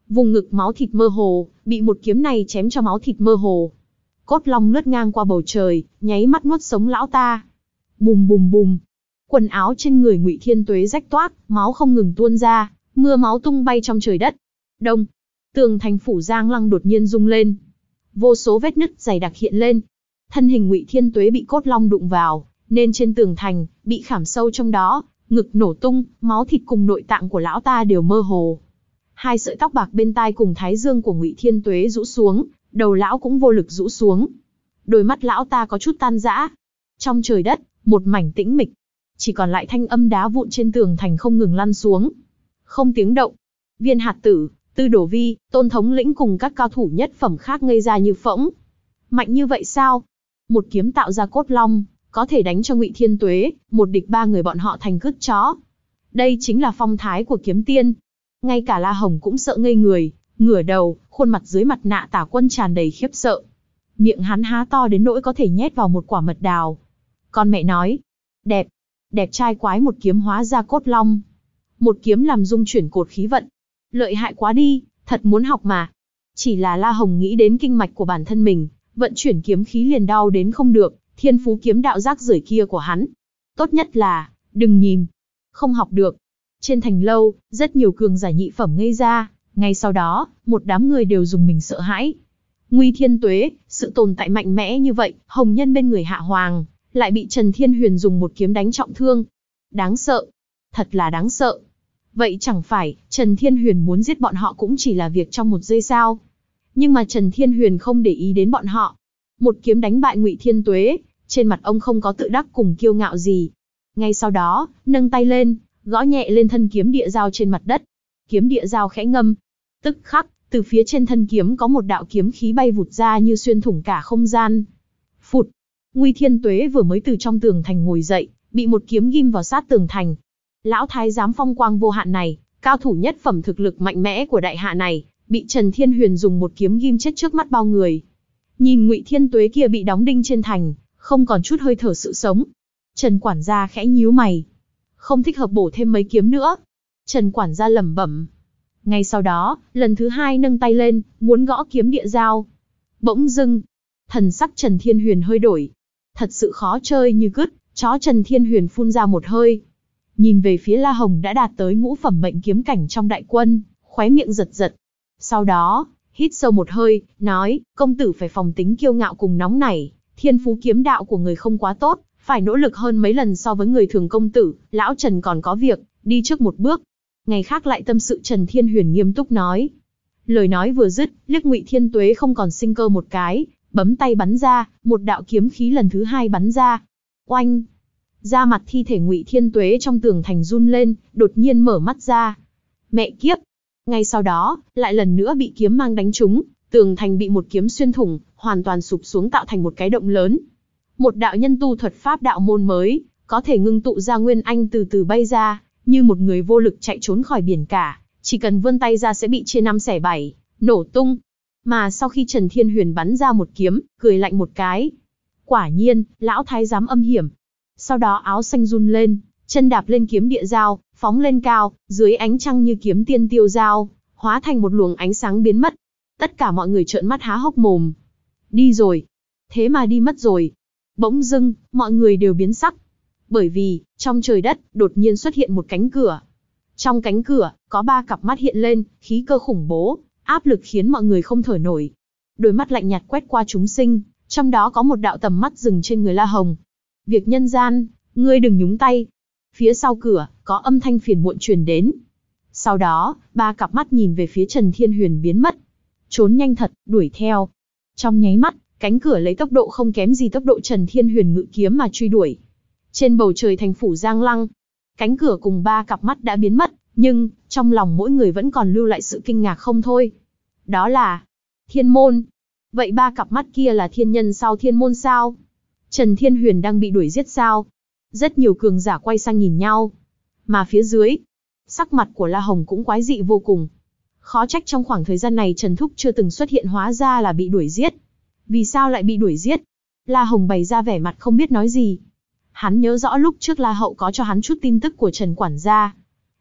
Vùng ngực máu thịt mơ hồ, bị một kiếm này chém cho máu thịt mơ hồ. Cốt long lướt ngang qua bầu trời, nháy mắt nuốt sống lão ta. Bùm bùm bùm. Quần áo trên người Ngụy Thiên Tuế rách toác, máu không ngừng tuôn ra, mưa máu tung bay trong trời đất. Đông. Tường thành phủ Giang Lăng đột nhiên rung lên. Vô số vết nứt dày đặc hiện lên. Thân hình Ngụy Thiên Tuế bị cốt long đụng vào, nên trên tường thành, bị khảm sâu trong đó, ngực nổ tung, máu thịt cùng nội tạng của lão ta đều mơ hồ. Hai sợi tóc bạc bên tai cùng thái dương của Ngụy Thiên Tuế rũ xuống, đầu lão cũng vô lực rũ xuống. Đôi mắt lão ta có chút tan rã. Trong trời đất, một mảnh tĩnh mịch. Chỉ còn lại thanh âm đá vụn trên tường thành không ngừng lăn xuống. Không tiếng động. Viên Hạt Tử, Tư Đồ Vi, Tôn thống lĩnh cùng các cao thủ nhất phẩm khác ngây ra như phỗng. Mạnh như vậy sao? Một kiếm tạo ra cốt long, có thể đánh cho Ngụy Thiên Tuế, một địch ba người bọn họ thành cứt chó. Đây chính là phong thái của kiếm tiên. Ngay cả La Hồng cũng sợ ngây người, ngửa đầu, khuôn mặt dưới mặt nạ Tả Quân tràn đầy khiếp sợ. Miệng hắn há to đến nỗi có thể nhét vào một quả mật đào. Con mẹ nói, đẹp, đẹp trai quái, một kiếm hóa ra cốt long. Một kiếm làm dung chuyển cột khí vận. Lợi hại quá đi, thật muốn học mà. Chỉ là La Hồng nghĩ đến kinh mạch của bản thân mình, vận chuyển kiếm khí liền đau đến không được, thiên phú kiếm đạo rác rưởi kia của hắn. Tốt nhất là, đừng nhìn. Không học được. Trên thành lâu, rất nhiều cường giả nhị phẩm ngây ra, ngay sau đó, một đám người đều dùng mình sợ hãi. Ngụy Thiên Tuế, sự tồn tại mạnh mẽ như vậy, hồng nhân bên người Hạ Hoàng, lại bị Trần Thiên Huyền dùng một kiếm đánh trọng thương. Đáng sợ. Thật là đáng sợ. Vậy chẳng phải, Trần Thiên Huyền muốn giết bọn họ cũng chỉ là việc trong một giây sao? Nhưng mà Trần Thiên Huyền không để ý đến bọn họ. Một kiếm đánh bại Ngụy Thiên Tuế, trên mặt ông không có tự đắc cùng kiêu ngạo gì. Ngay sau đó, nâng tay lên, gõ nhẹ lên thân kiếm địa dao trên mặt đất. Kiếm địa dao khẽ ngâm. Tức khắc, từ phía trên thân kiếm có một đạo kiếm khí bay vụt ra như xuyên thủng cả không gian. Phụt! Ngụy Thiên Tuế vừa mới từ trong tường thành ngồi dậy, bị một kiếm ghim vào sát tường thành. Lão thái giám phong quang vô hạn này, cao thủ nhất phẩm thực lực mạnh mẽ của đại hạ này, bị Trần Thiên Huyền dùng một kiếm ghim chết trước mắt bao người. Nhìn Ngụy Thiên Tuế kia bị đóng đinh trên thành, không còn chút hơi thở sự sống. Trần quản gia khẽ nhíu mày. Không thích hợp bổ thêm mấy kiếm nữa. Trần quản gia lẩm bẩm. Ngay sau đó, lần thứ hai nâng tay lên, muốn gõ kiếm địa dao. Bỗng dưng, thần sắc Trần Thiên Huyền hơi đổi. Thật sự khó chơi như cứt, chó. Trần Thiên Huyền phun ra một hơi. Nhìn về phía La Hồng đã đạt tới ngũ phẩm mệnh kiếm cảnh trong đại quân, khóe miệng giật giật. Sau đó, hít sâu một hơi, nói, công tử phải phòng tính kiêu ngạo cùng nóng nảy, thiên phú kiếm đạo của người không quá tốt, phải nỗ lực hơn mấy lần so với người thường. Công tử, lão Trần còn có việc, đi trước một bước. Ngày khác lại tâm sự. Trần Thiên Huyền nghiêm túc nói. Lời nói vừa dứt, liếc Ngụy Thiên Tuế không còn sinh cơ một cái, bấm tay bắn ra, một đạo kiếm khí lần thứ hai bắn ra. Oanh! Da mặt thi thể Ngụy Thiên Tuế trong tường thành run lên, đột nhiên mở mắt ra. Mẹ kiếp! Ngay sau đó, lại lần nữa bị kiếm mang đánh trúng, tường thành bị một kiếm xuyên thủng, hoàn toàn sụp xuống tạo thành một cái động lớn. Một đạo nhân tu thuật pháp đạo môn mới, có thể ngưng tụ ra nguyên anh từ từ bay ra, như một người vô lực chạy trốn khỏi biển cả, chỉ cần vươn tay ra sẽ bị chia năm xẻ bảy, nổ tung. Mà sau khi Trần Thiên Huyền bắn ra một kiếm, cười lạnh một cái. Quả nhiên, lão thái giám âm hiểm. Sau đó áo xanh run lên, chân đạp lên kiếm địa dao, phóng lên cao, dưới ánh trăng như kiếm tiên tiêu dao, hóa thành một luồng ánh sáng biến mất. Tất cả mọi người trợn mắt há hốc mồm. Đi rồi. Thế mà đi mất rồi. Bỗng dưng, mọi người đều biến sắc. Bởi vì, trong trời đất, đột nhiên xuất hiện một cánh cửa. Trong cánh cửa, có ba cặp mắt hiện lên, khí cơ khủng bố, áp lực khiến mọi người không thở nổi. Đôi mắt lạnh nhạt quét qua chúng sinh, trong đó có một đạo tầm mắt dừng trên người La Hồng. Việc nhân gian, ngươi đừng nhúng tay. Phía sau cửa, có âm thanh phiền muộn truyền đến. Sau đó, ba cặp mắt nhìn về phía Trần Thiên Huyền biến mất. Trốn nhanh thật, đuổi theo. Trong nháy mắt, cánh cửa lấy tốc độ không kém gì tốc độ Trần Thiên Huyền ngự kiếm mà truy đuổi. Trên bầu trời thành phủ Giang Lăng, cánh cửa cùng ba cặp mắt đã biến mất, nhưng, trong lòng mỗi người vẫn còn lưu lại sự kinh ngạc không thôi. Đó là thiên môn. Vậy ba cặp mắt kia là thiên nhân sau thiên môn sao? Trần Thiên Huyền đang bị đuổi giết sao? Rất nhiều cường giả quay sang nhìn nhau. Mà phía dưới, sắc mặt của La Hồng cũng quái dị vô cùng. Khó trách trong khoảng thời gian này Trần Thúc chưa từng xuất hiện, hóa ra là bị đuổi giết. Vì sao lại bị đuổi giết? La Hồng bày ra vẻ mặt không biết nói gì. Hắn nhớ rõ lúc trước La Hậu có cho hắn chút tin tức của Trần quản gia.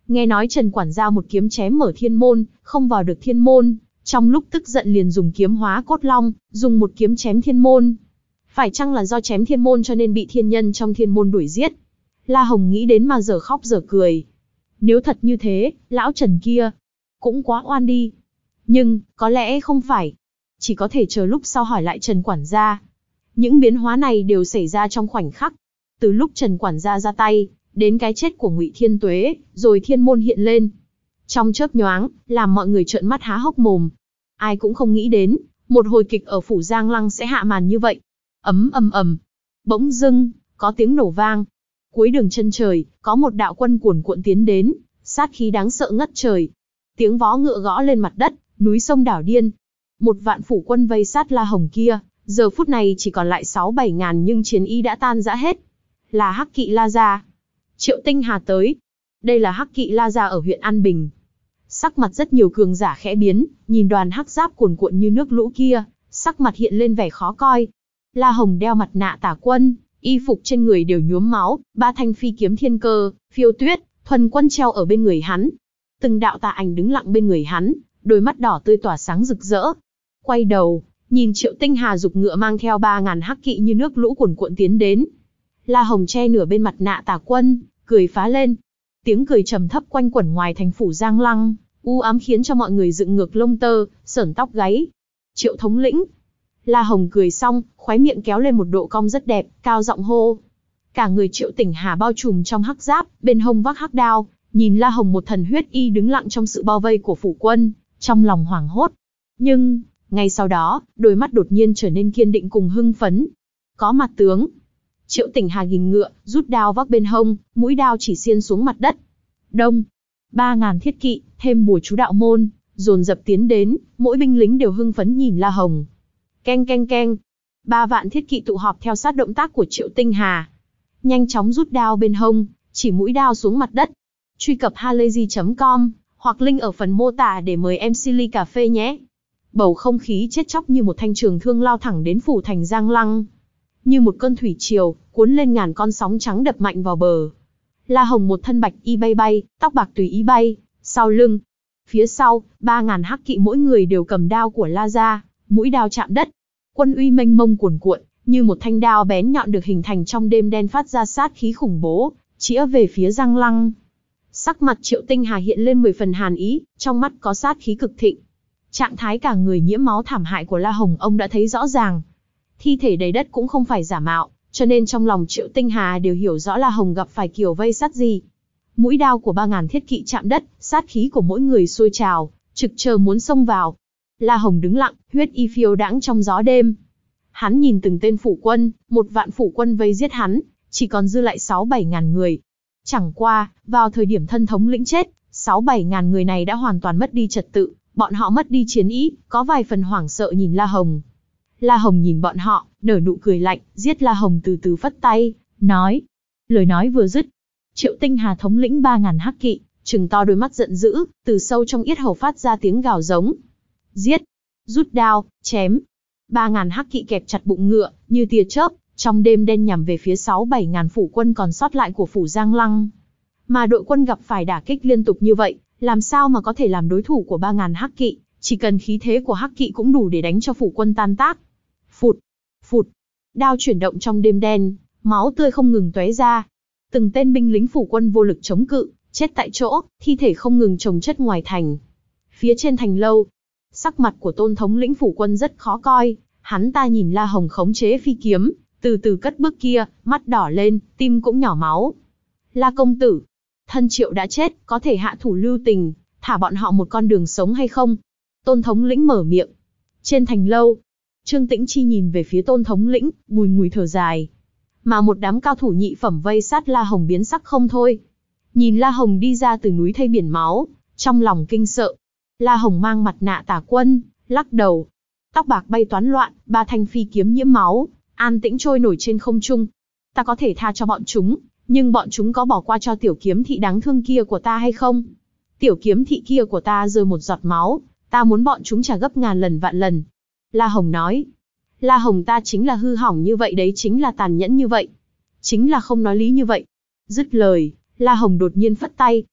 Nghe nói Trần quản gia một kiếm chém mở thiên môn, không vào được thiên môn, trong lúc tức giận liền dùng kiếm hóa cốt long, dùng một kiếm chém thiên môn. Phải chăng là do chém thiên môn cho nên bị thiên nhân trong thiên môn đuổi giết? La Hồng nghĩ đến mà giờ khóc giờ cười. Nếu thật như thế, lão Trần kia cũng quá oan đi. Nhưng, có lẽ không phải. Chỉ có thể chờ lúc sau hỏi lại Trần quản gia. Những biến hóa này đều xảy ra trong khoảnh khắc. Từ lúc Trần quản gia ra tay, đến cái chết của Ngụy Thiên Tuế, rồi thiên môn hiện lên. Trong chớp nhoáng, làm mọi người trợn mắt há hốc mồm. Ai cũng không nghĩ đến, một hồi kịch ở phủ Giang Lăng sẽ hạ màn như vậy. Ấm ầm ầm. Bỗng dưng, có tiếng nổ vang. Cuối đường chân trời, có một đạo quân cuồn cuộn tiến đến, sát khí đáng sợ ngất trời. Tiếng vó ngựa gõ lên mặt đất, núi sông đảo điên. Một vạn phủ quân vây sát La Hồng kia, giờ phút này chỉ còn lại sáu bảy ngàn nhưng chiến ý đã tan rã hết. Là Hắc Kỵ La Gia. Triệu Tinh Hà tới. Đây là Hắc Kỵ La Gia ở huyện An Bình. Sắc mặt rất nhiều cường giả khẽ biến, nhìn đoàn hắc giáp cuồn cuộn như nước lũ kia, sắc mặt hiện lên vẻ khó coi. La Hồng đeo mặt nạ tả quân, y phục trên người đều nhuốm máu, ba thanh phi kiếm thiên cơ, phiêu tuyết, thuần quân treo ở bên người hắn. Từng đạo tà ảnh đứng lặng bên người hắn, đôi mắt đỏ tươi tỏa sáng rực rỡ. Quay đầu, nhìn Triệu Tinh Hà giục ngựa mang theo ba ngàn hắc kỵ như nước lũ cuồn cuộn tiến đến. La Hồng che nửa bên mặt nạ tả quân, cười phá lên. Tiếng cười trầm thấp quanh quẩn ngoài thành phủ Giang Lăng, u ám khiến cho mọi người dựng ngược lông tơ, sởn tóc gáy. Triệu thống lĩnh. La Hồng cười xong, khóe miệng kéo lên một độ cong rất đẹp, cao giọng hô. Cả người Triệu Tỉnh Hà bao trùm trong hắc giáp, bên hông vác hắc đao, nhìn La Hồng một thần huyết y đứng lặng trong sự bao vây của phủ quân, trong lòng hoảng hốt. Nhưng, ngay sau đó, đôi mắt đột nhiên trở nên kiên định cùng hưng phấn. Có mặt tướng. Triệu Tỉnh Hà gìn ngựa, rút đao vác bên hông, mũi đao chỉ xiên xuống mặt đất. Đông. Ba ngàn thiết kỵ, thêm bùa chú đạo môn, dồn dập tiến đến, mỗi binh lính đều hưng phấn nhìn La Hồng. Keng keng keng. Ba vạn thiết kỵ tụ họp theo sát động tác của Triệu Tinh Hà. Nhanh chóng rút đao bên hông, chỉ mũi đao xuống mặt đất. Truy cập halayzi chấm com, hoặc link ở phần mô tả để mời em xê ly cà phê nhé. Bầu không khí chết chóc như một thanh trường thương lao thẳng đến phủ thành Giang Lăng. Như một cơn thủy triều, cuốn lên ngàn con sóng trắng đập mạnh vào bờ. La Hồng một thân bạch y bay bay, tóc bạc tùy ý bay, sau lưng. Phía sau, ba ngàn hắc kỵ mỗi người đều cầm đao của La Gia, mũi đao chạm đất. Quân uy mênh mông cuồn cuộn, như một thanh đao bén nhọn được hình thành trong đêm đen phát ra sát khí khủng bố, chĩa về phía Giang Lăng. Sắc mặt Triệu Tinh Hà hiện lên mười phần hàn ý, trong mắt có sát khí cực thịnh. Trạng thái cả người nhiễm máu thảm hại của La Hồng ông đã thấy rõ ràng. Thi thể đầy đất cũng không phải giả mạo, cho nên trong lòng Triệu Tinh Hà đều hiểu rõ La Hồng gặp phải kiểu vây sát gì. Mũi đao của ba ngàn thiết kỵ chạm đất, sát khí của mỗi người sôi trào, trực chờ muốn xông vào. La Hồng đứng lặng, huyết y phiêu đãng trong gió đêm. Hắn nhìn từng tên phủ quân, một vạn phủ quân vây giết hắn, chỉ còn dư lại sáu bảy ngàn người. Chẳng qua, vào thời điểm thân thống lĩnh chết, sáu bảy ngàn người này đã hoàn toàn mất đi trật tự, bọn họ mất đi chiến ý, có vài phần hoảng sợ nhìn La Hồng. La Hồng nhìn bọn họ, nở nụ cười lạnh, giết La Hồng từ từ phất tay, nói. Lời nói vừa dứt, Triệu Tinh Hà thống lĩnh ba ngàn hắc kỵ, trừng to đôi mắt giận dữ, từ sâu trong yết hầu phát ra tiếng gào giống. Giết! Rút đao, chém! Ba ngàn hắc kỵ kẹp chặt bụng ngựa, như tia chớp, trong đêm đen nhằm về phía sáu bảy ngàn phủ quân còn sót lại của phủ Giang Lăng. Mà đội quân gặp phải đả kích liên tục như vậy, làm sao mà có thể làm đối thủ của ba ngàn hắc kỵ, chỉ cần khí thế của hắc kỵ cũng đủ để đánh cho phủ quân tan tác. Phụt! Phụt! Đao chuyển động trong đêm đen, máu tươi không ngừng tóe ra. Từng tên binh lính phủ quân vô lực chống cự, chết tại chỗ, thi thể không ngừng chồng chất ngoài thành. Phía trên thành lâu, sắc mặt của Tôn thống lĩnh phủ quân rất khó coi, hắn ta nhìn La Hồng khống chế phi kiếm, từ từ cất bước kia, mắt đỏ lên, tim cũng nhỏ máu. La công tử, thân Triệu đã chết, có thể hạ thủ lưu tình, thả bọn họ một con đường sống hay không? Tôn thống lĩnh mở miệng. Trên thành lâu, Trương Tĩnh Chi nhìn về phía Tôn thống lĩnh, bùi ngùi thở dài. Mà một đám cao thủ nhị phẩm vây sát La Hồng biến sắc không thôi. Nhìn La Hồng đi ra từ núi thây biển máu, trong lòng kinh sợ. La Hồng mang mặt nạ tả quân, lắc đầu. Tóc bạc bay toán loạn, ba thanh phi kiếm nhiễm máu, an tĩnh trôi nổi trên không trung. Ta có thể tha cho bọn chúng, nhưng bọn chúng có bỏ qua cho tiểu kiếm thị đáng thương kia của ta hay không? Tiểu kiếm thị kia của ta rơi một giọt máu, ta muốn bọn chúng trả gấp ngàn lần vạn lần. La Hồng nói. La Hồng ta chính là hư hỏng như vậy đấy, chính là tàn nhẫn như vậy. Chính là không nói lý như vậy. Dứt lời, La Hồng đột nhiên phất tay.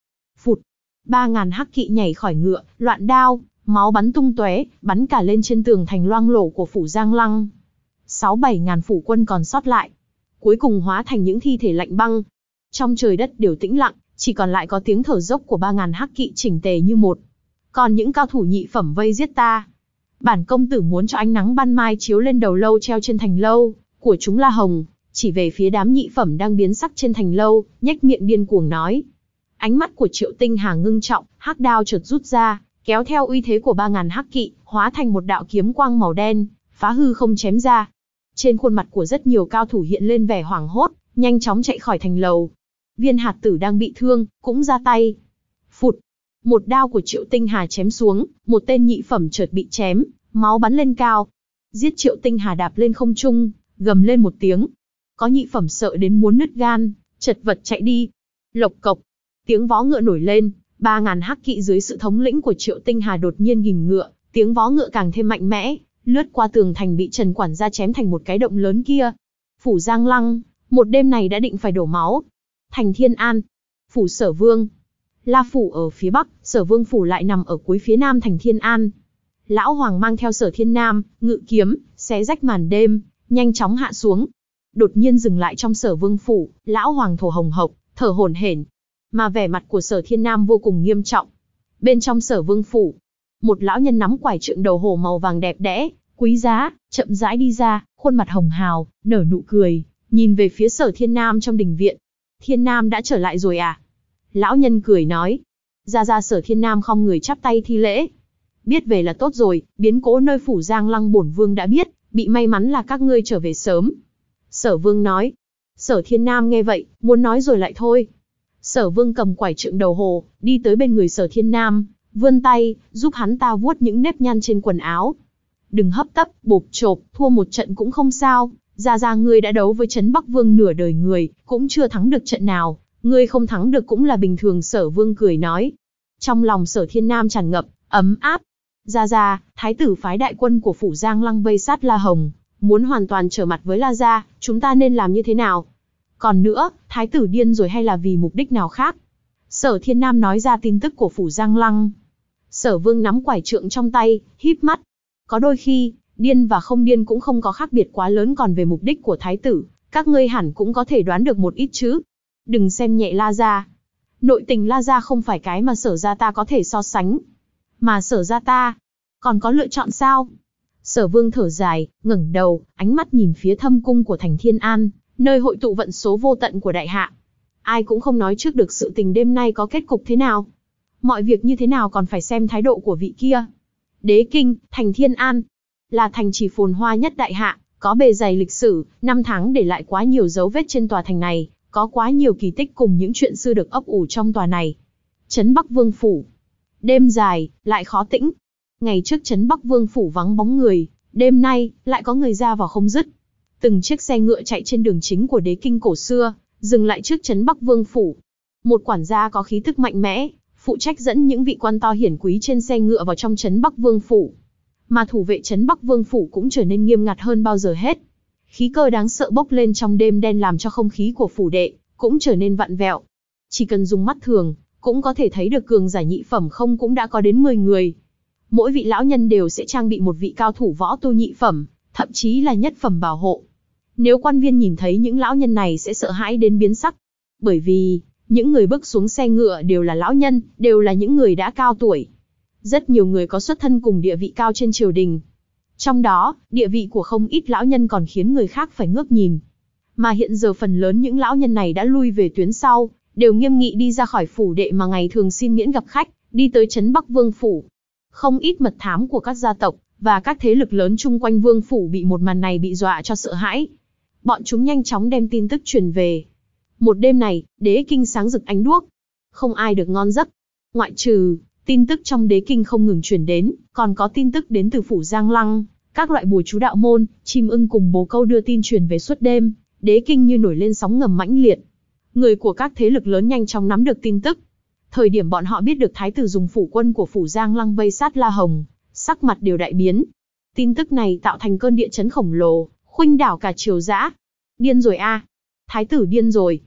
Phụt, ba ngàn hắc kỵ nhảy khỏi ngựa, loạn đao, máu bắn tung tóe, bắn cả lên trên tường thành loang lổ của phủ Giang Lăng. Sáu bảy ngàn phủ quân còn sót lại, cuối cùng hóa thành những thi thể lạnh băng. Trong trời đất đều tĩnh lặng, chỉ còn lại có tiếng thở dốc của ba ngàn hắc kỵ chỉnh tề như một. Còn những cao thủ nhị phẩm vây giết ta. Bản công tử muốn cho ánh nắng ban mai chiếu lên đầu lâu treo trên thành lâu của chúng La Hồng, chỉ về phía đám nhị phẩm đang biến sắc trên thành lâu, nhếch miệng điên cuồng nói. Ánh mắt của Triệu Tinh Hà ngưng trọng, hắc đao chợt rút ra, kéo theo uy thế của ba ngàn hắc kỵ, hóa thành một đạo kiếm quang màu đen, phá hư không chém ra. Trên khuôn mặt của rất nhiều cao thủ hiện lên vẻ hoảng hốt, nhanh chóng chạy khỏi thành lầu. Viên Hạt Tử đang bị thương, cũng ra tay. Phụt, một đao của Triệu Tinh Hà chém xuống, một tên nhị phẩm chợt bị chém, máu bắn lên cao. Giết Triệu Tinh Hà đạp lên không trung, gầm lên một tiếng. Có nhị phẩm sợ đến muốn nứt gan, chật vật chạy đi. Lộc cộc, tiếng vó ngựa nổi lên, ba ngàn hắc kỵ dưới sự thống lĩnh của Triệu Tinh Hà đột nhiên ghìm ngựa, tiếng vó ngựa càng thêm mạnh mẽ, lướt qua tường thành bị Trần quản gia chém thành một cái động lớn kia. Phủ Giang Lăng, một đêm này đã định phải đổ máu. Thành Thiên An, phủ Sở Vương, La phủ ở phía bắc, Sở Vương phủ lại nằm ở cuối phía nam thành Thiên An. Lão Hoàng mang theo Sở Thiên Nam, ngự kiếm, xé rách màn đêm, nhanh chóng hạ xuống. Đột nhiên dừng lại trong Sở Vương phủ, Lão Hoàng thổ hồng hộc, thở hổn hển, mà vẻ mặt của Sở Thiên Nam vô cùng nghiêm trọng. Bên trong Sở Vương phủ, một lão nhân nắm quải trượng đầu hổ màu vàng đẹp đẽ, quý giá, chậm rãi đi ra, khuôn mặt hồng hào, nở nụ cười, nhìn về phía Sở Thiên Nam trong đình viện. Thiên Nam đã trở lại rồi à? Lão nhân cười nói. Ra ra Sở Thiên Nam khom người chắp tay thi lễ. Biết về là tốt rồi, biến cố nơi phủ Giang Lăng bổn vương đã biết, bị may mắn là các ngươi trở về sớm. Sở Vương nói. Sở Thiên Nam nghe vậy, muốn nói rồi lại thôi. Sở Vương cầm quải trượng đầu hồ, đi tới bên người Sở Thiên Nam, vươn tay, giúp hắn ta vuốt những nếp nhăn trên quần áo. Đừng hấp tấp, bộp chộp, thua một trận cũng không sao. Ra ra ngươi đã đấu với Trấn Bắc Vương nửa đời người, cũng chưa thắng được trận nào, ngươi không thắng được cũng là bình thường. Sở Vương cười nói. Trong lòng Sở Thiên Nam tràn ngập ấm áp. Ra ra, thái tử phái đại quân của phủ Giang Lăng vây sát La Hồng, muốn hoàn toàn trở mặt với La gia, chúng ta nên làm như thế nào? Còn nữa, thái tử điên rồi hay là vì mục đích nào khác? Sở Thiên Nam nói ra tin tức của phủ Giang Lăng. Sở Vương nắm quải trượng trong tay, híp mắt. Có đôi khi, điên và không điên cũng không có khác biệt quá lớn, còn về mục đích của thái tử, các ngươi hẳn cũng có thể đoán được một ít chứ. Đừng xem nhẹ La gia. Nội tình La gia không phải cái mà Sở gia ta có thể so sánh. Mà Sở gia ta, còn có lựa chọn sao? Sở Vương thở dài, ngẩng đầu, ánh mắt nhìn phía thâm cung của thành Thiên An, nơi hội tụ vận số vô tận của đại hạ. Ai cũng không nói trước được sự tình đêm nay có kết cục thế nào. Mọi việc như thế nào còn phải xem thái độ của vị kia. Đế Kinh, thành Thiên An, là thành trì phồn hoa nhất đại hạ, có bề dày lịch sử, năm tháng để lại quá nhiều dấu vết trên tòa thành này, có quá nhiều kỳ tích cùng những chuyện xưa được ấp ủ trong tòa này. Trấn Bắc Vương phủ. Đêm dài, lại khó tĩnh. Ngày trước Trấn Bắc Vương phủ vắng bóng người, đêm nay, lại có người ra vào không dứt. Từng chiếc xe ngựa chạy trên đường chính của Đế Kinh cổ xưa, dừng lại trước Trấn Bắc Vương phủ. Một quản gia có khí tức mạnh mẽ, phụ trách dẫn những vị quan to hiển quý trên xe ngựa vào trong Trấn Bắc Vương phủ. Mà thủ vệ Trấn Bắc Vương phủ cũng trở nên nghiêm ngặt hơn bao giờ hết. Khí cơ đáng sợ bốc lên trong đêm đen làm cho không khí của phủ đệ cũng trở nên vặn vẹo. Chỉ cần dùng mắt thường, cũng có thể thấy được cường giả nhị phẩm không cũng đã có đến mười người. Mỗi vị lão nhân đều sẽ trang bị một vị cao thủ võ tu nhị phẩm, thậm chí là nhất phẩm bảo hộ. Nếu quan viên nhìn thấy những lão nhân này sẽ sợ hãi đến biến sắc. Bởi vì, những người bước xuống xe ngựa đều là lão nhân, đều là những người đã cao tuổi. Rất nhiều người có xuất thân cùng địa vị cao trên triều đình. Trong đó, địa vị của không ít lão nhân còn khiến người khác phải ngước nhìn. Mà hiện giờ phần lớn những lão nhân này đã lui về tuyến sau, đều nghiêm nghị đi ra khỏi phủ đệ mà ngày thường xin miễn gặp khách, đi tới Trấn Bắc Vương phủ. Không ít mật thám của các gia tộc và các thế lực lớn chung quanh vương phủ bị một màn này bị dọa cho sợ hãi. Bọn chúng nhanh chóng đem tin tức truyền về. Một đêm này, Đế Kinh sáng rực ánh đuốc. Không ai được ngon giấc. Ngoại trừ, tin tức trong Đế Kinh không ngừng truyền đến, còn có tin tức đến từ phủ Giang Lăng. Các loại bùa chú đạo môn, chim ưng cùng bồ câu đưa tin truyền về suốt đêm. Đế Kinh như nổi lên sóng ngầm mãnh liệt. Người của các thế lực lớn nhanh chóng nắm được tin tức. Thời điểm bọn họ biết được thái tử dùng phủ quân của phủ Giang Lăng vây sát La Hồng, sắc mặt đều đại biến. Tin tức này tạo thành cơn địa chấn khổng lồ, khuynh đảo cả triều dã. Điên rồi a, thái tử điên rồi.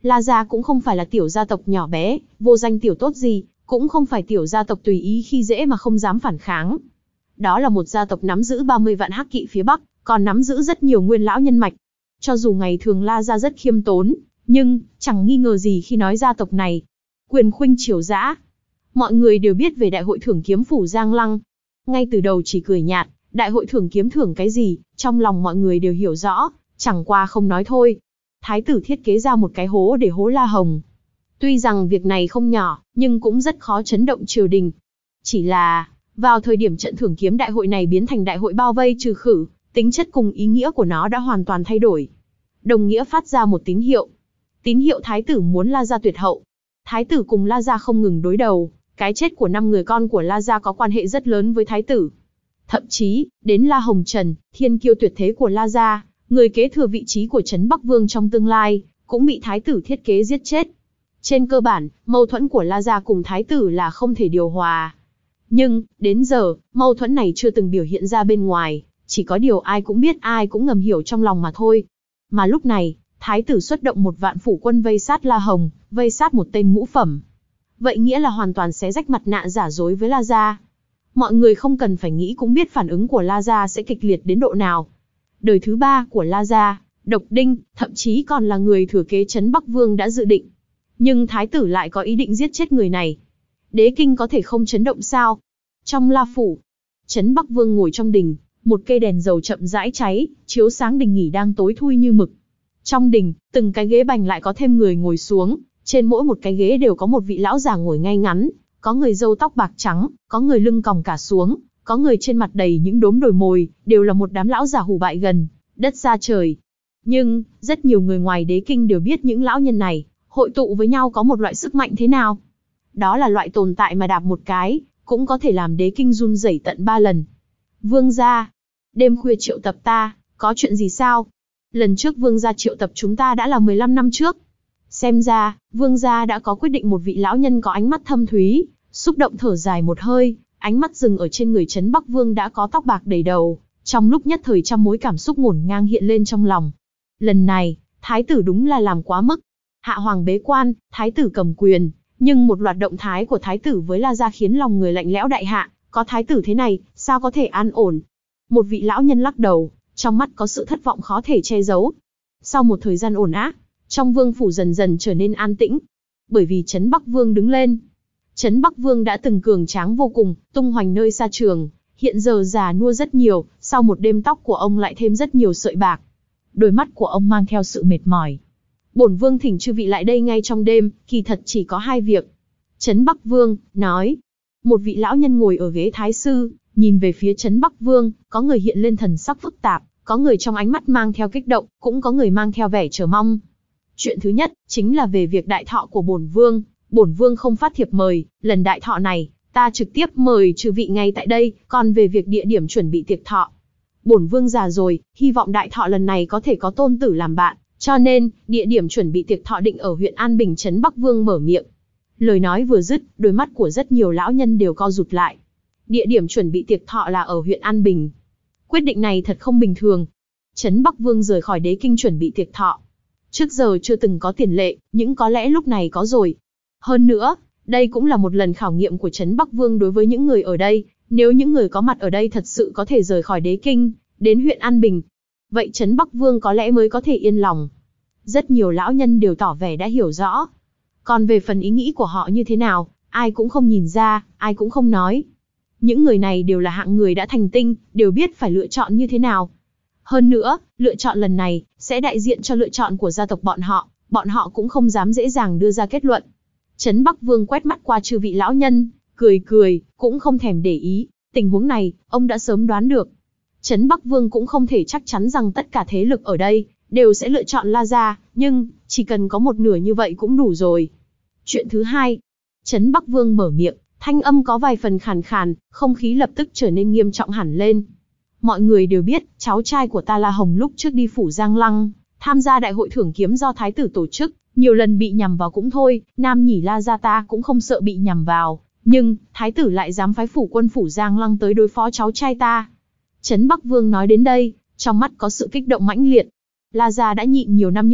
La gia cũng không phải là tiểu gia tộc nhỏ bé, vô danh tiểu tốt gì, cũng không phải tiểu gia tộc tùy ý khi dễ mà không dám phản kháng. Đó là một gia tộc nắm giữ ba mươi vạn hắc kỵ phía Bắc, còn nắm giữ rất nhiều nguyên lão nhân mạch. Cho dù ngày thường La gia rất khiêm tốn, nhưng chẳng nghi ngờ gì khi nói gia tộc này quyền khuynh triều dã. Mọi người đều biết về đại hội thưởng kiếm phủ Giang Lăng. Ngay từ đầu chỉ cười nhạt, đại hội thưởng kiếm thưởng cái gì, trong lòng mọi người đều hiểu rõ, chẳng qua không nói thôi. Thái tử thiết kế ra một cái hố để hố La Hồng. Tuy rằng việc này không nhỏ, nhưng cũng rất khó chấn động triều đình. Chỉ là, vào thời điểm trận thưởng kiếm đại hội này biến thành đại hội bao vây trừ khử, tính chất cùng ý nghĩa của nó đã hoàn toàn thay đổi. Đồng nghĩa phát ra một tín hiệu. Tín hiệu thái tử muốn La gia tuyệt hậu. Thái tử cùng La gia không ngừng đối đầu, cái chết của năm người con của La gia có quan hệ rất lớn với thái tử. Thậm chí, đến La Hồng Trần, thiên kiêu tuyệt thế của La gia, người kế thừa vị trí của Trấn Bắc Vương trong tương lai, cũng bị thái tử thiết kế giết chết. Trên cơ bản, mâu thuẫn của La gia cùng thái tử là không thể điều hòa. Nhưng, đến giờ, mâu thuẫn này chưa từng biểu hiện ra bên ngoài, chỉ có điều ai cũng biết ai cũng ngầm hiểu trong lòng mà thôi. Mà lúc này, thái tử xuất động một vạn phủ quân vây sát La Hồng, vây sát một tên ngũ phẩm. Vậy nghĩa là hoàn toàn xé rách mặt nạ giả dối với La gia. Mọi người không cần phải nghĩ cũng biết phản ứng của La gia sẽ kịch liệt đến độ nào. Đời thứ ba của La gia, Độc Đinh, thậm chí còn là người thừa kế Trấn Bắc Vương đã dự định. Nhưng thái tử lại có ý định giết chết người này. Đế kinh có thể không chấn động sao? Trong La phủ, Trấn Bắc Vương ngồi trong đình, một cây đèn dầu chậm rãi cháy, chiếu sáng đình nghỉ đang tối thui như mực. Trong đình, từng cái ghế bành lại có thêm người ngồi xuống, trên mỗi một cái ghế đều có một vị lão già ngồi ngay ngắn, có người râu tóc bạc trắng, có người lưng còng cả xuống, có người trên mặt đầy những đốm đồi mồi, đều là một đám lão già hủ bại gần đất xa trời. Nhưng, rất nhiều người ngoài đế kinh đều biết những lão nhân này, hội tụ với nhau có một loại sức mạnh thế nào. Đó là loại tồn tại mà đạp một cái, cũng có thể làm đế kinh run rẩy tận ba lần. Vương gia, đêm khuya triệu tập ta, có chuyện gì sao? Lần trước vương gia triệu tập chúng ta đã là mười lăm năm trước. Xem ra, vương gia đã có quyết định. Một vị lão nhân có ánh mắt thâm thúy, xúc động thở dài một hơi, ánh mắt dừng ở trên người Trấn Bắc Vương đã có tóc bạc đầy đầu, trong lúc nhất thời trăm mối cảm xúc ngổn ngang hiện lên trong lòng. Lần này, thái tử đúng là làm quá mức. Hạ hoàng bế quan, thái tử cầm quyền, nhưng một loạt động thái của thái tử với La gia khiến lòng người lạnh lẽo. Đại hạ, có thái tử thế này, sao có thể an ổn? Một vị lão nhân lắc đầu, trong mắt có sự thất vọng khó thể che giấu. Sau một thời gian ổn áp, trong vương phủ dần dần trở nên an tĩnh. Bởi vì Trấn Bắc Vương đứng lên. Trấn Bắc Vương đã từng cường tráng vô cùng, tung hoành nơi xa trường, hiện giờ già nua rất nhiều, sau một đêm tóc của ông lại thêm rất nhiều sợi bạc. Đôi mắt của ông mang theo sự mệt mỏi. Bổn vương thỉnh chư vị lại đây ngay trong đêm, kỳ thật chỉ có hai việc. Trấn Bắc Vương nói. Một vị lão nhân ngồi ở ghế thái sư, nhìn về phía Trấn Bắc Vương, có người hiện lên thần sắc phức tạp, có người trong ánh mắt mang theo kích động, cũng có người mang theo vẻ chờ mong. Chuyện thứ nhất, chính là về việc đại thọ của bổn vương. Bổn vương không phát thiệp mời, lần đại thọ này, ta trực tiếp mời chư vị ngay tại đây, còn về việc địa điểm chuẩn bị tiệc thọ. Bổn vương già rồi, hy vọng đại thọ lần này có thể có tôn tử làm bạn, cho nên, địa điểm chuẩn bị tiệc thọ định ở huyện An Bình. Trấn Bắc Vương mở miệng. Lời nói vừa dứt, đôi mắt của rất nhiều lão nhân đều co rụt lại. Địa điểm chuẩn bị tiệc thọ là ở huyện An Bình. Quyết định này thật không bình thường. Trấn Bắc Vương rời khỏi đế kinh chuẩn bị tiệc thọ. Trước giờ chưa từng có tiền lệ, nhưng có lẽ lúc này có rồi. Hơn nữa, đây cũng là một lần khảo nghiệm của Trấn Bắc Vương đối với những người ở đây. Nếu những người có mặt ở đây thật sự có thể rời khỏi đế kinh, đến huyện An Bình, vậy Trấn Bắc Vương có lẽ mới có thể yên lòng. Rất nhiều lão nhân đều tỏ vẻ đã hiểu rõ. Còn về phần ý nghĩ của họ như thế nào, ai cũng không nhìn ra, ai cũng không nói. Những người này đều là hạng người đã thành tinh, đều biết phải lựa chọn như thế nào. Hơn nữa, lựa chọn lần này, sẽ đại diện cho lựa chọn của gia tộc bọn họ, bọn họ cũng không dám dễ dàng đưa ra kết luận. Trấn Bắc Vương quét mắt qua chư vị lão nhân, cười cười, cũng không thèm để ý, tình huống này, ông đã sớm đoán được. Trấn Bắc Vương cũng không thể chắc chắn rằng tất cả thế lực ở đây, đều sẽ lựa chọn La gia, nhưng, chỉ cần có một nửa như vậy cũng đủ rồi. Chuyện thứ hai, Trấn Bắc Vương mở miệng, thanh âm có vài phần khàn khàn, không khí lập tức trở nên nghiêm trọng hẳn lên. Mọi người đều biết, cháu trai của ta La Hồng lúc trước đi phủ Giang Lăng, tham gia đại hội thưởng kiếm do thái tử tổ chức, nhiều lần bị nhằm vào cũng thôi, nam nhỉ La gia ta cũng không sợ bị nhằm vào, nhưng, thái tử lại dám phái phủ quân phủ Giang Lăng tới đối phó cháu trai ta. Trấn Bắc Vương nói đến đây, trong mắt có sự kích động mãnh liệt. La gia đã nhịn nhiều năm như vậy,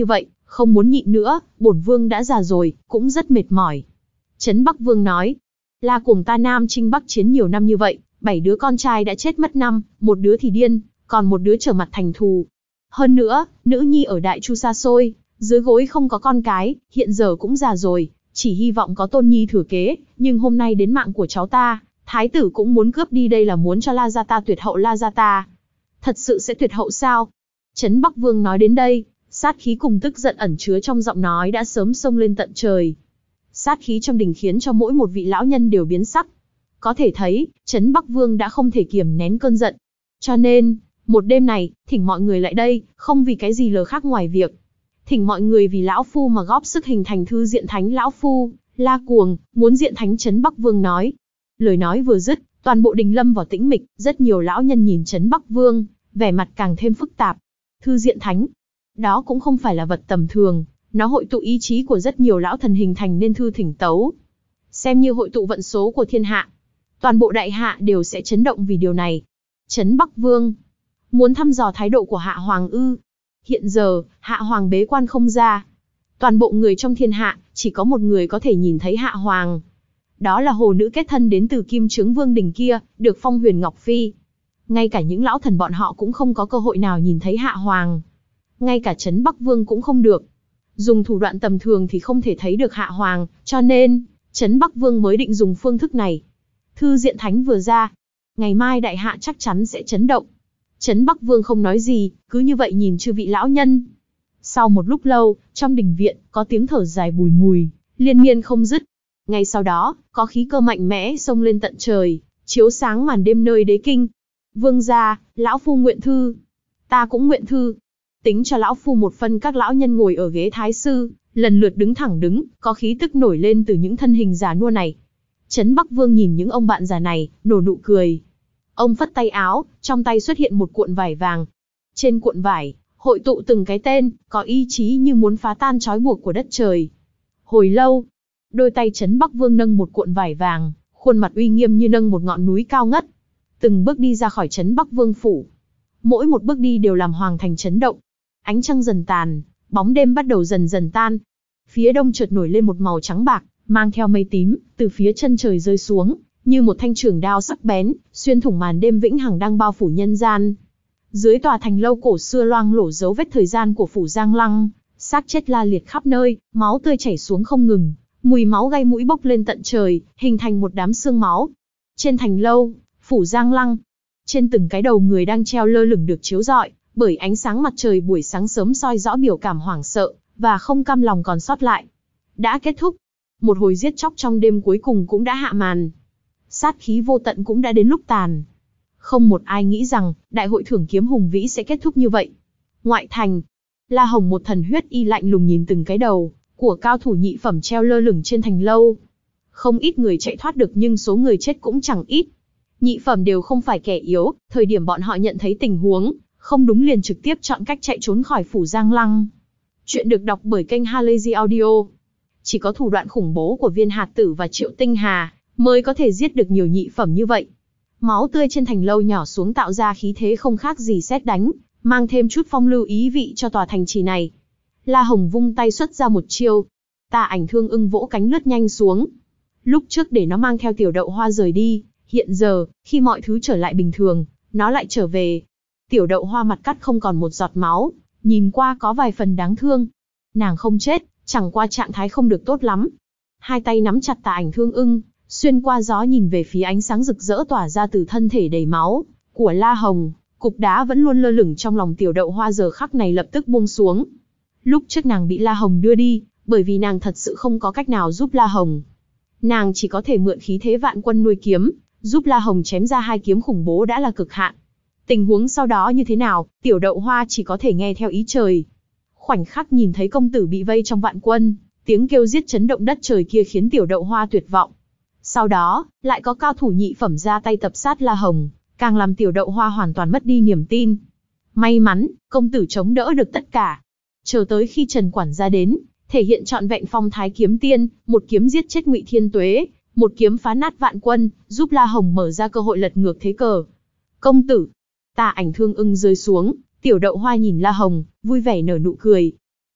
Không muốn nhịn nữa, bổn vương đã già rồi, cũng rất mệt mỏi. Trấn Bắc Vương nói, La Cuồng ta Nam chinh Bắc chiến nhiều năm như vậy, bảy đứa con trai đã chết mất năm, một đứa thì điên, còn một đứa trở mặt thành thù. Hơn nữa, nữ nhi ở Đại Chu xa xôi, dưới gối không có con cái, hiện giờ cũng già rồi, chỉ hy vọng có tôn nhi thừa kế, nhưng hôm nay đến mạng của cháu ta, thái tử cũng muốn cướp đi, đây là muốn cho La gia ta tuyệt hậu. La gia ta thật sự sẽ tuyệt hậu sao? Trấn Bắc Vương nói đến đây, sát khí cùng tức giận ẩn chứa trong giọng nói đã sớm xông lên tận trời. Sát khí trong đình khiến cho mỗi một vị lão nhân đều biến sắc. Có thể thấy, Trấn Bắc Vương đã không thể kiềm nén cơn giận. Cho nên, một đêm này, thỉnh mọi người lại đây, không vì cái gì lờ khác ngoài việc thỉnh mọi người vì lão phu mà góp sức hình thành thư diện thánh. Lão phu, La Cuồng, muốn diện thánh. Trấn Bắc Vương nói. Lời nói vừa dứt, toàn bộ đình lâm vào tĩnh mịch, rất nhiều lão nhân nhìn Trấn Bắc Vương, vẻ mặt càng thêm phức tạp. Thư diện thánh, đó cũng không phải là vật tầm thường, nó hội tụ ý chí của rất nhiều lão thần hình thành nên thư thỉnh tấu. Xem như hội tụ vận số của thiên hạ. Toàn bộ đại hạ đều sẽ chấn động vì điều này. Trấn Bắc Vương muốn thăm dò thái độ của Hạ Hoàng ư? Hiện giờ, Hạ Hoàng bế quan không ra. Toàn bộ người trong thiên hạ, chỉ có một người có thể nhìn thấy Hạ Hoàng. Đó là hồ nữ kết thân đến từ Kim Chướng Vương đình kia, được phong Huyền Ngọc Phi. Ngay cả những lão thần bọn họ cũng không có cơ hội nào nhìn thấy Hạ Hoàng. Ngay cả Trấn Bắc Vương cũng không được. Dùng thủ đoạn tầm thường thì không thể thấy được Hạ Hoàng, cho nên, Trấn Bắc Vương mới định dùng phương thức này. Thư diện thánh vừa ra, ngày mai đại hạ chắc chắn sẽ chấn động. Trấn Bắc Vương không nói gì, cứ như vậy nhìn chư vị lão nhân. Sau một lúc lâu, trong đình viện, có tiếng thở dài bùi ngùi, liên miên không dứt. Ngay sau đó, có khí cơ mạnh mẽ xông lên tận trời, chiếu sáng màn đêm nơi đế kinh. Vương gia, lão phu nguyện thư. Ta cũng nguyện thư. Tính cho lão phu một phân. Các lão nhân ngồi ở ghế thái sư, lần lượt đứng thẳng đứng, có khí tức nổi lên từ những thân hình già nua này. Trấn Bắc Vương nhìn những ông bạn già này, nở nụ cười. Ông phất tay áo, trong tay xuất hiện một cuộn vải vàng. Trên cuộn vải, hội tụ từng cái tên, có ý chí như muốn phá tan trói buộc của đất trời. Hồi lâu, đôi tay Trấn Bắc Vương nâng một cuộn vải vàng, khuôn mặt uy nghiêm như nâng một ngọn núi cao ngất. Từng bước đi ra khỏi Trấn Bắc Vương phủ. Mỗi một bước đi đều làm hoàng thành chấn động. Ánh trăng dần tàn, bóng đêm bắt đầu dần dần tan. Phía đông chợt nổi lên một màu trắng bạc, mang theo mây tím, từ phía chân trời rơi xuống, như một thanh trường đao sắc bén, xuyên thủng màn đêm vĩnh hằng đang bao phủ nhân gian. Dưới tòa thành lâu cổ xưa loang lổ dấu vết thời gian của phủ Giang Lăng, xác chết la liệt khắp nơi, máu tươi chảy xuống không ngừng, mùi máu gai mũi bốc lên tận trời, hình thành một đám xương máu. Trên thành lâu, phủ Giang Lăng, trên từng cái đầu người đang treo lơ lửng được chiếu rọi bởi ánh sáng mặt trời buổi sáng sớm soi rõ biểu cảm hoảng sợ và không cam lòng còn sót lại. Đã kết thúc. Một hồi giết chóc trong đêm cuối cùng cũng đã hạ màn. Sát khí vô tận cũng đã đến lúc tàn. Không một ai nghĩ rằng, đại hội thưởng kiếm hùng vĩ sẽ kết thúc như vậy. Ngoại thành, La Hồng một thần huyết y lạnh lùng nhìn từng cái đầu của cao thủ nhị phẩm treo lơ lửng trên thành lâu. Không ít người chạy thoát được nhưng số người chết cũng chẳng ít. Nhị phẩm đều không phải kẻ yếu, thời điểm bọn họ nhận thấy tình huống không đúng liền trực tiếp chọn cách chạy trốn khỏi phủ Giang Lăng. Chuyện được đọc bởi kênh Halazy Audio. Chỉ có thủ đoạn khủng bố của Viên Hạt Tử và Triệu Tinh Hà mới có thể giết được nhiều nhị phẩm như vậy. Máu tươi trên thành lâu nhỏ xuống tạo ra khí thế không khác gì sét đánh, mang thêm chút phong lưu ý vị cho tòa thành trì này. La Hồng vung tay xuất ra một chiêu. Tà Ảnh Thương Ưng vỗ cánh lướt nhanh xuống. Lúc trước để nó mang theo Tiểu Đậu Hoa rời đi, hiện giờ, khi mọi thứ trở lại bình thường, nó lại trở về. Tiểu Đậu Hoa mặt cắt không còn một giọt máu, nhìn qua có vài phần đáng thương. Nàng không chết, chẳng qua trạng thái không được tốt lắm. Hai tay nắm chặt Tà Ảnh Thương Ưng, xuyên qua gió nhìn về phía ánh sáng rực rỡ tỏa ra từ thân thể đầy máu của La Hồng. Cục đá vẫn luôn lơ lửng trong lòng Tiểu Đậu Hoa giờ khắc này lập tức buông xuống. Lúc trước nàng bị La Hồng đưa đi, bởi vì nàng thật sự không có cách nào giúp La Hồng. Nàng chỉ có thể mượn khí thế vạn quân nuôi kiếm, giúp La Hồng chém ra hai kiếm khủng bố đã là cực hạn. Tình huống sau đó như thế nào, Tiểu Đậu Hoa chỉ có thể nghe theo ý trời. Khoảnh khắc nhìn thấy công tử bị vây trong vạn quân, tiếng kêu giết chấn động đất trời kia khiến Tiểu Đậu Hoa tuyệt vọng. Sau đó, lại có cao thủ nhị phẩm ra tay tập sát La Hồng, càng làm Tiểu Đậu Hoa hoàn toàn mất đi niềm tin. May mắn, công tử chống đỡ được tất cả. Chờ tới khi Trần quản gia đến, thể hiện trọn vẹn phong thái kiếm tiên, một kiếm giết chết Ngụy Thiên Tuế, một kiếm phá nát vạn quân, giúp La Hồng mở ra cơ hội lật ngược thế cờ. Công tử, Tà Ảnh Thương Ưng rơi xuống, Tiểu Đậu Hoa nhìn La Hồng, vui vẻ nở nụ cười.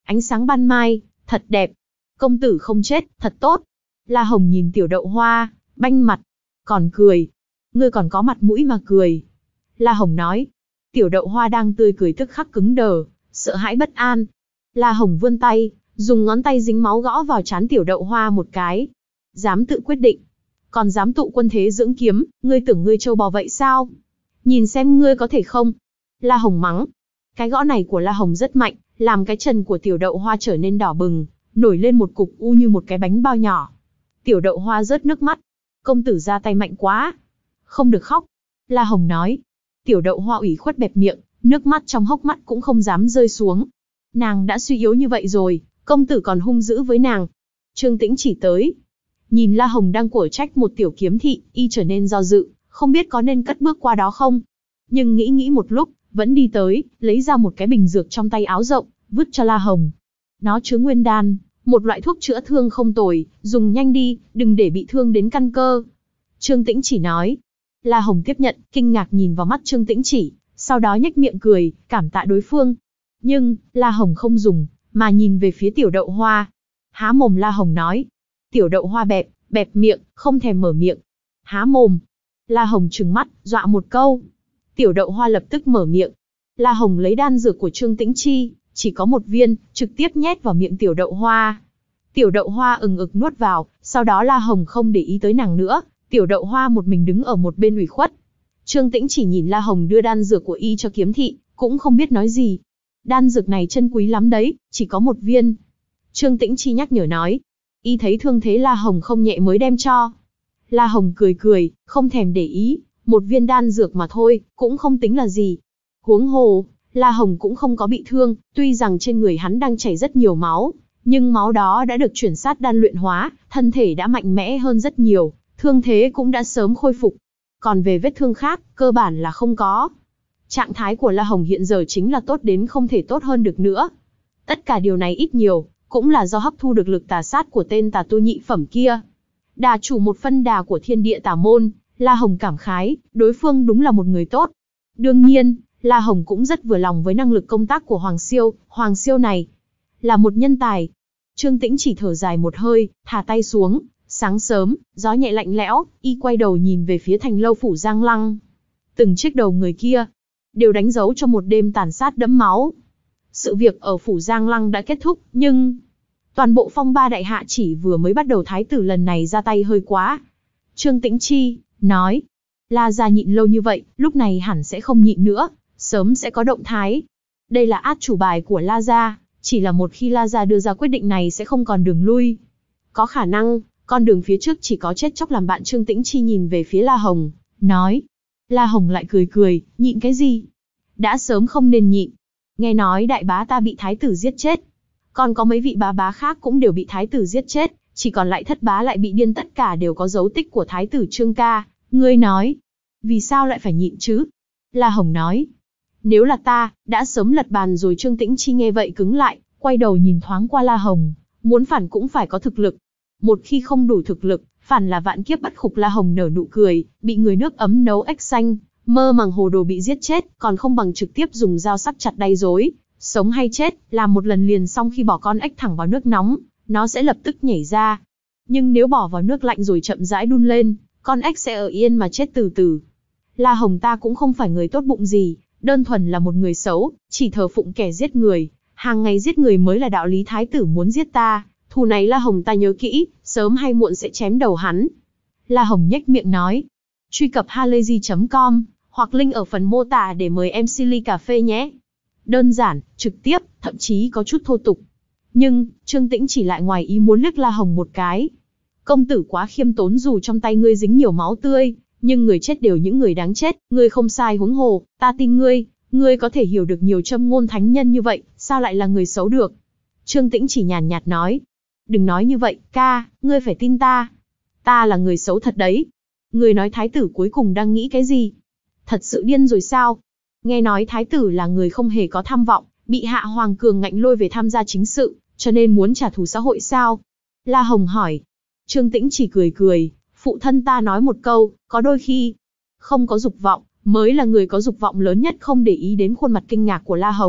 Ánh sáng ban mai, thật đẹp. Công tử không chết, thật tốt. La Hồng nhìn Tiểu Đậu Hoa, banh mặt. Còn cười. Ngươi còn có mặt mũi mà cười. La Hồng nói. Tiểu Đậu Hoa đang tươi cười tức khắc cứng đờ, sợ hãi bất an. La Hồng vươn tay, dùng ngón tay dính máu gõ vào trán Tiểu Đậu Hoa một cái. Dám tự quyết định. Còn dám tụ quân thế dưỡng kiếm, ngươi tưởng ngươi trâu bò vậy sao? Nhìn xem ngươi có thể không? La Hồng mắng. Cái gõ này của La Hồng rất mạnh, làm cái chân của Tiểu Đậu Hoa trở nên đỏ bừng, nổi lên một cục u như một cái bánh bao nhỏ. Tiểu Đậu Hoa rớt nước mắt. Công tử ra tay mạnh quá. Không được khóc. La Hồng nói. Tiểu Đậu Hoa ủy khuất bẹp miệng, nước mắt trong hốc mắt cũng không dám rơi xuống. Nàng đã suy yếu như vậy rồi, công tử còn hung dữ với nàng. Trương Tĩnh chỉ tới. Nhìn La Hồng đang của trách một tiểu kiếm thị, y trở nên do dự, không biết có nên cất bước qua đó không. Nhưng nghĩ nghĩ một lúc, vẫn đi tới, lấy ra một cái bình dược trong tay áo rộng, vứt cho La Hồng. Nó chứa nguyên đan, một loại thuốc chữa thương không tồi, dùng nhanh đi, đừng để bị thương đến căn cơ. Trương Tĩnh chỉ nói. La Hồng tiếp nhận, kinh ngạc nhìn vào mắt Trương Tĩnh chỉ, sau đó nhếch miệng cười, cảm tạ đối phương. Nhưng, La Hồng không dùng, mà nhìn về phía Tiểu Đậu Hoa. Há mồm La Hồng nói. Tiểu Đậu Hoa bẹp, bẹp miệng, không thèm mở miệng. Há mồm. La Hồng trừng mắt, dọa một câu. Tiểu Đậu Hoa lập tức mở miệng. La Hồng lấy đan dược của Trương Tĩnh Chi, chỉ có một viên, trực tiếp nhét vào miệng Tiểu Đậu Hoa. Tiểu Đậu Hoa ừng ực nuốt vào, sau đó La Hồng không để ý tới nàng nữa, Tiểu Đậu Hoa một mình đứng ở một bên ủy khuất. Trương Tĩnh chỉ nhìn La Hồng đưa đan dược của y cho kiếm thị, cũng không biết nói gì. Đan dược này chân quý lắm đấy, chỉ có một viên. Trương Tĩnh Chi nhắc nhở nói. Y thấy thương thế La Hồng không nhẹ mới đem cho. La Hồng cười cười, không thèm để ý, một viên đan dược mà thôi, cũng không tính là gì. Huống hồ, La Hồng cũng không có bị thương, tuy rằng trên người hắn đang chảy rất nhiều máu, nhưng máu đó đã được chuyển sát đan luyện hóa, thân thể đã mạnh mẽ hơn rất nhiều, thương thế cũng đã sớm khôi phục. Còn về vết thương khác, cơ bản là không có. Trạng thái của La Hồng hiện giờ chính là tốt đến không thể tốt hơn được nữa. Tất cả điều này ít nhiều, cũng là do hấp thu được lực tà sát của tên tà tu nhị phẩm kia. Đà chủ một phân đà của thiên địa tà môn, La Hồng cảm khái, đối phương đúng là một người tốt. Đương nhiên, La Hồng cũng rất vừa lòng với năng lực công tác của Hoàng Siêu, Hoàng Siêu này là một nhân tài. Trương Tĩnh chỉ thở dài một hơi, thả tay xuống. Sáng sớm, gió nhẹ lạnh lẽo, y quay đầu nhìn về phía thành lâu phủ Giang Lăng. Từng chiếc đầu người kia, đều đánh dấu cho một đêm tàn sát đẫm máu. Sự việc ở phủ Giang Lăng đã kết thúc, nhưng toàn bộ phong ba đại hạ chỉ vừa mới bắt đầu, thái tử lần này ra tay hơi quá. Trương Tĩnh Chi nói, La gia nhịn lâu như vậy, lúc này hẳn sẽ không nhịn nữa, sớm sẽ có động thái. Đây là át chủ bài của La gia, chỉ là một khi La gia đưa ra quyết định này sẽ không còn đường lui. Có khả năng, con đường phía trước chỉ có chết chóc làm bạn. Trương Tĩnh Chi nhìn về phía La Hồng, nói. La Hồng lại cười cười, nhịn cái gì? Đã sớm không nên nhịn. Nghe nói đại bá ta bị thái tử giết chết. Còn có mấy vị bá bá khác cũng đều bị thái tử giết chết, chỉ còn lại thất bá lại bị điên, tất cả đều có dấu tích của thái tử Trương ca. Ngươi nói, vì sao lại phải nhịn chứ? La Hồng nói, nếu là ta, đã sớm lật bàn rồi. Trương Tĩnh Chi nghe vậy cứng lại, quay đầu nhìn thoáng qua La Hồng, muốn phản cũng phải có thực lực. Một khi không đủ thực lực, phản là vạn kiếp bất phục. La Hồng nở nụ cười, bị người nước ấm nấu ếch xanh, mơ màng hồ đồ bị giết chết, còn không bằng trực tiếp dùng dao sắc chặt đay rối, sống hay chết, làm một lần liền xong. Khi bỏ con ếch thẳng vào nước nóng, nó sẽ lập tức nhảy ra. Nhưng nếu bỏ vào nước lạnh rồi chậm rãi đun lên, con ếch sẽ ở yên mà chết từ từ. La Hồng ta cũng không phải người tốt bụng gì, đơn thuần là một người xấu, chỉ thờ phụng kẻ giết người, hàng ngày giết người mới là đạo lý. Thái tử muốn giết ta, thù này La Hồng ta nhớ kỹ, sớm hay muộn sẽ chém đầu hắn. La Hồng nhếch miệng nói. Truy cập halayzi chấm com, hoặc link ở phần mô tả để mời em xê ly cà phê nhé. Đơn giản, trực tiếp, thậm chí có chút thô tục. Nhưng, Trương Tĩnh chỉ lại ngoài ý muốn liếc La Hồng một cái. Công tử quá khiêm tốn, dù trong tay ngươi dính nhiều máu tươi, nhưng người chết đều những người đáng chết, ngươi không sai. Huống hồ, ta tin ngươi, ngươi có thể hiểu được nhiều châm ngôn thánh nhân như vậy, sao lại là người xấu được? Trương Tĩnh chỉ nhàn nhạt nói. Đừng nói như vậy, ca, ngươi phải tin ta. Ta là người xấu thật đấy. Ngươi nói thái tử cuối cùng đang nghĩ cái gì? Thật sự điên rồi sao? Nghe nói thái tử là người không hề có tham vọng, bị hạ hoàng cường ngạnh lôi về tham gia chính sự, cho nên muốn trả thù xã hội sao? La Hồng hỏi. Trương Tĩnh chỉ cười cười, phụ thân ta nói một câu, có đôi khi, không có dục vọng, mới là người có dục vọng lớn nhất. Không để ý đến khuôn mặt kinh ngạc của La Hồng,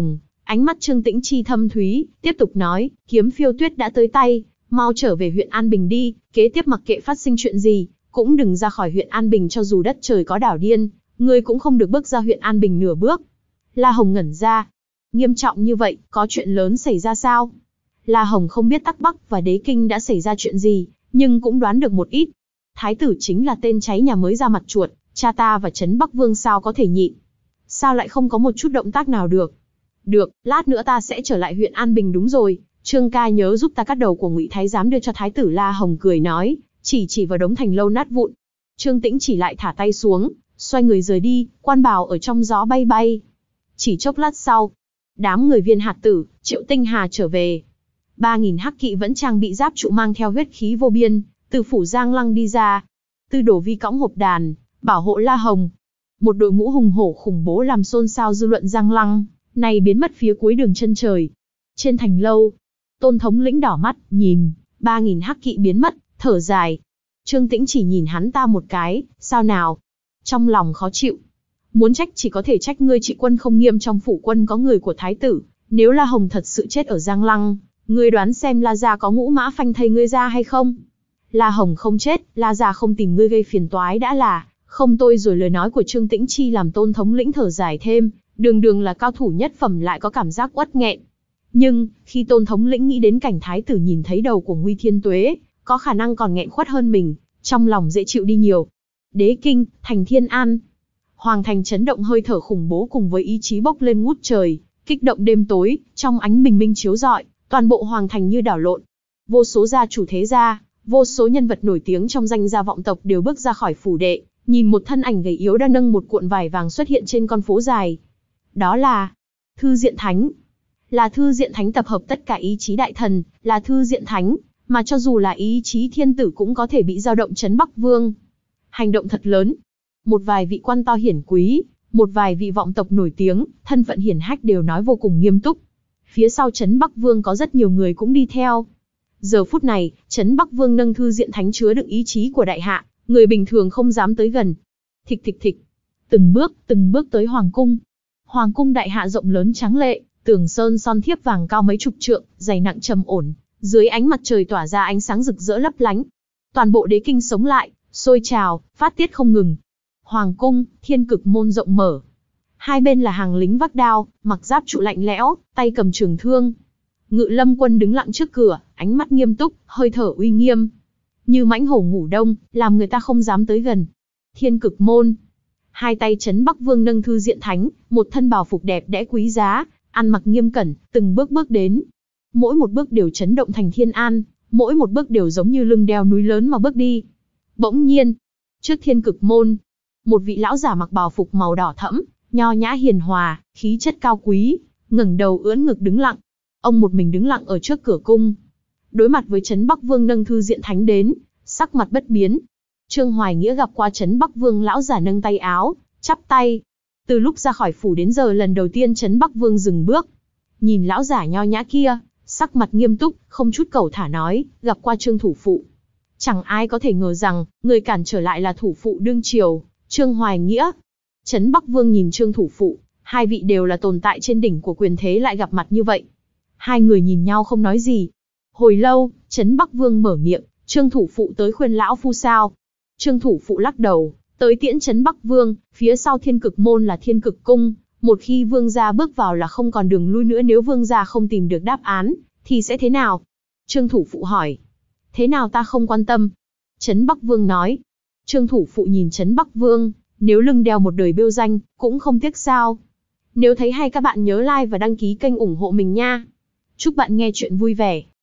Ánh mắt Trương Tĩnh Chi thâm thúy, tiếp tục nói, kiếm phiêu tuyết đã tới tay, mau trở về huyện An Bình đi, kế tiếp mặc kệ phát sinh chuyện gì, cũng đừng ra khỏi huyện An Bình cho dù đất trời có đảo điên, ngươi cũng không được bước ra huyện An Bình nửa bước. La Hồng ngẩn ra. Nghiêm trọng như vậy, có chuyện lớn xảy ra sao? La Hồng không biết Tắc Bắc và Đế Kinh đã xảy ra chuyện gì, nhưng cũng đoán được một ít. Thái tử chính là tên cháy nhà mới ra mặt chuột, cha ta và Trấn Bắc Vương sao có thể nhịn? Sao lại không có một chút động tác nào được? Được, lát nữa ta sẽ trở lại huyện An Bình đúng rồi, Trương ca nhớ giúp ta cắt đầu của Ngụy Thái giám đưa cho Thái tử. La Hồng cười nói, chỉ chỉ vào đống thành lâu nát vụn. Trương Tĩnh chỉ lại thả tay xuống, xoay người rời đi, quan bào ở trong gió bay bay. Chỉ chốc lát sau, đám người Viên Hạt Tử, Triệu Tinh Hà trở về. Ba nghìn hắc kỵ vẫn trang bị giáp trụ mang theo huyết khí vô biên, từ phủ Giang Lăng đi ra. Tư Đồ Vi cõng hộp đàn, bảo hộ La Hồng. Một đội ngũ hùng hổ khủng bố làm xôn xao dư luận Giang Lăng, này biến mất phía cuối đường chân trời. Trên thành lâu, Tôn thống lĩnh đỏ mắt, nhìn, ba nghìn hắc kỵ biến mất, thở dài. Trương Tĩnh chỉ nhìn hắn ta một cái, sao nào? Trong lòng khó chịu. Muốn trách chỉ có thể trách ngươi trị quân không nghiêm, trong phủ quân có người của thái tử. Nếu La Hồng thật sự chết ở Giang Lăng, ngươi đoán xem La gia có ngũ mã phanh thây ngươi ra hay không? La Hồng không chết, La gia không tìm ngươi gây phiền toái đã là không tôi rồi. Lời nói của Trương Tĩnh Chi làm Tôn thống lĩnh thở dài thêm, đường đường là cao thủ nhất phẩm lại có cảm giác uất nghẹn. Nhưng, khi Tôn thống lĩnh nghĩ đến cảnh thái tử nhìn thấy đầu của Nguy Thiên Tuế, có khả năng còn nghẹn khuất hơn mình, trong lòng dễ chịu đi nhiều. Đế Kinh, thành Thiên An. Hoàng thành chấn động, hơi thở khủng bố cùng với ý chí bốc lên ngút trời, kích động đêm tối, trong ánh bình minh chiếu rọi, toàn bộ hoàng thành như đảo lộn. Vô số gia chủ thế gia, vô số nhân vật nổi tiếng trong danh gia vọng tộc đều bước ra khỏi phủ đệ, nhìn một thân ảnh gầy yếu đang nâng một cuộn vải vàng xuất hiện trên con phố dài. Đó là Thư Diện Thánh. Là Thư Diện Thánh tập hợp tất cả ý chí đại thần, là Thư Diện Thánh, mà cho dù là ý chí thiên tử cũng có thể bị dao động Trấn Bắc Vương. Hành động thật lớn. Một vài vị quan to hiển quý, một vài vị vọng tộc nổi tiếng, thân phận hiển hách đều nói vô cùng nghiêm túc. Phía sau Trấn Bắc Vương có rất nhiều người cũng đi theo. Giờ phút này, Trấn Bắc Vương nâng Thư Diện Thánh chứa đựng ý chí của đại hạ, người bình thường không dám tới gần. Thịch thịch thịch, từng bước, từng bước tới hoàng cung. Hoàng cung đại hạ rộng lớn tráng lệ, tường sơn son thiếp vàng cao mấy chục trượng, dày nặng trầm ổn, dưới ánh mặt trời tỏa ra ánh sáng rực rỡ lấp lánh. Toàn bộ đế kinh sống lại, sôi trào, phát tiết không ngừng. Hoàng cung, thiên cực môn rộng mở. Hai bên là hàng lính vác đao, mặc giáp trụ lạnh lẽo, tay cầm trường thương. Ngự lâm quân đứng lặng trước cửa, ánh mắt nghiêm túc, hơi thở uy nghiêm. Như mãnh hổ ngủ đông, làm người ta không dám tới gần. Thiên cực môn. Hai tay Trấn Bắc Vương nâng Thư Diện Thánh, một thân bào phục đẹp đẽ quý giá, ăn mặc nghiêm cẩn, từng bước bước đến. Mỗi một bước đều chấn động thành Thiên An, mỗi một bước đều giống như lưng đeo núi lớn mà bước đi. Bỗng nhiên, trước thiên cực môn, một vị lão giả mặc bào phục màu đỏ thẫm, nho nhã hiền hòa, khí chất cao quý, ngẩng đầu ưỡn ngực đứng lặng. Ông một mình đứng lặng ở trước cửa cung. Đối mặt với Trấn Bắc Vương nâng Thư Diện Thánh đến, sắc mặt bất biến. Trương Hoài Nghĩa gặp qua Trấn Bắc Vương lão giả nâng tay áo, chắp tay. Từ lúc ra khỏi phủ đến giờ lần đầu tiên Trấn Bắc Vương dừng bước. Nhìn lão giả nho nhã kia, sắc mặt nghiêm túc, không chút cẩu thả nói, gặp qua Trương thủ phụ. Chẳng ai có thể ngờ rằng, người cản trở lại là thủ phụ đương triều, Trương Hoài Nghĩa. Trấn Bắc Vương nhìn Trương thủ phụ, hai vị đều là tồn tại trên đỉnh của quyền thế lại gặp mặt như vậy. Hai người nhìn nhau không nói gì. Hồi lâu, Trấn Bắc Vương mở miệng, Trương thủ phụ tới khuyên lão phu sao? Trương thủ phụ lắc đầu, tới tiễn Trấn Bắc Vương, phía sau thiên cực môn là thiên cực cung. Một khi vương gia bước vào là không còn đường lui nữa, nếu vương gia không tìm được đáp án, thì sẽ thế nào? Trương thủ phụ hỏi. Thế nào ta không quan tâm? Trấn Bắc Vương nói. Trương thủ phụ nhìn Trấn Bắc Vương, nếu lưng đeo một đời bêu danh, cũng không tiếc sao. Nếu thấy hay các bạn nhớ like và đăng ký kênh ủng hộ mình nha. Chúc bạn nghe chuyện vui vẻ.